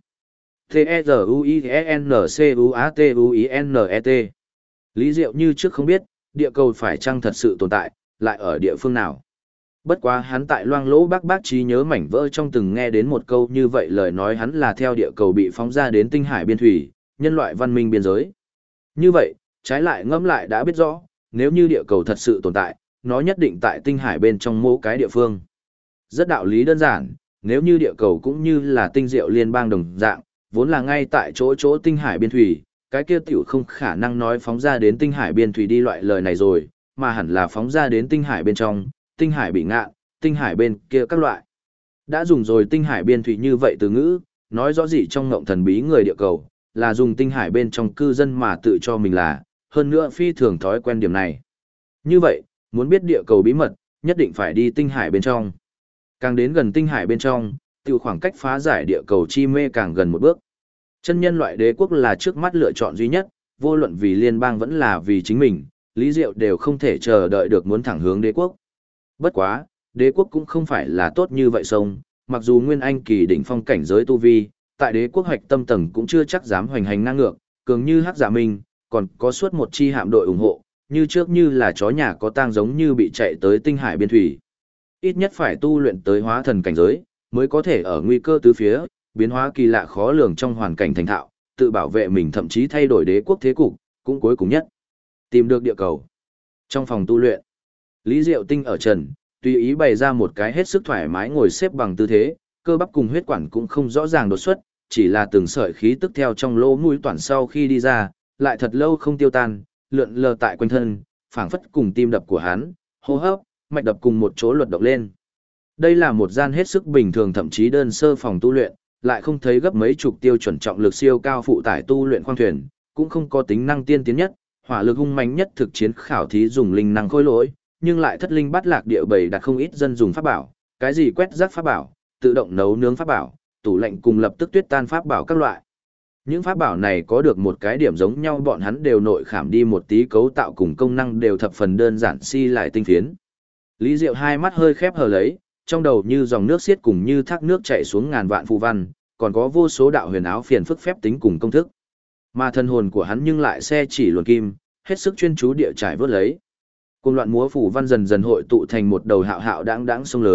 T-E-Z-U-I-E-N-C-U-A-T-U-I-N-E-T. Lý Diệu như trước không biết, địa cầu phải chăng thật sự tồn tại, lại ở địa phương nào. Bất quá hắn tại loang lỗ bác trí nhớ mảnh vỡ trong từng nghe đến một câu như vậy, lời nói hắn là theo địa cầu bị phóng ra đến tinh hải biên thủy, nhân loại văn minh biên giới. Như vậy, trái lại ngẫm lại đã biết rõ, nếu như địa cầu thật sự tồn tại, nó nhất định tại tinh hải bên trong mỗi cái địa phương. Rất đạo lý đơn giản, nếu như địa cầu cũng như là tinh diệu liên bang đồng dạng, vốn là ngay tại chỗ tinh hải biên thủy, cái kia tiểu không khả năng nói phóng ra đến tinh hải biên thủy đi loại lời này rồi, mà hẳn là phóng ra đến tinh hải bên trong, tinh hải bị ngạn, tinh hải bên kia các loại. Đã dùng rồi tinh hải biên thủy như vậy từ ngữ, nói rõ gì trong ngộng thần bí người địa cầu, là dùng tinh hải bên trong cư dân mà tự cho mình là, hơn nữa phi thường thói quen điểm này. Như vậy, muốn biết địa cầu bí mật, nhất định phải đi tinh hải bên trong. Càng đến gần tinh hải bên trong, tiểu khoảng cách phá giải địa cầu chi mê càng gần một bước. Chân nhân loại đế quốc là trước mắt lựa chọn duy nhất, vô luận vì liên bang vẫn là vì chính mình, Lý Diệu đều không thể chờ đợi được muốn thẳng hướng đế quốc. Bất quá, đế quốc cũng không phải là tốt như vậy sông, mặc dù Nguyên Anh kỳ đỉnh phong cảnh giới tu vi, tại đế quốc hoạch tâm tầng cũng chưa chắc dám hoành hành ngang ngược, cường như Hắc Dạ Minh, còn có suốt một chi hạm đội ủng hộ, như trước như là chó nhà có tang giống như bị chạy tới tinh hải biên thủy. Ít nhất phải tu luyện tới hóa thần cảnh giới, mới có thể ở nguy cơ tứ phía, biến hóa kỳ lạ khó lường trong hoàn cảnh thành thạo, tự bảo vệ mình thậm chí thay đổi đế quốc thế cục, cũng cuối cùng nhất. Tìm được địa cầu. Trong phòng tu luyện, Lý Diệu Tinh ở trần, tùy ý bày ra một cái hết sức thoải mái ngồi xếp bằng tư thế, cơ bắp cùng huyết quản cũng không rõ ràng đột xuất, chỉ là từng sợi khí tức theo trong lỗ mũi toàn sau khi đi ra, lại thật lâu không tiêu tan, lượn lờ tại quanh thân, phảng phất cùng tim đập của hắn, hô hấp, mạch đập cùng một chỗ luật động lên. Đây là một gian hết sức bình thường thậm chí đơn sơ phòng tu luyện, lại không thấy gấp mấy chục tiêu chuẩn trọng lực siêu cao phụ tải tu luyện khoang thuyền, cũng không có tính năng tiên tiến nhất, hỏa lực hung mãnh nhất thực chiến khảo thí dùng linh năng khôi lỗi, nhưng lại thất linh bắt lạc địa bầy đặt không ít dân dùng pháp bảo, cái gì quét rác pháp bảo, tự động nấu nướng pháp bảo, tủ lạnh cùng lập tức tuyết tan pháp bảo các loại. Những pháp bảo này có được một cái điểm giống nhau, bọn hắn đều nội khảm đi một tí cấu tạo cùng công năng đều thập phần đơn giản si lại tinh phiến. Lý Diệu hai mắt hơi khép hờ lấy, trong đầu như dòng nước xiết cùng như thác nước chảy xuống ngàn vạn phù văn, còn có vô số đạo huyền áo phiền phức phép tính cùng công thức. Mà thân hồn của hắn nhưng lại xe chỉ luồn kim, hết sức chuyên chú địa trải vớt lấy. Cùng loạn múa phù văn dần dần hội tụ thành một đầu hạo hạo đãng đãng sông lớn,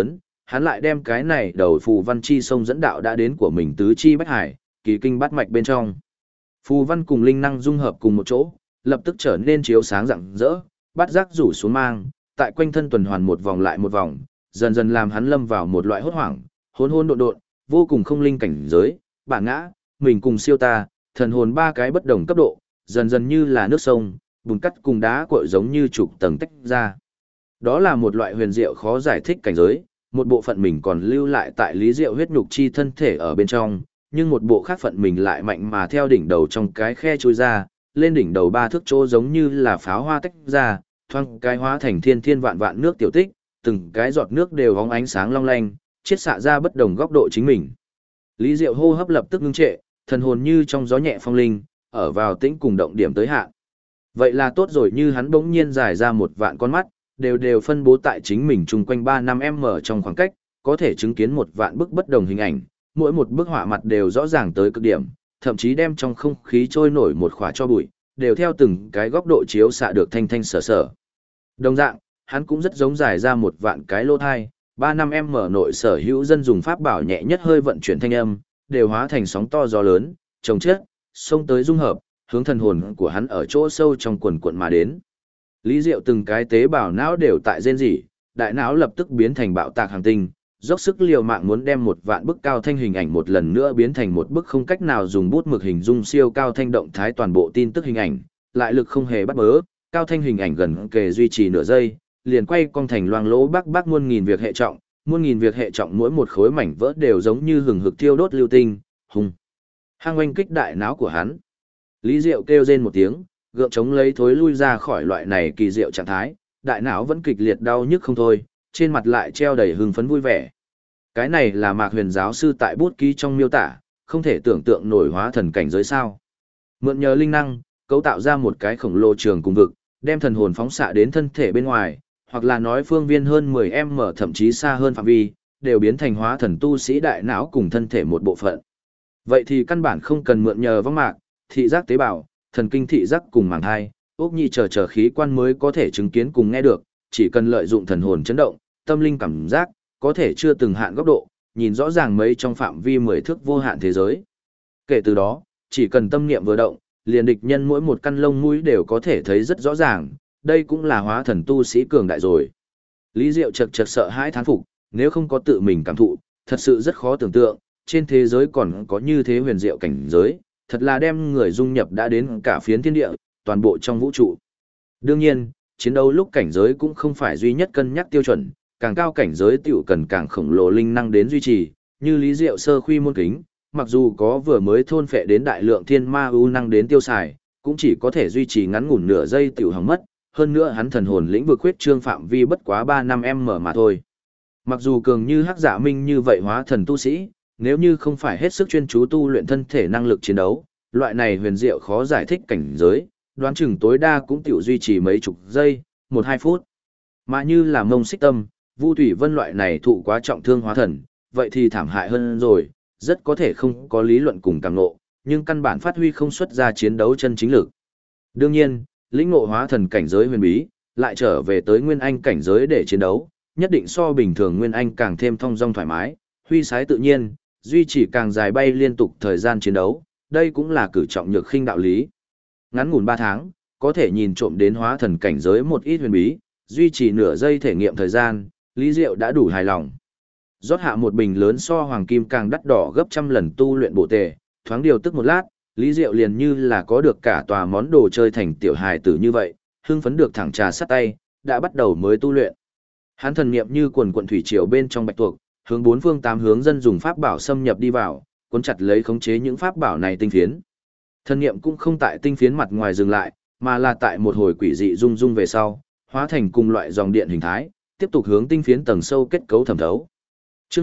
hắn lại đem cái này đầu phù văn chi sông dẫn đạo đã đến của mình tứ chi bách hải, kỳ kinh bát mạch bên trong. Phù văn cùng linh năng dung hợp cùng một chỗ, lập tức trở nên chiếu sáng rạng rỡ, bát giác rủ xuống mang, tại quanh thân tuần hoàn một vòng lại một vòng, dần dần làm hắn lâm vào một loại hốt hoảng, hỗn hỗn độn độn, vô cùng không linh cảnh giới, bản ngã, mình cùng siêu ta, thần hồn ba cái bất đồng cấp độ, dần dần như là nước sông, bùn cắt cùng đá cội giống như trục tầng tách ra. Đó là một loại huyền diệu khó giải thích cảnh giới, một bộ phận mình còn lưu lại tại lý diệu huyết nhục chi thân thể ở bên trong, nhưng một bộ khác phận mình lại mạnh mà theo đỉnh đầu trong cái khe trôi ra, lên đỉnh đầu ba thước chỗ giống như là pháo hoa tách ra, thoang cái hóa thành thiên thiên vạn vạn nước tiểu tích, từng cái giọt nước đều hóng ánh sáng long lanh, chiết xạ ra bất đồng góc độ chính mình. Lý Diệu hô hấp lập tức ngưng trệ, thần hồn như trong gió nhẹ phong linh, ở vào tĩnh cùng động điểm tới hạn. Vậy là tốt rồi, như hắn bỗng nhiên giải ra một vạn con mắt, đều phân bố tại chính mình chung quanh 3-5m trong khoảng cách, có thể chứng kiến một vạn bức bất đồng hình ảnh, mỗi một bức họa mặt đều rõ ràng tới cực điểm, thậm chí đem trong không khí trôi nổi một khỏa cho bụi, đều theo từng cái góc độ chiếu xạ được thanh thanh sở sở. Đồng dạng, hắn cũng rất giống giải ra một vạn cái lỗ thai, 3-5m nội sở hữu dân dùng pháp bảo nhẹ nhất hơi vận chuyển thanh âm, đều hóa thành sóng to gió lớn, chồng chết, xông tới dung hợp, hướng thần hồn của hắn ở chỗ sâu trong quần quận mà đến. Lý Diệu từng cái tế bào não đều tại rên rỉ, đại não lập tức biến thành bạo tạc hành tinh, dốc sức liều mạng muốn đem một vạn bức cao thanh hình ảnh một lần nữa biến thành một bức không cách nào dùng bút mực hình dung siêu cao thanh động thái toàn bộ tin tức hình ảnh, lại lực không hề bắt bớ, cao thanh hình ảnh gần kề duy trì nửa giây, liền quay cong thành loang lỗ bắc muôn nghìn việc hệ trọng, muôn nghìn việc hệ trọng mỗi một khối mảnh vỡ đều giống như hừng hực thiêu đốt lưu tinh, hùng hăng oanh kích đại não của hắn. Lý Diệu kêu rên một tiếng, gượng chống lấy thối lui ra khỏi loại này kỳ diệu trạng thái, đại não vẫn kịch liệt đau nhức không thôi, trên mặt lại treo đầy hưng phấn vui vẻ. Cái này là Mạc Huyền giáo sư tại bút ký trong miêu tả, không thể tưởng tượng nổi hóa thần cảnh giới sao. Mượn nhờ linh năng, cấu tạo ra một cái khổng lồ trường cùng vực, đem thần hồn phóng xạ đến thân thể bên ngoài, hoặc là nói phương viên hơn 10m thậm chí xa hơn phạm vi, đều biến thành hóa thần tu sĩ đại não cùng thân thể một bộ phận. Vậy thì căn bản không cần mượn nhờ võng mạc, thị giác tế bào, thần kinh thị giác cùng màng thai, ốc nhị chờ khí quan mới có thể chứng kiến cùng nghe được, chỉ cần lợi dụng thần hồn chấn động, tâm linh cảm giác, có thể chưa từng hạn góc độ, nhìn rõ ràng mấy trong phạm vi 10 thước vô hạn thế giới. Kể từ đó, chỉ cần tâm niệm vừa động, liền địch nhân mỗi một căn lông mũi đều có thể thấy rất rõ ràng, đây cũng là hóa thần tu sĩ cường đại rồi. Lý Diệu chật sợ hãi thán phục, nếu không có tự mình cảm thụ, thật sự rất khó tưởng tượng, trên thế giới còn có như thế huyền diệu cảnh giới, thật là đem người dung nhập đã đến cả phiến thiên địa, toàn bộ trong vũ trụ. Đương nhiên, chiến đấu lúc cảnh giới cũng không phải duy nhất cân nhắc tiêu chuẩn, càng cao cảnh giới tiểu cần càng khổng lồ linh năng đến duy trì, như Lý Diệu sơ khuy môn kính, mặc dù có vừa mới thôn phệ đến đại lượng thiên ma ưu năng đến tiêu xài, cũng chỉ có thể duy trì ngắn ngủn nửa giây tiểu hỏng mất, hơn nữa hắn thần hồn lĩnh vực khuyết trương phạm vi bất quá 3-5m mà thôi. Mặc dù cường như Hắc Dạ Minh như vậy hóa thần tu sĩ, nếu như không phải hết sức chuyên chú tu luyện thân thể năng lực chiến đấu, loại này huyền diệu khó giải thích cảnh giới, đoán chừng tối đa cũng tiểu duy trì mấy chục giây, 1-2 phút. Mà như là Mông Xích Tâm, Vu Thủy Vân loại này thụ quá trọng thương hóa thần, vậy thì thảm hại hơn rồi, rất có thể không có lý luận cùng cảm ngộ, nhưng căn bản phát huy không xuất ra chiến đấu chân chính lực. Đương nhiên, lĩnh ngộ hóa thần cảnh giới huyền bí, lại trở về tới Nguyên Anh cảnh giới để chiến đấu, nhất định so bình thường Nguyên Anh càng thêm thong dong thoải mái, huy sái tự nhiên, duy trì càng dài bay liên tục thời gian chiến đấu, đây cũng là cử trọng nhược khinh đạo lý. Ngắn ngủn 3 tháng, có thể nhìn trộm đến hóa thần cảnh giới một ít huyền bí, duy trì nửa giây thể nghiệm thời gian, Lý Diệu đã đủ hài lòng. Rót hạ một bình lớn so hoàng kim càng đắt đỏ gấp trăm lần tu luyện bổ tề, thoáng điều tức một lát, Lý Diệu liền như là có được cả tòa món đồ chơi thành tiểu hài tử như vậy, hưng phấn được thẳng trà sắt tay, đã bắt đầu mới tu luyện. Hắn thần niệm như quần quần thủy triều bên trong bạch tuộc, hướng bốn phương tám hướng dân dùng pháp bảo xâm nhập đi vào, cuốn chặt lấy khống chế những pháp bảo này tinh phiến. Thần niệm cũng không tại tinh phiến mặt ngoài dừng lại, mà là tại một hồi quỷ dị rung rung về sau, hóa thành cùng loại dòng điện hình thái, tiếp tục hướng tinh phiến tầng sâu kết cấu thẩm thấu. Chương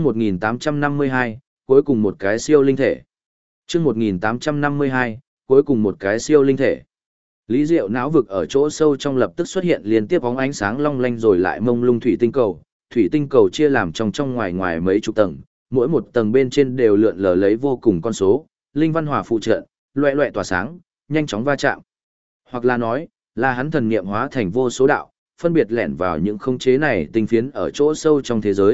1852, cuối cùng một cái siêu linh thể. Chương 1852, cuối cùng một cái siêu linh thể. Lý Diệu não vực ở chỗ sâu trong lập tức xuất hiện liên tiếp bóng ánh sáng long lanh rồi lại mông lung thủy tinh cầu. Thủy tinh cầu chia làm trong ngoài ngoài mấy chục tầng, mỗi một tầng bên trên đều lượn lờ lấy vô cùng con số, linh văn hỏa phụ trợ, loẹ loẹ tỏa sáng, nhanh chóng va chạm. Hoặc là nói, là hắn thần niệm hóa thành vô số đạo, phân biệt lẻn vào những khống chế này tinh phiến ở chỗ sâu trong thế giới,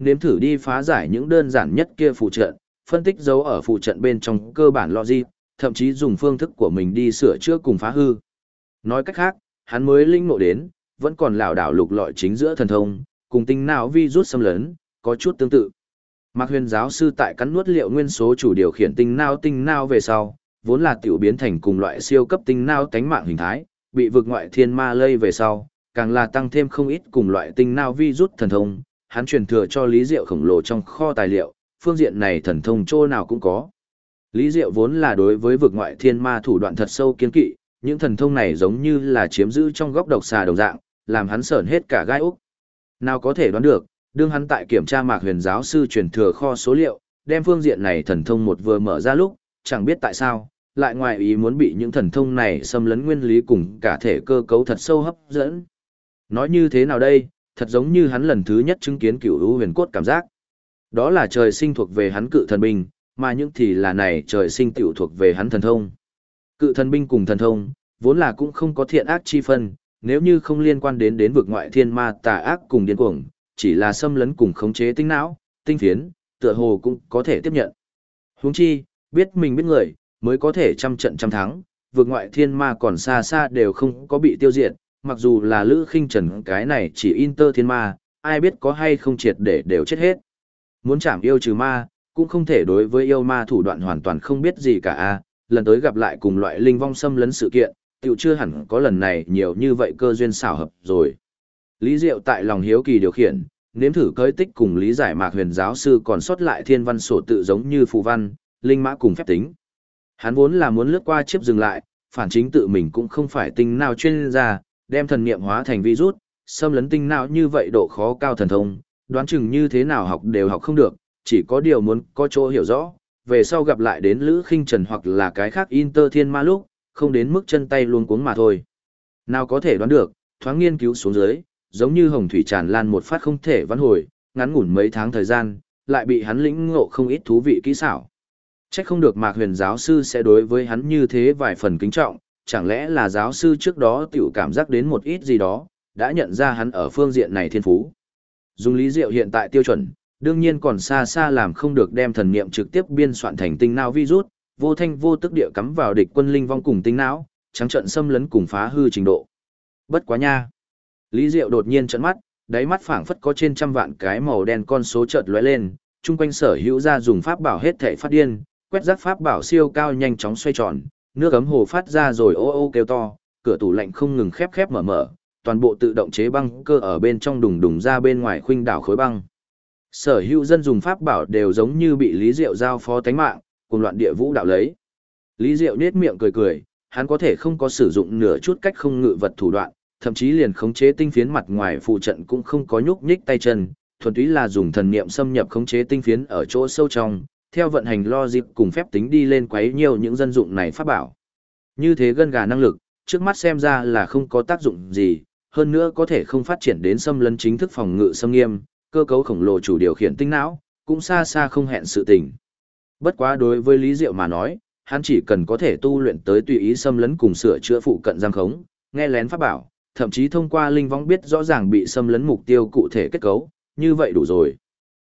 nếm thử đi phá giải những đơn giản nhất kia phụ trận, phân tích dấu ở phụ trận bên trong cơ bản logic, thậm chí dùng phương thức của mình đi sửa chữa cùng phá hư. Nói cách khác, hắn mới linh ngộ đến, vẫn còn lảo đảo lục lọi chính giữa thần thông, cùng tinh não vi rút xâm lấn, có chút tương tự. Mạc Huyền giáo sư tại cắn nuốt liệu nguyên số chủ điều khiển tinh não về sau, vốn là tiểu biến thành cùng loại siêu cấp tinh não tánh mạng hình thái, bị vực ngoại thiên ma lây về sau, càng là tăng thêm không ít cùng loại tinh não vi rút thần thông, hắn truyền thừa cho Lý Diệu khổng lồ trong kho tài liệu, phương diện này thần thông chỗ nào cũng có. Lý Diệu vốn là đối với vực ngoại thiên ma thủ đoạn thật sâu kiên kỵ, những thần thông này giống như là chiếm giữ trong góc độc xà đồng dạng, làm hắn sởn hết cả gai úc. Nào có thể đoán được, đương hắn tại kiểm tra Mạc Huyền giáo sư truyền thừa kho số liệu, đem phương diện này thần thông một vừa mở ra lúc, chẳng biết tại sao, lại ngoài ý muốn bị những thần thông này xâm lấn nguyên lý cùng cả thể cơ cấu thật sâu hấp dẫn. Nói như thế nào đây, thật giống như hắn lần thứ nhất chứng kiến cửu u huyền cốt cảm giác. Đó là trời sinh thuộc về hắn cự thần binh, mà những thì là này trời sinh tiểu thuộc về hắn thần thông. Cự thần binh cùng thần thông, vốn là cũng không có thiện ác chi phân, nếu như không liên quan đến vực ngoại thiên ma tà ác cùng điên cuồng, chỉ là xâm lấn cùng khống chế tinh não, tinh phiến, tựa hồ cũng có thể tiếp nhận. Huống chi, biết mình biết người, mới có thể trăm trận trăm thắng, vực ngoại thiên ma còn xa xa đều không có bị tiêu diệt, mặc dù là Lữ Khinh Trần cái này chỉ inter thiên ma, ai biết có hay không triệt để đều chết hết. Muốn chảm yêu trừ ma, cũng không thể đối với yêu ma thủ đoạn hoàn toàn không biết gì cả a. Lần tới gặp lại cùng loại linh vong xâm lấn sự kiện, tiểu chưa hẳn có lần này nhiều như vậy cơ duyên xảo hợp rồi. Lý Diệu tại lòng hiếu kỳ điều khiển, nếm thử cơi tích cùng lý giải Mạc Huyền giáo sư còn sót lại thiên văn sổ tự giống như phù văn, linh mã cùng phép tính. Hắn vốn là muốn lướt qua chiếc dừng lại, phản chính tự mình cũng không phải tinh nào chuyên gia, đem thần niệm hóa thành virus, xâm lấn tinh não như vậy độ khó cao thần thông, đoán chừng như thế nào học đều học không được, chỉ có điều muốn có chỗ hiểu rõ, về sau gặp lại đến Lữ Khinh Trần hoặc là cái khác inter thiên ma lúc, không đến mức chân tay luống cuống mà thôi. Nào có thể đoán được, thoáng nghiên cứu xuống dưới, giống như hồng thủy tràn lan một phát không thể vãn hồi, ngắn ngủn mấy tháng thời gian, lại bị hắn lĩnh ngộ không ít thú vị kỹ xảo. Chắc không được Mạc Huyền giáo sư sẽ đối với hắn như thế vài phần kính trọng, chẳng lẽ là giáo sư trước đó tiểu cảm giác đến một ít gì đó, đã nhận ra hắn ở phương diện này thiên phú. Dùng Lý Diệu hiện tại tiêu chuẩn, đương nhiên còn xa xa làm không được đem thần niệm trực tiếp biên soạn thành tinh não virus, vô thanh vô tức địa cắm vào địch quân linh vong cùng tinh não, trắng trận xâm lấn cùng phá hư trình độ. Bất quá nha. Lý Diệu đột nhiên trợn mắt, đáy mắt phảng phất có trên trăm vạn cái màu đen con số chợt lóe lên, chung quanh sở hữu ra dùng pháp bảo hết thể phát điên, quét rác pháp bảo siêu cao nhanh chóng xoay tròn, nước ấm hồ phát ra rồi ô ô kêu to, cửa tủ lạnh không ngừng khép khép mở mở, toàn bộ tự động chế băng cơ ở bên trong đùng đùng ra bên ngoài khuynh đảo khối băng. Sở hữu dân dùng pháp bảo đều giống như bị Lý Diệu giao phó tánh mạng, cùng loạn địa vũ đạo lấy. Lý Diệu nhếch miệng cười cười, hắn có thể không có sử dụng nửa chút cách không ngự vật thủ đoạn, thậm chí liền khống chế tinh phiến mặt ngoài phụ trận cũng không có nhúc nhích tay chân, thuần túy là dùng thần niệm xâm nhập khống chế tinh phiến ở chỗ sâu trong, theo vận hành logic cùng phép tính đi lên quấy nhiều những dân dụng này pháp bảo. Như thế gân gà năng lực, trước mắt xem ra là không có tác dụng gì, hơn nữa có thể không phát triển đến xâm lấn chính thức phòng ngự xâm nghiêm, cơ cấu khổng lồ chủ điều khiển tinh não, cũng xa xa không hẹn sự tình. Bất quá đối với Lý Diệu mà nói, hắn chỉ cần có thể tu luyện tới tùy ý xâm lấn cùng sửa chữa phụ cận giam khống, nghe lén pháp bảo, thậm chí thông qua linh võng biết rõ ràng bị xâm lấn mục tiêu cụ thể kết cấu, như vậy đủ rồi.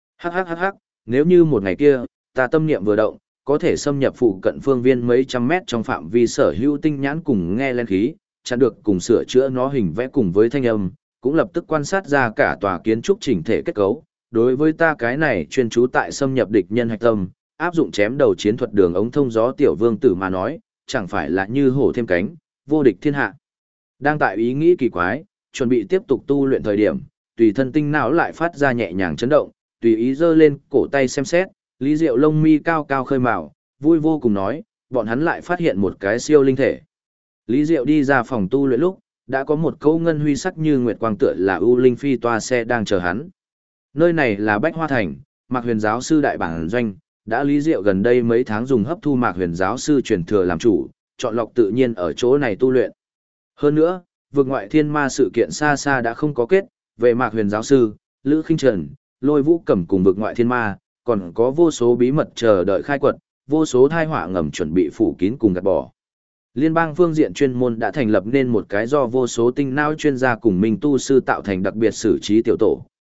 Hắc, nếu như một ngày kia, ta tâm niệm vừa động, có thể xâm nhập phụ cận phương viên mấy trăm mét trong phạm vi sở hữu tinh nhãn cùng nghe lén khí, chặn được cùng sửa chữa nó hình vẽ cùng với thanh âm, cũng lập tức quan sát ra cả tòa kiến trúc chỉnh thể kết cấu. Đối với ta cái này chuyên trú tại xâm nhập địch nhân hạch tâm, áp dụng chém đầu chiến thuật đường ống thông gió tiểu vương tử mà nói, chẳng phải là như hổ thêm cánh, vô địch thiên hạ. Đang tại ý nghĩ kỳ quái, chuẩn bị tiếp tục tu luyện thời điểm, tùy thân tinh não lại phát ra nhẹ nhàng chấn động, tùy ý giơ lên cổ tay xem xét, Lý Diệu lông mi cao cao khơi mào, vui vô cùng nói, bọn hắn lại phát hiện một cái siêu linh thể. Lý Diệu đi ra phòng tu luyện lúc, đã có một câu ngân huy sắc như nguyệt quang tựa là ưu linh phi toa xe đang chờ hắn. Nơi này là Bách Hoa Thành, Mạc Huyền giáo sư đại bản doanh, đã Lý Diệu gần đây mấy tháng dùng hấp thu Mạc Huyền giáo sư truyền thừa làm chủ, chọn lọc tự nhiên ở chỗ này tu luyện. Hơn nữa, vực ngoại thiên ma sự kiện xa xa đã không có kết, về Mạc Huyền giáo sư, Lữ Khinh Trần, Lôi Vũ Cẩm cùng vực ngoại thiên ma, còn có vô số bí mật chờ đợi khai quật, vô số thai họa ngầm chuẩn bị phủ kín cùng gạt bỏ. Liên bang phương diện chuyên môn đã thành lập nên một cái do vô số tinh não chuyên gia cùng minh tu sư tạo thành đặc biệt xử trí tiểu tổ,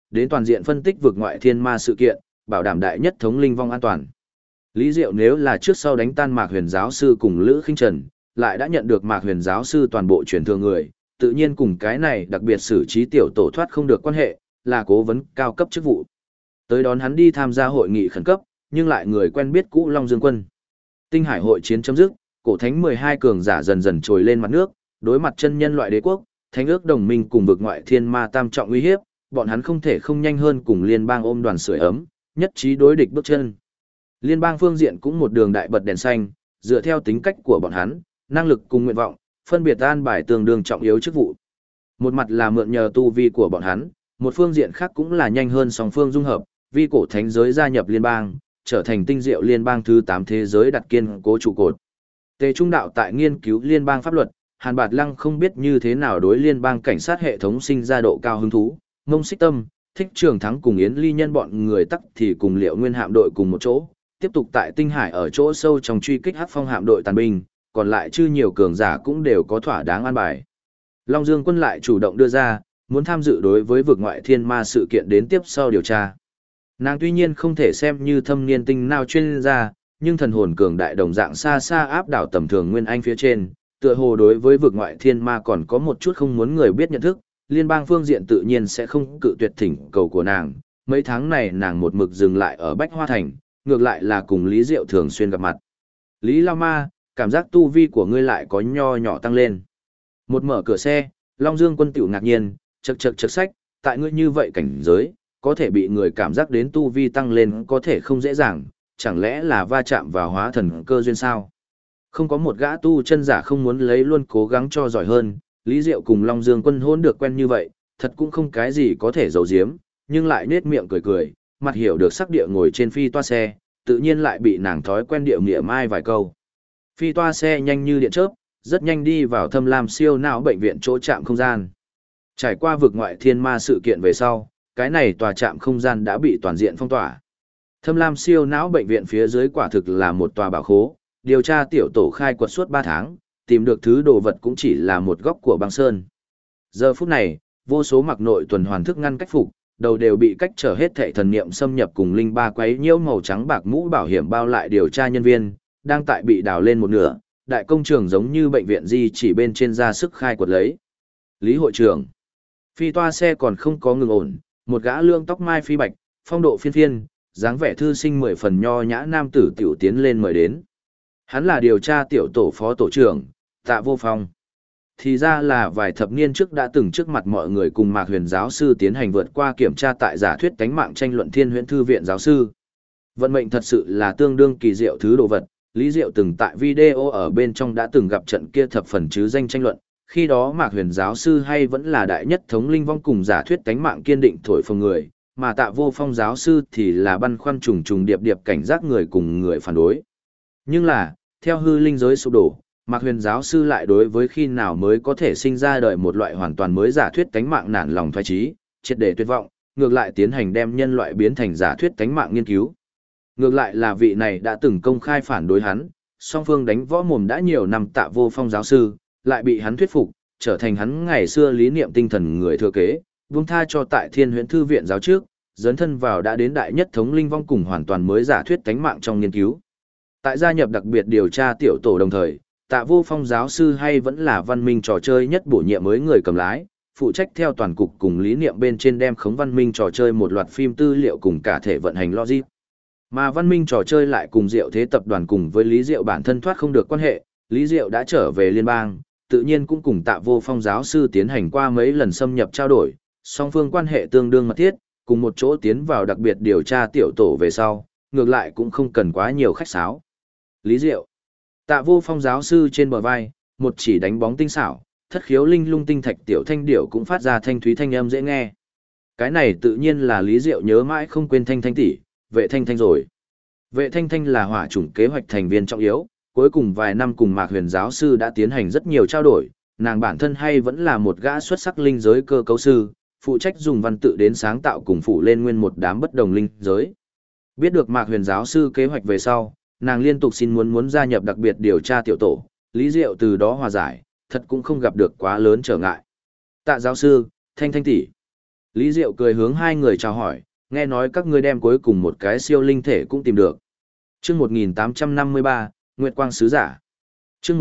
đến toàn diện phân tích vực ngoại thiên ma sự kiện, bảo đảm đại nhất thống linh vong an toàn. Lý Diệu nếu là trước sau đánh tan Mạc Huyền giáo sư cùng Lữ Khinh Trần, lại đã nhận được Mạc Huyền giáo sư toàn bộ truyền thừa người, tự nhiên cùng cái này đặc biệt xử trí tiểu tổ thoát không được quan hệ, là cố vấn cao cấp chức vụ. Tới đón hắn đi tham gia hội nghị khẩn cấp, nhưng lại người quen biết cũ Long Dương Quân. Tinh Hải hội chiến chấm dứt, cổ thánh 12 cường giả dần dần trồi lên mặt nước, đối mặt chân nhân loại đế quốc, thánh ước đồng minh cùng vực ngoại thiên ma tam trọng uy hiếp, bọn hắn không thể không nhanh hơn cùng liên bang ôm đoàn sưởi ấm, nhất trí đối địch bước chân. Liên bang phương diện cũng một đường đại bật đèn xanh, dựa theo tính cách của bọn hắn, năng lực cùng nguyện vọng, phân biệt an bài tương đương trọng yếu chức vụ. Một mặt là mượn nhờ tu vi của bọn hắn, một phương diện khác cũng là nhanh hơn song phương dung hợp, vi cổ thánh giới gia nhập liên bang, trở thành tinh diệu liên bang thứ 8 thế giới đặt kiên cố trụ cột. Tề Trung Đạo tại nghiên cứu liên bang pháp luật, Hàn Bạt Lăng không biết như thế nào đối liên bang cảnh sát hệ thống sinh ra độ cao hứng thú, Ngông Xích Tâm, Thích Trường Thắng cùng Yến Ly Nhân bọn người tắc thì cùng Liệu Nguyên hạm đội cùng một chỗ, tiếp tục tại Tinh Hải ở chỗ sâu trong truy kích Hắc Phong hạm đội tàn binh, còn lại chư nhiều cường giả cũng đều có thỏa đáng an bài. Long Dương Quân lại chủ động đưa ra, muốn tham dự đối với vực ngoại thiên ma sự kiện đến tiếp sau điều tra. Nàng tuy nhiên không thể xem như thâm niên tinh nào chuyên gia, nhưng thần hồn cường đại đồng dạng xa xa áp đảo tầm thường nguyên anh phía trên, tựa hồ đối với vực ngoại thiên ma còn có một chút không muốn người biết nhận thức, liên bang phương diện tự nhiên sẽ không cự tuyệt thỉnh cầu của nàng. Mấy tháng này nàng một mực dừng lại ở Bách Hoa Thành, ngược lại là cùng Lý Diệu thường xuyên gặp mặt. Lý Lao Ma, cảm giác tu vi của ngươi lại có nho nhỏ tăng lên. Một mở cửa xe, Long Dương Quân tiểu ngạc nhiên, chậc sách, tại ngươi như vậy cảnh giới, có thể bị người cảm giác đến tu vi tăng lên có thể không dễ dàng, chẳng lẽ là va chạm vào hóa thần cơ duyên sao? Không có một gã tu chân giả không muốn lấy luôn cố gắng cho giỏi hơn, Lý Diệu cùng Long Dương Quân hôn được quen như vậy, thật cũng không cái gì có thể giấu giếm, nhưng lại nết miệng cười, mặt hiểu được sắc địa ngồi trên phi toa xe, tự nhiên lại bị nàng thói quen điệu nghĩa mai vài câu. Phi toa xe nhanh như điện chớp, rất nhanh đi vào Thâm Lam siêu não bệnh viện chỗ trạm không gian. Trải qua vực ngoại thiên ma sự kiện về sau, cái này tòa trạm không gian đã bị toàn diện phong tỏa. Thâm Lam siêu não bệnh viện phía dưới quả thực là một tòa bảo khố, điều tra tiểu tổ khai quật suốt 3 tháng, tìm được thứ đồ vật cũng chỉ là một góc của băng sơn. Giờ phút này, vô số mặc nội tuần hoàn thức ngăn cách phục, đầu đều bị cách trở hết thảy thần niệm xâm nhập cùng linh ba quấy nhiễu màu trắng bạc mũ bảo hiểm bao lại điều tra nhân viên, đang tại bị đào lên một nửa, đại công trường giống như bệnh viện di chỉ bên trên ra sức khai quật lấy. Lý hội trưởng, phi toa xe còn không có ngừng ổn, một gã lương tóc mai phi bạch, phong độ phiên phiên, dáng vẻ thư sinh 10 phần nho nhã nam tử tiểu tiến lên mời đến. Hắn là điều tra tiểu tổ phó tổ trưởng, Tạ Vô Phong. Thì ra là vài thập niên trước đã từng trước mặt mọi người cùng Mạc Huyền giáo sư tiến hành vượt qua kiểm tra tại giả thuyết cánh mạng tranh luận Thiên Huyễn Thư viện giáo sư. Vận mệnh thật sự là tương đương kỳ diệu thứ đồ vật, Lý Diệu từng tại video ở bên trong đã từng gặp trận kia thập phần chứ danh tranh luận, khi đó Mạc Huyền giáo sư hay vẫn là đại nhất thống linh vong cùng giả thuyết cánh mạng kiên định thổi phồng người, mà Tạ Vô Phong giáo sư thì là băn khoăn trùng trùng điệp điệp cảnh giác người cùng người phản đối. Nhưng là, theo hư linh giới sụp đổ, Mạc Huyền giáo sư lại đối với khi nào mới có thể sinh ra đời một loại hoàn toàn mới giả thuyết cánh mạng nản lòng thoái trí, triệt để tuyệt vọng, ngược lại tiến hành đem nhân loại biến thành giả thuyết cánh mạng nghiên cứu. Ngược lại là vị này đã từng công khai phản đối hắn, song phương đánh võ mồm đã nhiều năm Tạ Vô Phong giáo sư, lại bị hắn thuyết phục, trở thành hắn ngày xưa lý niệm tinh thần người thừa kế, buông tha cho tại Thiên Huyễn Thư viện giáo trước, dấn thân vào đã đến đại nhất thống linh vong cùng hoàn toàn mới giả thuyết cánh mạng trong nghiên cứu. Tại gia nhập đặc biệt điều tra tiểu tổ đồng thời, Tạ Vô Phong giáo sư hay vẫn là văn minh trò chơi nhất bổ nhiệm mới người cầm lái, phụ trách theo toàn cục cùng lý niệm bên trên đem khống văn minh trò chơi một loạt phim tư liệu cùng cả thể vận hành logic. Mà văn minh trò chơi lại cùng Diệu Thế tập đoàn cùng với Lý Diệu bản thân thoát không được quan hệ, Lý Diệu đã trở về liên bang, tự nhiên cũng cùng Tạ Vô Phong giáo sư tiến hành qua mấy lần xâm nhập trao đổi, song phương quan hệ tương đương mật thiết, cùng một chỗ tiến vào đặc biệt điều tra tiểu tổ về sau, ngược lại cũng không cần quá nhiều khách sáo. Lý Diệu, Tạ Vô Phong giáo sư trên bờ vai, một chỉ đánh bóng tinh xảo, thất khiếu linh lung tinh thạch tiểu thanh điệu cũng phát ra thanh thúy thanh âm dễ nghe. Cái này tự nhiên là Lý Diệu nhớ mãi không quên Thanh Thanh tỷ, Vệ Thanh Thanh rồi. Vệ Thanh Thanh là hỏa chủng kế hoạch thành viên trọng yếu, cuối cùng vài năm cùng Mạc Huyền giáo sư đã tiến hành rất nhiều trao đổi, nàng bản thân hay vẫn là một gã xuất sắc linh giới cơ cấu sư, phụ trách dùng văn tự đến sáng tạo cùng phụ lên nguyên một đám bất đồng linh giới. Biết được Mạc Huyền giáo sư kế hoạch về sau, nàng liên tục xin muốn gia nhập đặc biệt điều tra tiểu tổ, Lý Diệu từ đó hòa giải, thật cũng không gặp được quá lớn trở ngại. Tạ giáo sư, Thanh Thanh tỷ. Lý Diệu cười hướng hai người chào hỏi, nghe nói các ngươi đem cuối cùng một cái siêu linh thể cũng tìm được. Chương 1853, Nguyệt Quang Sứ Giả. Chương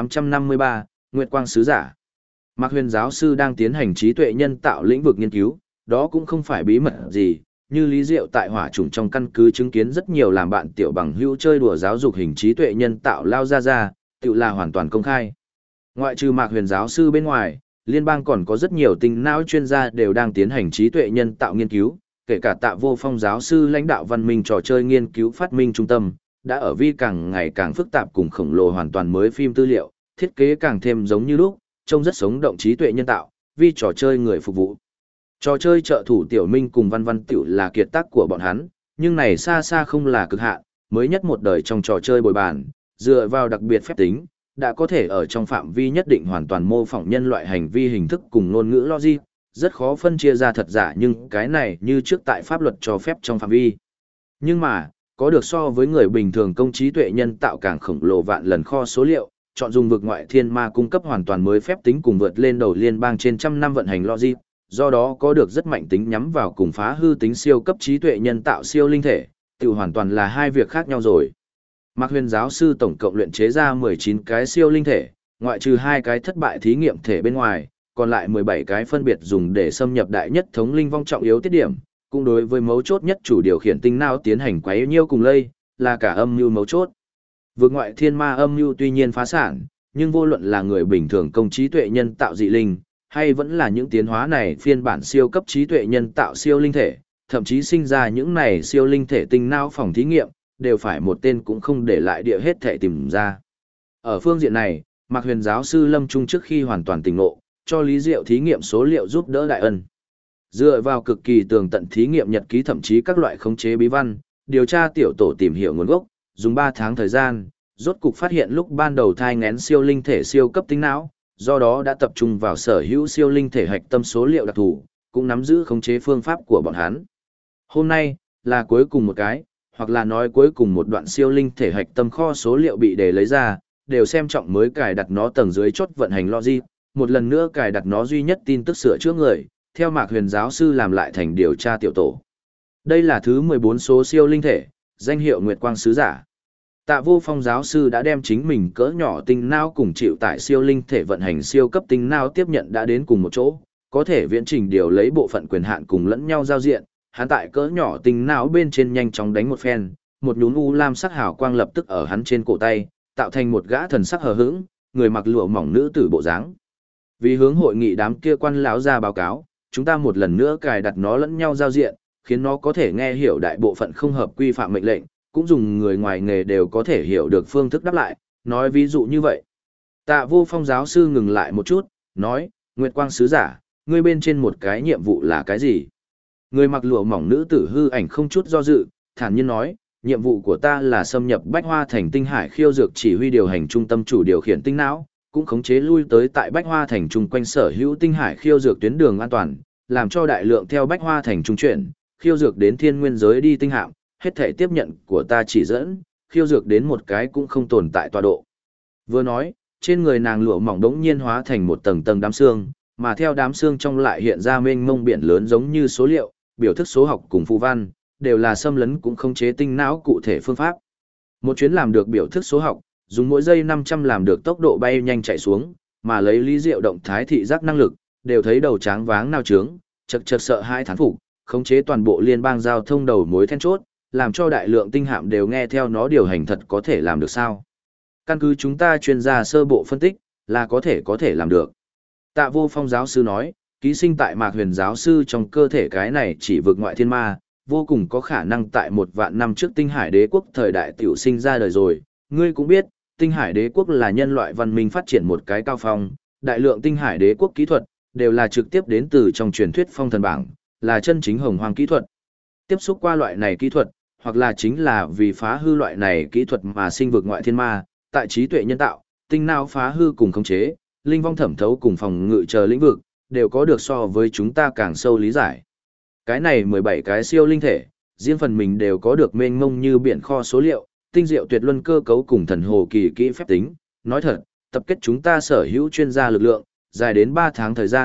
1853, Nguyệt Quang Sứ Giả. Mạc Huyền giáo sư đang tiến hành trí tuệ nhân tạo lĩnh vực nghiên cứu, đó cũng không phải bí mật gì, như Lý Diệu tại hỏa chủng trong căn cứ chứng kiến rất nhiều làm bạn tiểu bằng hữu chơi đùa giáo dục hình trí tuệ nhân tạo lao ra, tự là hoàn toàn công khai. Ngoại trừ Mạc Huyền giáo sư bên ngoài, liên bang còn có rất nhiều tinh não chuyên gia đều đang tiến hành trí tuệ nhân tạo nghiên cứu, kể cả Tạ Vô Phong giáo sư lãnh đạo văn minh trò chơi nghiên cứu phát minh trung tâm, đã ở vi càng ngày càng phức tạp cùng khổng lồ hoàn toàn mới phim tư liệu, thiết kế càng thêm giống như lúc, trông rất sống động trí tuệ nhân tạo, vì trò chơi người phục vụ. Trò chơi trợ thủ Tiểu Minh cùng Văn Văn Tiểu là kiệt tác của bọn hắn, nhưng này xa xa không là cực hạn, mới nhất một đời trong trò chơi bồi bàn, dựa vào đặc biệt phép tính, đã có thể ở trong phạm vi nhất định hoàn toàn mô phỏng nhân loại hành vi hình thức cùng ngôn ngữ logic, rất khó phân chia ra thật giả nhưng cái này như trước tại pháp luật cho phép trong phạm vi. Nhưng mà, có được so với người bình thường công trí tuệ nhân tạo càng khổng lồ vạn lần kho số liệu, chọn dùng vực ngoại thiên ma cung cấp hoàn toàn mới phép tính cùng vượt lên đầu liên bang trên trăm năm vận hành logic, do đó có được rất mạnh tính nhắm vào cùng phá hư tính siêu cấp trí tuệ nhân tạo siêu linh thể, tự hoàn toàn là hai việc khác nhau rồi. Mạc Huyền giáo sư tổng cộng luyện chế ra 19 cái siêu linh thể, ngoại trừ hai cái thất bại thí nghiệm thể bên ngoài, còn lại 17 cái phân biệt dùng để xâm nhập đại nhất thống linh vong trọng yếu tiết điểm, cũng đối với mấu chốt nhất chủ điều khiển tinh não tiến hành quấy nhiêu cùng lây, là cả âm mưu mấu chốt. Vượt ngoại thiên ma âm mưu tuy nhiên phá sản, nhưng vô luận là người bình thường công trí tuệ nhân tạo dị linh, hay vẫn là những tiến hóa này phiên bản siêu cấp trí tuệ nhân tạo siêu linh thể, thậm chí sinh ra những này siêu linh thể tinh não phòng thí nghiệm, đều phải một tên cũng không để lại địa hết thể tìm ra. Ở phương diện này, Mạc Huyền giáo sư Lâm Trung trước khi hoàn toàn tỉnh ngộ, cho Lý Diệu thí nghiệm số liệu giúp đỡ đại ân. Dựa vào cực kỳ tường tận thí nghiệm nhật ký thậm chí các loại khống chế bí văn, điều tra tiểu tổ tìm hiểu nguồn gốc, dùng 3 tháng thời gian, rốt cục phát hiện lúc ban đầu thai ngén siêu linh thể siêu cấp tinh não, do đó đã tập trung vào sở hữu siêu linh thể hạch tâm số liệu đặc thù, cũng nắm giữ khống chế phương pháp của bọn hắn. Hôm nay, là cuối cùng một cái, hoặc là nói cuối cùng một đoạn siêu linh thể hạch tâm kho số liệu bị để lấy ra, đều xem trọng mới cài đặt nó tầng dưới chốt vận hành logic, một lần nữa cài đặt nó duy nhất tin tức sửa chữa người, theo Mạc Huyền giáo sư làm lại thành điều tra tiểu tổ. Đây là thứ 14 số siêu linh thể, danh hiệu Nguyệt Quang Sứ Giả. Tạ Vô Phong giáo sư đã đem chính mình cỡ nhỏ tinh não cùng chịu tải siêu linh thể vận hành siêu cấp tinh não tiếp nhận đã đến cùng một chỗ, có thể viễn trình điều lấy bộ phận quyền hạn cùng lẫn nhau giao diện, hắn tại cỡ nhỏ tinh não bên trên nhanh chóng đánh một phen, một nhún u lam sắc hào quang lập tức ở hắn trên cổ tay, tạo thành một gã thần sắc hờ hững, người mặc lụa mỏng nữ tử bộ dáng. Vì hướng hội nghị đám kia quan lão ra báo cáo, chúng ta một lần nữa cài đặt nó lẫn nhau giao diện, khiến nó có thể nghe hiểu đại bộ phận không hợp quy phạm mệnh lệnh, cũng dùng người ngoài nghề đều có thể hiểu được phương thức đáp lại, nói ví dụ như vậy. Tạ Vô Phong giáo sư ngừng lại một chút, nói, Nguyệt Quang Sứ Giả, ngươi bên trên một cái nhiệm vụ là cái gì? Người mặc lụa mỏng nữ tử hư ảnh không chút do dự, thản nhiên nói, nhiệm vụ của ta là xâm nhập Bách Hoa Thành Tinh Hải khiêu dược chỉ huy điều hành trung tâm chủ điều khiển tinh não, cũng khống chế lui tới tại Bách Hoa Thành chung quanh sở hữu Tinh Hải khiêu dược tuyến đường an toàn, làm cho đại lượng theo Bách Hoa Thành trung chuyển, khiêu dược đến thiên nguyên giới đi tinh hạm, hết thể tiếp nhận của ta chỉ dẫn, khiêu dược đến một cái cũng không tồn tại tọa độ. Vừa nói, trên người nàng lụa mỏng đống nhiên hóa thành một tầng tầng đám xương, mà theo đám xương trong lại hiện ra mênh mông biển lớn giống như số liệu, biểu thức số học cùng phù văn, đều là xâm lấn cũng khống chế tinh não cụ thể phương pháp. Một chuyến làm được biểu thức số học, dùng mỗi giây 500 làm được tốc độ bay nhanh chạy xuống, mà lấy Lý Diệu động thái thị giác năng lực, đều thấy đầu tráng váng nao trướng, chật chật sợ hai thán phục, khống chế toàn bộ liên bang giao thông đầu mối then chốt, làm cho đại lượng tinh hạm đều nghe theo nó điều hành thật có thể làm được sao. Căn cứ chúng ta chuyên gia sơ bộ phân tích, là có thể làm được. Tạ Vô Phong giáo sư nói, ký sinh tại Mạc Huyền giáo sư trong cơ thể cái này chỉ vực ngoại thiên ma, vô cùng có khả năng tại 1.000 năm trước Tinh Hải Đế quốc thời đại tiểu sinh ra đời rồi. Ngươi cũng biết, Tinh Hải Đế quốc là nhân loại văn minh phát triển một cái cao phong, đại lượng Tinh Hải Đế quốc kỹ thuật đều là trực tiếp đến từ trong truyền thuyết phong thần bảng, là chân chính hồng hoang kỹ thuật. Tiếp xúc qua loại này kỹ thuật, hoặc là chính là vì phá hư loại này kỹ thuật mà sinh vực ngoại thiên ma, tại trí tuệ nhân tạo, tinh não phá hư cùng khống chế, linh vong thẩm thấu cùng phòng ngự chờ lĩnh vực, đều có được so với chúng ta càng sâu lý giải. Cái này 17 cái siêu linh thể, riêng phần mình đều có được mênh mông như biển kho số liệu, tinh diệu tuyệt luân cơ cấu cùng thần hồ kỳ kỹ phép tính. Nói thật, tập kết chúng ta sở hữu chuyên gia lực lượng, dài đến 3 tháng thời gian,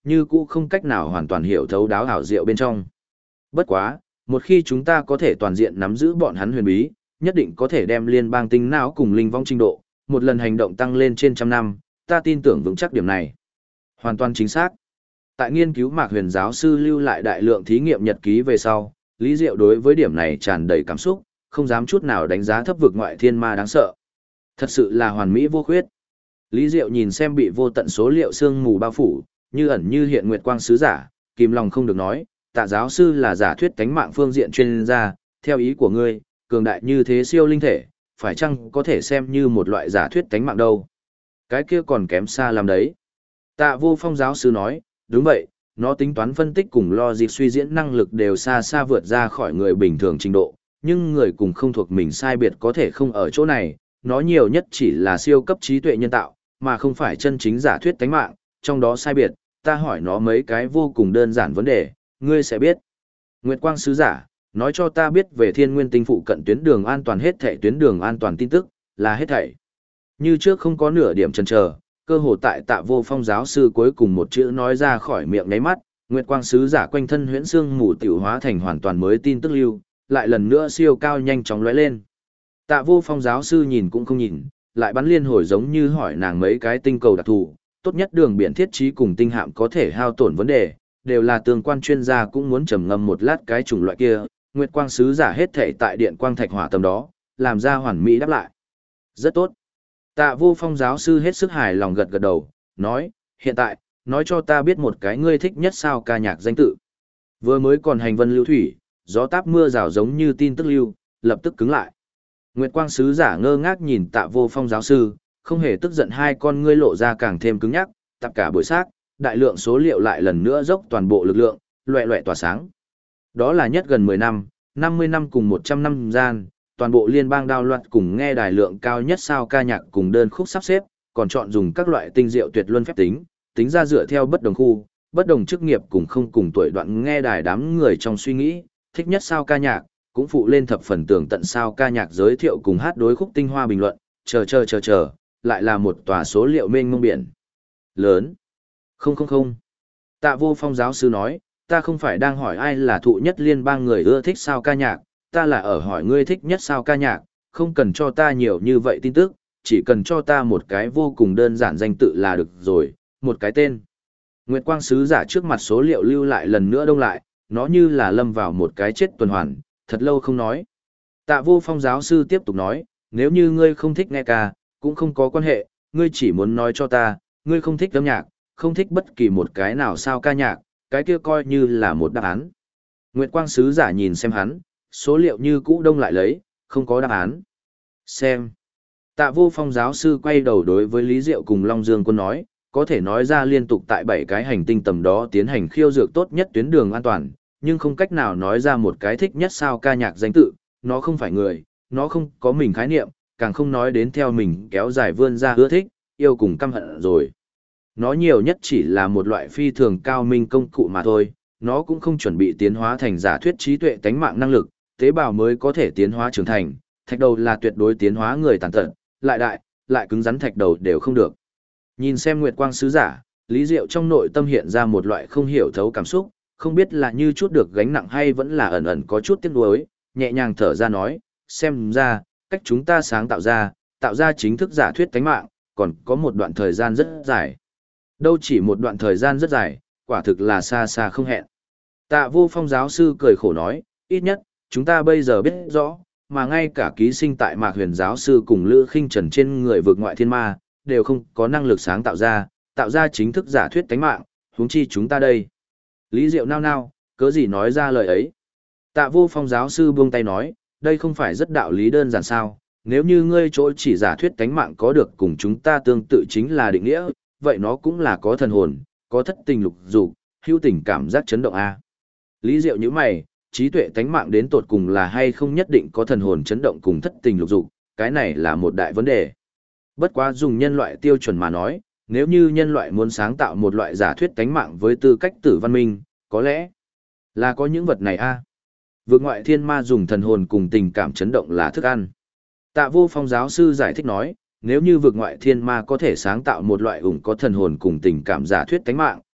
như cũ không cách nào hoàn toàn hiểu thấu đáo hảo diệu bên trong. Bất quá, một khi chúng ta có thể toàn diện nắm giữ bọn hắn huyền bí, nhất định có thể đem liên bang tinh não cùng linh vong trình độ, một lần hành động tăng lên trên trăm năm, ta tin tưởng vững chắc điểm này. Hoàn toàn chính xác. Tại nghiên cứu Mạc Huyền giáo sư lưu lại đại lượng thí nghiệm nhật ký về sau, Lý Diệu đối với điểm này tràn đầy cảm xúc, không dám chút nào đánh giá thấp vực ngoại thiên ma đáng sợ. Thật sự là hoàn mỹ vô khuyết. Lý Diệu nhìn xem bị vô tận số liệu sương mù bao phủ, như ẩn như hiện nguyệt quang sứ giả, kìm lòng không được nói, Tạ giáo sư là giả thuyết tánh mạng phương diện chuyên gia, theo ý của ngươi, cường đại như thế siêu linh thể, phải chăng có thể xem như một loại giả thuyết tánh mạng đâu? Cái kia còn kém xa lắm đấy. Tạ Vô Phong giáo sư nói, đúng vậy, nó tính toán phân tích cùng logic suy diễn năng lực đều xa xa vượt ra khỏi người bình thường trình độ, nhưng người cùng không thuộc mình sai biệt có thể không ở chỗ này, nó nhiều nhất chỉ là siêu cấp trí tuệ nhân tạo, mà không phải chân chính giả thuyết tánh mạng, trong đó sai biệt, ta hỏi nó mấy cái vô cùng đơn giản vấn đề, ngươi sẽ biết. Nguyệt Quang sứ giả, nói cho ta biết về Thiên Nguyên tinh phụ cận tuyến đường an toàn hết thảy tuyến đường an toàn tin tức, là hết thảy. Như trước không có nửa điểm chần chờ, cơ hồ tại Tạ Vô Phong giáo sư cuối cùng một chữ nói ra khỏi miệng nháy mắt, Nguyệt Quang sứ giả quanh thân huyễn xương mù tiểu hóa thành hoàn toàn mới tin tức lưu, lại lần nữa siêu cao nhanh chóng lóe lên. Tạ Vô Phong giáo sư nhìn cũng không nhìn, lại bắn liên hồi giống như hỏi nàng mấy cái tinh cầu đặc thù, tốt nhất đường biển thiết trí cùng tinh hạm có thể hao tổn vấn đề, đều là tương quan chuyên gia cũng muốn trầm ngâm một lát cái chủng loại kia, Nguyệt Quang sứ giả hết thể tại điện quang thạch hỏa tầm đó, làm ra hoàn mỹ đáp lại. Rất tốt. Tạ Vô Phong giáo sư hết sức hài lòng gật gật đầu, nói, hiện tại, nói cho ta biết một cái ngươi thích nhất sao ca nhạc danh tự. Vừa mới còn hành vân lưu thủy, gió táp mưa rào giống như tin tức lưu, lập tức cứng lại. Nguyệt Quang sứ giả ngơ ngác nhìn Tạ Vô Phong giáo sư, không hề tức giận, hai con ngươi lộ ra càng thêm cứng nhắc, tập cả buổi xác, đại lượng số liệu lại lần nữa dốc toàn bộ lực lượng, loẹ loẹ tỏa sáng. Đó là nhất gần 10 năm, 50 năm cùng 100 năm gian, toàn bộ liên bang đao loạt cùng nghe đài lượng cao nhất sao ca nhạc cùng đơn khúc sắp xếp, còn chọn dùng các loại tinh diệu tuyệt luân phép tính, tính ra dựa theo bất đồng khu, bất đồng chức nghiệp cùng không cùng tuổi đoạn nghe đài đám người trong suy nghĩ, thích nhất sao ca nhạc, cũng phụ lên thập phần tường tận sao ca nhạc giới thiệu cùng hát đối khúc tinh hoa bình luận, chờ, lại là một tòa số liệu mênh mông biển. Lớn. Không. Tạ Vô Phong giáo sư nói, ta không phải đang hỏi ai là thụ nhất liên bang người ưa thích sao ca nhạc, ta là ở hỏi ngươi thích nhất sao ca nhạc, không cần cho ta nhiều như vậy tin tức, chỉ cần cho ta một cái vô cùng đơn giản danh tự là được rồi, một cái tên. Nguyệt Quang sứ giả trước mặt số liệu lưu lại lần nữa đông lại, nó như là lâm vào một cái chết tuần hoàn, thật lâu không nói. Tạ Vô Phong giáo sư tiếp tục nói, nếu như ngươi không thích nghe ca, cũng không có quan hệ, ngươi chỉ muốn nói cho ta, ngươi không thích âm nhạc, không thích bất kỳ một cái nào sao ca nhạc, cái kia coi như là một đáp án. Nguyệt Quang sứ giả nhìn xem hắn, số liệu như cũ đông lại lấy, không có đáp án. Xem. Tạ Vô Phong giáo sư quay đầu đối với Lý Diệu cùng Long Dương Quân nói, có thể nói ra liên tục tại 7 cái hành tinh tầm đó tiến hành khiêu dược tốt nhất tuyến đường an toàn, nhưng không cách nào nói ra một cái thích nhất sao ca nhạc danh tự, nó không phải người, nó không có mình khái niệm, càng không nói đến theo mình kéo dài vươn ra ưa thích, yêu cùng căm hận rồi. Nó nhiều nhất chỉ là một loại phi thường cao minh công cụ mà thôi, nó cũng không chuẩn bị tiến hóa thành giả thuyết trí tuệ tánh mạng năng lực, tế bào mới có thể tiến hóa trưởng thành, thạch đầu là tuyệt đối tiến hóa người tàn tật, lại đại, lại cứng rắn thạch đầu đều không được. Nhìn xem Nguyệt Quang sứ giả, Lý Diệu trong nội tâm hiện ra một loại không hiểu thấu cảm xúc, không biết là như chút được gánh nặng hay vẫn là ẩn ẩn có chút tiếc nuối, nhẹ nhàng thở ra nói, xem ra, cách chúng ta sáng tạo ra chính thức giả thuyết tánh mạng, còn có một đoạn thời gian rất dài. Đâu chỉ một đoạn thời gian rất dài, quả thực là xa xa không hẹn. Tạ Vô Phong giáo sư cười khổ nói, ít nhất, chúng ta bây giờ biết rõ, mà ngay cả ký sinh tại Mạc Huyền giáo sư cùng Lữ Khinh Trần trên người vượt ngoại thiên ma, đều không có năng lực sáng tạo ra chính thức giả thuyết tánh mạng, huống chi chúng ta đây. Lý Diệu nao, cớ gì nói ra lời ấy. Tạ Vô Phong giáo sư buông tay nói, đây không phải rất đạo lý đơn giản sao, nếu như ngươi chỗ chỉ giả thuyết tánh mạng có được cùng chúng ta tương tự chính là định nghĩa, vậy nó cũng là có thần hồn, có thất tình lục dục, hữu tình cảm giác chấn động a. Lý Diệu như mày, trí tuệ tánh mạng đến tột cùng là hay không nhất định có thần hồn chấn động cùng thất tình lục dục, cái này là một đại vấn đề. Bất quá dùng nhân loại tiêu chuẩn mà nói, nếu như nhân loại muốn sáng tạo một loại giả thuyết tánh mạng với tư cách tử văn minh, có lẽ là có những vật này a. Vượt ngoại thiên ma dùng thần hồn cùng tình cảm chấn động là thức ăn. Tạ Vô Phong giáo sư giải thích nói, nếu như vượt ngoại thiên ma có thể sáng tạo một loại có thần hồn cùng tình cảm giả thuyết tánh mạng,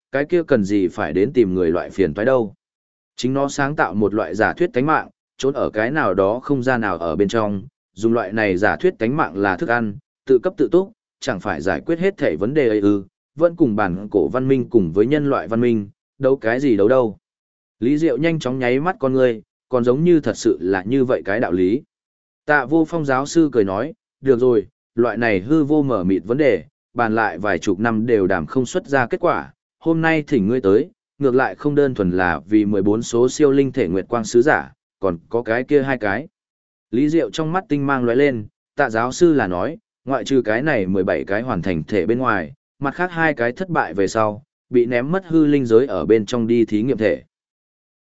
cái kia cần gì phải đến tìm người loại phiền toái đâu. Chính nó sáng tạo một loại giả thuyết tánh mạng, trốn ở cái nào đó không gian nào ở bên trong, dùng loại này giả thuyết tánh mạng là thức ăn, tự cấp tự túc, chẳng phải giải quyết hết thảy vấn đề ấy ư, vẫn cùng bản cổ văn minh cùng với nhân loại văn minh, đâu cái gì đâu đâu. Lý Diệu nhanh chóng nháy mắt con người, còn giống như thật sự là như vậy cái đạo lý. Tạ Vô Phong giáo sư cười nói, được rồi, loại này hư vô mở mịt vấn đề, bàn lại vài chục năm đều đảm không xuất ra kết quả, hôm nay thỉnh ngươi tới, ngược lại không đơn thuần là vì 14 số siêu linh thể nguyệt quang sứ giả, còn có cái kia hai cái. Lý Diệu trong mắt tinh mang lóe lên, Tạ giáo sư là nói, ngoại trừ cái này 17 cái hoàn thành thể bên ngoài, mặt khác hai cái thất bại về sau, bị ném mất hư linh giới ở bên trong đi thí nghiệm thể.